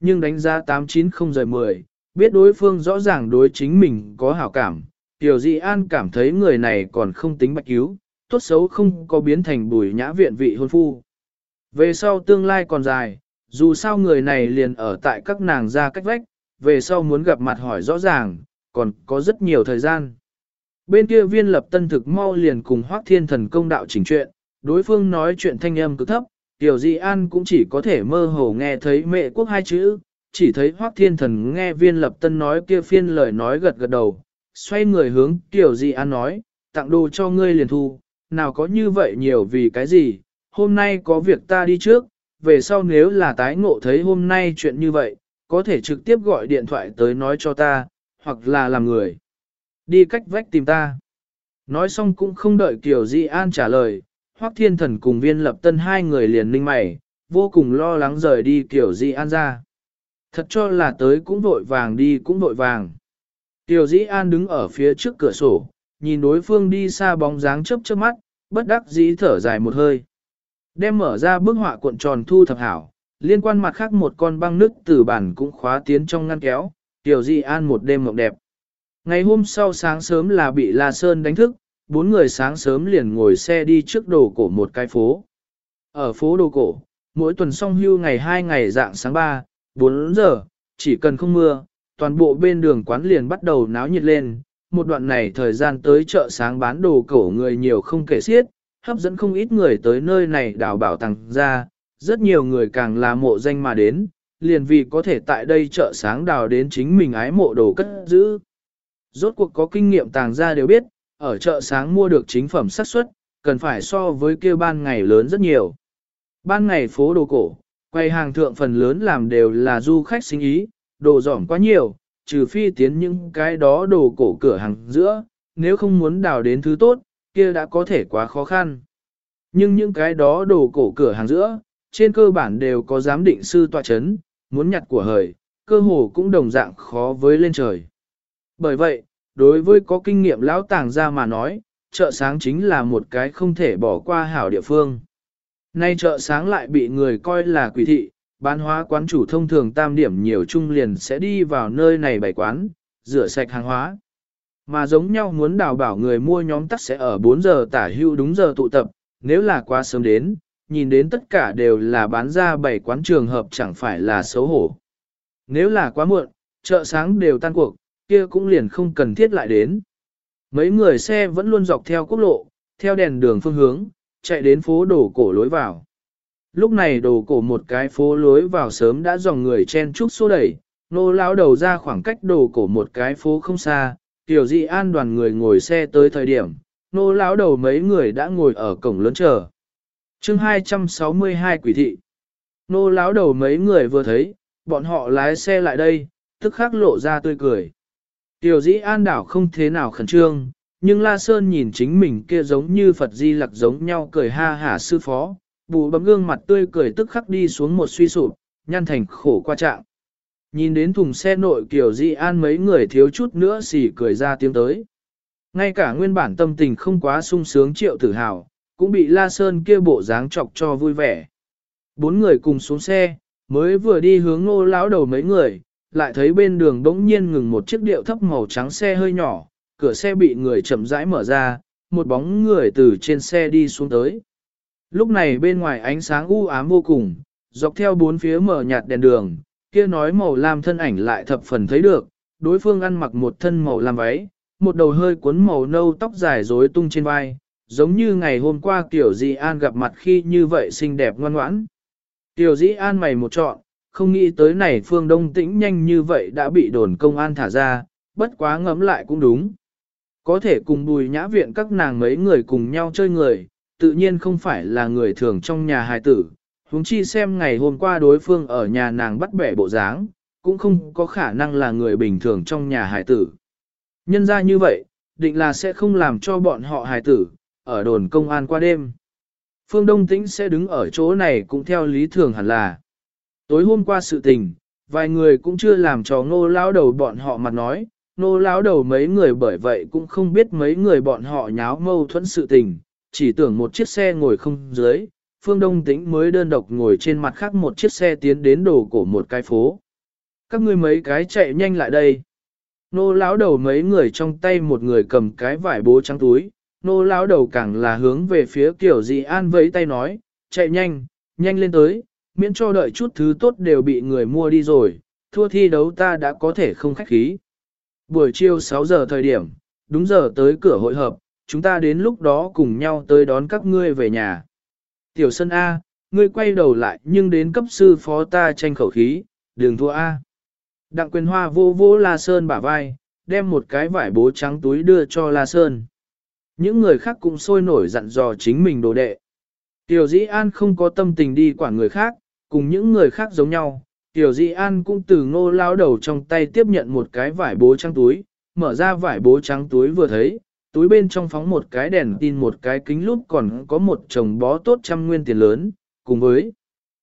nhưng đánh giá 89 không rời 10, biết đối phương rõ ràng đối chính mình có hảo cảm. Tiểu Dị An cảm thấy người này còn không tính bạch cứu, tốt xấu không có biến thành Bùi Nhã viện vị hôn phu. Về sau tương lai còn dài, dù sao người này liền ở tại các nàng gia cách vách, về sau muốn gặp mặt hỏi rõ ràng, còn có rất nhiều thời gian. Bên kia Viên Lập Tân thực mau liền cùng Hoắc Thiên Thần công đạo chỉnh chuyện, đối phương nói chuyện thanh âm cực thấp, Tiểu Dị An cũng chỉ có thể mơ hồ nghe thấy mẹ quốc hai chữ, chỉ thấy Hoắc Thiên Thần nghe Viên Lập Tân nói kia phiên lời nói gật gật đầu, xoay người hướng Tiểu Dị An nói, tặng đồ cho ngươi liền thu, nào có như vậy nhiều vì cái gì, hôm nay có việc ta đi trước, về sau nếu là tái ngộ thấy hôm nay chuyện như vậy, có thể trực tiếp gọi điện thoại tới nói cho ta, hoặc là làm người. Đi cách vách tìm ta. Nói xong cũng không đợi Kiều Dị An trả lời, Hoắc Thiên Thần cùng Viên Lập Tân hai người liền ninh mày, vô cùng lo lắng rời đi Kiều Dị An ra. Thật cho là tới cũng vội vàng đi cũng vội vàng. Kiều Dị An đứng ở phía trước cửa sổ, nhìn đối phương đi xa bóng dáng chớp chớp mắt, bất đắc dĩ thở dài một hơi. Đem mở ra bức họa cuộn tròn thu thập hảo, liên quan mặt khác một con băng nứt từ bản cũng khóa tiến trong ngăn kéo, Kiều Dị An một đêm mộng đẹp. Ngày hôm sau sáng sớm là bị La Sơn đánh thức, bốn người sáng sớm liền ngồi xe đi trước đồ cổ một cái phố. Ở phố đồ cổ, mỗi tuần song hưu ngày 2 ngày dạng sáng 3, 4 giờ, chỉ cần không mưa, toàn bộ bên đường quán liền bắt đầu náo nhiệt lên. Một đoạn này thời gian tới chợ sáng bán đồ cổ người nhiều không kể xiết, hấp dẫn không ít người tới nơi này đào bảo tàng ra, rất nhiều người càng là mộ danh mà đến, liền vì có thể tại đây chợ sáng đào đến chính mình ái mộ đồ cất giữ. Rốt cuộc có kinh nghiệm tàng gia đều biết, ở chợ sáng mua được chính phẩm xác suất, cần phải so với kia ban ngày lớn rất nhiều. Ban ngày phố đồ cổ, quầy hàng thượng phần lớn làm đều là du khách sinh ý, đồ giỏm quá nhiều, trừ phi tiến những cái đó đồ cổ cửa hàng giữa, nếu không muốn đào đến thứ tốt, kia đã có thể quá khó khăn. Nhưng những cái đó đồ cổ cửa hàng giữa, trên cơ bản đều có giám định sư tọa chấn, muốn nhặt của hời, cơ hồ cũng đồng dạng khó với lên trời. Bởi vậy, đối với có kinh nghiệm lão tàng gia mà nói, chợ sáng chính là một cái không thể bỏ qua hảo địa phương. Nay chợ sáng lại bị người coi là quỷ thị, bán hóa quán chủ thông thường tam điểm nhiều trung liền sẽ đi vào nơi này bày quán, rửa sạch hàng hóa. Mà giống nhau muốn đào bảo người mua nhóm tắc sẽ ở 4 giờ tả hưu đúng giờ tụ tập, nếu là quá sớm đến, nhìn đến tất cả đều là bán ra bày quán trường hợp chẳng phải là xấu hổ. Nếu là quá muộn, chợ sáng đều tan cuộc, kia cũng liền không cần thiết lại đến. Mấy người xe vẫn luôn dọc theo quốc lộ, theo đèn đường phương hướng, chạy đến phố đồ cổ lối vào. Lúc này đồ cổ một cái phố lối vào sớm đã dòng người chen chúc xô đẩy, nô lão đầu ra khoảng cách đồ cổ một cái phố không xa, Tiểu Dị An đoàn người ngồi xe tới thời điểm, nô lão đầu mấy người đã ngồi ở cổng lớn chờ. Chương 262 quỷ thị. Nô lão đầu mấy người vừa thấy, bọn họ lái xe lại đây, tức khắc lộ ra tươi cười. Tiểu Dĩ An đảo không thế nào khẩn trương, nhưng La Sơn nhìn chính mình kia giống như Phật Di Lặc giống nhau cười ha hả sư phó, bù bấm gương mặt tươi cười tức khắc đi xuống một suy sụp, nhăn thành khổ qua trạng. Nhìn đến thùng xe nội Tiểu Dĩ An mấy người thiếu chút nữa xỉ cười ra tiếng tới. Ngay cả nguyên bản tâm tình không quá sung sướng Triệu Tử Hào, cũng bị La Sơn kia bộ dáng chọc cho vui vẻ. Bốn người cùng xuống xe, mới vừa đi hướng Ngô lão đầu mấy người, lại thấy bên đường bỗng nhiên ngừng một chiếc điệu thấp màu trắng xe hơi nhỏ, cửa xe bị người chậm rãi mở ra, một bóng người từ trên xe đi xuống tới. Lúc này bên ngoài ánh sáng u ám vô cùng, dọc theo bốn phía mở nhạt đèn đường, kia nói màu lam thân ảnh lại thập phần thấy được, đối phương ăn mặc một thân màu lam váy, một đầu hơi cuốn màu nâu tóc dài rối tung trên vai, giống như ngày hôm qua Tiểu Dĩ An gặp mặt khi như vậy xinh đẹp ngoan ngoãn. Tiểu Dĩ An mày một trọn, không nghĩ tới này Phương Đông Tĩnh nhanh như vậy đã bị đồn công an thả ra, bất quá ngẫm lại cũng đúng. Có thể cùng Bùi Nhã viện các nàng mấy người cùng nhau chơi người, tự nhiên không phải là người thường trong nhà hài tử, huống chi xem ngày hôm qua đối phương ở nhà nàng bắt bẻ bộ dáng, cũng không có khả năng là người bình thường trong nhà hài tử. Nhân ra như vậy, định là sẽ không làm cho bọn họ hài tử, ở đồn công an qua đêm. Phương Đông Tĩnh sẽ đứng ở chỗ này cũng theo lý thường hẳn là. Tối hôm qua sự tình, vài người cũng chưa làm cho Ngô lão đầu bọn họ mặt nói, Ngô lão đầu mấy người bởi vậy cũng không biết mấy người bọn họ nháo mâu thuẫn sự tình, chỉ tưởng một chiếc xe ngồi không dưới, Phương Đông Tĩnh mới đơn độc ngồi trên mặt khác một chiếc xe tiến đến đồ cổ một cái phố. Các ngươi mấy cái chạy nhanh lại đây. Nô lão đầu mấy người trong tay một người cầm cái vải bố trắng túi, nô lão đầu càng là hướng về phía Kiều Dị An vẫy tay nói, chạy nhanh, nhanh lên tới, miễn cho đợi chút thứ tốt đều bị người mua đi rồi, thua thi đấu ta đã có thể không khách khí. Buổi chiều 6 giờ thời điểm, đúng giờ tới cửa hội hợp, chúng ta đến lúc đó cùng nhau tới đón các ngươi về nhà. Tiểu Sân A, ngươi quay đầu lại nhưng đến cấp sư phó ta tranh khẩu khí, đừng thua A. Đặng Quyền Hoa vô vô La Sơn bả vai, đem một cái vải bố trắng túi đưa cho La Sơn. Những người khác cũng sôi nổi dặn dò chính mình đồ đệ. Tiểu Dĩ An không có tâm tình đi quản người khác, cùng những người khác giống nhau. Tiểu Dĩ An cũng từ Ngô lão đầu trong tay tiếp nhận một cái vải bố trắng túi, mở ra vải bố trắng túi vừa thấy, túi bên trong phóng một cái đèn tin một cái kính lúp còn có một chồng bó tốt 100 nguyên tiền lớn, cùng với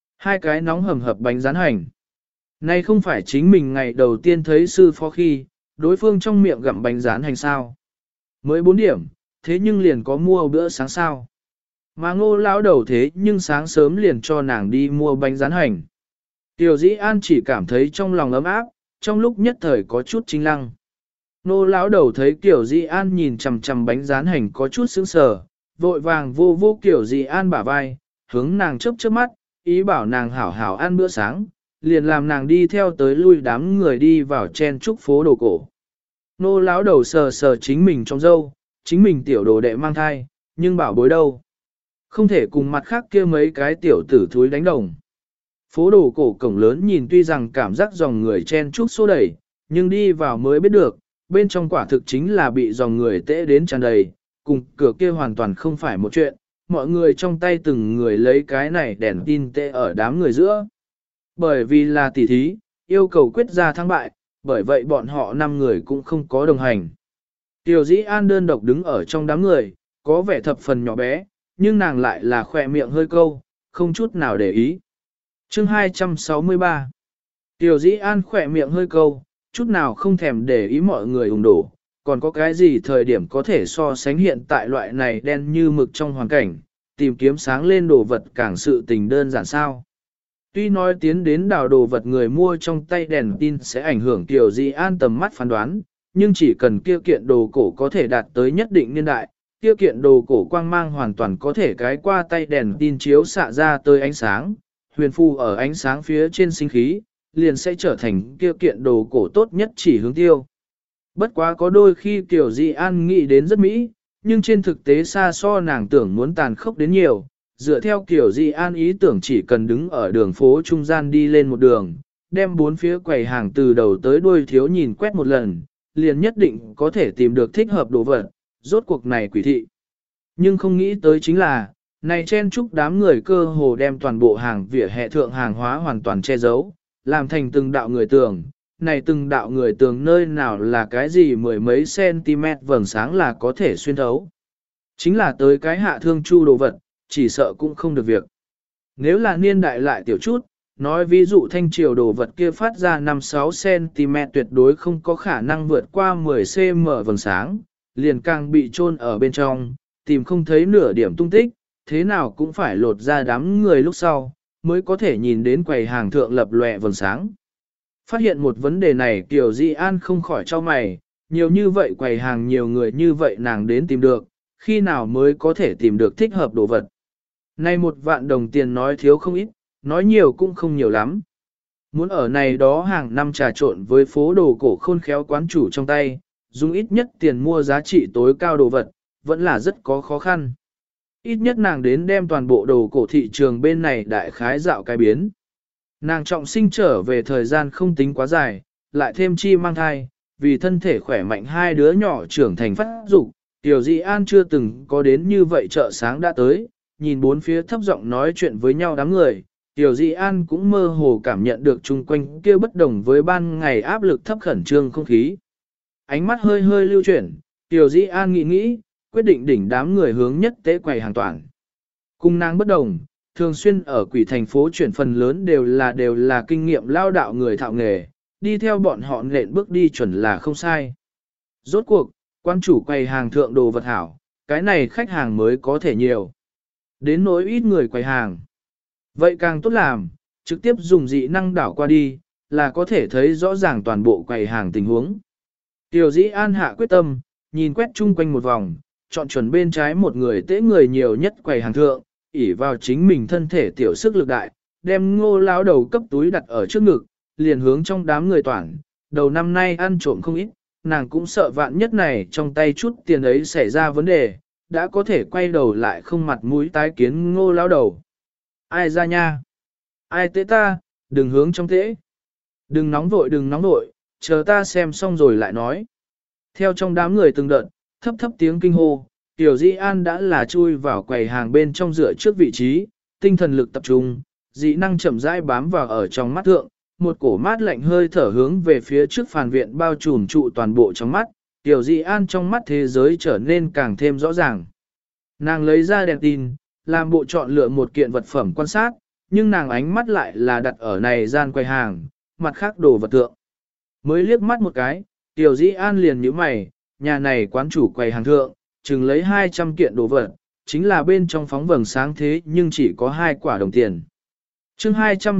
2 cái nóng hầm hập bánh rán hành. Này không phải chính mình ngày đầu tiên thấy sư phó khi, đối phương trong miệng gặm bánh rán hành sao. Mới 4 điểm, thế nhưng liền có mua bữa sáng sao. Mà Ngô lão đầu thế nhưng sáng sớm liền cho nàng đi mua bánh rán hành. Tiểu Dĩ An chỉ cảm thấy trong lòng ấm áp, trong lúc nhất thời có chút chính lăng. Ngô lão đầu thấy Tiểu Dĩ An nhìn chằm chằm bánh rán hành có chút sững sờ, vội vàng vô vô Tiểu Dĩ An bả vai, hướng nàng chớp chớp mắt, ý bảo nàng hảo hảo ăn bữa sáng, liền làm nàng đi theo tới lui đám người đi vào chen trúc phố đồ cổ. Nô lão đầu sờ sờ chính mình trong râu, chính mình tiểu đồ đệ mang thai, nhưng bảo bối đâu. Không thể cùng mặt khác kia mấy cái tiểu tử thúi đánh đồng. Phố đồ cổ cổng lớn nhìn tuy rằng cảm giác dòng người chen trúc xô đẩy, nhưng đi vào mới biết được, bên trong quả thực chính là bị dòng người tễ đến tràn đầy, cùng cửa kia hoàn toàn không phải một chuyện, mọi người trong tay từng người lấy cái này đèn tin tệ ở đám người giữa. Bởi vì là tỉ thí, yêu cầu quyết ra thắng bại, bởi vậy bọn họ 5 người cũng không có đồng hành. Tiểu Dĩ An đơn độc đứng ở trong đám người, có vẻ thập phần nhỏ bé, nhưng nàng lại là khỏe miệng hơi câu, không chút nào để ý. Chương 263 Tiểu Dĩ An khỏe miệng hơi câu, chút nào không thèm để ý mọi người ủng đổ, còn có cái gì thời điểm có thể so sánh hiện tại loại này đen như mực trong hoàn cảnh, tìm kiếm sáng lên đồ vật càng sự tình đơn giản sao. Tuy nói tiến đến đào đồ vật người mua trong tay đèn tin sẽ ảnh hưởng Tiểu Dĩ An tầm mắt phán đoán, nhưng chỉ cần kia kiện đồ cổ có thể đạt tới nhất định niên đại, kia kiện đồ cổ quang mang hoàn toàn có thể cái qua tay đèn tin chiếu xạ ra tới ánh sáng, huyền phù ở ánh sáng phía trên sinh khí, liền sẽ trở thành kia kiện đồ cổ tốt nhất chỉ hướng tiêu. Bất quá có đôi khi Tiểu Dĩ An nghĩ đến rất mỹ, nhưng trên thực tế xa so nàng tưởng muốn tàn khốc đến nhiều. Dựa theo Tiểu Dĩ An ý tưởng chỉ cần đứng ở đường phố trung gian đi lên một đường, đem bốn phía quầy hàng từ đầu tới đuôi thiếu nhìn quét một lần, liền nhất định có thể tìm được thích hợp đồ vật, rốt cuộc này quỷ thị. Nhưng không nghĩ tới chính là, này chen chúc đám người cơ hồ đem toàn bộ hàng vỉa hè thượng hàng hóa hoàn toàn che giấu, làm thành từng đạo người tường. Này từng đạo người tường nơi nào là cái gì mười mấy cm vầng sáng là có thể xuyên thấu. Chính là tới cái hạ thương chu đồ vật, chỉ sợ cũng không được việc. Nếu là niên đại lại tiểu chút, nói ví dụ thanh triều đồ vật kia phát ra 5-6 cm tuyệt đối không có khả năng vượt qua 10 cm vầng sáng, liền càng bị chôn ở bên trong, tìm không thấy nửa điểm tung tích, thế nào cũng phải lột ra đám người lúc sau, mới có thể nhìn đến quầy hàng thượng lập lòe vầng sáng. Phát hiện một vấn đề này Tiểu Dĩ An không khỏi cho mày, nhiều như vậy quầy hàng nhiều người như vậy nàng đến tìm được, khi nào mới có thể tìm được thích hợp đồ vật. Nay 1 vạn đồng tiền nói thiếu không ít, nói nhiều cũng không nhiều lắm. Muốn ở này đó hàng năm trà trộn với phố đồ cổ khôn khéo quán chủ trong tay, dùng ít nhất tiền mua giá trị tối cao đồ vật, vẫn là rất có khó khăn. Ít nhất nàng đến đem toàn bộ đồ cổ thị trường bên này đại khái dạo cái biến. Nàng trọng sinh trở về thời gian không tính quá dài, lại thêm chi mang thai, vì thân thể khỏe mạnh 2 đứa nhỏ trưởng thành phát dục, Tiểu Dĩ An chưa từng có đến như vậy chợ sáng đã tới, nhìn bốn phía thấp giọng nói chuyện với nhau đám người, Tiểu Dĩ An cũng mơ hồ cảm nhận được chung quanh kia bất đồng với ban ngày áp lực thấp khẩn trương không khí. Ánh mắt hơi hơi lưu chuyển, Tiểu Dĩ An nghĩ nghĩ, quyết định đỉnh đám người hướng nhất tế quầy hàng toàn. Cùng nàng bất đồng, thường xuyên ở quỷ thành phố chuyển phần lớn đều là kinh nghiệm lao đạo người thạo nghề, đi theo bọn họ nện bước đi chuẩn là không sai. Rốt cuộc, quan chủ quầy hàng thượng đồ vật hảo, cái này khách hàng mới có thể nhiều. Đến nỗi ít người quầy hàng. Vậy càng tốt làm, trực tiếp dùng dị năng đảo qua đi, là có thể thấy rõ ràng toàn bộ quầy hàng tình huống. Tiểu Dĩ An hạ quyết tâm, nhìn quét chung quanh một vòng, chọn chuẩn bên trái một người tễ người nhiều nhất quầy hàng thượng, ỷ vào chính mình thân thể tiểu sức lực đại, đem Ngô lão đầu cấp túi đặt ở trước ngực, liền hướng trong đám người toàn, đầu năm nay ăn trộm không ít, nàng cũng sợ vạn nhất này trong tay chút tiền ấy xảy ra vấn đề, đã có thể quay đầu lại không mặt mũi tái kiến Ngô lão đầu. Ai ra nha? Ai tễ ta, đừng hướng trong tễ. Đừng nóng vội, chờ ta xem xong rồi lại nói. Theo trong đám người từng đợt, thấp thấp tiếng kinh hô, Tiểu Dĩ An đã là chui vào quầy hàng bên trong dựa trước vị trí, tinh thần lực tập trung, dị năng chậm rãi bám vào ở trong mắt thượng, một cổ mát lạnh hơi thở hướng về phía trước phàn viện bao trùm trụ toàn bộ trong mắt, Tiểu Dĩ An trong mắt thế giới trở nên càng thêm rõ ràng. Nàng lấy ra đèn tin, làm bộ chọn lựa một kiện vật phẩm quan sát, nhưng nàng ánh mắt lại là đặt ở này gian quầy hàng, mặt khác đồ vật tượng. Mới liếc mắt một cái, Tiểu Dĩ An liền nhíu mày, nhà này quán chủ quầy hàng thượng, chừng lấy 200 kiện đồ vật, chính là bên trong phóng vầng sáng thế nhưng chỉ có 2 quả đồng tiền. Chương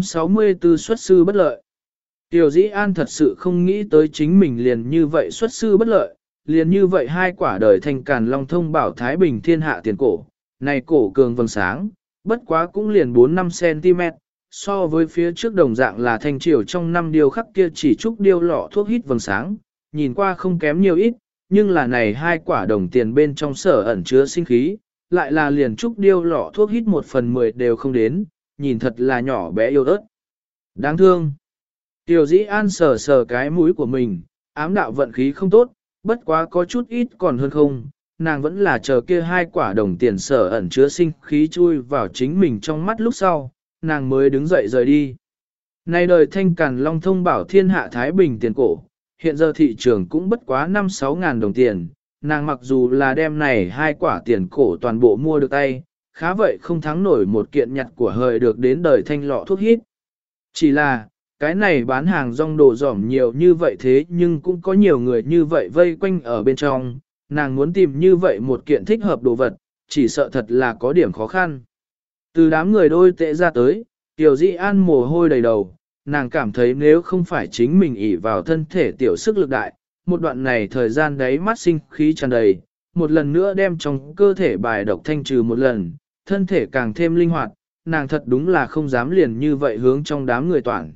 264 xuất sư bất lợi. Tiểu Dĩ An thật sự không nghĩ tới chính mình liền như vậy xuất sư bất lợi, liền như vậy 2 quả đời thành càn long thông bảo Thái Bình thiên hạ tiền cổ, này cổ cường vầng sáng, bất quá cũng liền 4-5 cm, so với phía trước đồng dạng là thanh triều trong năm điều khắc kia chỉ trúc điêu lọ thuốc hít vầng sáng, nhìn qua không kém nhiều ít, nhưng là này 2 quả đồng tiền bên trong sở ẩn chứa sinh khí, lại là liền trúc điêu lọ thuốc hít 1/10 đều không đến, nhìn thật là nhỏ bé yêu ớt. Đáng thương. Tiểu Dĩ An sờ sờ cái mũi của mình, ám đạo vận khí không tốt, bất quá có chút ít còn hơn không, nàng vẫn là chờ kia 2 quả đồng tiền sở ẩn chứa sinh khí chui vào chính mình trong mắt lúc sau, nàng mới đứng dậy rời đi. Nay đời thanh càn long thông bảo thiên hạ Thái Bình tiền cổ, hiện giờ thị trường cũng bất quá 5-6 ngàn đồng tiền, nàng mặc dù là đem này 2 quả tiền cổ toàn bộ mua được tay, khá vậy không thắng nổi một kiện nhặt của hời được đến đời thanh lọ thuốc hít. Chỉ là, cái này bán hàng rong đồ giỏm nhiều như vậy thế nhưng cũng có nhiều người như vậy vây quanh ở bên trong, nàng muốn tìm như vậy một kiện thích hợp đồ vật, chỉ sợ thật là có điểm khó khăn. Từ đám người đôi tệ ra tới, Tiểu Dĩ An mồ hôi đầy đầu, nàng cảm thấy nếu không phải chính mình ỷ vào thân thể tiểu sức lực đại, một đoạn này thời gian đấy mắt sinh khí tràn đầy, một lần nữa đem trong cơ thể bài độc thanh trừ một lần, thân thể càng thêm linh hoạt, nàng thật đúng là không dám liền như vậy hướng trong đám người toàn.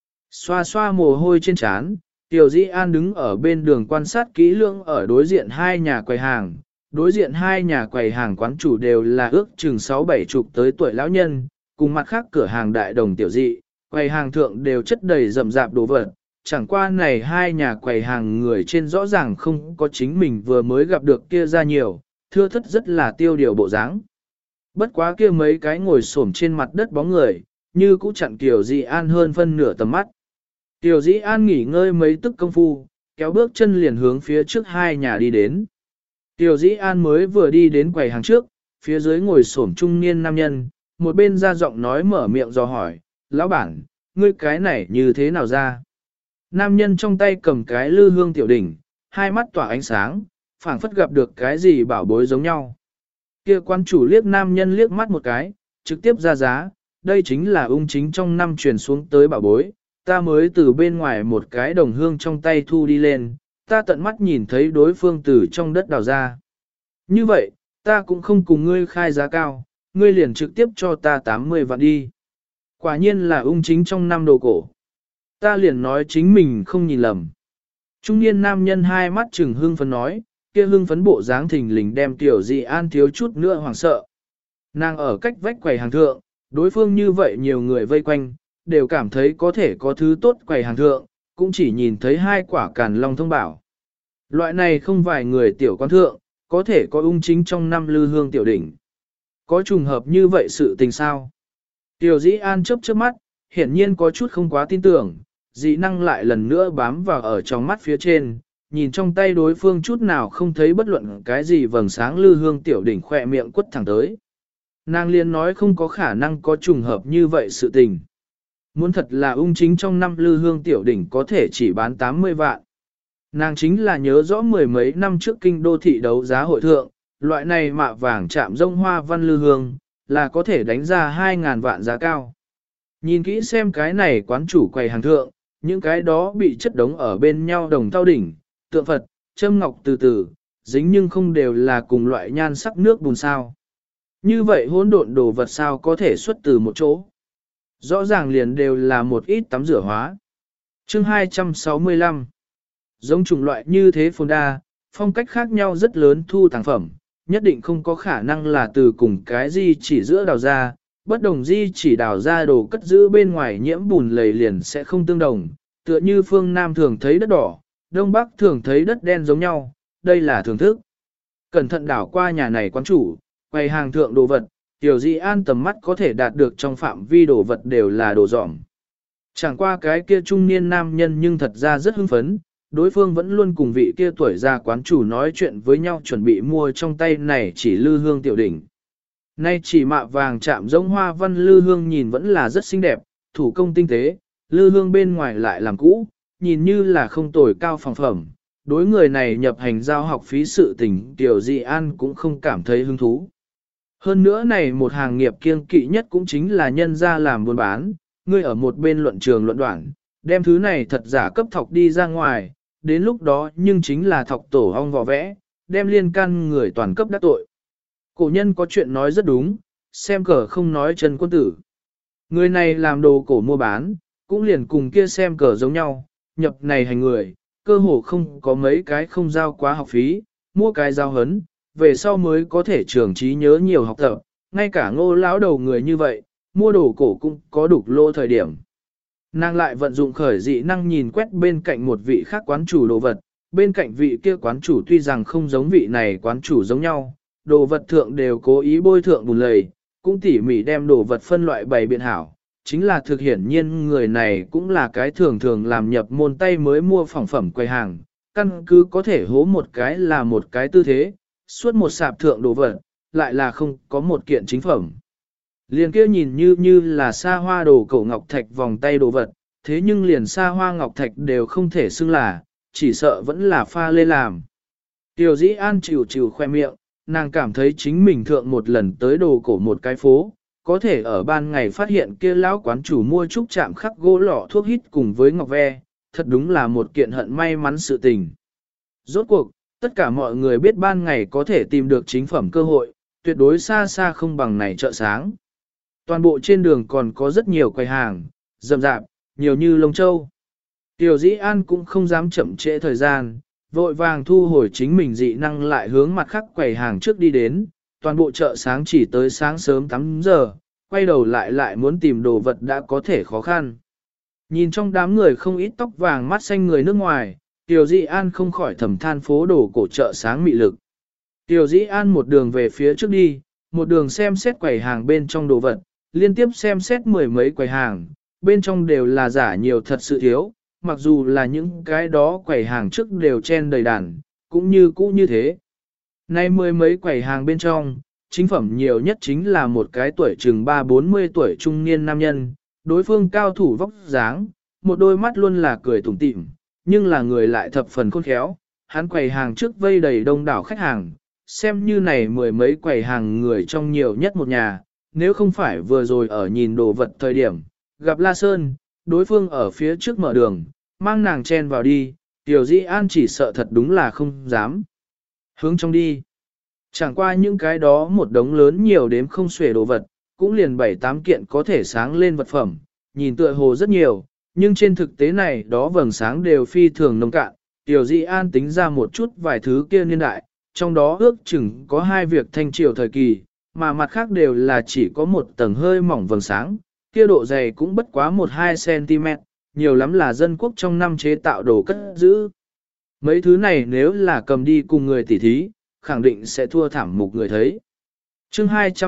Xoa xoa mồ hôi trên trán, Tiểu Dĩ An đứng ở bên đường quan sát kỹ lưỡng ở đối diện 2 nhà quầy hàng. Đối diện 2 nhà quầy hàng quán chủ đều là ước chừng 6-7 chục tới tuổi lão nhân, cùng mặt khác cửa hàng đại đồng tiểu dị, quầy hàng thượng đều chất đầy rậm rạp đồ vật. Chẳng qua này 2 nhà quầy hàng người trên rõ ràng không có chính mình vừa mới gặp được kia ra nhiều, thưa thất rất là tiêu điều bộ dáng. Bất quá kia mấy cái ngồi xổm trên mặt đất bóng người, như cũng chặn Tiểu Dĩ An hơn phân nửa tầm mắt. Tiểu Dĩ An nghỉ ngơi mấy tức công phu, kéo bước chân liền hướng phía trước 2 nhà đi đến. Tiểu Dĩ An mới vừa đi đến quầy hàng trước, phía dưới ngồi xổm trung niên nam nhân, một bên ra giọng nói mở miệng dò hỏi, lão bản, ngươi cái này như thế nào ra? Nam nhân trong tay cầm cái lư hương tiểu đỉnh, hai mắt tỏa ánh sáng, phảng phất gặp được cái gì bảo bối giống nhau. Kia quan chủ liếc nam nhân liếc mắt một cái, trực tiếp ra giá, đây chính là ung chính trong năm truyền xuống tới bảo bối, ta mới từ bên ngoài một cái đồng hương trong tay thu đi lên, ta tận mắt nhìn thấy đối phương từ trong đất đào ra. Như vậy, ta cũng không cùng ngươi khai giá cao, ngươi liền trực tiếp cho ta 80 vạn đi. Quả nhiên là ung chính trong năm đồ cổ. Ta liền nói chính mình không nhìn lầm. Trung niên nam nhân hai mắt trừng hưng phấn nói, kia hưng phấn bộ dáng thình lình đem Tiểu Dĩ An thiếu chút nữa hoảng sợ. Nàng ở cách vách quầy hàng thượng, đối phương như vậy nhiều người vây quanh, đều cảm thấy có thể có thứ tốt quầy hàng thượng, cũng chỉ nhìn thấy 2 quả càn long thông bảo. Loại này không vài người tiểu quan thượng, có thể có ung chính trong năm lư hương tiểu đỉnh. Có trùng hợp như vậy sự tình sao? Tiểu Dĩ An chớp chớp mắt, hiển nhiên có chút không quá tin tưởng, dị năng lại lần nữa bám vào ở trong mắt phía trên, nhìn trong tay đối phương chút nào không thấy bất luận cái gì vầng sáng lư hương tiểu đỉnh khỏe miệng quất thẳng tới. Nàng liền nói không có khả năng có trùng hợp như vậy sự tình. Muốn thật là ung chính trong năm lư hương tiểu đỉnh có thể chỉ bán 80 vạn. Nàng chính là nhớ rõ mười mấy năm trước kinh đô thị đấu giá hội thượng, loại này mạ vàng chạm rông hoa văn lư hương, là có thể đánh ra 2.000 vạn giá cao. Nhìn kỹ xem cái này quán chủ quầy hàng thượng, những cái đó bị chất đống ở bên nhau đồng thau đỉnh, tượng Phật, châm ngọc từ từ, dính nhưng không đều là cùng loại nhan sắc nước bùn sao. Như vậy hỗn độn đồ vật sao có thể xuất từ một chỗ. Rõ ràng liền đều là một ít tắm rửa hóa. Chương 265 giống chủng loại như thế phồn đa, phong cách khác nhau rất lớn thu tàng phẩm, nhất định không có khả năng là từ cùng cái gì chỉ giữa đào ra, bất đồng di chỉ đào ra đồ cất giữ bên ngoài nhiễm bùn lầy liền sẽ không tương đồng, tựa như phương Nam thường thấy đất đỏ, Đông Bắc thường thấy đất đen giống nhau, đây là thưởng thức. Cẩn thận đảo qua nhà này quán chủ, quầy hàng thượng đồ vật, Tiểu Di An tầm mắt có thể đạt được trong phạm vi đồ vật đều là đồ dỏm. Chẳng qua cái kia trung niên nam nhân nhưng thật ra rất hưng phấn, đối phương vẫn luôn cùng vị kia tuổi già quán chủ nói chuyện với nhau chuẩn bị mua trong tay này chỉ lư hương tiểu đỉnh. Nay chỉ mạ vàng chạm giống hoa văn lư hương nhìn vẫn là rất xinh đẹp, thủ công tinh tế, lư hương bên ngoài lại làm cũ, nhìn như là không tồi cao phòng phẩm. Đối người này nhập hành giao học phí sự tình Tiểu Di An cũng không cảm thấy hứng thú. Hơn nữa này một hàng nghiệp kiêng kỵ nhất cũng chính là nhân ra làm buôn bán, ngươi ở một bên luận trường luận đoạn, đem thứ này thật giả cấp thọc đi ra ngoài, đến lúc đó nhưng chính là thọc tổ ong vò vẽ, đem liên can người toàn cấp đắc tội. Cổ nhân có chuyện nói rất đúng, xem cờ không nói chân quân tử. Người này làm đồ cổ mua bán, cũng liền cùng kia xem cờ giống nhau, nhập này hành người, cơ hồ không có mấy cái không giao quá học phí, mua cái giao hấn, về sau mới có thể trưởng trí nhớ nhiều học tập, ngay cả Ngô lão đầu người như vậy, mua đồ cổ cũng có đục lô thời điểm. Nàng lại vận dụng khởi dị năng nhìn quét bên cạnh một vị khác quán chủ đồ vật, bên cạnh vị kia quán chủ tuy rằng không giống vị này quán chủ giống nhau, đồ vật thượng đều cố ý bôi thượng bùn lầy, cũng tỉ mỉ đem đồ vật phân loại bày biện hảo, chính là thực hiển nhiên người này cũng là cái thường thường làm nhập môn tay mới mua phỏng phẩm quầy hàng, căn cứ có thể hố một cái là một cái tư thế, suốt một sạp thượng đồ vật, lại là không có một kiện chính phẩm. Liền kia nhìn như là xa hoa đồ cổ ngọc thạch vòng tay đồ vật, thế nhưng liền xa hoa ngọc thạch đều không thể xưng là, chỉ sợ vẫn là pha lê làm. Tiểu Dĩ An chịu khoe miệng, nàng cảm thấy chính mình thượng một lần tới đồ cổ một cái phố, có thể ở ban ngày phát hiện kia lão quán chủ mua trúc chạm khắc gỗ lọ thuốc hít cùng với ngọc ve, thật đúng là một kiện hận may mắn sự tình. Rốt cuộc, tất cả mọi người biết ban ngày có thể tìm được chính phẩm cơ hội, tuyệt đối xa xa không bằng này chợ sáng. Toàn bộ trên đường còn có rất nhiều quầy hàng, rậm rạp, nhiều như lông châu. Tiểu Dĩ An cũng không dám chậm trễ thời gian, vội vàng thu hồi chính mình dị năng lại hướng mặt khác quầy hàng trước đi đến, toàn bộ chợ sáng chỉ tới sáng sớm 8 giờ, quay đầu lại muốn tìm đồ vật đã có thể khó khăn. Nhìn trong đám người không ít tóc vàng mắt xanh người nước ngoài, Tiểu Dĩ An không khỏi thầm than phố đồ cổ chợ sáng mị lực. Tiểu Dĩ An một đường về phía trước đi, một đường xem xét quầy hàng bên trong đồ vật, liên tiếp xem xét mười mấy quầy hàng, bên trong đều là giả nhiều thật sự thiếu, mặc dù là những cái đó quầy hàng trước đều chen đầy đàn, cũng như cũ như thế. Nay mười mấy quầy hàng bên trong, chính phẩm nhiều nhất chính là một cái tuổi chừng 3-40 tuổi trung niên nam nhân, đối phương cao thủ vóc dáng, một đôi mắt luôn là cười tủm tỉm, nhưng là người lại thập phần khôn khéo, hắn quầy hàng trước vây đầy đông đảo khách hàng, xem như này mười mấy quầy hàng người trong nhiều nhất một nhà, nếu không phải vừa rồi ở nhìn đồ vật thời điểm, gặp La Sơn, đối phương ở phía trước mở đường, mang nàng chen vào đi, Tiểu Dĩ An chỉ sợ thật đúng là không dám. Hướng trong đi. Chẳng qua những cái đó một đống lớn nhiều đếm không xuể đồ vật, cũng liền 7-8 kiện có thể sáng lên vật phẩm, nhìn tựa hồ rất nhiều, nhưng trên thực tế này đó vầng sáng đều phi thường nông cạn. Tiểu Dĩ An tính ra một chút vài thứ kia niên đại, trong đó ước chừng có 2 việc thanh triều thời kỳ, mà mặt khác đều là chỉ có một tầng hơi mỏng vầng sáng, kia độ dày cũng bất quá 1-2 cm, nhiều lắm là dân quốc trong năm chế tạo đồ cất giữ. Mấy thứ này nếu là cầm đi cùng người tỉ thí, khẳng định sẽ thua thảm mục người thấy. Chương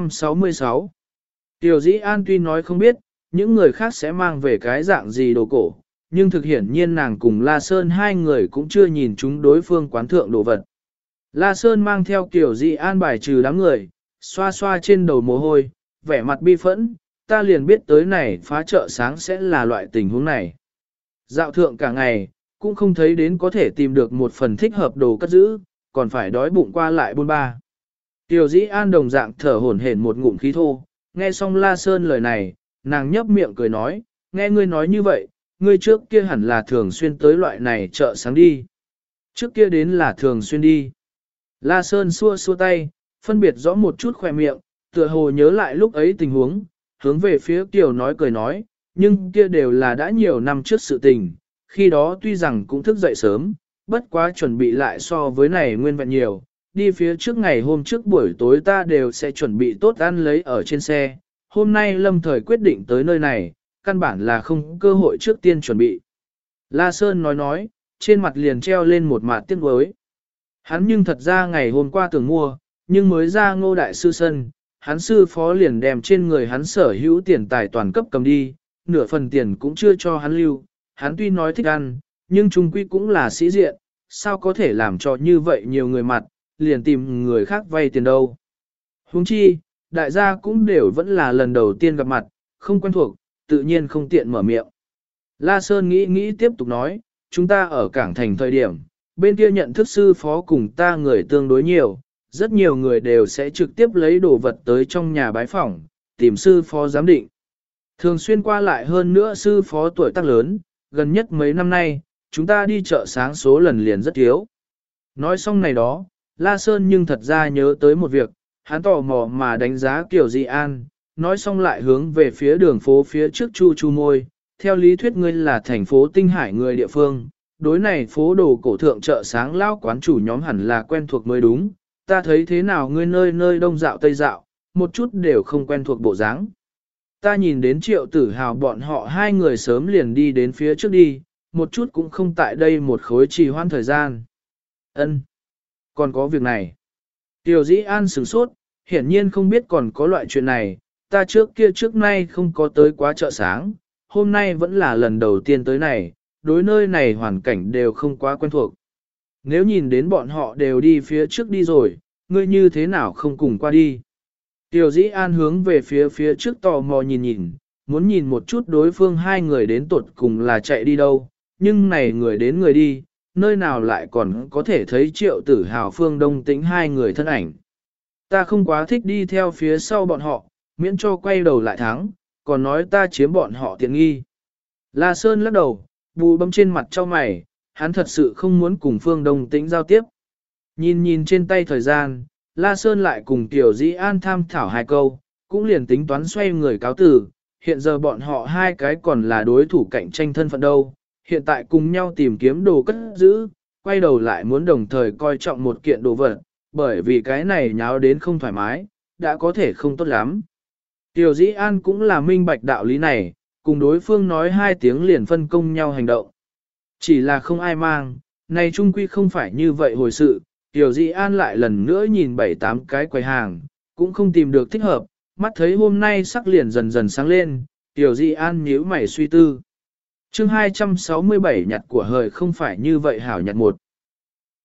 266 Tiểu Dĩ An tuy nói không biết, những người khác sẽ mang về cái dạng gì đồ cổ, nhưng thực hiển nhiên nàng cùng La Sơn hai người cũng chưa nhìn chúng đối phương quán thượng đồ vật. La Sơn mang theo Tiểu Dĩ An bài trừ đám người, xoa xoa trên đầu mồ hôi, vẻ mặt bi phẫn, ta liền biết tới này phá chợ sáng sẽ là loại tình huống này. Dạo thượng cả ngày, cũng không thấy đến có thể tìm được một phần thích hợp đồ cất giữ, còn phải đói bụng qua lại buôn ba. Tiểu Dĩ An đồng dạng thở hổn hển một ngụm khí thô, nghe xong La Sơn lời này, nàng nhấp miệng cười nói, nghe ngươi nói như vậy, ngươi trước kia hẳn là thường xuyên tới loại này chợ sáng đi. Trước kia đến là thường xuyên đi. La Sơn xua xua tay, phân biệt rõ một chút khỏe miệng, tựa hồ nhớ lại lúc ấy tình huống, hướng về phía Kiều nói cười nói, nhưng kia đều là đã nhiều năm trước sự tình, khi đó tuy rằng cũng thức dậy sớm, bất quá chuẩn bị lại so với này nguyên vẹn nhiều, đi phía trước ngày hôm trước buổi tối ta đều sẽ chuẩn bị tốt ăn lấy ở trên xe, hôm nay lâm thời quyết định tới nơi này, căn bản là không cơ hội trước tiên chuẩn bị. La Sơn nói, trên mặt liền treo lên một mặt tiếc nuối. Hắn nhưng thật ra ngày hôm qua tưởng mua, nhưng mới ra Ngô đại sư sân, hắn sư phó liền đem trên người hắn sở hữu tiền tài toàn cấp cầm đi, nửa phần tiền cũng chưa cho hắn lưu, hắn tuy nói thích ăn, nhưng trung quy cũng là sĩ diện, sao có thể làm cho như vậy nhiều người mặt, liền tìm người khác vay tiền đâu. Huống chi, đại gia cũng đều vẫn là lần đầu tiên gặp mặt, không quen thuộc, tự nhiên không tiện mở miệng. La Sơn nghĩ tiếp tục nói, chúng ta ở cảng thành thời điểm, bên kia nhận thức sư phó cùng ta người tương đối nhiều, rất nhiều người đều sẽ trực tiếp lấy đồ vật tới trong nhà bái phỏng, tìm sư phó giám định. Thường xuyên qua lại hơn nữa sư phó tuổi tác lớn, gần nhất mấy năm nay, chúng ta đi chợ sáng số lần liền rất thiếu. Nói xong này đó, La Sơn nhưng thật ra nhớ tới một việc, hắn tò mò mà đánh giá Kiều Di An, nói xong lại hướng về phía đường phố phía trước chu chu môi, theo lý thuyết ngươi là thành phố Tinh Hải người địa phương, đối này phố đồ cổ thượng chợ sáng lao quán chủ nhóm hẳn là quen thuộc mới đúng, ta thấy thế nào ngươi nơi nơi đông dạo tây dạo, một chút đều không quen thuộc bộ dáng. Ta nhìn đến Triệu Tử Hào bọn họ hai người sớm liền đi đến phía trước đi, một chút cũng không tại đây một khối trì hoãn thời gian. Ân, còn có việc này. Tiểu Dĩ An sửng sốt, hiển nhiên không biết còn có loại chuyện này, ta trước nay không có tới quá chợ sáng, hôm nay vẫn là lần đầu tiên tới này, đối nơi này hoàn cảnh đều không quá quen thuộc. Nếu nhìn đến bọn họ đều đi phía trước đi rồi, ngươi như thế nào không cùng qua đi? Tiểu Dĩ An hướng về phía trước tò mò nhìn, muốn nhìn một chút đối phương hai người đến tuột cùng là chạy đi đâu, nhưng này người đến người đi, nơi nào lại còn có thể thấy Triệu Tử Hào Phương Đông Tĩnh hai người thân ảnh. Ta không quá thích đi theo phía sau bọn họ, miễn cho quay đầu lại thắng, còn nói ta chiếm bọn họ tiện nghi. La Sơn lắc đầu, bù bấm trên mặt cho mày, hắn thật sự không muốn cùng Phương Đông Tĩnh giao tiếp. Nhìn trên tay thời gian, La Sơn lại cùng Tiểu Dĩ An tham thảo hai câu, cũng liền tính toán xoay người cáo tử, hiện giờ bọn họ hai cái còn là đối thủ cạnh tranh thân phận đâu, hiện tại cùng nhau tìm kiếm đồ cất giữ, quay đầu lại muốn đồng thời coi trọng một kiện đồ vật, bởi vì cái này nháo đến không thoải mái, đã có thể không tốt lắm. Tiểu Dĩ An cũng là minh bạch đạo lý này, cùng đối phương nói hai tiếng liền phân công nhau hành động. Chỉ là không ai mang, này trung quy không phải như vậy hồi sự, Tiểu Dĩ An lại lần nữa nhìn 7-8 cái quầy hàng, cũng không tìm được thích hợp, mắt thấy hôm nay sắc liền dần dần sáng lên, Tiểu Dĩ An nhíu mày suy tư. Chương 267 nhặt của hời không phải như vậy hảo nhặt một.